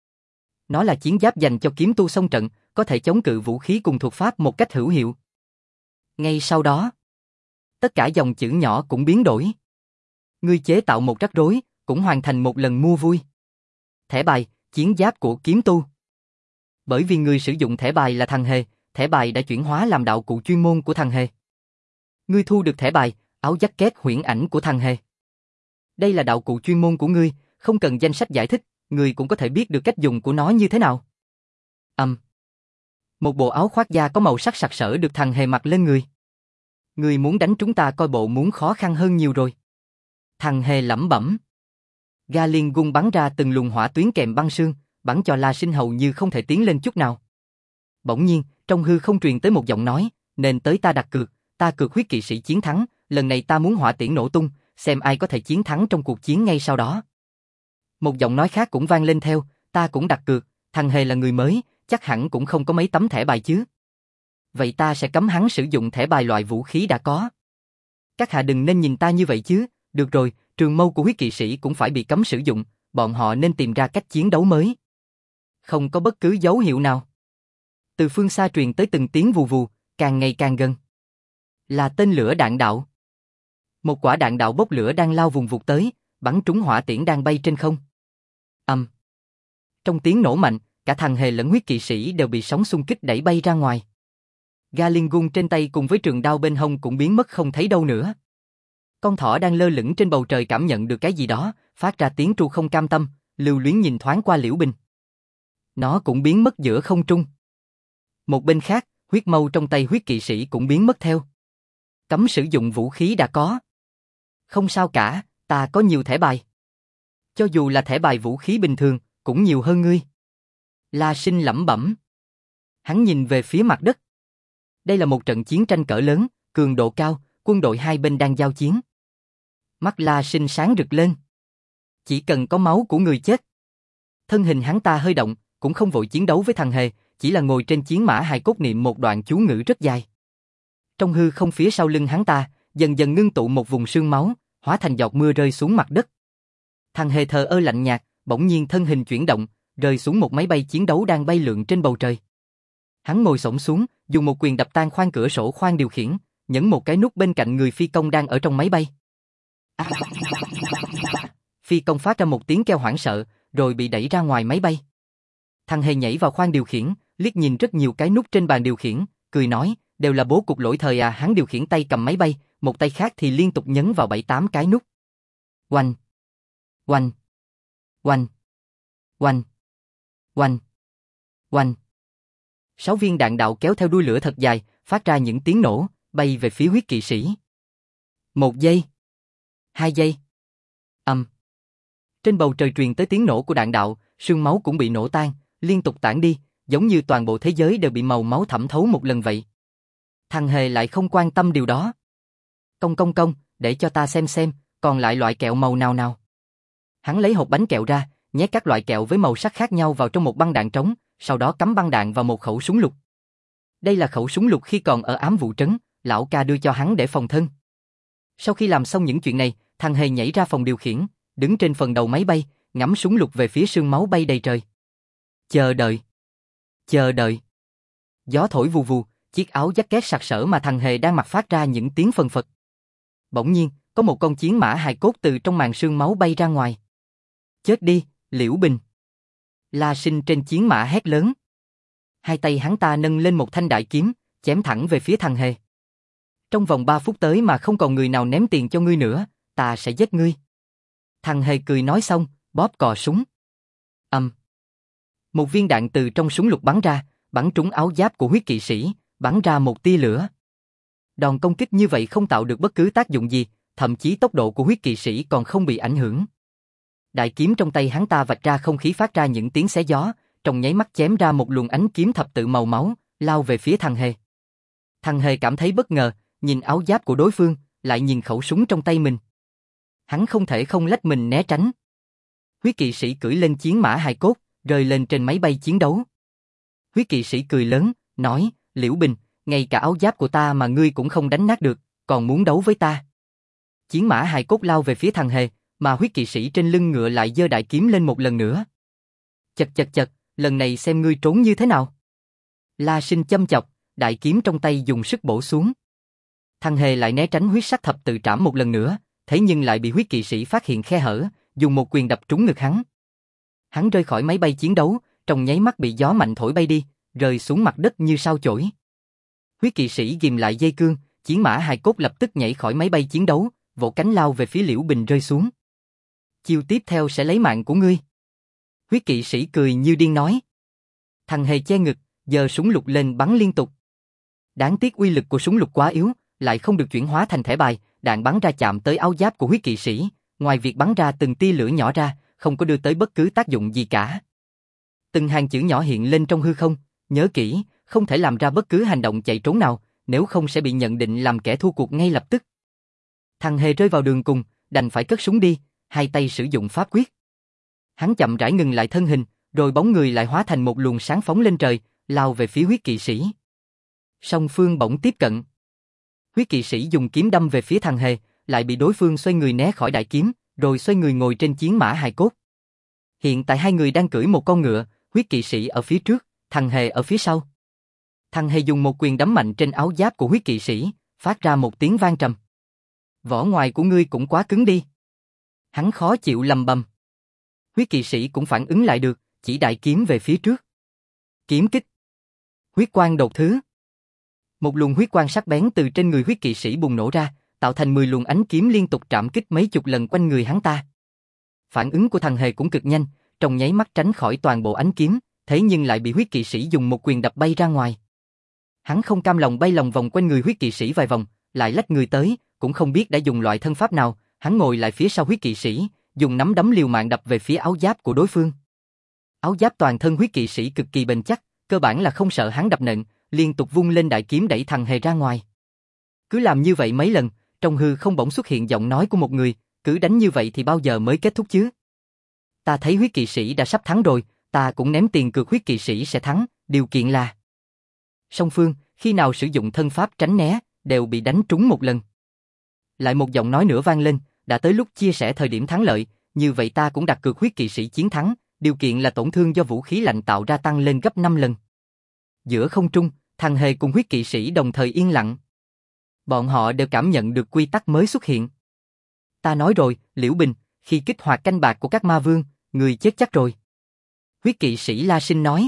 Nó là chiến giáp dành cho kiếm tu xông trận, có thể chống cự vũ khí cùng thuật pháp một cách hữu hiệu. Ngay sau đó, tất cả dòng chữ nhỏ cũng biến đổi. Ngươi chế tạo một rắc rối, cũng hoàn thành một lần mua vui. Thẻ bài, chiến giáp của kiếm tu. Bởi vì người sử dụng thẻ bài là thằng hề, thẻ bài đã chuyển hóa làm đạo cụ chuyên môn của thằng hề. Ngươi thu được thẻ bài, áo jacket huyễn ảnh của thằng hề. Đây là đạo cụ chuyên môn của ngươi, không cần danh sách giải thích, ngươi cũng có thể biết được cách dùng của nó như thế nào. Một bộ áo khoác da có màu sắc sặc sỡ được thằng hề mặc lên người. Ngươi muốn đánh chúng ta coi bộ muốn khó khăn hơn nhiều rồi. Thằng hề lẩm bẩm. Gatling Gun bắn ra từng luồng hỏa tuyến kèm băng sương, bắn cho La Sinh hầu như không thể tiến lên chút nào. Bỗng nhiên, trong hư không truyền tới một giọng nói, nên tới ta đặt cược, ta cược huyết kỵ sĩ chiến thắng, lần này ta muốn hỏa tiễn nổ tung, xem ai có thể chiến thắng trong cuộc chiến ngay sau đó. Một giọng nói khác cũng vang lên theo, ta cũng đặt cược, thằng hề là người mới, chắc hẳn cũng không có mấy tấm thẻ bài chứ. Vậy ta sẽ cấm hắn sử dụng thẻ bài loại vũ khí đã có. Các hạ đừng nên nhìn ta như vậy chứ, được rồi, trường mâu của huyết kỵ sĩ cũng phải bị cấm sử dụng, bọn họ nên tìm ra cách chiến đấu mới. Không có bất cứ dấu hiệu nào. Từ phương xa truyền tới từng tiếng vù vù, càng ngày càng gần. Là tên lửa đạn đạo. Một quả đạn đạo bốc lửa đang lao vùng vụt tới, bắn trúng hỏa tiễn đang bay trên không. Trong tiếng nổ mạnh, cả thằng hề lẫn huyết kỵ sĩ đều bị sóng xung kích đẩy bay ra ngoài. Gatling Gun trên tay cùng với trường đao bên hông cũng biến mất không thấy đâu nữa. Con thỏ đang lơ lửng trên bầu trời cảm nhận được cái gì đó, phát ra tiếng tru không cam tâm, lưu luyến nhìn thoáng qua Liễu Bình. Nó cũng biến mất giữa không trung. Một bên khác, huyết mâu trong tay huyết kỵ sĩ cũng biến mất theo. Cấm sử dụng vũ khí đã có. Không sao cả, ta có nhiều thẻ bài. Cho dù là thẻ bài vũ khí bình thường, cũng nhiều hơn ngươi. La Sinh lẩm bẩm. Hắn nhìn về phía mặt đất. Đây là một trận chiến tranh cỡ lớn, cường độ cao, quân đội hai bên đang giao chiến. Mắt La Sinh sáng rực lên. Chỉ cần có máu của người chết. Thân hình hắn ta hơi động, cũng không vội chiến đấu với thằng hề, chỉ là ngồi trên chiến mã hài cốt niệm một đoạn chú ngữ rất dài. Trong hư không phía sau lưng hắn ta, dần dần ngưng tụ một vùng sương máu, hóa thành giọt mưa rơi xuống mặt đất. Thằng hề thờ ơ lạnh nhạt, bỗng nhiên thân hình chuyển động, rơi xuống một máy bay chiến đấu đang bay lượn trên bầu trời. Hắn ngồi xổm xuống, dùng một quyền đập tan khoang cửa sổ khoang điều khiển, nhấn một cái nút bên cạnh người phi công đang ở trong máy bay. Phi công phát ra một tiếng kêu hoảng sợ, rồi bị đẩy ra ngoài máy bay. Thằng Hề nhảy vào khoang điều khiển, liếc nhìn rất nhiều cái nút trên bàn điều khiển, cười nói, đều là bố cục lỗi thời à. Hắn điều khiển tay cầm máy bay, một tay khác thì liên tục nhấn vào 7-8 cái nút. Oanh, oanh, oanh, oanh, oanh, oanh. 6 viên đạn đạo kéo theo đuôi lửa thật dài, phát ra những tiếng nổ, bay về phía huyết kỵ sĩ. 1 giây, 2 giây. Trên bầu trời truyền tới tiếng nổ của đạn đạo, sương máu cũng bị nổ tan, liên tục tản đi, giống như toàn bộ thế giới đều bị màu máu thẩm thấu một lần vậy. Thằng Hề lại không quan tâm điều đó. Công, để cho ta xem, còn lại loại kẹo màu nào nào. Hắn lấy hộp bánh kẹo ra, nhét các loại kẹo với màu sắc khác nhau vào trong một băng đạn trống, sau đó cắm băng đạn vào một khẩu súng lục. Đây là khẩu súng lục khi còn ở ám vụ trấn, lão ca đưa cho hắn để phòng thân. Sau khi làm xong những chuyện này, thằng Hề nhảy ra phòng điều khiển, đứng trên phần đầu máy bay, ngắm súng lục về phía sương máu bay đầy trời. Chờ đợi. Gió thổi vù vù, chiếc áo jacket sặc sỡ mà thằng Hề đang mặc phát ra những tiếng phần phật. Bỗng nhiên, có một con chiến mã hài cốt từ trong màn sương máu bay ra ngoài. Chết đi, Liễu Bình. La Sinh trên chiến mã hét lớn. Hai tay hắn ta nâng lên một thanh đại kiếm, chém thẳng về phía thằng Hề. Trong vòng 3 phút tới mà không còn người nào ném tiền cho ngươi nữa, ta sẽ giết ngươi. Thằng Hề cười nói xong, bóp cò súng. Một viên đạn từ trong súng lục bắn ra, bắn trúng áo giáp của huyết kỵ sĩ, bắn ra một tia lửa. Đòn công kích như vậy không tạo được bất cứ tác dụng gì, thậm chí tốc độ của huyết kỵ sĩ còn không bị ảnh hưởng. Đại kiếm trong tay hắn ta vạch ra không khí phát ra những tiếng xé gió, trong nháy mắt chém ra một luồng ánh kiếm thập tự màu máu, lao về phía thằng Hề. Thằng Hề cảm thấy bất ngờ, nhìn áo giáp của đối phương, lại nhìn khẩu súng trong tay mình. Hắn không thể không lách mình né tránh. Huyết kỵ sĩ cưỡi lên chiến mã hài cốt, rơi lên trên máy bay chiến đấu. Huyết kỵ sĩ cười lớn, nói, Liễu Bình, ngay cả áo giáp của ta mà ngươi cũng không đánh nát được, còn muốn đấu với ta. Chiến mã hài cốt lao về phía thằng Hề, mà huyết kỵ sĩ trên lưng ngựa lại giơ đại kiếm lên một lần nữa. Chật, lần này xem ngươi trốn như thế nào. La Sinh châm chọc, đại kiếm trong tay dùng sức bổ xuống. Thằng Hề lại né tránh huyết sắc thập tự trảm một lần nữa, thế nhưng lại bị huyết kỵ sĩ phát hiện khe hở, dùng một quyền đập trúng ngực hắn. Hắn rơi khỏi máy bay chiến đấu, trong nháy mắt bị gió mạnh thổi bay đi, rơi xuống mặt đất như sao chổi. Huyết kỵ sĩ ghim lại dây cương, chiến mã hài cốt lập tức nhảy khỏi máy bay chiến đấu, vỗ cánh lao về phía Liễu Bình rơi xuống. Chiêu tiếp theo sẽ lấy mạng của ngươi. Huyết kỵ sĩ cười như điên nói. Thằng Hề che ngực, giơ súng lục lên bắn liên tục. Đáng tiếc uy lực của súng lục quá yếu, lại không được chuyển hóa thành thẻ bài, đạn bắn ra chạm tới áo giáp của huyết kỵ sĩ, ngoài việc bắn ra từng tia lửa nhỏ ra, không có đưa tới bất cứ tác dụng gì cả. Từng hàng chữ nhỏ hiện lên trong hư không, nhớ kỹ, không thể làm ra bất cứ hành động chạy trốn nào, nếu không sẽ bị nhận định làm kẻ thua cuộc ngay lập tức. Thằng Hề rơi vào đường cùng, đành phải cất súng đi, hai tay sử dụng pháp quyết. Hắn chậm rãi ngừng lại thân hình, rồi bóng người lại hóa thành một luồng sáng phóng lên trời, lao về phía huyết kỵ sĩ. Song phương bỗng tiếp cận. Huyết kỵ sĩ dùng kiếm đâm về phía thằng Hề, lại bị đối phương xoay người né khỏi đại kiếm, rồi xoay người ngồi trên chiến mã hài cốt. Hiện tại hai người đang cưỡi một con ngựa, huyết kỵ sĩ ở phía trước, thằng Hề ở phía sau. Thằng Hề dùng một quyền đấm mạnh trên áo giáp của huyết kỵ sĩ, phát ra một tiếng vang trầm. Vỏ ngoài của ngươi cũng quá cứng đi. Hắn khó chịu lầm bầm. Huyết kỵ sĩ cũng phản ứng lại được, chỉ đại kiếm về phía trước. Kiếm kích. Huyết quang đột thứ. Một luồng huyết quang sắc bén từ trên người huyết kỵ sĩ bùng nổ ra, tạo thành 10 luồng ánh kiếm liên tục trảm kích mấy chục lần quanh người hắn ta. Phản ứng của thằng Hề cũng cực nhanh, trong nháy mắt tránh khỏi toàn bộ ánh kiếm, thế nhưng lại bị huyết kỵ sĩ dùng một quyền đập bay ra ngoài. Hắn không cam lòng bay lòng vòng quanh người huyết kỵ sĩ vài vòng, lại lách người tới, cũng không biết đã dùng loại thân pháp nào, hắn ngồi lại phía sau huyết kỵ sĩ, dùng nắm đấm liều mạng đập về phía áo giáp của đối phương. Áo giáp toàn thân huyết kỵ sĩ cực kỳ bền chắc, cơ bản là không sợ hắn đập nện, liên tục vung lên đại kiếm đẩy thằng Hề ra ngoài. Cứ làm như vậy mấy lần, trong hư không bỗng xuất hiện giọng nói của một người, cứ đánh như vậy thì bao giờ mới kết thúc chứ? Ta thấy huyết kỵ sĩ đã sắp thắng rồi, ta cũng ném tiền cược huyết kỵ sĩ sẽ thắng, điều kiện là song phương, khi nào sử dụng thân pháp tránh né, đều bị đánh trúng một lần. Lại một giọng nói nữa vang lên, đã tới lúc chia sẻ thời điểm thắng lợi, như vậy ta cũng đặt cược huyết kỵ sĩ chiến thắng, điều kiện là tổn thương do vũ khí lạnh tạo ra tăng lên gấp 5 lần. Giữa không trung, thằng Hề cùng huyết kỵ sĩ đồng thời yên lặng. Bọn họ đều cảm nhận được quy tắc mới xuất hiện. Ta nói rồi, Liễu Bình, khi kích hoạt canh bạc của các ma vương, người chết chắc rồi. Huyết kỵ sĩ La Sinh nói.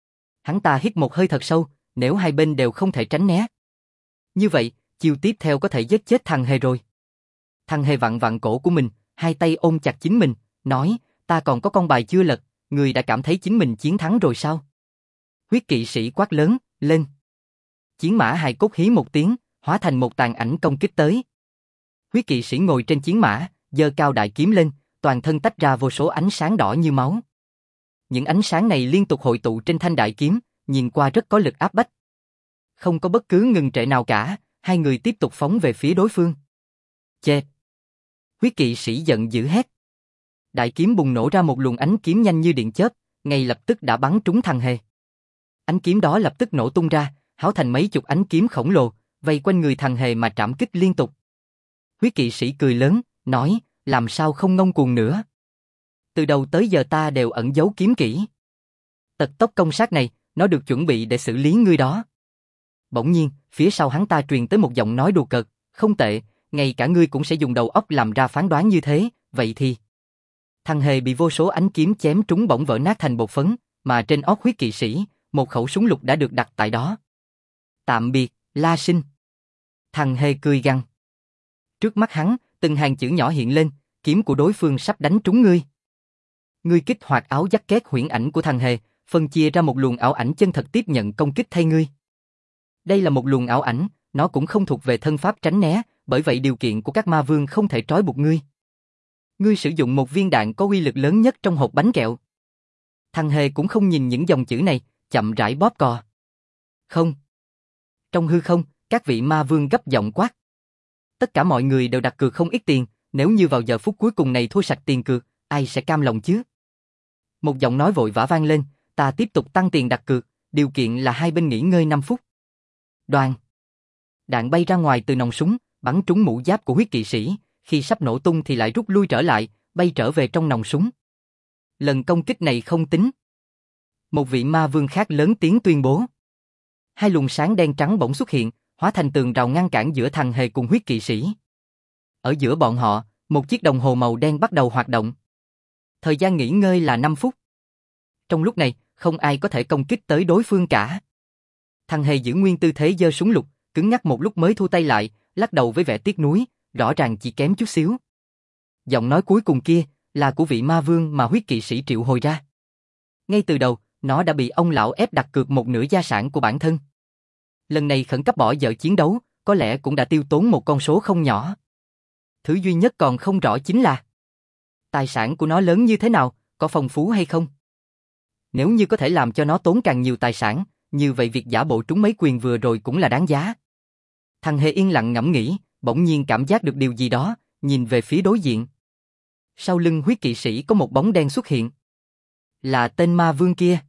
Hắn ta hít một hơi thật sâu, nếu hai bên đều không thể tránh né. Như vậy, chiêu tiếp theo có thể giết chết thằng Hề rồi. Thằng Hề vặn vặn cổ của mình, hai tay ôm chặt chính mình, nói, ta còn có con bài chưa lật, người đã cảm thấy chính mình chiến thắng rồi sao? Huyết kỵ sĩ quát lớn, lên. Chiến mã hài cốt hí một tiếng, hóa thành một tàn ảnh công kích tới. Huyết kỵ sĩ ngồi trên chiến mã, giơ cao đại kiếm lên, toàn thân tách ra vô số ánh sáng đỏ như máu. Những ánh sáng này liên tục hội tụ trên thanh đại kiếm, nhìn qua rất có lực áp bách. Không có bất cứ ngừng trệ nào cả, hai người tiếp tục phóng về phía đối phương. Chê! Huyết kỵ sĩ giận dữ hét. Đại kiếm bùng nổ ra một luồng ánh kiếm nhanh như điện chớp, ngay lập tức đã bắn trúng thằng Hề. Ánh kiếm đó lập tức nổ tung ra, háo thành mấy chục ánh kiếm khổng lồ, vây quanh người thằng Hề mà trảm kích liên tục. Huyết kỵ sĩ cười lớn, nói, làm sao không ngông cuồng nữa. Từ đầu tới giờ ta đều ẩn giấu kiếm kỹ. Tật tốc công sát này, nó được chuẩn bị để xử lý ngươi đó. Bỗng nhiên, phía sau hắn ta truyền tới một giọng nói đùa cợt, không tệ, ngay cả ngươi cũng sẽ dùng đầu óc làm ra phán đoán như thế, vậy thì... Thằng Hề bị vô số ánh kiếm chém trúng bỗng vỡ nát thành bột phấn, mà trên óc huyết kỵ sĩ, một khẩu súng lục đã được đặt tại đó. Tạm biệt, La Sinh. Thằng Hề cười gằn. Trước mắt hắn, từng hàng chữ nhỏ hiện lên, kiếm của đối phương sắp đánh trúng ngươi. Ngươi kích hoạt áo giáp két huyễn ảnh của thằng Hề, phân chia ra một luồng ảo ảnh chân thật tiếp nhận công kích thay ngươi. Đây là một luồng ảo ảnh, nó cũng không thuộc về thân pháp tránh né, bởi vậy điều kiện của các ma vương không thể trói buộc ngươi. Ngươi sử dụng một viên đạn có uy lực lớn nhất trong hộp bánh kẹo. Thằng Hề cũng không nhìn những dòng chữ này, chậm rãi bóp cò. Không. Trong hư không, các vị ma vương gấp giọng quát. Tất cả mọi người đều đặt cược không ít tiền, nếu như vào giờ phút cuối cùng này thua sạch tiền cược, ai sẽ cam lòng chứ? Một giọng nói vội vã vang lên, ta tiếp tục tăng tiền đặt cược, điều kiện là hai bên nghỉ ngơi 5 phút. Đoàn. Đạn bay ra ngoài từ nòng súng, bắn trúng mũ giáp của huyết kỵ sĩ, khi sắp nổ tung thì lại rút lui trở lại, bay trở về trong nòng súng. Lần công kích này không tính. Một vị ma vương khác lớn tiếng tuyên bố. Hai luồng sáng đen trắng bỗng xuất hiện, hóa thành tường rào ngăn cản giữa thằng Hề cùng huyết kỵ sĩ. Ở giữa bọn họ, một chiếc đồng hồ màu đen bắt đầu hoạt động. Thời gian nghỉ ngơi là 5 phút. Trong lúc này, không ai có thể công kích tới đối phương cả. Thằng Hề giữ nguyên tư thế giơ súng lục, cứng nhắc một lúc mới thu tay lại, lắc đầu với vẻ tiếc nuối, rõ ràng chỉ kém chút xíu. Giọng nói cuối cùng kia là của vị ma vương mà huyết kỵ sĩ triệu hồi ra. Ngay từ đầu, nó đã bị ông lão ép đặt cược một nửa gia sản của bản thân. Lần này khẩn cấp bỏ dở chiến đấu, có lẽ cũng đã tiêu tốn một con số không nhỏ. Thứ duy nhất còn không rõ chính là tài sản của nó lớn như thế nào, có phong phú hay không. Nếu như có thể làm cho nó tốn càng nhiều tài sản, như vậy việc giả bộ trúng mấy quyền vừa rồi cũng là đáng giá. Thằng Hề yên lặng ngẫm nghĩ, bỗng nhiên cảm giác được điều gì đó, nhìn về phía đối diện. Sau lưng huyết kỵ sĩ có một bóng đen xuất hiện. Là tên ma vương kia.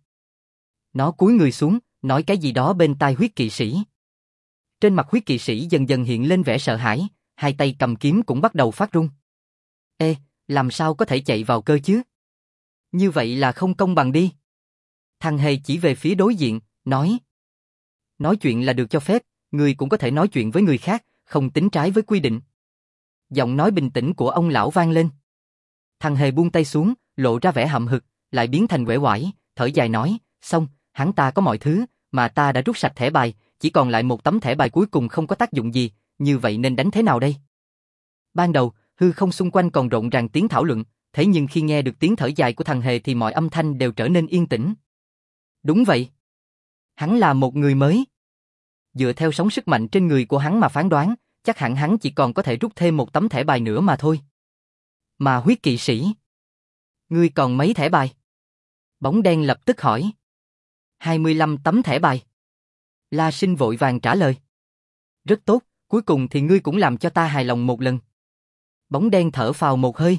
Nó cúi người xuống, nói cái gì đó bên tai huyết kỵ sĩ. Trên mặt huyết kỵ sĩ dần dần hiện lên vẻ sợ hãi, hai tay cầm kiếm cũng bắt đầu phát run. Ê, làm sao có thể chạy vào cơ chứ? Như vậy là không công bằng đi. Thằng Hề chỉ về phía đối diện, nói. Nói chuyện là được cho phép, người cũng có thể nói chuyện với người khác, không tính trái với quy định. Giọng nói bình tĩnh của ông lão vang lên. Thằng Hề buông tay xuống, lộ ra vẻ hậm hực, lại biến thành uể oải, thở dài nói, xong, hắn ta có mọi thứ, mà ta đã rút sạch thẻ bài, chỉ còn lại một tấm thẻ bài cuối cùng không có tác dụng gì, như vậy nên đánh thế nào đây? Ban đầu, hư không xung quanh còn rộn ràng tiếng thảo luận, thế nhưng khi nghe được tiếng thở dài của thằng Hề thì mọi âm thanh đều trở nên yên tĩnh. Đúng vậy. Hắn là một người mới. Dựa theo sóng sức mạnh trên người của hắn mà phán đoán, chắc hẳn hắn chỉ còn có thể rút thêm một tấm thẻ bài nữa mà thôi. Mà huyết kỵ sĩ, ngươi còn mấy thẻ bài? Bóng đen lập tức hỏi. 25 tấm thẻ bài. La Sinh vội vàng trả lời. Rất tốt, cuối cùng thì ngươi cũng làm cho ta hài lòng một lần. Bóng đen thở phào một hơi.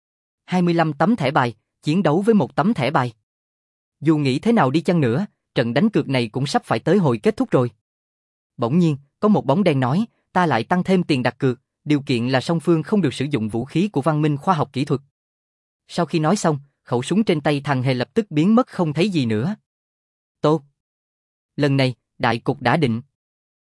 25 tấm thẻ bài, chiến đấu với một tấm thẻ bài. Dù nghĩ thế nào đi chăng nữa, trận đánh cược này cũng sắp phải tới hồi kết thúc rồi. Bỗng nhiên, có một bóng đen nói, ta lại tăng thêm tiền đặt cược, điều kiện là song phương không được sử dụng vũ khí của văn minh khoa học kỹ thuật. Sau khi nói xong, khẩu súng trên tay thằng Hề lập tức biến mất không thấy gì nữa. Tốt. Lần này, đại cục đã định.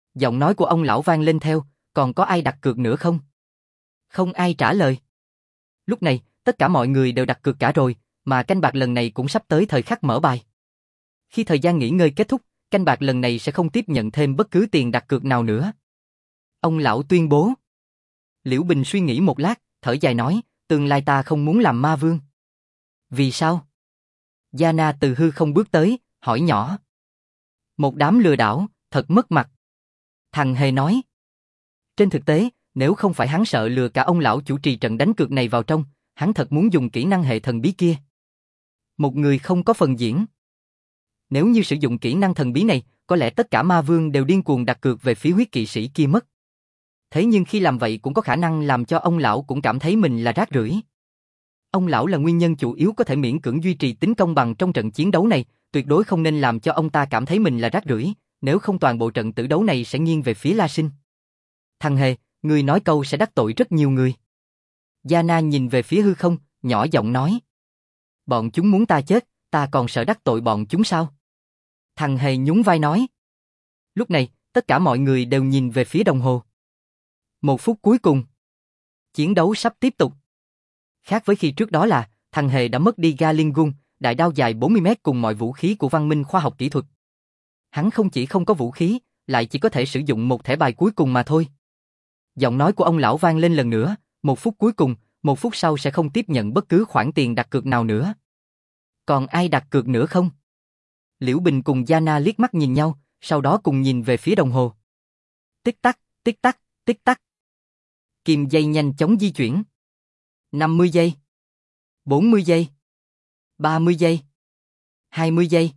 Giọng nói của ông lão vang lên theo, còn có ai đặt cược nữa không? Không ai trả lời. Lúc này, tất cả mọi người đều đặt cược cả rồi, mà canh bạc lần này cũng sắp tới thời khắc mở bài. Khi thời gian nghỉ ngơi kết thúc, canh bạc lần này sẽ không tiếp nhận thêm bất cứ tiền đặt cược nào nữa. Ông lão tuyên bố. Liễu Bình suy nghĩ một lát, thở dài nói, tương lai ta không muốn làm ma vương. Vì sao? Giana từ hư không bước tới, hỏi nhỏ. Một đám lừa đảo, thật mất mặt. Thằng Hề nói. Trên thực tế, nếu không phải hắn sợ lừa cả ông lão chủ trì trận đánh cược này vào trong, hắn thật muốn dùng kỹ năng hệ thần bí kia. Một người không có phần diễn. Nếu như sử dụng kỹ năng thần bí này, có lẽ tất cả ma vương đều điên cuồng đặt cược về phía huyết kỵ sĩ kia mất. Thế nhưng khi làm vậy cũng có khả năng làm cho ông lão cũng cảm thấy mình là rác rưởi. Ông lão là nguyên nhân chủ yếu có thể miễn cưỡng duy trì tính công bằng trong trận chiến đấu này, tuyệt đối không nên làm cho ông ta cảm thấy mình là rác rưởi, nếu không toàn bộ trận tử đấu này sẽ nghiêng về phía La Sinh. Thằng Hề, người nói câu sẽ đắc tội rất nhiều người. Giana nhìn về phía hư không, nhỏ giọng nói. Bọn chúng muốn ta chết, ta còn sợ đắc tội bọn chúng sao? Thằng Hề nhún vai nói. Lúc này, tất cả mọi người đều nhìn về phía đồng hồ. 1 phút cuối cùng. Chiến đấu sắp tiếp tục. Khác với khi trước đó là, thằng Hề đã mất đi Galingun, đại đao dài 40 mét cùng mọi vũ khí của văn minh khoa học kỹ thuật. Hắn không chỉ không có vũ khí, lại chỉ có thể sử dụng một thẻ bài cuối cùng mà thôi. Giọng nói của ông lão vang lên lần nữa, 1 phút cuối cùng, 1 phút sau sẽ không tiếp nhận bất cứ khoản tiền đặt cược nào nữa. Còn ai đặt cược nữa không? Liễu Bình cùng Giana liếc mắt nhìn nhau, sau đó cùng nhìn về phía đồng hồ. Tích tắc, tích tắc, tích tắc. Kim dây nhanh chóng di chuyển. 50 giây. 40 giây. 30 giây. 20 giây.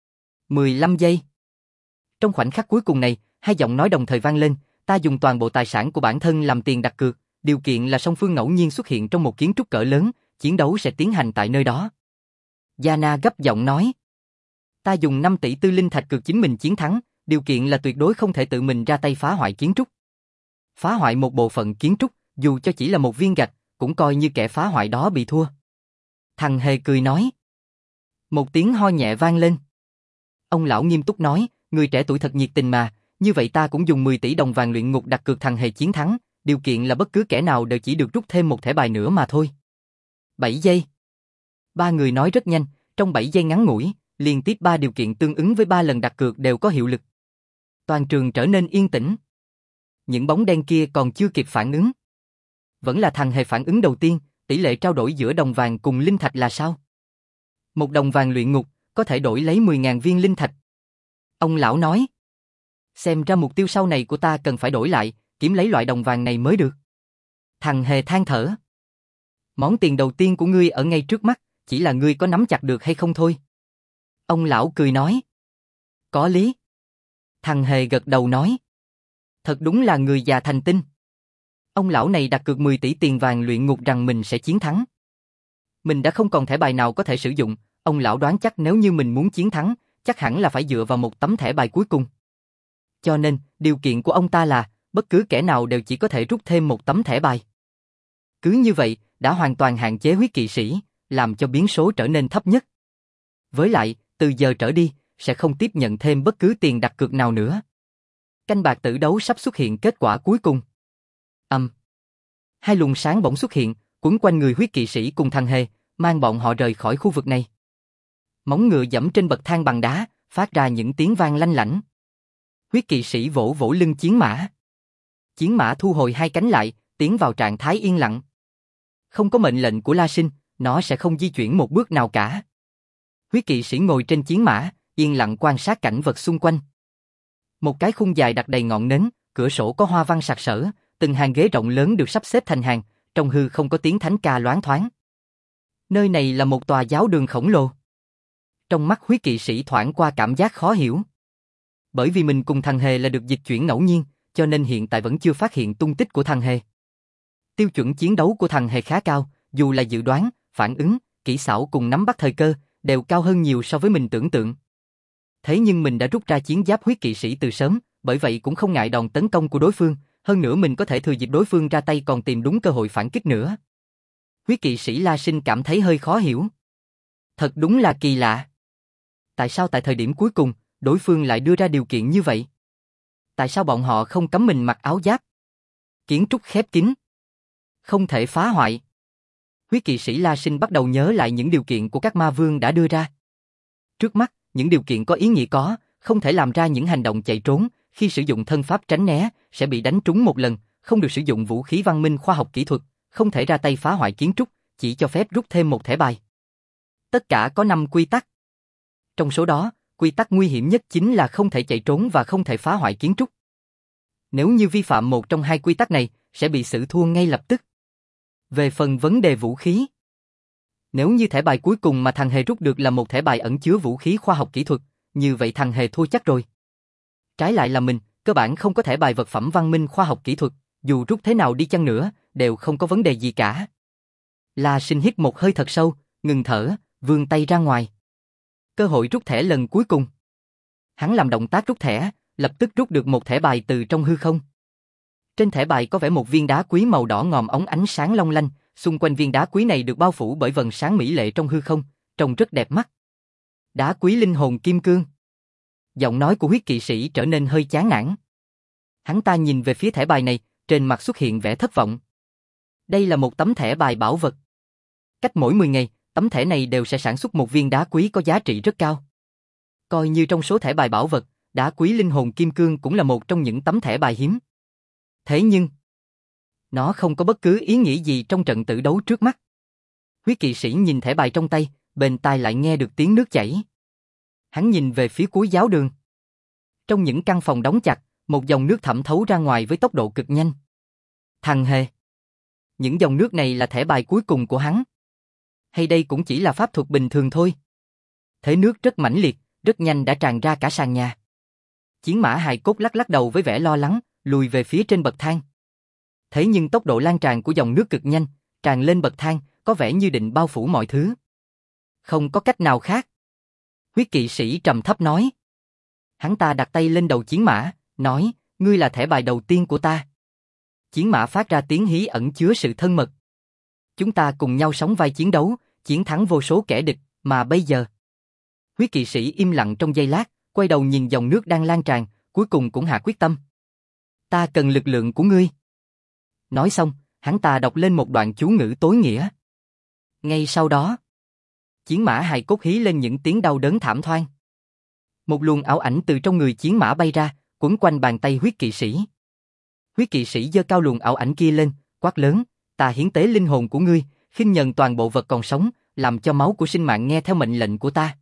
15 giây. Trong khoảnh khắc cuối cùng này, hai giọng nói đồng thời vang lên, ta dùng toàn bộ tài sản của bản thân làm tiền đặt cược, điều kiện là song phương ngẫu nhiên xuất hiện trong một kiến trúc cỡ lớn, chiến đấu sẽ tiến hành tại nơi đó. Giana gấp giọng nói. Ta dùng 5 tỷ tư linh thạch cược chính mình chiến thắng, điều kiện là tuyệt đối không thể tự mình ra tay phá hoại kiến trúc. Phá hoại một bộ phận kiến trúc, dù cho chỉ là một viên gạch, cũng coi như kẻ phá hoại đó bị thua. Thằng Hề cười nói. Một tiếng ho nhẹ vang lên. Ông lão nghiêm túc nói, người trẻ tuổi thật nhiệt tình mà, như vậy ta cũng dùng 10 tỷ đồng vàng luyện ngục đặt cược thằng Hề chiến thắng, điều kiện là bất cứ kẻ nào đều chỉ được rút thêm một thẻ bài nữa mà thôi. 7 giây. Ba người nói rất nhanh, trong 7 giây ngắn ngủi, liên tiếp 3 điều kiện tương ứng với 3 lần đặt cược đều có hiệu lực. Toàn trường trở nên yên tĩnh. Những bóng đen kia còn chưa kịp phản ứng. Vẫn là thằng Hề phản ứng đầu tiên, tỷ lệ trao đổi giữa đồng vàng cùng linh thạch là sao? 1 đồng vàng luyện ngục, có thể đổi lấy 10.000 viên linh thạch. Ông lão nói. Xem ra mục tiêu sau này của ta cần phải đổi lại, kiếm lấy loại đồng vàng này mới được. Thằng Hề than thở. Món tiền đầu tiên của ngươi ở ngay trước mắt, chỉ là ngươi có nắm chặt được hay không thôi. Ông lão cười nói. Có lý. Thằng Hề gật đầu nói. Thật đúng là người già thành tinh. Ông lão này đặt cược 10 tỷ tiền vàng luyện ngục rằng mình sẽ chiến thắng. Mình đã không còn thẻ bài nào có thể sử dụng, ông lão đoán chắc nếu như mình muốn chiến thắng, chắc hẳn là phải dựa vào một tấm thẻ bài cuối cùng. Cho nên, điều kiện của ông ta là, bất cứ kẻ nào đều chỉ có thể rút thêm một tấm thẻ bài. Cứ như vậy, đã hoàn toàn hạn chế huyết kỵ sĩ, làm cho biến số trở nên thấp nhất. Với lại, từ giờ trở đi, sẽ không tiếp nhận thêm bất cứ tiền đặt cược nào nữa. Canh bạc tử đấu sắp xuất hiện kết quả cuối cùng. Hai luồng sáng bỗng xuất hiện, quấn quanh người huyết kỵ sĩ cùng thằng Hề, mang bọn họ rời khỏi khu vực này. Móng ngựa giẫm trên bậc thang bằng đá, phát ra những tiếng vang lanh lảnh. Huyết kỵ sĩ vỗ vỗ lưng chiến mã. Chiến mã thu hồi hai cánh lại, tiến vào trạng thái yên lặng. Không có mệnh lệnh của La Sinh, nó sẽ không di chuyển một bước nào cả. Huyết kỵ sĩ ngồi trên chiến mã, yên lặng quan sát cảnh vật xung quanh. Một cái khung dài đặt đầy ngọn nến, cửa sổ có hoa văn sặc sỡ, từng hàng ghế rộng lớn được sắp xếp thành hàng, trong hư không có tiếng thánh ca loáng thoáng. Nơi này là một tòa giáo đường khổng lồ. Trong mắt huyết kỵ sĩ thoảng qua cảm giác khó hiểu. Bởi vì mình cùng thằng Hề là được dịch chuyển ngẫu nhiên, cho nên hiện tại vẫn chưa phát hiện tung tích của thằng Hề. Tiêu chuẩn chiến đấu của thằng Hề khá cao, dù là dự đoán, phản ứng, kỹ xảo cùng nắm bắt thời cơ, đều cao hơn nhiều so với mình tưởng tượng. Thế nhưng mình đã rút ra chiến giáp huyết kỵ sĩ từ sớm, bởi vậy cũng không ngại đòn tấn công của đối phương, hơn nữa mình có thể thừa dịp đối phương ra tay còn tìm đúng cơ hội phản kích nữa. Huyết kỵ sĩ La Sinh cảm thấy hơi khó hiểu. Thật đúng là kỳ lạ. Tại sao tại thời điểm cuối cùng, đối phương lại đưa ra điều kiện như vậy? Tại sao bọn họ không cấm mình mặc áo giáp? Kiến trúc khép kín. Không thể phá hoại. Huyết kỵ sĩ La Sinh bắt đầu nhớ lại những điều kiện của các ma vương đã đưa ra. Trước mắt, những điều kiện có ý nghĩa có, không thể làm ra những hành động chạy trốn, khi sử dụng thân pháp tránh né, sẽ bị đánh trúng một lần, không được sử dụng vũ khí văn minh khoa học kỹ thuật, không thể ra tay phá hoại kiến trúc, chỉ cho phép rút thêm một thẻ bài. Tất cả có 5 quy tắc. Trong số đó, quy tắc nguy hiểm nhất chính là không thể chạy trốn và không thể phá hoại kiến trúc. Nếu như vi phạm một trong 2 quy tắc này, sẽ bị xử thua ngay lập tức. Về phần vấn đề vũ khí, nếu như thẻ bài cuối cùng mà thằng Hề rút được là một thẻ bài ẩn chứa vũ khí khoa học kỹ thuật, như vậy thằng Hề thua chắc rồi. Trái lại là mình, cơ bản không có thẻ bài vật phẩm văn minh khoa học kỹ thuật, dù rút thế nào đi chăng nữa, đều không có vấn đề gì cả. La Sinh hít một hơi thật sâu, ngừng thở, vươn tay ra ngoài. Cơ hội rút thẻ lần cuối cùng. Hắn làm động tác rút thẻ, lập tức rút được một thẻ bài từ trong hư không. Trên thẻ bài có vẽ một viên đá quý màu đỏ ngòm óng ánh sáng long lanh, xung quanh viên đá quý này được bao phủ bởi vầng sáng mỹ lệ trong hư không, trông rất đẹp mắt. Đá quý linh hồn kim cương. Giọng nói của huyết kỵ sĩ trở nên hơi chán nản. Hắn ta nhìn về phía thẻ bài này, trên mặt xuất hiện vẻ thất vọng. Đây là một tấm thẻ bài bảo vật. Cách mỗi 10 ngày, tấm thẻ này đều sẽ sản xuất một viên đá quý có giá trị rất cao. Coi như trong số thẻ bài bảo vật, đá quý linh hồn kim cương cũng là một trong những tấm thẻ bài hiếm. Thế nhưng, nó không có bất cứ ý nghĩa gì trong trận tử đấu trước mắt. Huyết kỵ sĩ nhìn thẻ bài trong tay, bên tai lại nghe được tiếng nước chảy. Hắn nhìn về phía cuối giáo đường. Trong những căn phòng đóng chặt, một dòng nước thẩm thấu ra ngoài với tốc độ cực nhanh. Thằng Hề. Những dòng nước này là thẻ bài cuối cùng của hắn. Hay đây cũng chỉ là pháp thuật bình thường thôi. Thế nước rất mãnh liệt, rất nhanh đã tràn ra cả sàn nhà. Chiến mã hài cốt lắc lắc đầu với vẻ lo lắng, lùi về phía trên bậc thang. Thế nhưng tốc độ lan tràn của dòng nước cực nhanh, tràn lên bậc thang, có vẻ như định bao phủ mọi thứ. Không có cách nào khác. Huyết kỵ sĩ trầm thấp nói. Hắn ta đặt tay lên đầu chiến mã, nói, ngươi là thẻ bài đầu tiên của ta. Chiến mã phát ra tiếng hí ẩn chứa sự thân mật. Chúng ta cùng nhau sóng vai chiến đấu, chiến thắng vô số kẻ địch, mà bây giờ. Huyết kỵ sĩ im lặng trong giây lát, quay đầu nhìn dòng nước đang lan tràn, cuối cùng cũng hạ quyết tâm. Ta cần lực lượng của ngươi. Nói xong, hắn ta đọc lên một đoạn chú ngữ tối nghĩa. Ngay sau đó, chiến mã hài cốt hí lên những tiếng đau đớn thảm thoang. Một luồng ảo ảnh từ trong người chiến mã bay ra, quấn quanh bàn tay huyết kỵ sĩ. Huyết kỵ sĩ giơ cao luồng ảo ảnh kia lên, quát lớn, ta hiến tế linh hồn của ngươi, khinh nhẫn toàn bộ vật còn sống, làm cho máu của sinh mạng nghe theo mệnh lệnh của ta.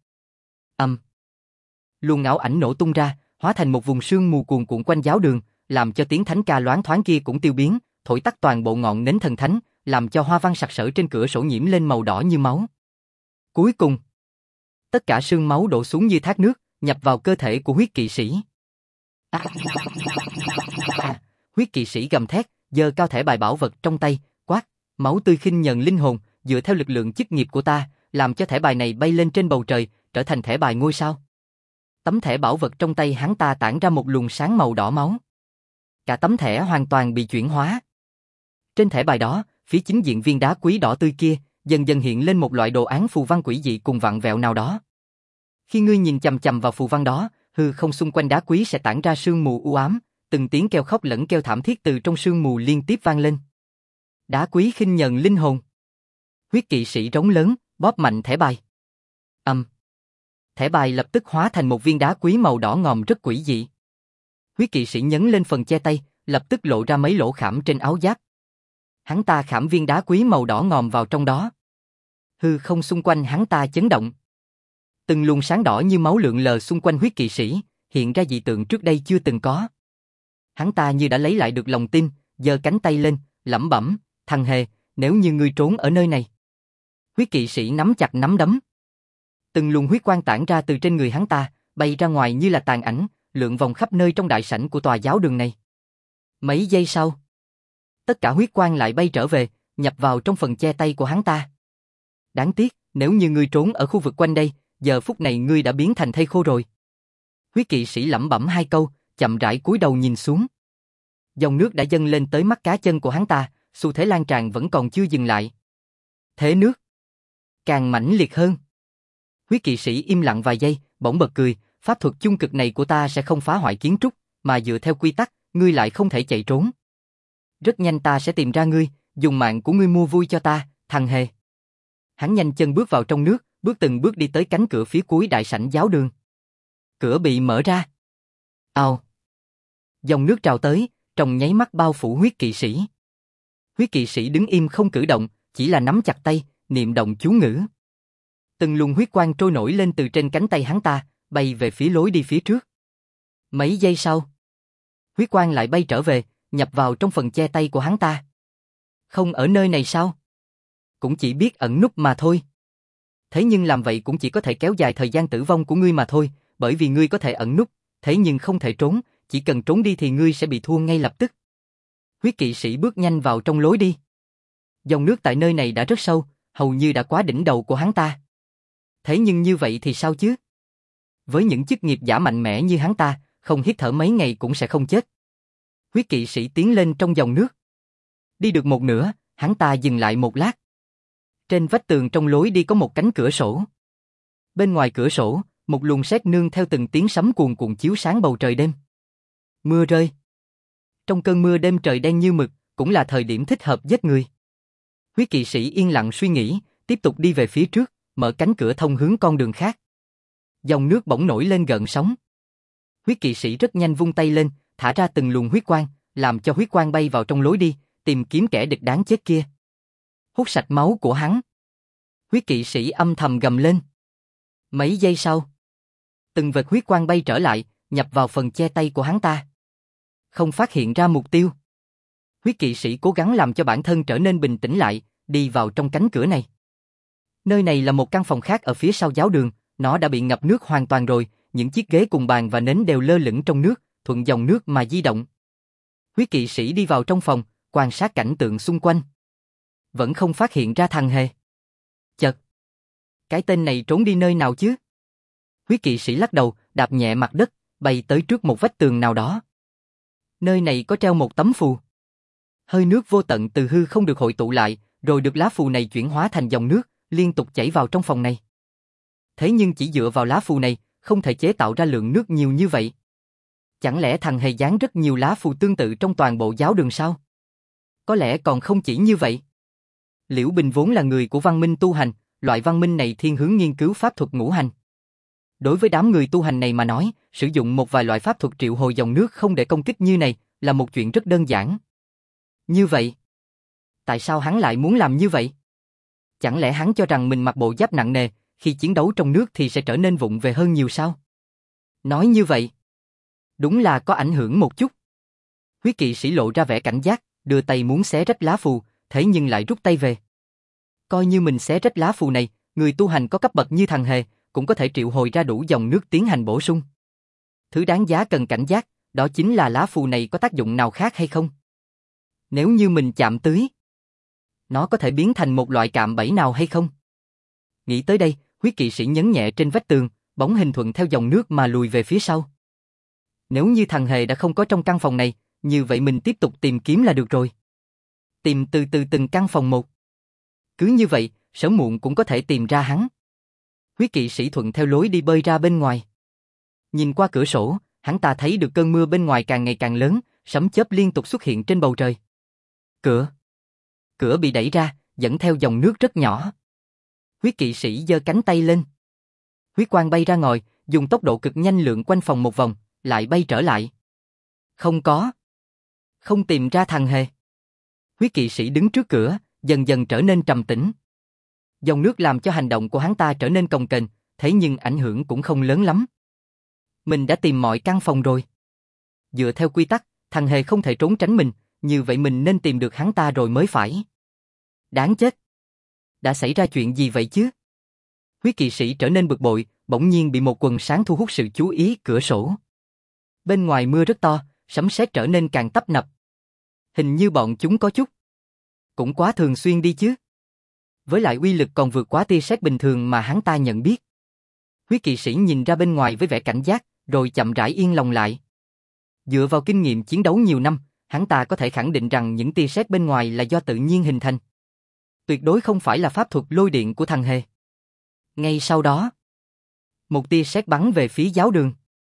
Luồng ảo ảnh nổ tung ra, hóa thành một vùng sương mù cuồn cuộn quanh giáo đường, làm cho tiếng thánh ca loáng thoáng kia cũng tiêu biến, thổi tắt toàn bộ ngọn nến thần thánh, làm cho hoa văn sặc sỡ trên cửa sổ nhiễm lên màu đỏ như máu. Cuối cùng, tất cả sương máu đổ xuống như thác nước, nhập vào cơ thể của huyết kỵ sĩ. Huyết kỵ sĩ gầm thét, giơ cao thẻ bài bảo vật trong tay, quát, máu tươi khinh nhẫn linh hồn, dựa theo lực lượng chức nghiệp của ta, làm cho thẻ bài này bay lên trên bầu trời, trở thành thẻ bài ngôi sao. Tấm thẻ bảo vật trong tay hắn ta tản ra một luồng sáng màu đỏ máu. Cả tấm thẻ hoàn toàn bị chuyển hóa. Trên thẻ bài đó, phía chính diện viên đá quý đỏ tươi kia, dần dần hiện lên một loại đồ án phù văn quỷ dị cùng vặn vẹo nào đó. Khi ngươi nhìn chằm chằm vào phù văn đó, hư không xung quanh đá quý sẽ tản ra sương mù u ám, từng tiếng kêu khóc lẫn kêu thảm thiết từ trong sương mù liên tiếp vang lên. Đá quý khinh nhẫn linh hồn. Huyết kỵ sĩ rống lớn, bóp mạnh thẻ bài. Thẻ bài lập tức hóa thành một viên đá quý màu đỏ ngòm rất quỷ dị. Huyết kỵ sĩ nhấn lên phần che tay, lập tức lộ ra mấy lỗ khảm trên áo giáp. Hắn ta khảm viên đá quý màu đỏ ngòm vào trong đó. Hư không xung quanh hắn ta chấn động. Từng luồng sáng đỏ như máu lượn lờ xung quanh huyết kỵ sĩ, hiện ra dị tượng trước đây chưa từng có. Hắn ta như đã lấy lại được lòng tin, giơ cánh tay lên, lẩm bẩm, thằng Hề, nếu như ngươi trốn ở nơi này. Huyết kỵ sĩ nắm chặt nắm đấm. Từng luồng huyết quang tản ra từ trên người hắn ta, bay ra ngoài như là tàn ảnh, lượn vòng khắp nơi trong đại sảnh của tòa giáo đường này. Mấy giây sau, tất cả huyết quang lại bay trở về, nhập vào trong phần che tay của hắn ta. Đáng tiếc, nếu như ngươi trốn ở khu vực quanh đây, giờ phút này ngươi đã biến thành thây khô rồi. Huyết kỵ sĩ lẩm bẩm hai câu, chậm rãi cúi đầu nhìn xuống. Dòng nước đã dâng lên tới mắt cá chân của hắn ta, xu thế lan tràn vẫn còn chưa dừng lại. Thế nước càng mãnh liệt hơn. Huyết kỵ sĩ im lặng vài giây, bỗng bật cười, pháp thuật chung cực này của ta sẽ không phá hoại kiến trúc, mà dựa theo quy tắc, ngươi lại không thể chạy trốn. Rất nhanh ta sẽ tìm ra ngươi, dùng mạng của ngươi mua vui cho ta, thằng hề. Hắn nhanh chân bước vào trong nước, bước từng bước đi tới cánh cửa phía cuối đại sảnh giáo đường. Cửa bị mở ra. Ào. Dòng nước trào tới, trong nháy mắt bao phủ huyết kỵ sĩ. Huyết kỵ sĩ đứng im không cử động, chỉ là nắm chặt tay, niệm động chú ngữ. Từng luồng huyết quang trôi nổi lên từ trên cánh tay hắn ta, bay về phía lối đi phía trước. Mấy giây sau, huyết quang lại bay trở về, nhập vào trong phần che tay của hắn ta. Không ở nơi này sao? Cũng chỉ biết ẩn núp mà thôi. Thế nhưng làm vậy cũng chỉ có thể kéo dài thời gian tử vong của ngươi mà thôi, bởi vì ngươi có thể ẩn núp, thế nhưng không thể trốn, chỉ cần trốn đi thì ngươi sẽ bị thua ngay lập tức. Huyết kỵ sĩ bước nhanh vào trong lối đi. Dòng nước tại nơi này đã rất sâu, hầu như đã quá đỉnh đầu của hắn ta. Thế nhưng như vậy thì sao chứ? Với những chức nghiệp giả mạnh mẽ như hắn ta, không hít thở mấy ngày cũng sẽ không chết. Huyết kỵ sĩ tiến lên trong dòng nước. Đi được một nửa, hắn ta dừng lại một lát. Trên vách tường trong lối đi có một cánh cửa sổ. Bên ngoài cửa sổ, một luồng sét nương theo từng tiếng sấm cuồn cuộn chiếu sáng bầu trời đêm. Mưa rơi. Trong cơn mưa đêm trời đen như mực, cũng là thời điểm thích hợp giết người. Huyết kỵ sĩ yên lặng suy nghĩ, tiếp tục đi về phía trước, mở cánh cửa thông hướng con đường khác. Dòng nước bỗng nổi lên gợn sóng. Huyết kỵ sĩ rất nhanh vung tay lên, thả ra từng luồng huyết quang, làm cho huyết quang bay vào trong lối đi, tìm kiếm kẻ địch đáng chết kia. Hút sạch máu của hắn. Huyết kỵ sĩ âm thầm gầm lên. Mấy giây sau, từng vệt huyết quang bay trở lại, nhập vào phần che tay của hắn ta. Không phát hiện ra mục tiêu. Huyết kỵ sĩ cố gắng làm cho bản thân trở nên bình tĩnh lại, đi vào trong cánh cửa này. Nơi này là một căn phòng khác ở phía sau giáo đường, nó đã bị ngập nước hoàn toàn rồi, những chiếc ghế cùng bàn và nến đều lơ lửng trong nước, thuận dòng nước mà di động. Huyết kỵ sĩ đi vào trong phòng, quan sát cảnh tượng xung quanh. Vẫn không phát hiện ra thằng hề. Chật! Cái tên này trốn đi nơi nào chứ? Huyết kỵ sĩ lắc đầu, đạp nhẹ mặt đất, bay tới trước một vách tường nào đó. Nơi này có treo một tấm phù. Hơi nước vô tận từ hư không được hội tụ lại, rồi được lá phù này chuyển hóa thành dòng nước, liên tục chảy vào trong phòng này. Thế nhưng chỉ dựa vào lá phù này, không thể chế tạo ra lượng nước nhiều như vậy. Chẳng lẽ thằng hề dán rất nhiều lá phù tương tự trong toàn bộ giáo đường sao? Có lẽ còn không chỉ như vậy. Liễu Bình vốn là người của văn minh tu hành, loại văn minh này thiên hướng nghiên cứu pháp thuật ngũ hành. Đối với đám người tu hành này mà nói, sử dụng một vài loại pháp thuật triệu hồi dòng nước không để công kích như này là một chuyện rất đơn giản. Như vậy, tại sao hắn lại muốn làm như vậy? Chẳng lẽ hắn cho rằng mình mặc bộ giáp nặng nề, khi chiến đấu trong nước thì sẽ trở nên vụng về hơn nhiều sao? Nói như vậy, đúng là có ảnh hưởng một chút. Huyết kỵ sĩ lộ ra vẻ cảnh giác, đưa tay muốn xé rách lá phù, thế nhưng lại rút tay về. Coi như mình xé rách lá phù này, người tu hành có cấp bậc như thằng hề, cũng có thể triệu hồi ra đủ dòng nước tiến hành bổ sung. Thứ đáng giá cần cảnh giác, đó chính là lá phù này có tác dụng nào khác hay không? Nếu như mình chạm tới, nó có thể biến thành một loại cạm bẫy nào hay không? Nghĩ tới đây, huyết kỵ sĩ nhấn nhẹ trên vách tường, bóng hình thuận theo dòng nước mà lùi về phía sau. Nếu như thằng hề đã không có trong căn phòng này, như vậy mình tiếp tục tìm kiếm là được rồi. Tìm từ từ từng căn phòng một. Cứ như vậy, sớm muộn cũng có thể tìm ra hắn. Huyết kỵ sĩ thuận theo lối đi bơi ra bên ngoài. Nhìn qua cửa sổ, hắn ta thấy được cơn mưa bên ngoài càng ngày càng lớn, sấm chớp liên tục xuất hiện trên bầu trời. Cửa bị đẩy ra, dẫn theo dòng nước rất nhỏ. Huyết kỵ sĩ giơ cánh tay lên. Huyết quang bay ra ngoài, dùng tốc độ cực nhanh lượn quanh phòng một vòng, lại bay trở lại. Không tìm ra thằng hề. Huyết kỵ sĩ đứng trước cửa, dần dần trở nên trầm tĩnh. Dòng nước làm cho hành động của hắn ta trở nên cồng kềnh, thế nhưng ảnh hưởng cũng không lớn lắm. Mình đã tìm mọi căn phòng rồi. Dựa theo quy tắc, thằng hề không thể trốn tránh mình, như vậy mình nên tìm được hắn ta rồi mới phải. Đáng chết. Đã xảy ra chuyện gì vậy chứ? Huyết kỵ sĩ trở nên bực bội, bỗng nhiên bị một quần sáng thu hút sự chú ý cửa sổ. Bên ngoài mưa rất to, sấm sét trở nên càng tấp nập. Hình như bọn chúng có chút. Cũng quá thường xuyên đi chứ. Với lại uy lực còn vượt quá tia sét bình thường mà hắn ta nhận biết. Huyết kỵ sĩ nhìn ra bên ngoài với vẻ cảnh giác, rồi chậm rãi yên lòng lại. Dựa vào kinh nghiệm chiến đấu nhiều năm, hắn ta có thể khẳng định rằng những tia sét bên ngoài là do tự nhiên hình thành. Tuyệt đối không phải là pháp thuật lôi điện của thằng hề. Ngay sau đó, một tia sét bắn về phía giáo đường.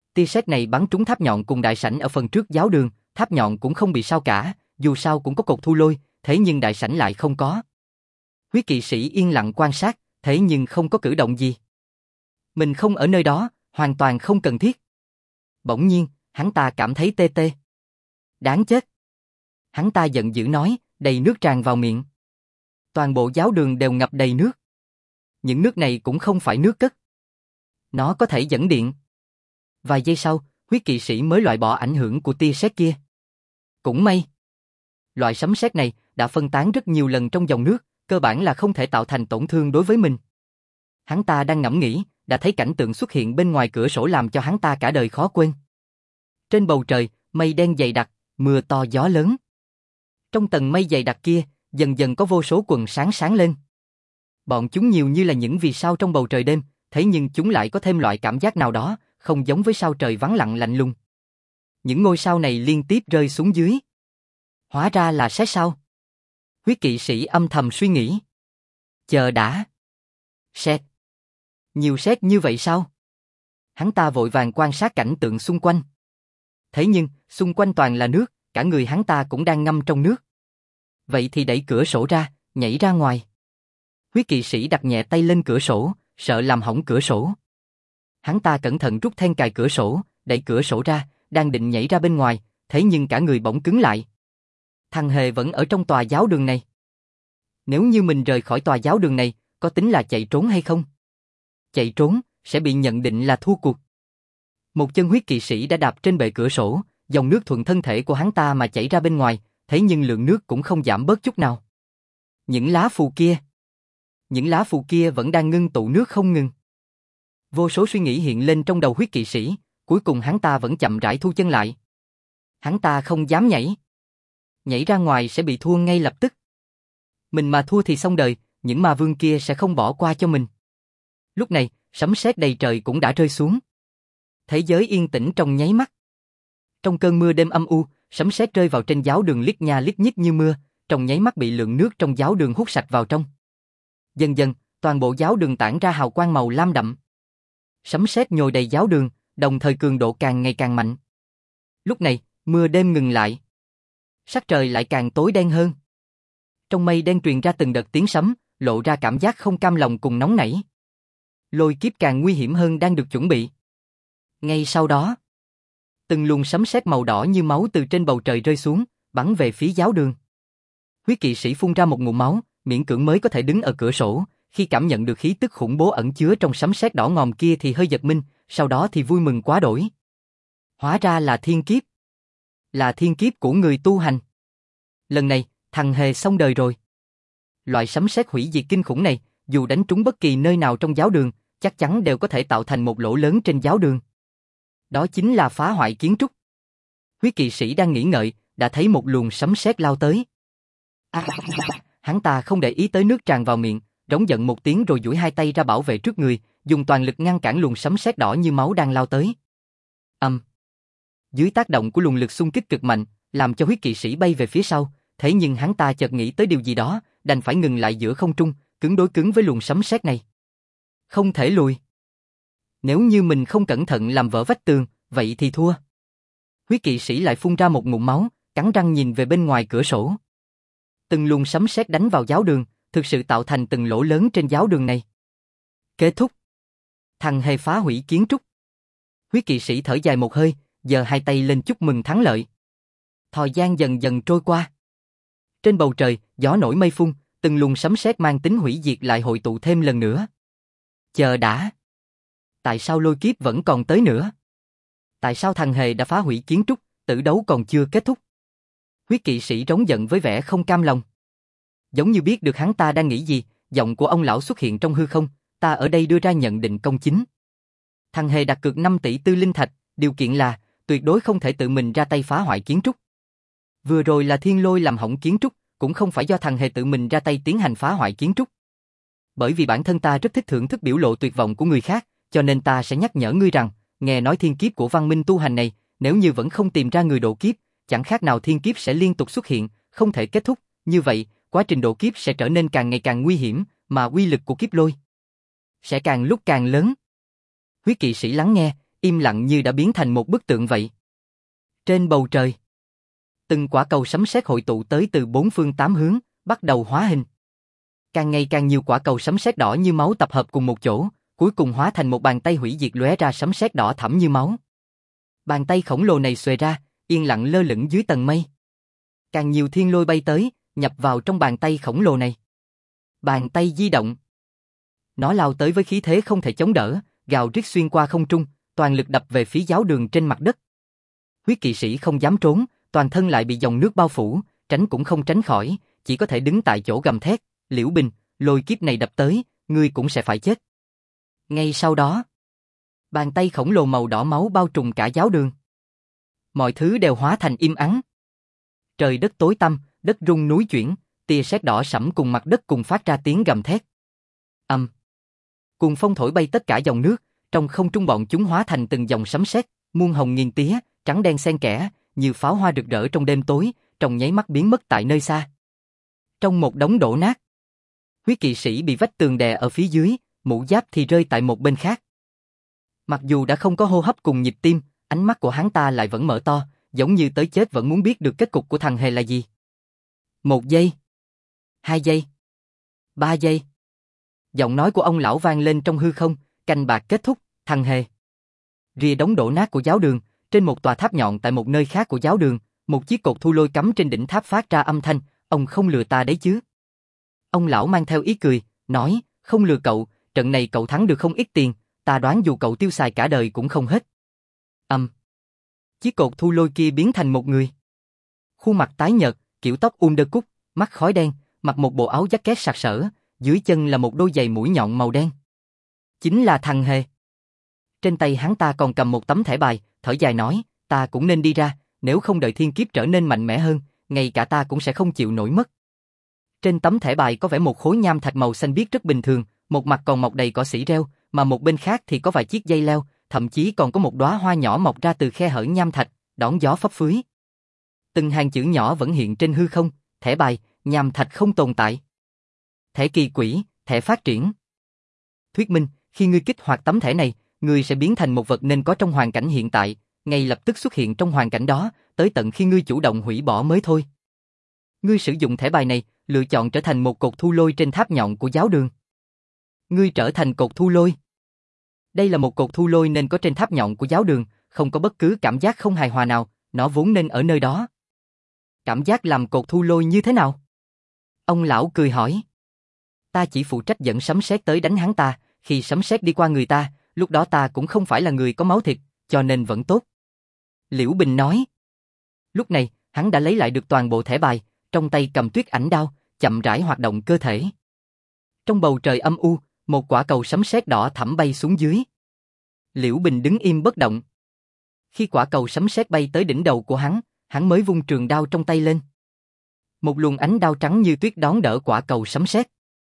Tia sét này bắn trúng tháp nhọn cùng đại sảnh ở phần trước giáo đường, tháp nhọn cũng không bị sao cả, dù sao cũng có cột thu lôi, thế nhưng đại sảnh lại không có. Huyết kỵ sĩ yên lặng quan sát, thế nhưng không có cử động gì. Mình không ở nơi đó, hoàn toàn không cần thiết. Bỗng nhiên, hắn ta cảm thấy tê tê. Đáng chết. Hắn ta giận dữ nói, đầy nước tràn vào miệng. Toàn bộ giáo đường đều ngập đầy nước. Những nước này cũng không phải nước cất. Nó có thể dẫn điện. Vài giây sau, huyết kỵ sĩ mới loại bỏ ảnh hưởng của tia sét kia. Cũng may. Loại sấm sét này đã phân tán rất nhiều lần trong dòng nước, cơ bản là không thể tạo thành tổn thương đối với mình. Hắn ta đang ngẫm nghĩ, đã thấy cảnh tượng xuất hiện bên ngoài cửa sổ làm cho hắn ta cả đời khó quên. Trên bầu trời, mây đen dày đặc, mưa to gió lớn. Trong tầng mây dày đặc kia, dần dần có vô số quần sáng sáng lên. Bọn chúng nhiều như là những vì sao trong bầu trời đêm, thế nhưng chúng lại có thêm loại cảm giác nào đó, không giống với sao trời vắng lặng lạnh lùng. Những ngôi sao này liên tiếp rơi xuống dưới. Hóa ra là sét sao. Huyết kỵ sĩ âm thầm suy nghĩ. Chờ đã. Sét. Nhiều sét như vậy sao? Hắn ta vội vàng quan sát cảnh tượng xung quanh. Thế nhưng, xung quanh toàn là nước, cả người hắn ta cũng đang ngâm trong nước. Vậy thì đẩy cửa sổ ra, nhảy ra ngoài. Huyết kỵ sĩ đặt nhẹ tay lên cửa sổ, sợ làm hỏng cửa sổ. Hắn ta cẩn thận rút then cài cửa sổ, đẩy cửa sổ ra, đang định nhảy ra bên ngoài, thế nhưng cả người bỗng cứng lại. Thằng Hề vẫn ở trong tòa giáo đường này. Nếu như mình rời khỏi tòa giáo đường này, có tính là chạy trốn hay không? Chạy trốn, sẽ bị nhận định là thua cuộc. Một chân huyết kỵ sĩ đã đạp trên bệ cửa sổ, dòng nước thuận thân thể của hắn ta mà chảy ra bên ngoài, thế nhưng lượng nước cũng không giảm bớt chút nào. Những lá phù kia vẫn đang ngưng tụ nước không ngừng. Vô số suy nghĩ hiện lên trong đầu huyết kỵ sĩ, cuối cùng hắn ta vẫn chậm rãi thu chân lại. Hắn ta không dám nhảy. Nhảy ra ngoài sẽ bị thua ngay lập tức. Mình mà thua thì xong đời, những ma vương kia sẽ không bỏ qua cho mình. Lúc này, sấm sét đầy trời cũng đã rơi xuống. Thế giới yên tĩnh trong nháy mắt. Trong cơn mưa đêm âm u, sấm sét rơi vào trên giáo đường lít nha lít nhít như mưa, trong nháy mắt bị lượng nước trong giáo đường hút sạch vào trong. Dần dần, toàn bộ giáo đường tản ra hào quang màu lam đậm. Sấm sét nhồi đầy giáo đường, đồng thời cường độ càng ngày càng mạnh. Lúc này, mưa đêm ngừng lại. Sắc trời lại càng tối đen hơn. Trong mây đen truyền ra từng đợt tiếng sấm, lộ ra cảm giác không cam lòng cùng nóng nảy. Lôi kiếp càng nguy hiểm hơn đang được chuẩn bị. Ngay sau đó, từng luồng sấm sét màu đỏ như máu từ trên bầu trời rơi xuống, bắn về phía giáo đường. Huyết kỵ sĩ phun ra một ngụm máu, miễn cưỡng mới có thể đứng ở cửa sổ, khi cảm nhận được khí tức khủng bố ẩn chứa trong sấm sét đỏ ngòm kia thì hơi giật mình, sau đó thì vui mừng quá đỗi. Hóa ra là thiên kiếp. Là thiên kiếp của người tu hành. Lần này, thằng Hề xong đời rồi. Loại sấm sét hủy diệt kinh khủng này, dù đánh trúng bất kỳ nơi nào trong giáo đường, chắc chắn đều có thể tạo thành một lỗ lớn trên giáo đường. Đó chính là phá hoại kiến trúc. Huyết kỵ sĩ đang nghĩ ngợi, đã thấy một luồng sấm sét lao tới. Hắn ta không để ý tới nước tràn vào miệng, rống giận một tiếng rồi duỗi hai tay ra bảo vệ trước người, dùng toàn lực ngăn cản luồng sấm sét đỏ như máu đang lao tới. Dưới tác động của luồng lực xung kích cực mạnh, làm cho huyết kỵ sĩ bay về phía sau, thế nhưng hắn ta chợt nghĩ tới điều gì đó, đành phải ngừng lại giữa không trung, cứng đối cứng với luồng sấm sét này. Không thể lùi. Nếu như mình không cẩn thận làm vỡ vách tường, vậy thì thua. Huyết kỵ sĩ lại phun ra một ngụm máu, cắn răng nhìn về bên ngoài cửa sổ. Từng luồng sấm sét đánh vào giáo đường, thực sự tạo thành từng lỗ lớn trên giáo đường này. Kết thúc. Thằng Hề phá hủy kiến trúc. Huyết kỵ sĩ thở dài một hơi, giơ hai tay lên chúc mừng thắng lợi. Thời gian dần dần trôi qua. Trên bầu trời, gió nổi mây phun, từng luồng sấm sét mang tính hủy diệt lại hội tụ thêm lần nữa. Chờ đã. Tại sao lôi kiếp vẫn còn tới nữa? Tại sao thằng Hề đã phá hủy kiến trúc, tử đấu còn chưa kết thúc? Huyết kỵ sĩ rống giận với vẻ không cam lòng. Giống như biết được hắn ta đang nghĩ gì, giọng của ông lão xuất hiện trong hư không, ta ở đây đưa ra nhận định công chính. Thằng Hề đặt cược 5 tỷ tư linh thạch, điều kiện là tuyệt đối không thể tự mình ra tay phá hoại kiến trúc. Vừa rồi là thiên lôi làm hỏng kiến trúc, cũng không phải do thằng Hề tự mình ra tay tiến hành phá hoại kiến trúc. Bởi vì bản thân ta rất thích thưởng thức biểu lộ tuyệt vọng của người khác, cho nên ta sẽ nhắc nhở ngươi rằng, nghe nói thiên kiếp của văn minh tu hành này, nếu như vẫn không tìm ra người độ kiếp, chẳng khác nào thiên kiếp sẽ liên tục xuất hiện, không thể kết thúc, như vậy, quá trình độ kiếp sẽ trở nên càng ngày càng nguy hiểm, mà uy lực của kiếp lôi sẽ càng lúc càng lớn. Huyết kỵ sĩ lắng nghe, im lặng như đã biến thành một bức tượng vậy. Trên bầu trời, từng quả cầu sấm sét hội tụ tới từ bốn phương tám hướng, bắt đầu hóa hình. Càng ngày càng nhiều quả cầu sấm sét đỏ như máu tập hợp cùng một chỗ, cuối cùng hóa thành một bàn tay hủy diệt lóe ra sấm sét đỏ thẫm như máu. Bàn tay khổng lồ này xuề ra, yên lặng lơ lửng dưới tầng mây. Càng nhiều thiên lôi bay tới, nhập vào trong bàn tay khổng lồ này. Bàn tay di động. Nó lao tới với khí thế không thể chống đỡ, gào rít xuyên qua không trung, toàn lực đập về phía giáo đường trên mặt đất. Huyết kỵ sĩ không dám trốn, toàn thân lại bị dòng nước bao phủ, tránh cũng không tránh khỏi, chỉ có thể đứng tại chỗ gầm thét, Liễu Bình, lôi kiếp này đập tới, ngươi cũng sẽ phải chết. Ngay sau đó, bàn tay khổng lồ màu đỏ máu bao trùm cả giáo đường. Mọi thứ đều hóa thành im ắng. Trời đất tối tăm, đất rung núi chuyển, tia sét đỏ sẫm cùng mặt đất cùng phát ra tiếng gầm thét. Cuồng phong thổi bay tất cả dòng nước, trong không trung bọn chúng hóa thành từng dòng sấm sét, muôn hồng nghìn tía, trắng đen xen kẽ, như pháo hoa rực rỡ trong đêm tối, trong nháy mắt biến mất tại nơi xa. Trong một đống đổ nát, huyết kỵ sĩ bị vách tường đè ở phía dưới, mũ giáp thì rơi tại một bên khác. Mặc dù đã không có hô hấp cùng nhịp tim, ánh mắt của hắn ta lại vẫn mở to, giống như tới chết vẫn muốn biết được kết cục của thằng hề là gì. 1 giây, 2 giây, 3 giây. Giọng nói của ông lão vang lên trong hư không, canh bạc kết thúc, thằng hề. Rìa đống đổ nát của giáo đường, trên một tòa tháp nhọn tại một nơi khác của giáo đường, một chiếc cột thu lôi cắm trên đỉnh tháp phát ra âm thanh, ông không lừa ta đấy chứ. Ông lão mang theo ý cười, nói, không lừa cậu, trận này cậu thắng được không ít tiền, ta đoán dù cậu tiêu xài cả đời cũng không hết. Chiếc cột thu lôi kia biến thành một người. Khuôn mặt tái nhợt, kiểu tóc undercut, mắt khói đen, mặc một bộ áo jacket sặc sỡ, dưới chân là một đôi giày mũi nhọn màu đen. Chính là thằng hề. Trên tay hắn ta còn cầm một tấm thẻ bài, thở dài nói, ta cũng nên đi ra, nếu không đợi thiên kiếp trở nên mạnh mẽ hơn, ngay cả ta cũng sẽ không chịu nổi mất. Trên tấm thẻ bài có vẽ một khối nham thạch màu xanh biếc rất bình thường, một mặt còn mọc đầy cỏ xỉ rêu, mà một bên khác thì có vài chiếc dây leo, thậm chí còn có một đóa hoa nhỏ mọc ra từ khe hở nham thạch, đón gió phấp phới. Từng hàng chữ nhỏ vẫn hiện trên hư không, thẻ bài, nham thạch không tồn tại. Thẻ kỳ quỷ, thẻ phát triển. Thuyết minh, khi ngươi kích hoạt tấm thẻ này, ngươi sẽ biến thành một vật nên có trong hoàn cảnh hiện tại, ngay lập tức xuất hiện trong hoàn cảnh đó, tới tận khi ngươi chủ động hủy bỏ mới thôi. Ngươi sử dụng thẻ bài này, lựa chọn trở thành một cột thu lôi trên tháp nhọn của giáo đường. Ngươi trở thành cột thu lôi. Đây là một cột thu lôi nên có trên tháp nhọn của giáo đường, không có bất cứ cảm giác không hài hòa nào, nó vốn nên ở nơi đó. Cảm giác làm cột thu lôi như thế nào? Ông lão cười hỏi. Ta chỉ phụ trách dẫn sấm sét tới đánh hắn ta, khi sấm sét đi qua người ta, lúc đó ta cũng không phải là người có máu thịt, cho nên vẫn tốt. Liễu Bình nói. Lúc này, hắn đã lấy lại được toàn bộ thẻ bài, trong tay cầm tuyết ảnh đao, chậm rãi hoạt động cơ thể. Trong bầu trời âm u, một quả cầu sấm sét đỏ thẫm bay xuống dưới. Liễu Bình đứng im bất động. Khi quả cầu sấm sét bay tới đỉnh đầu của hắn mới vung trường đao trong tay lên. Một luồng ánh đao trắng như tuyết đón đỡ quả cầu sấm sét.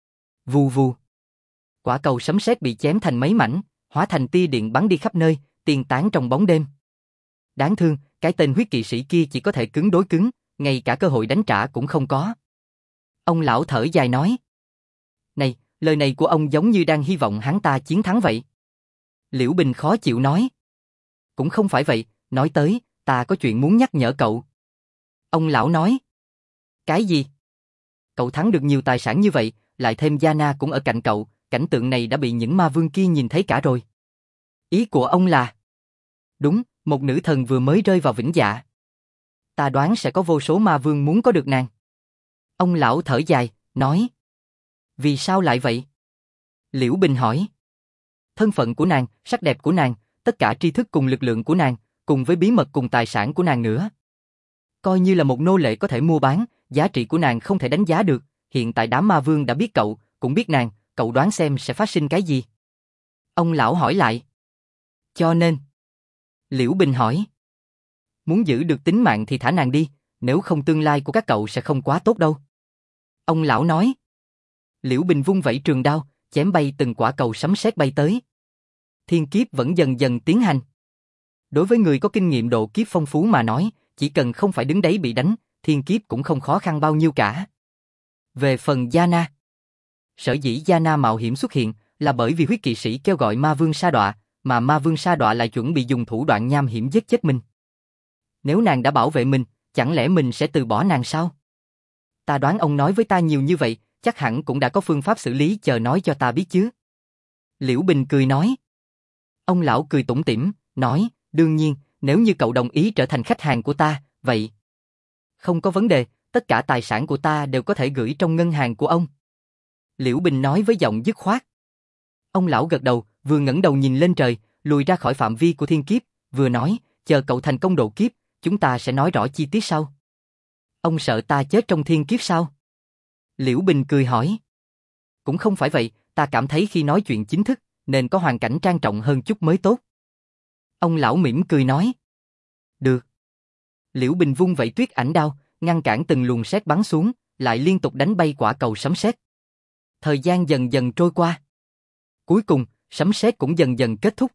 Vù vù. Quả cầu sấm sét bị chém thành mấy mảnh, hóa thành tia điện bắn đi khắp nơi, tiền tán trong bóng đêm. Đáng thương, cái tên huyết kỵ sĩ kia chỉ có thể cứng đối cứng, ngay cả cơ hội đánh trả cũng không có. Ông lão thở dài nói. Này, lời này của ông giống như đang hy vọng hắn ta chiến thắng vậy. Liễu Bình khó chịu nói. Cũng không phải vậy, nói tới, ta có chuyện muốn nhắc nhở cậu. Ông lão nói. Cái gì? Cậu thắng được nhiều tài sản như vậy, lại thêm Yana cũng ở cạnh cậu, cảnh tượng này đã bị những ma vương kia nhìn thấy cả rồi. Ý của ông là... Đúng, một nữ thần vừa mới rơi vào vĩnh dạ. Ta đoán sẽ có vô số ma vương muốn có được nàng. Ông lão thở dài, nói. Vì sao lại vậy? Liễu Bình hỏi. Thân phận của nàng, sắc đẹp của nàng, tất cả tri thức cùng lực lượng của nàng, cùng với bí mật cùng tài sản của nàng nữa. Coi như là một nô lệ có thể mua bán, giá trị của nàng không thể đánh giá được, hiện tại đám ma vương đã biết cậu, cũng biết nàng, cậu đoán xem sẽ phát sinh cái gì? Ông lão hỏi lại. Cho nên... Liễu Bình hỏi. Muốn giữ được tính mạng thì thả nàng đi, nếu không tương lai của các cậu sẽ không quá tốt đâu. Ông lão nói. Liễu Bình vung vẩy trường đao, chém bay từng quả cầu sấm sét bay tới. Thiên kiếp vẫn dần dần tiến hành. Đối với người có kinh nghiệm độ kiếp phong phú mà nói, chỉ cần không phải đứng đấy bị đánh, thiên kiếp cũng không khó khăn bao nhiêu cả. Về phần Yana. Sở dĩ Yana mạo hiểm xuất hiện là bởi vì huyết kỵ sĩ kêu gọi ma vương sa đọa, mà ma vương Sa Đọa lại chuẩn bị dùng thủ đoạn nham hiểm giết chết mình. Nếu nàng đã bảo vệ mình, chẳng lẽ mình sẽ từ bỏ nàng sao? Ta đoán ông nói với ta nhiều như vậy, chắc hẳn cũng đã có phương pháp xử lý, chờ nói cho ta biết chứ. Liễu Bình cười nói. Ông lão cười tủm tỉm, nói, đương nhiên, nếu như cậu đồng ý trở thành khách hàng của ta, vậy. Không có vấn đề, tất cả tài sản của ta đều có thể gửi trong ngân hàng của ông. Liễu Bình nói với giọng dứt khoát. Ông lão gật đầu, vừa ngẩng đầu nhìn lên trời, lùi ra khỏi phạm vi của thiên kiếp, vừa nói, chờ cậu thành công độ kiếp, chúng ta sẽ nói rõ chi tiết sau. Ông sợ ta chết trong thiên kiếp sao? Liễu Bình cười hỏi. Cũng không phải vậy, ta cảm thấy khi nói chuyện chính thức, nên có hoàn cảnh trang trọng hơn chút mới tốt. Ông lão mỉm cười nói. Được. Liễu Bình vung vẩy tuyết ảnh đao, ngăn cản từng luồng sét bắn xuống, lại liên tục đánh bay quả cầu sấm sét. Thời gian dần dần trôi qua. Cuối cùng, sấm sét cũng dần dần kết thúc.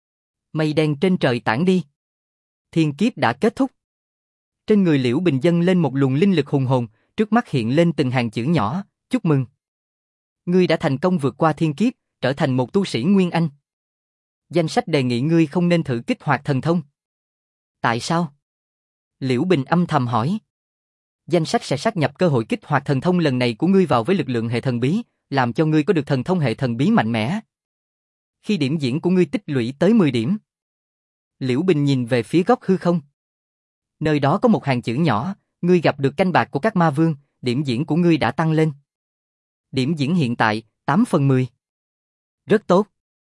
Mây đen trên trời tản đi. Thiên kiếp đã kết thúc. Trên người Liễu Bình dâng lên một luồng linh lực hùng hồn, trước mắt hiện lên từng hàng chữ nhỏ, chúc mừng. Ngươi đã thành công vượt qua thiên kiếp, trở thành một tu sĩ Nguyên Anh. Danh sách đề nghị ngươi không nên thử kích hoạt thần thông. Tại sao? Liễu Bình âm thầm hỏi. Danh sách sẽ sáp nhập cơ hội kích hoạt thần thông lần này của ngươi vào với lực lượng hệ thần bí, làm cho ngươi có được thần thông hệ thần bí mạnh mẽ. Khi điểm diễn của ngươi tích lũy tới 10 điểm. Liễu Bình nhìn về phía góc hư không. Nơi đó có một hàng chữ nhỏ, ngươi gặp được canh bạc của các ma vương, điểm diễn của ngươi đã tăng lên. Điểm diễn hiện tại, 8/10. Rất tốt.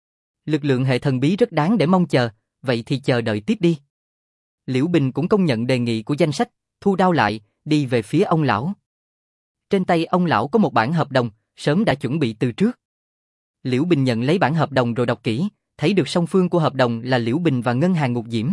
Lực lượng hệ thần bí rất đáng để mong chờ, vậy thì chờ đợi tiếp đi. Liễu Bình cũng công nhận đề nghị của danh sách, thu đao lại, đi về phía ông lão. Trên tay ông lão có một bản hợp đồng, sớm đã chuẩn bị từ trước. Liễu Bình nhận lấy bản hợp đồng rồi đọc kỹ, thấy được song phương của hợp đồng là Liễu Bình và ngân hàng Ngục Diễm.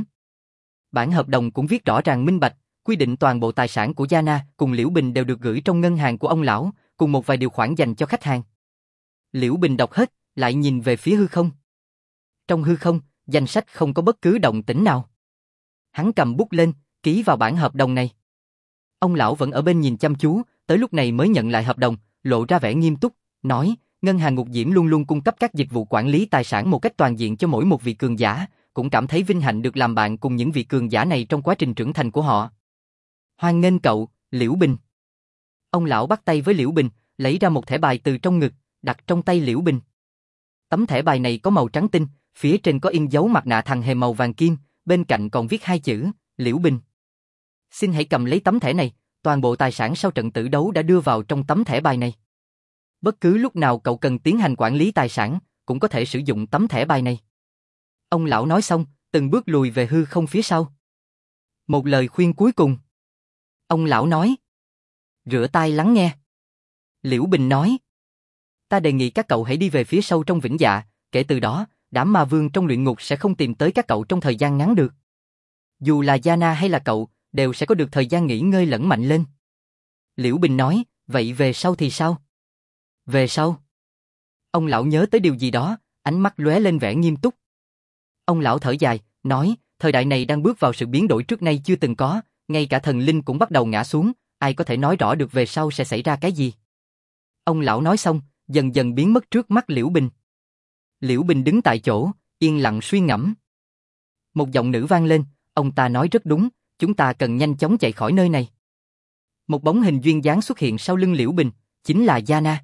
Bản hợp đồng cũng viết rõ ràng minh bạch, quy định toàn bộ tài sản của Giana cùng Liễu Bình đều được gửi trong ngân hàng của ông lão, cùng một vài điều khoản dành cho khách hàng. Liễu Bình đọc hết, lại nhìn về phía hư không. Trong hư không, danh sách không có bất cứ động tĩnh nào. Hắn cầm bút lên, ký vào bản hợp đồng này. Ông lão vẫn ở bên nhìn chăm chú, tới lúc này mới nhận lại hợp đồng, lộ ra vẻ nghiêm túc, nói, ngân hàng Ngục Diễm luôn luôn cung cấp các dịch vụ quản lý tài sản một cách toàn diện cho mỗi một vị cường giả, cũng cảm thấy vinh hạnh được làm bạn cùng những vị cường giả này trong quá trình trưởng thành của họ. Hoan nghênh cậu, Liễu Bình. Ông lão bắt tay với Liễu Bình, lấy ra một thẻ bài từ trong ngực, đặt trong tay Liễu Bình. Tấm thẻ bài này có màu trắng tinh, phía trên có in dấu mặt nạ thằng hề màu vàng kim, bên cạnh còn viết hai chữ, Liễu Bình. Xin hãy cầm lấy tấm thẻ này, toàn bộ tài sản sau trận tử đấu đã đưa vào trong tấm thẻ bài này. Bất cứ lúc nào cậu cần tiến hành quản lý tài sản, cũng có thể sử dụng tấm thẻ bài này. Ông lão nói xong, từng bước lùi về hư không phía sau. Một lời khuyên cuối cùng. Ông lão nói. Rửa tai lắng nghe. Liễu Bình nói. Ta đề nghị các cậu hãy đi về phía sâu trong vĩnh dạ, kể từ đó, đám ma vương trong luyện ngục sẽ không tìm tới các cậu trong thời gian ngắn được. Dù là Giana hay là cậu, đều sẽ có được thời gian nghỉ ngơi lẫn mạnh lên. Liễu Bình nói, vậy về sau thì sao? Về sau? Ông lão nhớ tới điều gì đó, ánh mắt lóe lên vẻ nghiêm túc. Ông lão thở dài, nói, thời đại này đang bước vào sự biến đổi trước nay chưa từng có, ngay cả thần linh cũng bắt đầu ngã xuống, ai có thể nói rõ được về sau sẽ xảy ra cái gì. Ông lão nói xong, dần dần biến mất trước mắt Liễu Bình. Liễu Bình đứng tại chỗ, yên lặng suy ngẫm. Một giọng nữ vang lên, ông ta nói rất đúng, chúng ta cần nhanh chóng chạy khỏi nơi này. Một bóng hình duyên dáng xuất hiện sau lưng Liễu Bình, chính là Giana.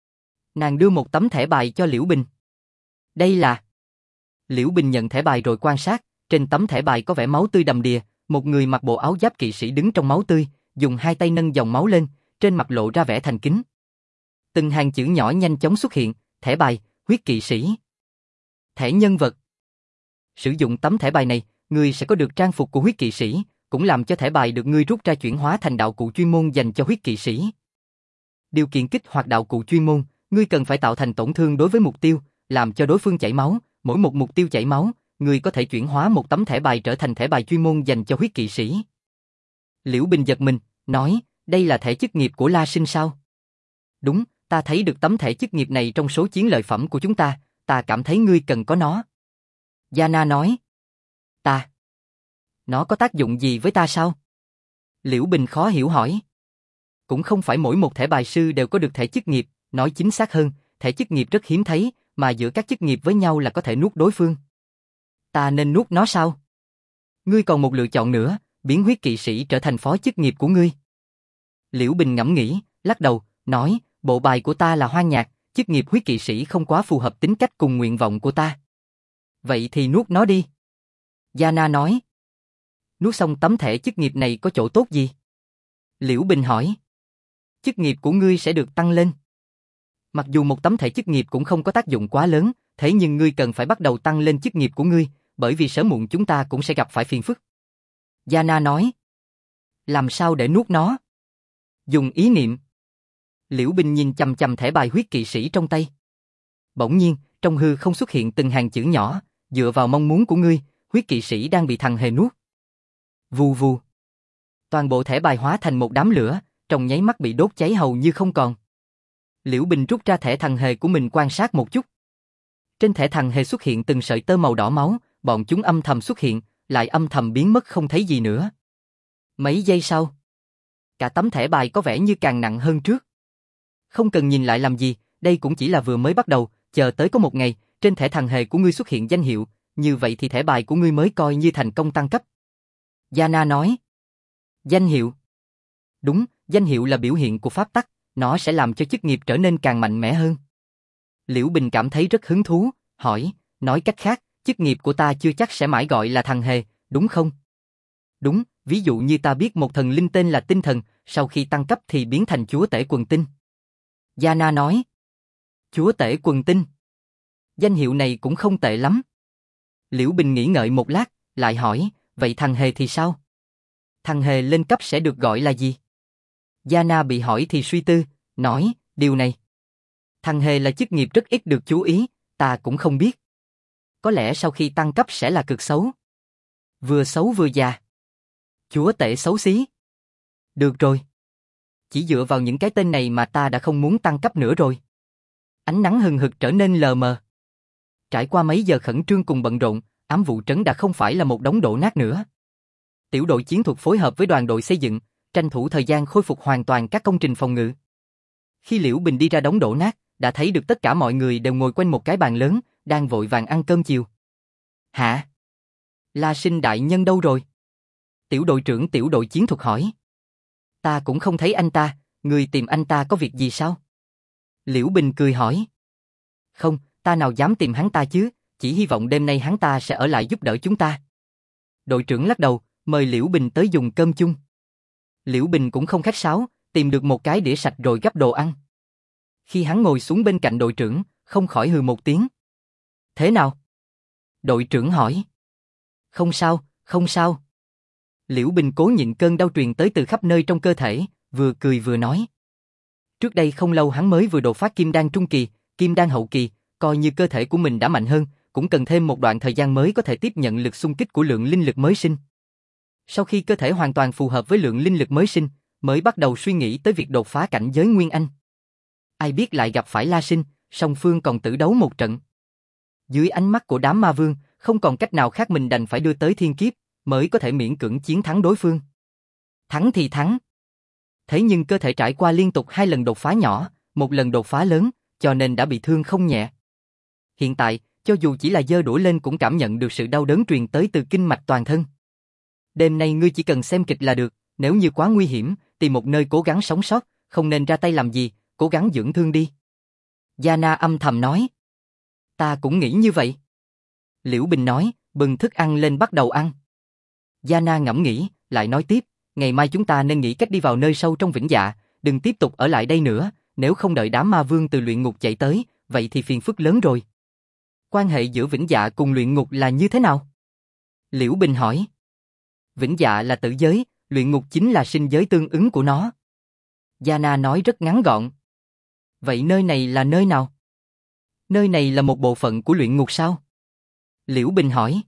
Nàng đưa một tấm thẻ bài cho Liễu Bình. Đây là... Liễu Bình nhận thẻ bài rồi quan sát, trên tấm thẻ bài có vẻ máu tươi đầm đìa, một người mặc bộ áo giáp kỵ sĩ đứng trong máu tươi, dùng hai tay nâng dòng máu lên, trên mặt lộ ra vẻ thành kính. Từng hàng chữ nhỏ nhanh chóng xuất hiện, thẻ bài, huyết kỵ sĩ. Thẻ nhân vật. Sử dụng tấm thẻ bài này, ngươi sẽ có được trang phục của huyết kỵ sĩ, cũng làm cho thẻ bài được ngươi rút ra chuyển hóa thành đạo cụ chuyên môn dành cho huyết kỵ sĩ. Điều kiện kích hoạt đạo cụ chuyên môn, ngươi cần phải tạo thành tổn thương đối với mục tiêu, làm cho đối phương chảy máu, mỗi một mục tiêu chảy máu, ngươi có thể chuyển hóa một tấm thẻ bài trở thành thẻ bài chuyên môn dành cho huyết kỵ sĩ. Liễu Bình giật mình, nói, đây là thẻ chức nghiệp của La Sinh sao? Đúng, ta thấy được tấm thẻ chức nghiệp này trong số chiến lợi phẩm của chúng ta, ta cảm thấy ngươi cần có nó. Giana nói. Ta? Nó có tác dụng gì với ta sao? Liễu Bình khó hiểu hỏi. Cũng không phải mỗi một thẻ bài sư đều có được thẻ chức nghiệp, nói chính xác hơn, thẻ chức nghiệp rất hiếm thấy, mà giữa các chức nghiệp với nhau là có thể nuốt đối phương. Ta nên nuốt nó sao? Ngươi còn một lựa chọn nữa, biến huyết kỵ sĩ trở thành phó chức nghiệp của ngươi. Liễu Bình ngẫm nghĩ, lắc đầu, nói, bộ bài của ta là hoang nhạc, chức nghiệp huyết kỵ sĩ không quá phù hợp tính cách cùng nguyện vọng của ta. Vậy thì nuốt nó đi. Yana nói. Nuốt xong tấm thẻ chức nghiệp này có chỗ tốt gì? Liễu Bình hỏi. Chức nghiệp của ngươi sẽ được tăng lên. Mặc dù một tấm thẻ chức nghiệp cũng không có tác dụng quá lớn, thế nhưng ngươi cần phải bắt đầu tăng lên chức nghiệp của ngươi, bởi vì sớm muộn chúng ta cũng sẽ gặp phải phiền phức. Yana nói. Làm sao để nuốt nó? Dùng ý niệm. Liễu Bình nhìn chằm chằm thẻ bài huyết kỵ sĩ trong tay. Bỗng nhiên, trong hư không xuất hiện từng hàng chữ nhỏ, dựa vào mong muốn của ngươi, huyết kỵ sĩ đang bị thằng hề nuốt. Vù vù. Toàn bộ thẻ bài hóa thành một đám lửa, trong nháy mắt bị đốt cháy hầu như không còn. Liễu Bình rút ra thẻ thằng hề của mình quan sát một chút. Trên thẻ thằng hề xuất hiện từng sợi tơ màu đỏ máu, bọn chúng âm thầm xuất hiện, lại âm thầm biến mất không thấy gì nữa. Mấy giây sau, cả tấm thẻ bài có vẻ như càng nặng hơn trước. Không cần nhìn lại làm gì, đây cũng chỉ là vừa mới bắt đầu, chờ tới có một ngày, trên thẻ thằng hề của ngươi xuất hiện danh hiệu, như vậy thì thẻ bài của ngươi mới coi như thành công tăng cấp. Yana nói. Danh hiệu. Đúng, danh hiệu là biểu hiện của pháp tắc, nó sẽ làm cho chức nghiệp trở nên càng mạnh mẽ hơn. Liễu Bình cảm thấy rất hứng thú, hỏi, nói cách khác, chức nghiệp của ta chưa chắc sẽ mãi gọi là thằng hề, đúng không? Đúng, ví dụ như ta biết một thần linh tên là tinh thần, sau khi tăng cấp thì biến thành chúa tể quần tinh. Yana nói. Chúa tể quần tinh. Danh hiệu này cũng không tệ lắm. Liễu Bình nghĩ ngợi một lát, lại hỏi, vậy thằng hề thì sao? Thằng hề lên cấp sẽ được gọi là gì? Yana bị hỏi thì suy tư, nói, điều này. Thằng hề là chức nghiệp rất ít được chú ý, ta cũng không biết. Có lẽ sau khi tăng cấp sẽ là cực xấu. Vừa xấu vừa già. Chúa tể xấu xí. Được rồi. Chỉ dựa vào những cái tên này mà ta đã không muốn tăng cấp nữa rồi. Ánh nắng hừng hực trở nên lờ mờ. Trải qua mấy giờ khẩn trương cùng bận rộn, ám vụ trấn đã không phải là một đống đổ nát nữa. Tiểu đội chiến thuật phối hợp với đoàn đội xây dựng, tranh thủ thời gian khôi phục hoàn toàn các công trình phòng ngự. Khi Liễu Bình đi ra đống đổ nát, đã thấy được tất cả mọi người đều ngồi quanh một cái bàn lớn, đang vội vàng ăn cơm chiều. Hả? La Sinh đại nhân đâu rồi? Tiểu đội trưởng tiểu đội chiến thuật hỏi. Ta cũng không thấy anh ta, người tìm anh ta có việc gì sao? Liễu Bình cười hỏi. Không, ta nào dám tìm hắn ta chứ, chỉ hy vọng đêm nay hắn ta sẽ ở lại giúp đỡ chúng ta. Đội trưởng lắc đầu, mời Liễu Bình tới dùng cơm chung. Liễu Bình cũng không khách sáo, tìm được một cái đĩa sạch rồi gắp đồ ăn. Khi hắn ngồi xuống bên cạnh đội trưởng, không khỏi hừ một tiếng. Thế nào? Đội trưởng hỏi. Không sao, không sao. Liễu Bình cố nhịn cơn đau truyền tới từ khắp nơi trong cơ thể, vừa cười vừa nói. Trước đây không lâu hắn mới vừa đột phá kim đan trung kỳ, kim đan hậu kỳ, coi như cơ thể của mình đã mạnh hơn, cũng cần thêm một đoạn thời gian mới có thể tiếp nhận lực xung kích của lượng linh lực mới sinh. Sau khi cơ thể hoàn toàn phù hợp với lượng linh lực mới sinh, mới bắt đầu suy nghĩ tới việc đột phá cảnh giới Nguyên Anh. Ai biết lại gặp phải La Sinh, song phương còn tử đấu một trận. Dưới ánh mắt của đám ma vương, không còn cách nào khác mình đành phải đưa tới thiên kiếp, mới có thể miễn cưỡng chiến thắng đối phương. Thắng thì thắng. Thế nhưng cơ thể trải qua liên tục 2 lần đột phá nhỏ, một lần đột phá lớn, cho nên đã bị thương không nhẹ. Hiện tại, cho dù chỉ là giơ đũa lên cũng cảm nhận được sự đau đớn truyền tới từ kinh mạch toàn thân. Đêm nay ngươi chỉ cần xem kịch là được, nếu như quá nguy hiểm, tìm một nơi cố gắng sống sót, không nên ra tay làm gì, cố gắng dưỡng thương đi. Yana âm thầm nói. Ta cũng nghĩ như vậy. Liễu Bình nói, bưng thức ăn lên bắt đầu ăn. Yana ngẫm nghĩ, lại nói tiếp, ngày mai chúng ta nên nghĩ cách đi vào nơi sâu trong Vĩnh Dạ, đừng tiếp tục ở lại đây nữa, nếu không đợi đám ma vương từ luyện ngục chạy tới, vậy thì phiền phức lớn rồi. Quan hệ giữa Vĩnh Dạ cùng luyện ngục là như thế nào? Liễu Bình hỏi. Vĩnh Dạ là tử giới, luyện ngục chính là sinh giới tương ứng của nó. Yana nói rất ngắn gọn. Vậy nơi này là nơi nào? Nơi này là một bộ phận của luyện ngục sao? Liễu Bình hỏi.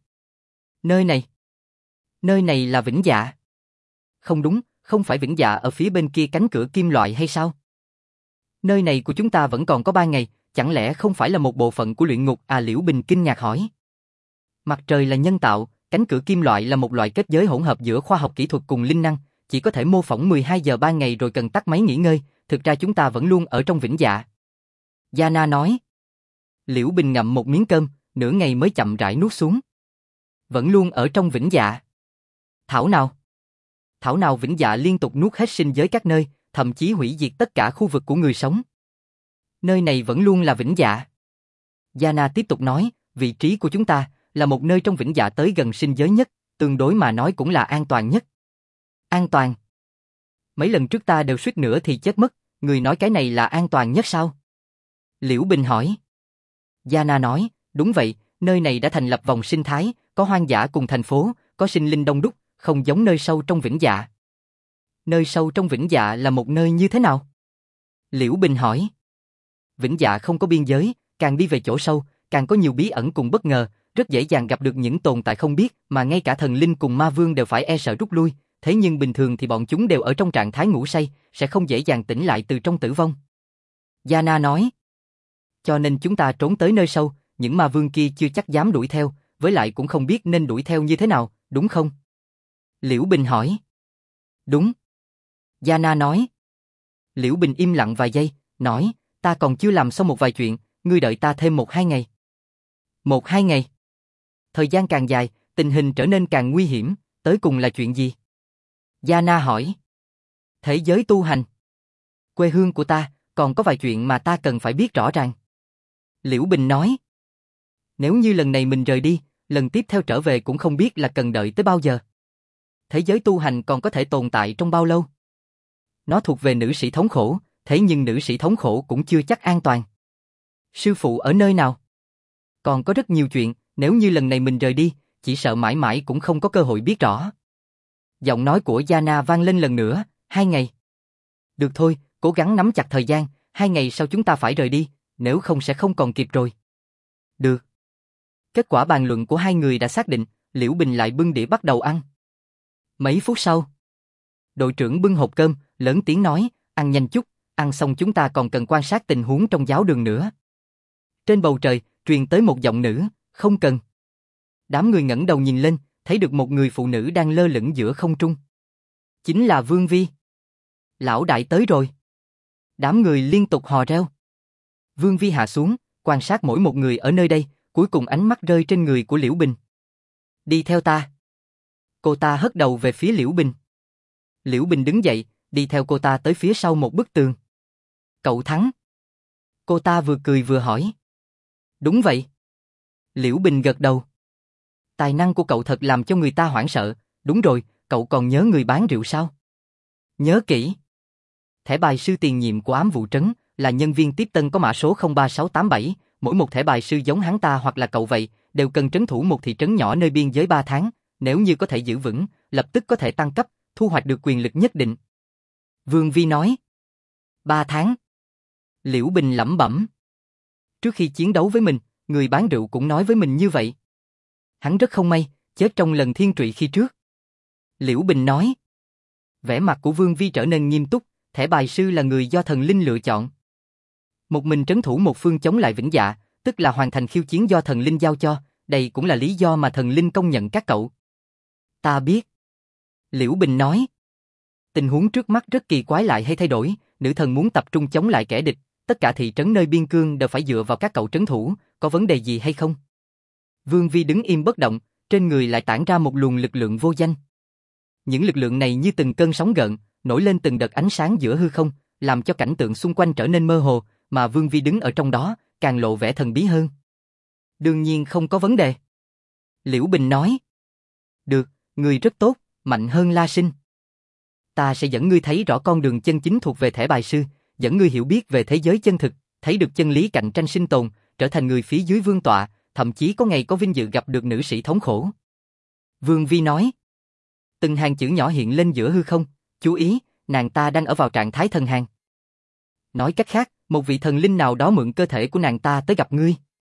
Nơi này là Vĩnh Dạ. Không đúng, không phải Vĩnh Dạ ở phía bên kia cánh cửa kim loại hay sao? Nơi này của chúng ta vẫn còn có 3 ngày, chẳng lẽ không phải là một bộ phận của luyện ngục à? Liễu Bình kinh ngạc hỏi. Mặt trời là nhân tạo, cánh cửa kim loại là một loại kết giới hỗn hợp giữa khoa học kỹ thuật cùng linh năng, chỉ có thể mô phỏng 12 giờ 3 ngày rồi cần tắt máy nghỉ ngơi, thực ra chúng ta vẫn luôn ở trong Vĩnh Dạ. Yana nói. Liễu Bình ngậm một miếng cơm, nửa ngày mới chậm rãi nuốt xuống. Vẫn luôn ở trong Vĩnh Dạ. Thảo nào? Thảo nào Vĩnh Dạ liên tục nuốt hết sinh giới các nơi, thậm chí hủy diệt tất cả khu vực của người sống. Nơi này vẫn luôn là Vĩnh Dạ. Yana tiếp tục nói, vị trí của chúng ta là một nơi trong Vĩnh Dạ tới gần sinh giới nhất, tương đối mà nói cũng là an toàn nhất. An toàn? Mấy lần trước ta đều suýt nữa thì chết mất, người nói cái này là an toàn nhất sao? Liễu Bình hỏi. Yana nói, đúng vậy, nơi này đã thành lập vòng sinh thái, có hoang dã cùng thành phố, có sinh linh đông đúc, không giống nơi sâu trong Vĩnh Dạ. Nơi sâu trong Vĩnh Dạ là một nơi như thế nào? Liễu Bình hỏi. Vĩnh Dạ không có biên giới, càng đi về chỗ sâu, càng có nhiều bí ẩn cùng bất ngờ, rất dễ dàng gặp được những tồn tại không biết, mà ngay cả thần linh cùng ma vương đều phải e sợ rút lui, thế nhưng bình thường thì bọn chúng đều ở trong trạng thái ngủ say, sẽ không dễ dàng tỉnh lại từ trong tử vong. Yana nói. Cho nên chúng ta trốn tới nơi sâu, những ma vương kia chưa chắc dám đuổi theo, với lại cũng không biết nên đuổi theo như thế nào, đúng không? Liễu Bình hỏi. Đúng. Yana nói. Liễu Bình im lặng vài giây, nói, ta còn chưa làm xong một vài chuyện, ngươi đợi ta thêm 1-2 ngày. 1-2 ngày? Thời gian càng dài, tình hình trở nên càng nguy hiểm, tới cùng là chuyện gì? Yana hỏi. Thế giới tu hành. Quê hương của ta, còn có vài chuyện mà ta cần phải biết rõ ràng. Liễu Bình nói. Nếu như lần này mình rời đi, lần tiếp theo trở về cũng không biết là cần đợi tới bao giờ. Thế giới tu hành còn có thể tồn tại trong bao lâu? Nó thuộc về nữ sĩ thống khổ, thế nhưng nữ sĩ thống khổ cũng chưa chắc an toàn. Sư phụ ở nơi nào? Còn có rất nhiều chuyện, nếu như lần này mình rời đi, chỉ sợ mãi mãi cũng không có cơ hội biết rõ. Giọng nói của Yana vang lên lần nữa, 2 ngày. Được thôi, cố gắng nắm chặt thời gian, 2 ngày sau chúng ta phải rời đi, nếu không sẽ không còn kịp rồi. Được. Kết quả bàn luận của hai người đã xác định, Liễu Bình lại bưng đĩa bắt đầu ăn. Mấy phút sau, đội trưởng bưng hộp cơm, lớn tiếng nói, ăn nhanh chút, ăn xong chúng ta còn cần quan sát tình huống trong giáo đường nữa. Trên bầu trời, truyền tới một giọng nữ, không cần. Đám người ngẩng đầu nhìn lên, thấy được một người phụ nữ đang lơ lửng giữa không trung. Chính là Vương Vi. Lão đại tới rồi. Đám người liên tục hò reo. Vương Vi hạ xuống, quan sát mỗi một người ở nơi đây, cuối cùng ánh mắt rơi trên người của Liễu Bình. Đi theo ta. Cô ta hất đầu về phía Liễu Bình. Liễu Bình đứng dậy, đi theo cô ta tới phía sau một bức tường. Cậu thắng. Cô ta vừa cười vừa hỏi. Đúng vậy. Liễu Bình gật đầu. Tài năng của cậu thật làm cho người ta hoảng sợ. Đúng rồi, cậu còn nhớ người bán rượu sao? Nhớ kỹ. Thẻ bài sư tiền nhiệm của ám vụ trấn là nhân viên tiếp tân có mã số 03687. Mỗi một thẻ bài sư giống hắn ta hoặc là cậu vậy, đều cần trấn thủ một thị trấn nhỏ nơi biên giới 3 tháng. Nếu như có thể giữ vững, lập tức có thể tăng cấp, thu hoạch được quyền lực nhất định. Vương Vi nói. 3 tháng. Liễu Bình lẩm bẩm. Trước khi chiến đấu với mình, người bán rượu cũng nói với mình như vậy. Hắn rất không may, chết trong lần thiên trụy khi trước. Liễu Bình nói. Vẻ mặt của Vương Vi trở nên nghiêm túc, thẻ bài sư là người do thần linh lựa chọn. Một mình trấn thủ một phương chống lại Vĩnh Dạ, tức là hoàn thành khiêu chiến do thần linh giao cho, đây cũng là lý do mà thần linh công nhận các cậu. Ta biết. Liễu Bình nói. Tình huống trước mắt rất kỳ quái lại hay thay đổi, nữ thần muốn tập trung chống lại kẻ địch, tất cả thị trấn nơi biên cương đều phải dựa vào các cậu trấn thủ, có vấn đề gì hay không? Vương Vi đứng im bất động, trên người lại tản ra một luồng lực lượng vô danh. Những lực lượng này như từng cơn sóng gợn, nổi lên từng đợt ánh sáng giữa hư không, làm cho cảnh tượng xung quanh trở nên mơ hồ, mà Vương Vi đứng ở trong đó, càng lộ vẻ thần bí hơn. Đương nhiên không có vấn đề. Liễu Bình nói. Được, người rất tốt, mạnh hơn La Sinh. Ta sẽ dẫn ngươi thấy rõ con đường chân chính thuộc về thẻ bài sư, dẫn ngươi hiểu biết về thế giới chân thực, thấy được chân lý cạnh tranh sinh tồn, trở thành người phía dưới vương tọa, thậm chí có ngày có vinh dự gặp được nữ sĩ thống khổ. Vương Vi nói. Từng hàng chữ nhỏ hiện lên giữa hư không, chú ý, nàng ta đang ở vào trạng thái thần hàng. Nói cách khác, một vị thần linh nào đó mượn cơ thể của nàng ta tới gặp ngươi.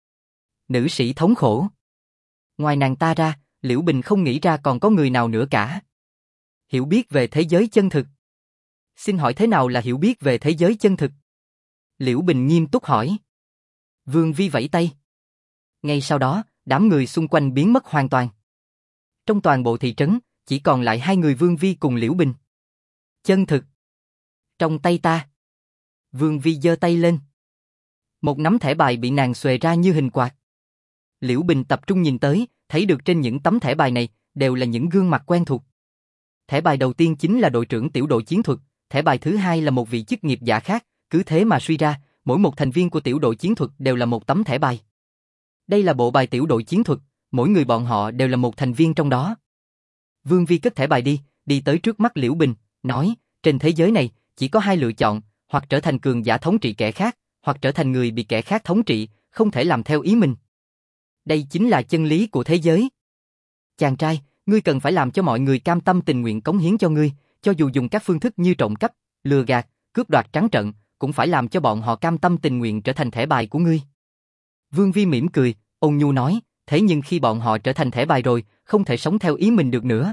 Nữ sĩ thống khổ. Ngoài nàng ta ra, Liễu Bình không nghĩ ra còn có người nào nữa cả. Hiểu biết về thế giới chân thực. Xin hỏi thế nào là hiểu biết về thế giới chân thực? Liễu Bình nghiêm túc hỏi. Vương Vi vẫy tay. Ngay sau đó, đám người xung quanh biến mất hoàn toàn. Trong toàn bộ thị trấn, chỉ còn lại 2 người Vương Vi cùng Liễu Bình. Chân thực. Trong tay ta. Vương Vi giơ tay lên. Một nắm thẻ bài bị nàng xuề ra như hình quạt. Liễu Bình tập trung nhìn tới, thẻ thấy được trên những tấm thẻ bài này đều là những gương mặt quen thuộc. Thẻ bài đầu tiên chính là đội trưởng tiểu đội chiến thuật, thẻ bài thứ hai là một vị chức nghiệp giả khác, cứ thế mà suy ra, mỗi một thành viên của tiểu đội chiến thuật đều là một tấm thẻ bài. Đây là bộ bài tiểu đội chiến thuật, mỗi người bọn họ đều là một thành viên trong đó. Vương Vi cất thẻ bài đi tới trước mắt Liễu Bình, nói, trên thế giới này, chỉ có hai lựa chọn, hoặc trở thành cường giả thống trị kẻ khác, hoặc trở thành người bị kẻ khác thống trị, không thể làm theo ý mình. Đây chính là chân lý của thế giới. Chàng trai, ngươi cần phải làm cho mọi người cam tâm tình nguyện cống hiến cho ngươi, cho dù dùng các phương thức như trộm cắp, lừa gạt, cướp đoạt trắng trợn, cũng phải làm cho bọn họ cam tâm tình nguyện trở thành thẻ bài của ngươi. Vương Vi mỉm cười, ôn nhu nói, thế nhưng khi bọn họ trở thành thẻ bài rồi, không thể sống theo ý mình được nữa.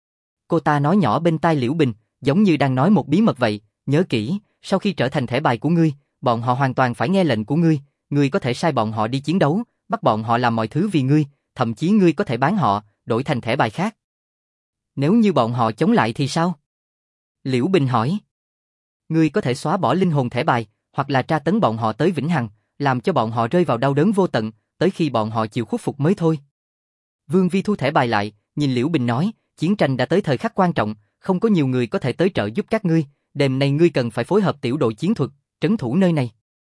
Cô ta nói nhỏ bên tai Liễu Bình, giống như đang nói một bí mật vậy, nhớ kỹ, sau khi trở thành thẻ bài của ngươi, bọn họ hoàn toàn phải nghe lệnh của ngươi có thể sai bọn họ đi chiến đấu, bắt bọn họ làm mọi thứ vì ngươi, thậm chí ngươi có thể bán họ, đổi thành thẻ bài khác. Nếu như bọn họ chống lại thì sao? Liễu Bình hỏi. Ngươi có thể xóa bỏ linh hồn thẻ bài, hoặc là tra tấn bọn họ tới vĩnh hằng, làm cho bọn họ rơi vào đau đớn vô tận, tới khi bọn họ chịu khuất phục mới thôi. Vương Vi thu thẻ bài lại, nhìn Liễu Bình nói, chiến tranh đã tới thời khắc quan trọng, không có nhiều người có thể tới trợ giúp các ngươi, đêm nay ngươi cần phải phối hợp tiểu đội chiến thuật, trấn thủ nơi này.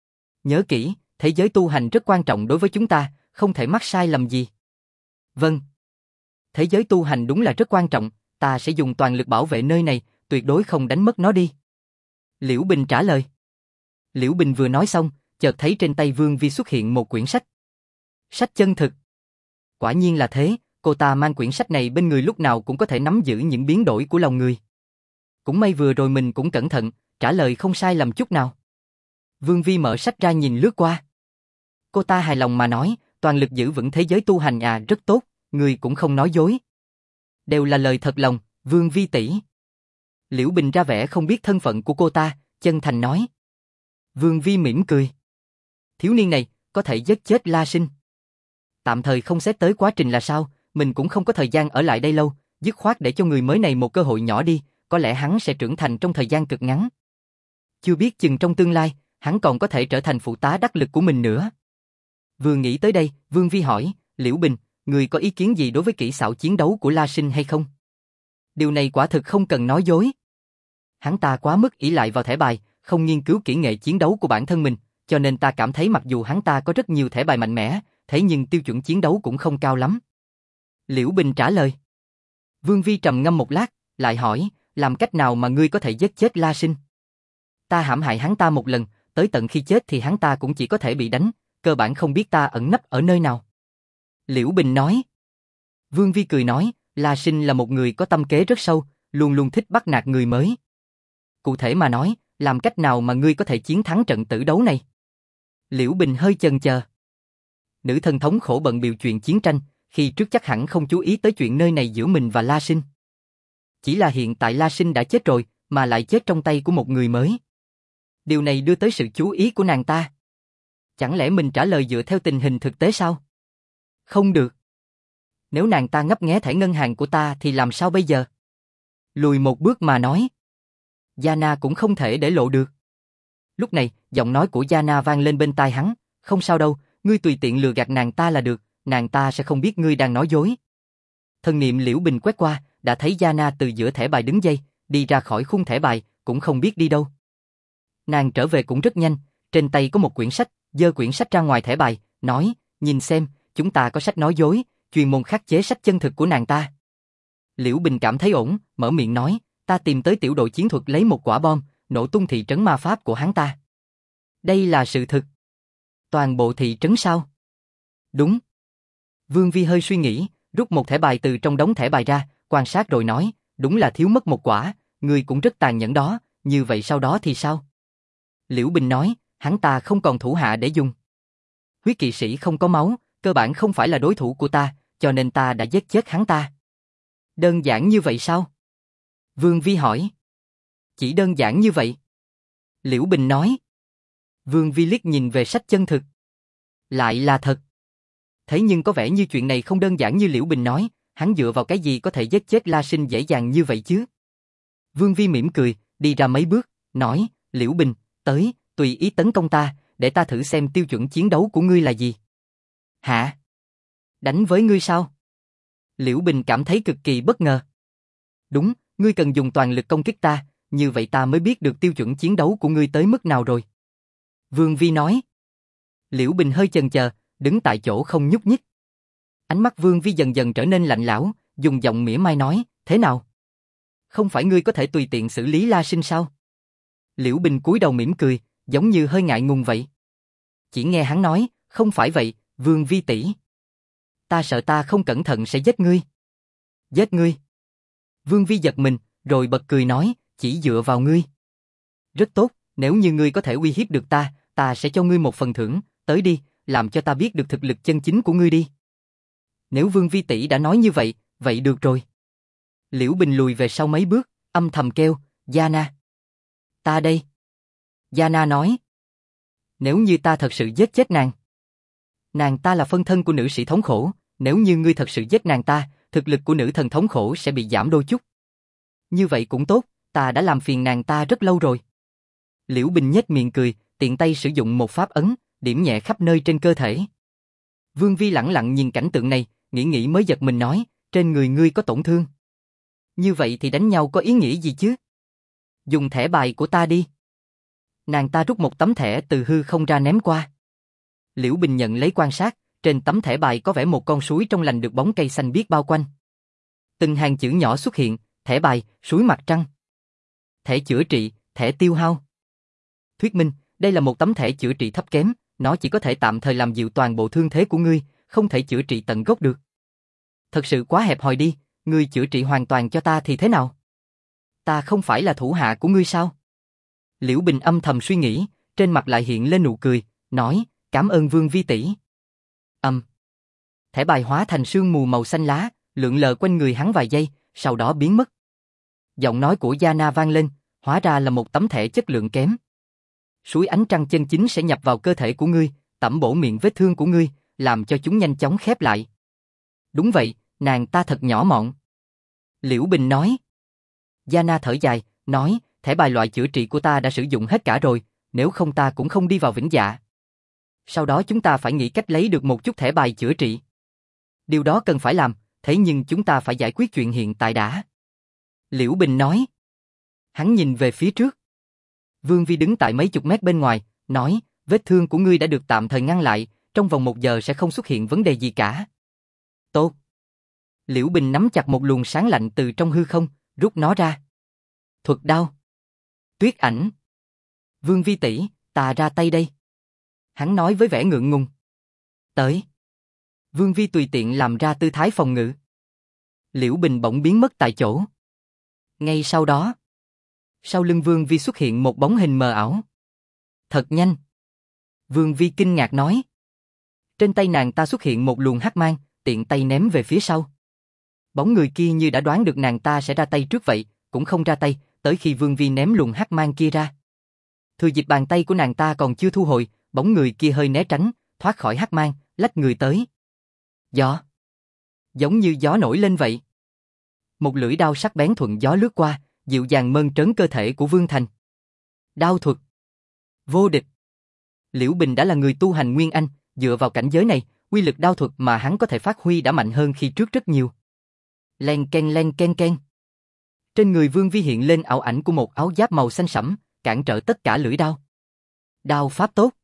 Nhớ kỹ, thế giới tu hành rất quan trọng đối với chúng ta, không thể mắc sai lầm gì. Vâng. Thế giới tu hành đúng là rất quan trọng, ta sẽ dùng toàn lực bảo vệ nơi này, tuyệt đối không đánh mất nó đi. Liễu Bình trả lời. Liễu Bình vừa nói xong, chợt thấy trên tay Vương Vi xuất hiện một quyển sách. Sách chân thực. Quả nhiên là thế, cô ta mang quyển sách này bên người lúc nào cũng có thể nắm giữ những biến đổi của lòng người. Cũng may vừa rồi mình cũng cẩn thận, trả lời không sai lầm chút nào. Vương Vi mở sách ra nhìn lướt qua. Cô ta hài lòng mà nói, toàn lực giữ vững thế giới tu hành rất tốt, người cũng không nói dối. Đều là lời thật lòng, Vương Vi tỷ. Liễu Bình ra vẻ không biết thân phận của cô ta, chân thành nói. Vương Vi mỉm cười. Thiếu niên này, có thể giết chết La Sinh. Tạm thời không xét tới quá trình là sao, mình cũng không có thời gian ở lại đây lâu, dứt khoát để cho người mới này một cơ hội nhỏ đi, có lẽ hắn sẽ trưởng thành trong thời gian cực ngắn. Chưa biết chừng trong tương lai, hắn còn có thể trở thành phụ tá đắc lực của mình nữa. Vừa nghĩ tới đây, Vương Vi hỏi, Liễu Bình, người có ý kiến gì đối với kỹ xảo chiến đấu của La Sinh hay không? Điều này quả thực không cần nói dối. Hắn ta quá mức ỷ lại vào thẻ bài, không nghiên cứu kỹ nghệ chiến đấu của bản thân mình, cho nên ta cảm thấy mặc dù hắn ta có rất nhiều thẻ bài mạnh mẽ, thế nhưng tiêu chuẩn chiến đấu cũng không cao lắm. Liễu Bình trả lời. Vương Vi trầm ngâm một lát, lại hỏi, làm cách nào mà ngươi có thể giết chết La Sinh? Ta hãm hại hắn ta một lần, tới tận khi chết thì hắn ta cũng chỉ có thể bị đánh, cơ bản không biết ta ẩn nấp ở nơi nào. Liễu Bình nói. Vương Vi cười nói, La Sinh là một người có tâm kế rất sâu, luôn luôn thích bắt nạt người mới. Cụ thể mà nói, làm cách nào mà ngươi có thể chiến thắng trận tử đấu này? Liễu Bình hơi chần chờ. Nữ thần thống khổ bận bịu chuyện chiến tranh, khi trước chắc hẳn không chú ý tới chuyện nơi này giữa mình và La Sinh. Chỉ là hiện tại La Sinh đã chết rồi, mà lại chết trong tay của một người mới. Điều này đưa tới sự chú ý của nàng ta. Chẳng lẽ mình trả lời dựa theo tình hình thực tế sao? Không được. Nếu nàng ta ngấp nghé thẻ ngân hàng của ta thì làm sao bây giờ? Lùi một bước mà nói. Yana cũng không thể để lộ được. Lúc này, giọng nói của Yana vang lên bên tai hắn, không sao đâu, ngươi tùy tiện lừa gạt nàng ta là được, nàng ta sẽ không biết ngươi đang nói dối. Thần niệm Liễu Bình quét qua, đã thấy Yana từ giữa thẻ bài đứng dậy, đi ra khỏi khung thẻ bài, cũng không biết đi đâu. Nàng trở về cũng rất nhanh, trên tay có một quyển sách, giơ quyển sách ra ngoài thẻ bài, nói, nhìn xem, chúng ta có sách nói dối, chuyên môn khắc chế sách chân thực của nàng ta. Liễu Bình cảm thấy ổn, mở miệng nói, ta tìm tới tiểu đội chiến thuật lấy một quả bom, nổ tung thị trấn ma pháp của hắn ta. Đây là sự thực. Toàn bộ thị trấn sao? Đúng. Vương Vi hơi suy nghĩ, rút một thẻ bài từ trong đống thẻ bài ra, quan sát rồi nói, đúng là thiếu mất một quả, ngươi cũng rất tàn nhẫn đó, như vậy sau đó thì sao? Liễu Bình nói, hắn ta không còn thủ hạ để dùng. Huyết kỵ sĩ không có máu, cơ bản không phải là đối thủ của ta, cho nên ta đã giết chết hắn ta. Đơn giản như vậy sao? Vương Vi hỏi. Chỉ đơn giản như vậy. Liễu Bình nói. Vương Vi liếc nhìn về sách chân thực. Lại là thật. Thế nhưng có vẻ như chuyện này không đơn giản như Liễu Bình nói, hắn dựa vào cái gì có thể giết chết La Sinh dễ dàng như vậy chứ? Vương Vi mỉm cười, đi ra mấy bước, nói, Liễu Bình, tới, tùy ý tấn công ta, để ta thử xem tiêu chuẩn chiến đấu của ngươi là gì. Hả? Đánh với ngươi sao? Liễu Bình cảm thấy cực kỳ bất ngờ. Đúng, ngươi cần dùng toàn lực công kích ta, như vậy ta mới biết được tiêu chuẩn chiến đấu của ngươi tới mức nào rồi. Vương Vi nói. Liễu Bình hơi chần chờ, đứng tại chỗ không nhúc nhích. Ánh mắt Vương Vi dần dần trở nên lạnh lẽo, dùng giọng mỉa mai nói, thế nào? Không phải ngươi có thể tùy tiện xử lý La Sinh sao? Liễu Bình cúi đầu mỉm cười, giống như hơi ngại ngùng vậy. Chỉ nghe hắn nói, không phải vậy, Vương Vi tỷ. Ta sợ ta không cẩn thận sẽ giết ngươi. Giết ngươi? Vương Vi giật mình, rồi bật cười nói, chỉ dựa vào ngươi. Rất tốt, nếu như ngươi có thể uy hiếp được ta sẽ cho ngươi một phần thưởng, tới đi, làm cho ta biết được thực lực chân chính của ngươi đi. Nếu Vương Vi tỷ đã nói như vậy, vậy được rồi. Liễu Bình lùi về sau mấy bước, âm thầm kêu, Yana. Ta đây. Yana nói. Nếu như ta thật sự giết chết nàng ta là phân thân của nữ sĩ thống khổ, nếu như ngươi thật sự giết nàng ta, thực lực của nữ thần thống khổ sẽ bị giảm đôi chút. Như vậy cũng tốt, ta đã làm phiền nàng ta rất lâu rồi. Liễu Bình nhếch miệng cười, tiện tay sử dụng một pháp ấn, điểm nhẹ khắp nơi trên cơ thể. Vương Vi lẳng lặng nhìn cảnh tượng này, nghĩ mới giật mình nói, trên người ngươi có tổn thương. Như vậy thì đánh nhau có ý nghĩa gì chứ? Dùng thẻ bài của ta đi. Nàng ta rút một tấm thẻ từ hư không ra ném qua. Liễu Bình nhận lấy quan sát, trên tấm thẻ bài có vẽ một con suối trong lành được bóng cây xanh biếc bao quanh. Từng hàng chữ nhỏ xuất hiện, thẻ bài, suối mặt trăng. Thẻ chữa trị, thẻ tiêu hao. Thuyết minh, đây là một tấm thẻ chữa trị thấp kém, nó chỉ có thể tạm thời làm dịu toàn bộ thương thế của ngươi, không thể chữa trị tận gốc được. Thật sự quá hẹp hòi đi, ngươi chữa trị hoàn toàn cho ta thì thế nào? Ta không phải là thủ hạ của ngươi sao? Liễu Bình âm thầm suy nghĩ, trên mặt lại hiện lên nụ cười, nói, cảm ơn Vương Vi tỷ. Thẻ bài hóa thành sương mù màu xanh lá, lượn lờ quanh người hắn vài giây, sau đó biến mất. Giọng nói của Yana vang lên, hóa ra là một tấm thẻ chất lượng kém. Suối ánh trăng chân chính sẽ nhập vào cơ thể của ngươi, tẩm bổ miệng vết thương của ngươi, làm cho chúng nhanh chóng khép lại. Đúng vậy, nàng ta thật nhỏ mọn. Liễu Bình nói. Yana thở dài, nói, thẻ bài loại chữa trị của ta đã sử dụng hết cả rồi, nếu không ta cũng không đi vào vĩnh dạ. Sau đó chúng ta phải nghĩ cách lấy được một chút thẻ bài chữa trị. Điều đó cần phải làm, thế nhưng chúng ta phải giải quyết chuyện hiện tại đã. Liễu Bình nói. Hắn nhìn về phía trước. Vương Vi đứng tại mấy chục mét bên ngoài, nói, vết thương của ngươi đã được tạm thời ngăn lại, trong vòng 1 giờ sẽ không xuất hiện vấn đề gì cả. Tốt. Liễu Bình nắm chặt một luồng sáng lạnh từ trong hư không, rút nó ra. Thuật đao. Tuyết ảnh. Vương Vi tỷ, ta ra tay đây. Hắn nói với vẻ ngượng ngùng. Tới. Vương Vi tùy tiện làm ra tư thái phòng ngự. Liễu Bình bỗng biến mất tại chỗ. Ngay sau đó, sau lưng Vương Vi xuất hiện một bóng hình mờ ảo. Thật nhanh. Vương Vi kinh ngạc nói. Trên tay nàng ta xuất hiện một luồng hắc mang, tiện tay ném về phía sau. Bóng người kia như đã đoán được nàng ta sẽ ra tay trước vậy, cũng không ra tay, tới khi Vương Vi ném luồng hắc mang kia ra. Thừa dịp bàn tay của nàng ta còn chưa thu hồi, bóng người kia hơi né tránh, thoát khỏi hắc mang, lách người tới. Gió. Giống như gió nổi lên vậy. Một lưỡi đao sắc bén thuận gió lướt qua, dịu dàng mơn trớn cơ thể của Vương Thành. Đao thuật. Vô địch. Liễu Bình đã là người tu hành Nguyên Anh, dựa vào cảnh giới này, uy lực đao thuật mà hắn có thể phát huy đã mạnh hơn khi trước rất nhiều. Len ken ken. Trên người Vương Vi hiện lên ảo ảnh của một áo giáp màu xanh sẫm, cản trở tất cả lưỡi đao. Đao pháp tốt.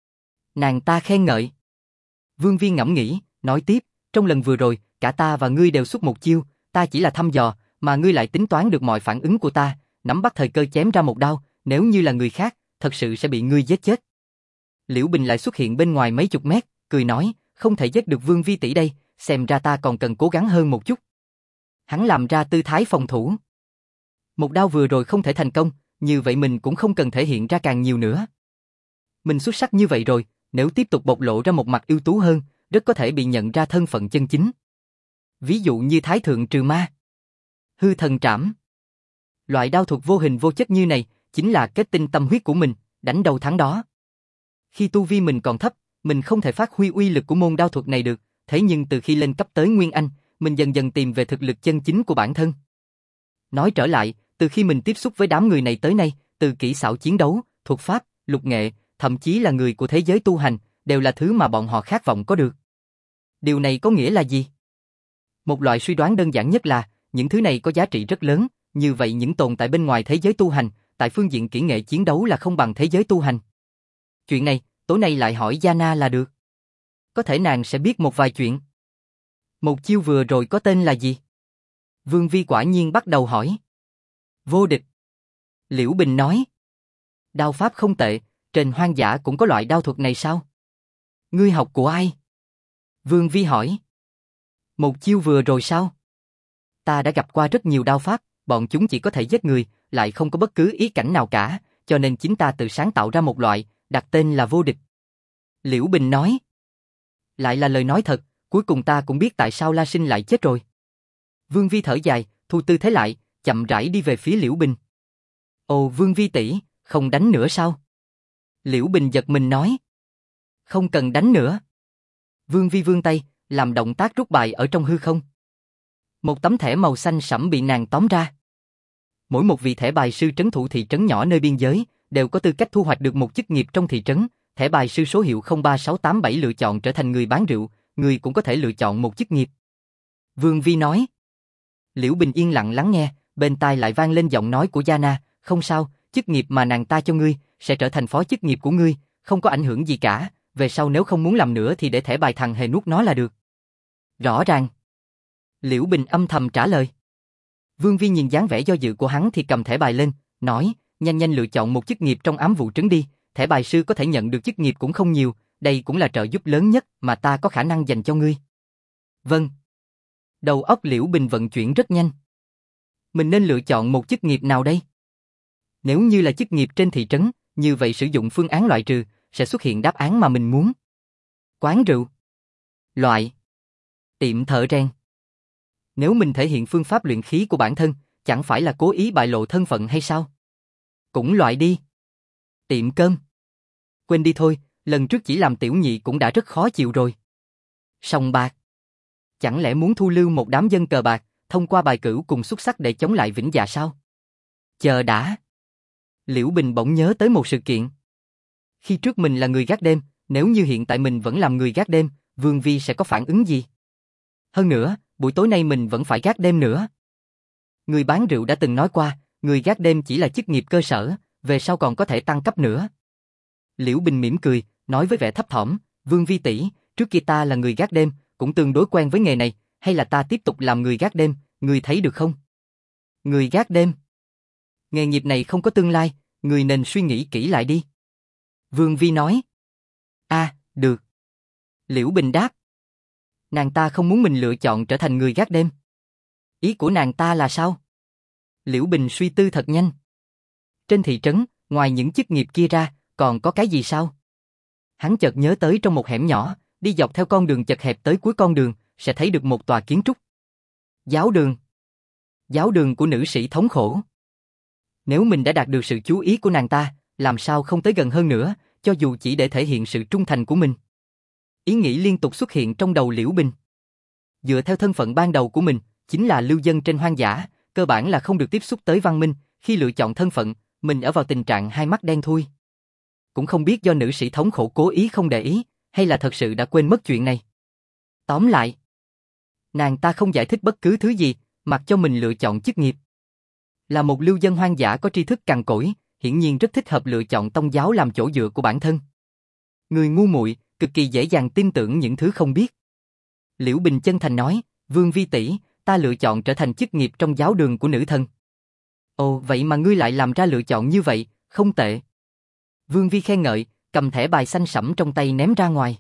Nàng ta khen ngợi. Vương Vi ngẫm nghĩ, nói tiếp, trong lần vừa rồi, cả ta và ngươi đều xuất một chiêu, ta chỉ là thăm dò, mà ngươi lại tính toán được mọi phản ứng của ta, nắm bắt thời cơ chém ra một đao, nếu như là người khác, thật sự sẽ bị ngươi giết chết. Liễu Bình lại xuất hiện bên ngoài mấy chục mét, cười nói, không thể giết được Vương Vi tỷ đây, xem ra ta còn cần cố gắng hơn một chút. Hắn làm ra tư thái phòng thủ. Một đao vừa rồi không thể thành công, như vậy mình cũng không cần thể hiện ra càng nhiều nữa. Mình xuất sắc như vậy rồi, nếu tiếp tục bộc lộ ra một mặt ưu tú hơn, rất có thể bị nhận ra thân phận chân chính. Ví dụ như Thái Thượng trừ ma, Hư Thần trảm. Loại đao thuật vô hình vô chất như này, chính là kết tinh tâm huyết của mình, đánh đầu thắng đó. Khi tu vi mình còn thấp, mình không thể phát huy uy lực của môn đao thuật này được, thế nhưng từ khi lên cấp tới Nguyên Anh, mình dần dần tìm về thực lực chân chính của bản thân. Nói trở lại, từ khi mình tiếp xúc với đám người này tới nay, từ kỹ xảo chiến đấu, thuật pháp, lục nghệ, thậm chí là người của thế giới tu hành, đều là thứ mà bọn họ khát vọng có được. Điều này có nghĩa là gì? Một loại suy đoán đơn giản nhất là, những thứ này có giá trị rất lớn, như vậy những tồn tại bên ngoài thế giới tu hành, tại phương diện kỹ nghệ chiến đấu là không bằng thế giới tu hành. Chuyện này, tối nay lại hỏi Yana là được. Có thể nàng sẽ biết một vài chuyện. Một chiêu vừa rồi có tên là gì? Vương Vi quả nhiên bắt đầu hỏi. Vô địch. Liễu Bình nói. Đao pháp không tệ, trên hoang dã cũng có loại đao thuật này sao? Ngươi học của ai? Vương Vi hỏi. Một chiêu vừa rồi sao? Ta đã gặp qua rất nhiều đao pháp, bọn chúng chỉ có thể giết người, lại không có bất cứ ý cảnh nào cả, cho nên chính ta tự sáng tạo ra một loại, đặt tên là vô địch. Liễu Bình nói. Lại là lời nói thật, cuối cùng ta cũng biết tại sao La Sinh lại chết rồi. Vương Vi thở dài, thu tư thế lại, chậm rãi đi về phía Liễu Bình. Ồ Vương Vi tỷ, không đánh nữa sao? Liễu Bình giật mình nói. Không cần đánh nữa. Vương Vi vươn tay, làm động tác rút bài ở trong hư không. Một tấm thẻ màu xanh sẫm bị nàng tóm ra. Mỗi một vị thẻ bài sư trấn thủ thị trấn nhỏ nơi biên giới đều có tư cách thu hoạch được một chức nghiệp trong thị trấn. Thẻ bài sư số hiệu 03687 lựa chọn trở thành người bán rượu, người cũng có thể lựa chọn một chức nghiệp. Vương Vi nói. Liễu Bình yên lặng lắng nghe, bên tai lại vang lên giọng nói của Yana, không sao, chức nghiệp mà nàng ta cho ngươi sẽ trở thành phó chức nghiệp của ngươi, không có ảnh hưởng gì cả, về sau nếu không muốn làm nữa thì để thẻ bài thằng hề nuốt nó là được. Rõ ràng. Liễu Bình âm thầm trả lời. Vương Vi nhìn dáng vẻ do dự của hắn thì cầm thẻ bài lên, nói, nhanh nhanh lựa chọn một chức nghiệp trong ám vụ trấn đi, thẻ bài sư có thể nhận được chức nghiệp cũng không nhiều, đây cũng là trợ giúp lớn nhất mà ta có khả năng dành cho ngươi. Vâng. Đầu óc Liễu Bình vận chuyển rất nhanh. Mình nên lựa chọn một chức nghiệp nào đây? Nếu như là chức nghiệp trên thị trấn, như vậy sử dụng phương án loại trừ, sẽ xuất hiện đáp án mà mình muốn. Quán rượu. Loại. Tiệm thợ rèn. Nếu mình thể hiện phương pháp luyện khí của bản thân, chẳng phải là cố ý bại lộ thân phận hay sao? Cũng loại đi. Tiệm cơm. Quên đi thôi, lần trước chỉ làm tiểu nhị cũng đã rất khó chịu rồi. Sòng bạc. Chẳng lẽ muốn thu lưu một đám dân cờ bạc, thông qua bài cửu cùng xuất sắc để chống lại Vĩnh Dạ sao? Chờ đã. Liễu Bình bỗng nhớ tới một sự kiện. Khi trước mình là người gác đêm, nếu như hiện tại mình vẫn làm người gác đêm, Vương Vi sẽ có phản ứng gì? Hơn nữa, buổi tối nay mình vẫn phải gác đêm nữa. Người bán rượu đã từng nói qua, người gác đêm chỉ là chức nghiệp cơ sở, về sau còn có thể tăng cấp nữa. Liễu Bình mỉm cười, nói với vẻ thấp thỏm, Vương Vi tỷ, trước kia ta là người gác đêm, cũng tương đối quen với nghề này, hay là ta tiếp tục làm người gác đêm, người thấy được không? Người gác đêm. Nghề nghiệp này không có tương lai, người nên suy nghĩ kỹ lại đi. Vương Vi nói. Được. Liễu Bình đáp. Nàng ta không muốn mình lựa chọn trở thành người gác đêm. Ý của nàng ta là sao? Liễu Bình suy tư thật nhanh. Trên thị trấn, ngoài những chức nghiệp kia ra, còn có cái gì sao? Hắn chợt nhớ tới trong một hẻm nhỏ, đi dọc theo con đường chật hẹp tới cuối con đường, sẽ thấy được một tòa kiến trúc. Giáo đường. Giáo đường của nữ sĩ thống khổ. Nếu mình đã đạt được sự chú ý của nàng ta, làm sao không tới gần hơn nữa, cho dù chỉ để thể hiện sự trung thành của mình. Ý nghĩ liên tục xuất hiện trong đầu Liễu Bình. Dựa theo thân phận ban đầu của mình, chính là lưu dân trên hoang dã, cơ bản là không được tiếp xúc tới văn minh, khi lựa chọn thân phận, mình ở vào tình trạng hai mắt đen thui. Cũng không biết do nữ sĩ thống khổ cố ý không để ý, hay là thật sự đã quên mất chuyện này. Tóm lại, nàng ta không giải thích bất cứ thứ gì, mặc cho mình lựa chọn chức nghiệp. Là một lưu dân hoang dã có tri thức cằn cỗi, hiển nhiên rất thích hợp lựa chọn tông giáo làm chỗ dựa của bản thân. Người ngu muội, cực kỳ dễ dàng tin tưởng những thứ không biết. Liễu Bình chân thành nói, Vương Vi tỷ, ta lựa chọn trở thành chức nghiệp trong giáo đường của nữ thần. Ồ, vậy mà ngươi lại làm ra lựa chọn như vậy, không tệ. Vương Vi khen ngợi, cầm thẻ bài xanh sẫm trong tay ném ra ngoài.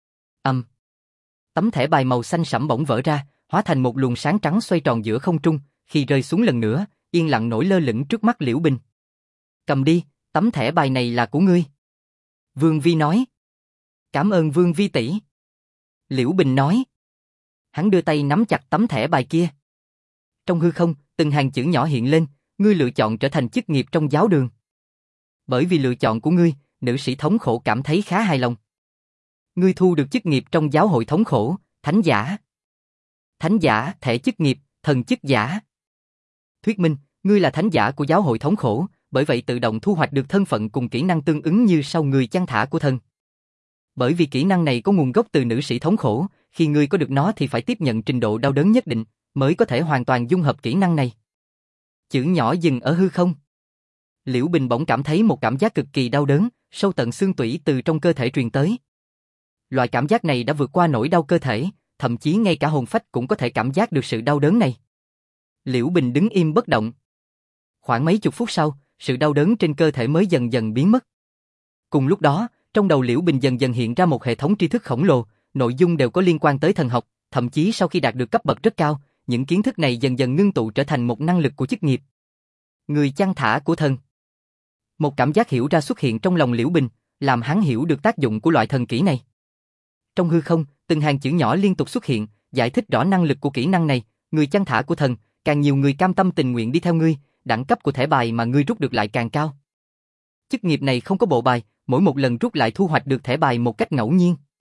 Tấm thẻ bài màu xanh sẫm bỗng vỡ ra, hóa thành một luồng sáng trắng xoay tròn giữa không trung, khi rơi xuống lần nữa, yên lặng nổi lơ lửng trước mắt Liễu Bình. Cầm đi, tấm thẻ bài này là của ngươi. Vương Vi nói. Cảm ơn Vương Vi tỷ. Liễu Bình nói. Hắn đưa tay nắm chặt tấm thẻ bài kia. Trong hư không, từng hàng chữ nhỏ hiện lên, ngươi lựa chọn trở thành chức nghiệp trong giáo đường. Bởi vì lựa chọn của ngươi, nữ sĩ thống khổ cảm thấy khá hài lòng. Ngươi thu được chức nghiệp trong giáo hội thống khổ, thánh giả. Thánh giả, thể chức nghiệp, thần chức giả. Thuyết minh, ngươi là thánh giả của giáo hội thống khổ, bởi vậy tự động thu hoạch được thân phận cùng kỹ năng tương ứng như sau người chăn thả của thần. Bởi vì kỹ năng này có nguồn gốc từ nữ sĩ thống khổ, khi ngươi có được nó thì phải tiếp nhận trình độ đau đớn nhất định, mới có thể hoàn toàn dung hợp kỹ năng này. Chữ nhỏ dừng ở hư không. Liễu Bình bỗng cảm thấy một cảm giác cực kỳ đau đớn, sâu tận xương tủy từ trong cơ thể truyền tới. Loại cảm giác này đã vượt qua nỗi đau cơ thể, thậm chí ngay cả hồn phách cũng có thể cảm giác được sự đau đớn này. Liễu Bình đứng im bất động. Khoảng mấy chục phút sau, sự đau đớn trên cơ thể mới dần dần biến mất. Cùng lúc đó, trong đầu Liễu Bình dần dần hiện ra một hệ thống tri thức khổng lồ, nội dung đều có liên quan tới thần học, thậm chí sau khi đạt được cấp bậc rất cao, những kiến thức này dần dần ngưng tụ trở thành một năng lực của chức nghiệp. Người chăn thả của thần. Một cảm giác hiểu ra xuất hiện trong lòng Liễu Bình, làm hắn hiểu được tác dụng của loại thần kỹ này. Trong hư không, từng hàng chữ nhỏ liên tục xuất hiện, giải thích rõ năng lực của kỹ năng này, người chăn thả của thần, càng nhiều người cam tâm tình nguyện đi theo ngươi, đẳng cấp của thẻ bài mà ngươi rút được lại càng cao. Chức nghiệp này không có bộ bài, mỗi một lần rút lại thu hoạch được thẻ bài một cách ngẫu nhiên.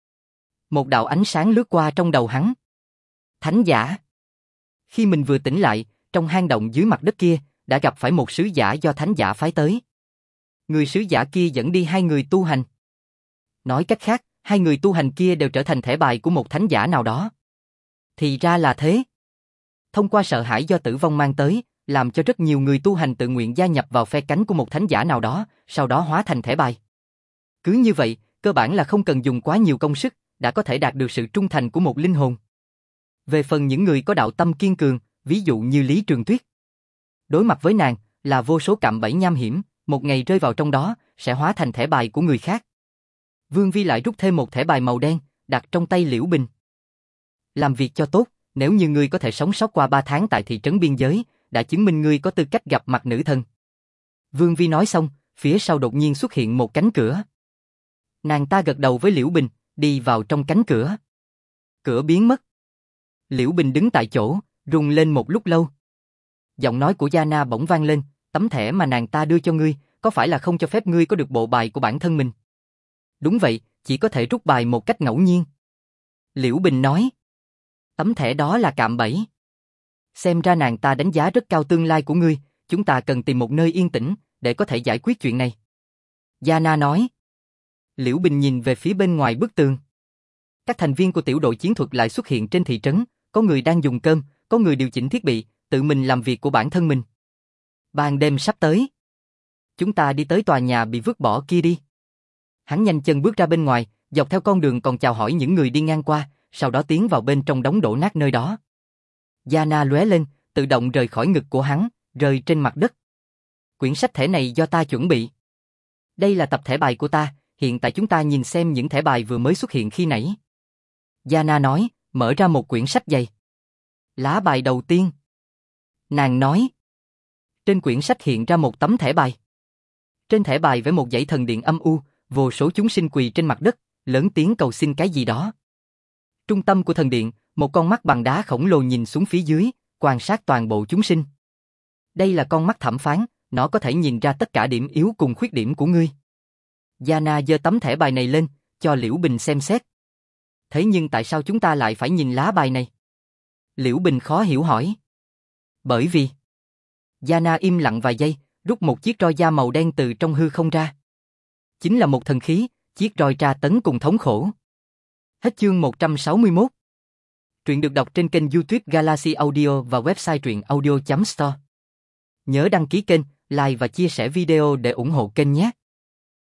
Một đạo ánh sáng lướt qua trong đầu hắn. Thánh giả. Khi mình vừa tỉnh lại, trong hang động dưới mặt đất kia, đã gặp phải một sứ giả do thánh giả phái tới. Người sứ giả kia dẫn đi hai người tu hành. Nói cách khác, hai người tu hành kia đều trở thành thẻ bài của một thánh giả nào đó. Thì ra là thế. Thông qua sợ hãi do tử vong mang tới, làm cho rất nhiều người tu hành tự nguyện gia nhập vào phe cánh của một thánh giả nào đó, sau đó hóa thành thẻ bài. Cứ như vậy, cơ bản là không cần dùng quá nhiều công sức, đã có thể đạt được sự trung thành của một linh hồn. Về phần những người có đạo tâm kiên cường, ví dụ như Lý Trường Tuyết. Đối mặt với nàng, là vô số cạm bẫy nham hiểm, một ngày rơi vào trong đó, sẽ hóa thành thẻ bài của người khác. Vương Vi lại rút thêm một thẻ bài màu đen, đặt trong tay Liễu Bình. Làm việc cho tốt, nếu như ngươi có thể sống sót qua 3 tháng tại thị trấn biên giới, đã chứng minh ngươi có tư cách gặp mặt nữ thần. Vương Vi nói xong, phía sau đột nhiên xuất hiện một cánh cửa. Nàng ta gật đầu với Liễu Bình, đi vào trong cánh cửa. Cửa biến mất. Liễu Bình đứng tại chỗ, rung lên một lúc lâu. Giọng nói của Yana bỗng vang lên, tấm thẻ mà nàng ta đưa cho ngươi, có phải là không cho phép ngươi có được bộ bài của bản thân mình? Đúng vậy, chỉ có thể rút bài một cách ngẫu nhiên. Liễu Bình nói. Tấm thẻ đó là cạm bẫy. Xem ra nàng ta đánh giá rất cao tương lai của ngươi, chúng ta cần tìm một nơi yên tĩnh, để có thể giải quyết chuyện này. Yana nói. Liễu Bình nhìn về phía bên ngoài bức tường. Các thành viên của tiểu đội chiến thuật lại xuất hiện trên thị trấn, có người đang dùng cơm, có người điều chỉnh thiết bị, tự mình làm việc của bản thân mình. Ban đêm sắp tới. Chúng ta đi tới tòa nhà bị vứt bỏ kia đi. Hắn nhanh chân bước ra bên ngoài, dọc theo con đường còn chào hỏi những người đi ngang qua, sau đó tiến vào bên trong đống đổ nát nơi đó. Yana lóe lên, tự động rời khỏi ngực của hắn, rơi trên mặt đất. Quyển sách thẻ này do ta chuẩn bị. Đây là tập thẻ bài của ta, hiện tại chúng ta nhìn xem những thẻ bài vừa mới xuất hiện khi nãy. Yana nói, mở ra một quyển sách dày. Lá bài đầu tiên. Nàng nói. Trên quyển sách hiện ra một tấm thẻ bài. Trên thẻ bài vẽ một dãy thần điện âm u, vô số chúng sinh quỳ trên mặt đất, lớn tiếng cầu xin cái gì đó. Trung tâm của thần điện, một con mắt bằng đá khổng lồ nhìn xuống phía dưới, quan sát toàn bộ chúng sinh. Đây là con mắt thẩm phán, nó có thể nhìn ra tất cả điểm yếu cùng khuyết điểm của ngươi. Yana giơ tấm thẻ bài này lên, cho Liễu Bình xem xét. Thế nhưng tại sao chúng ta lại phải nhìn lá bài này? Liễu Bình khó hiểu hỏi. Bởi vì... Yana im lặng vài giây, rút một chiếc roi da màu đen từ trong hư không ra. Chính là một thần khí, chiếc roi tra tấn cùng thống khổ. Hết chương 161. Truyện được đọc trên kênh YouTube Galaxy Audio và website truyệnaudio.store. Nhớ đăng ký kênh, like và chia sẻ video để ủng hộ kênh nhé.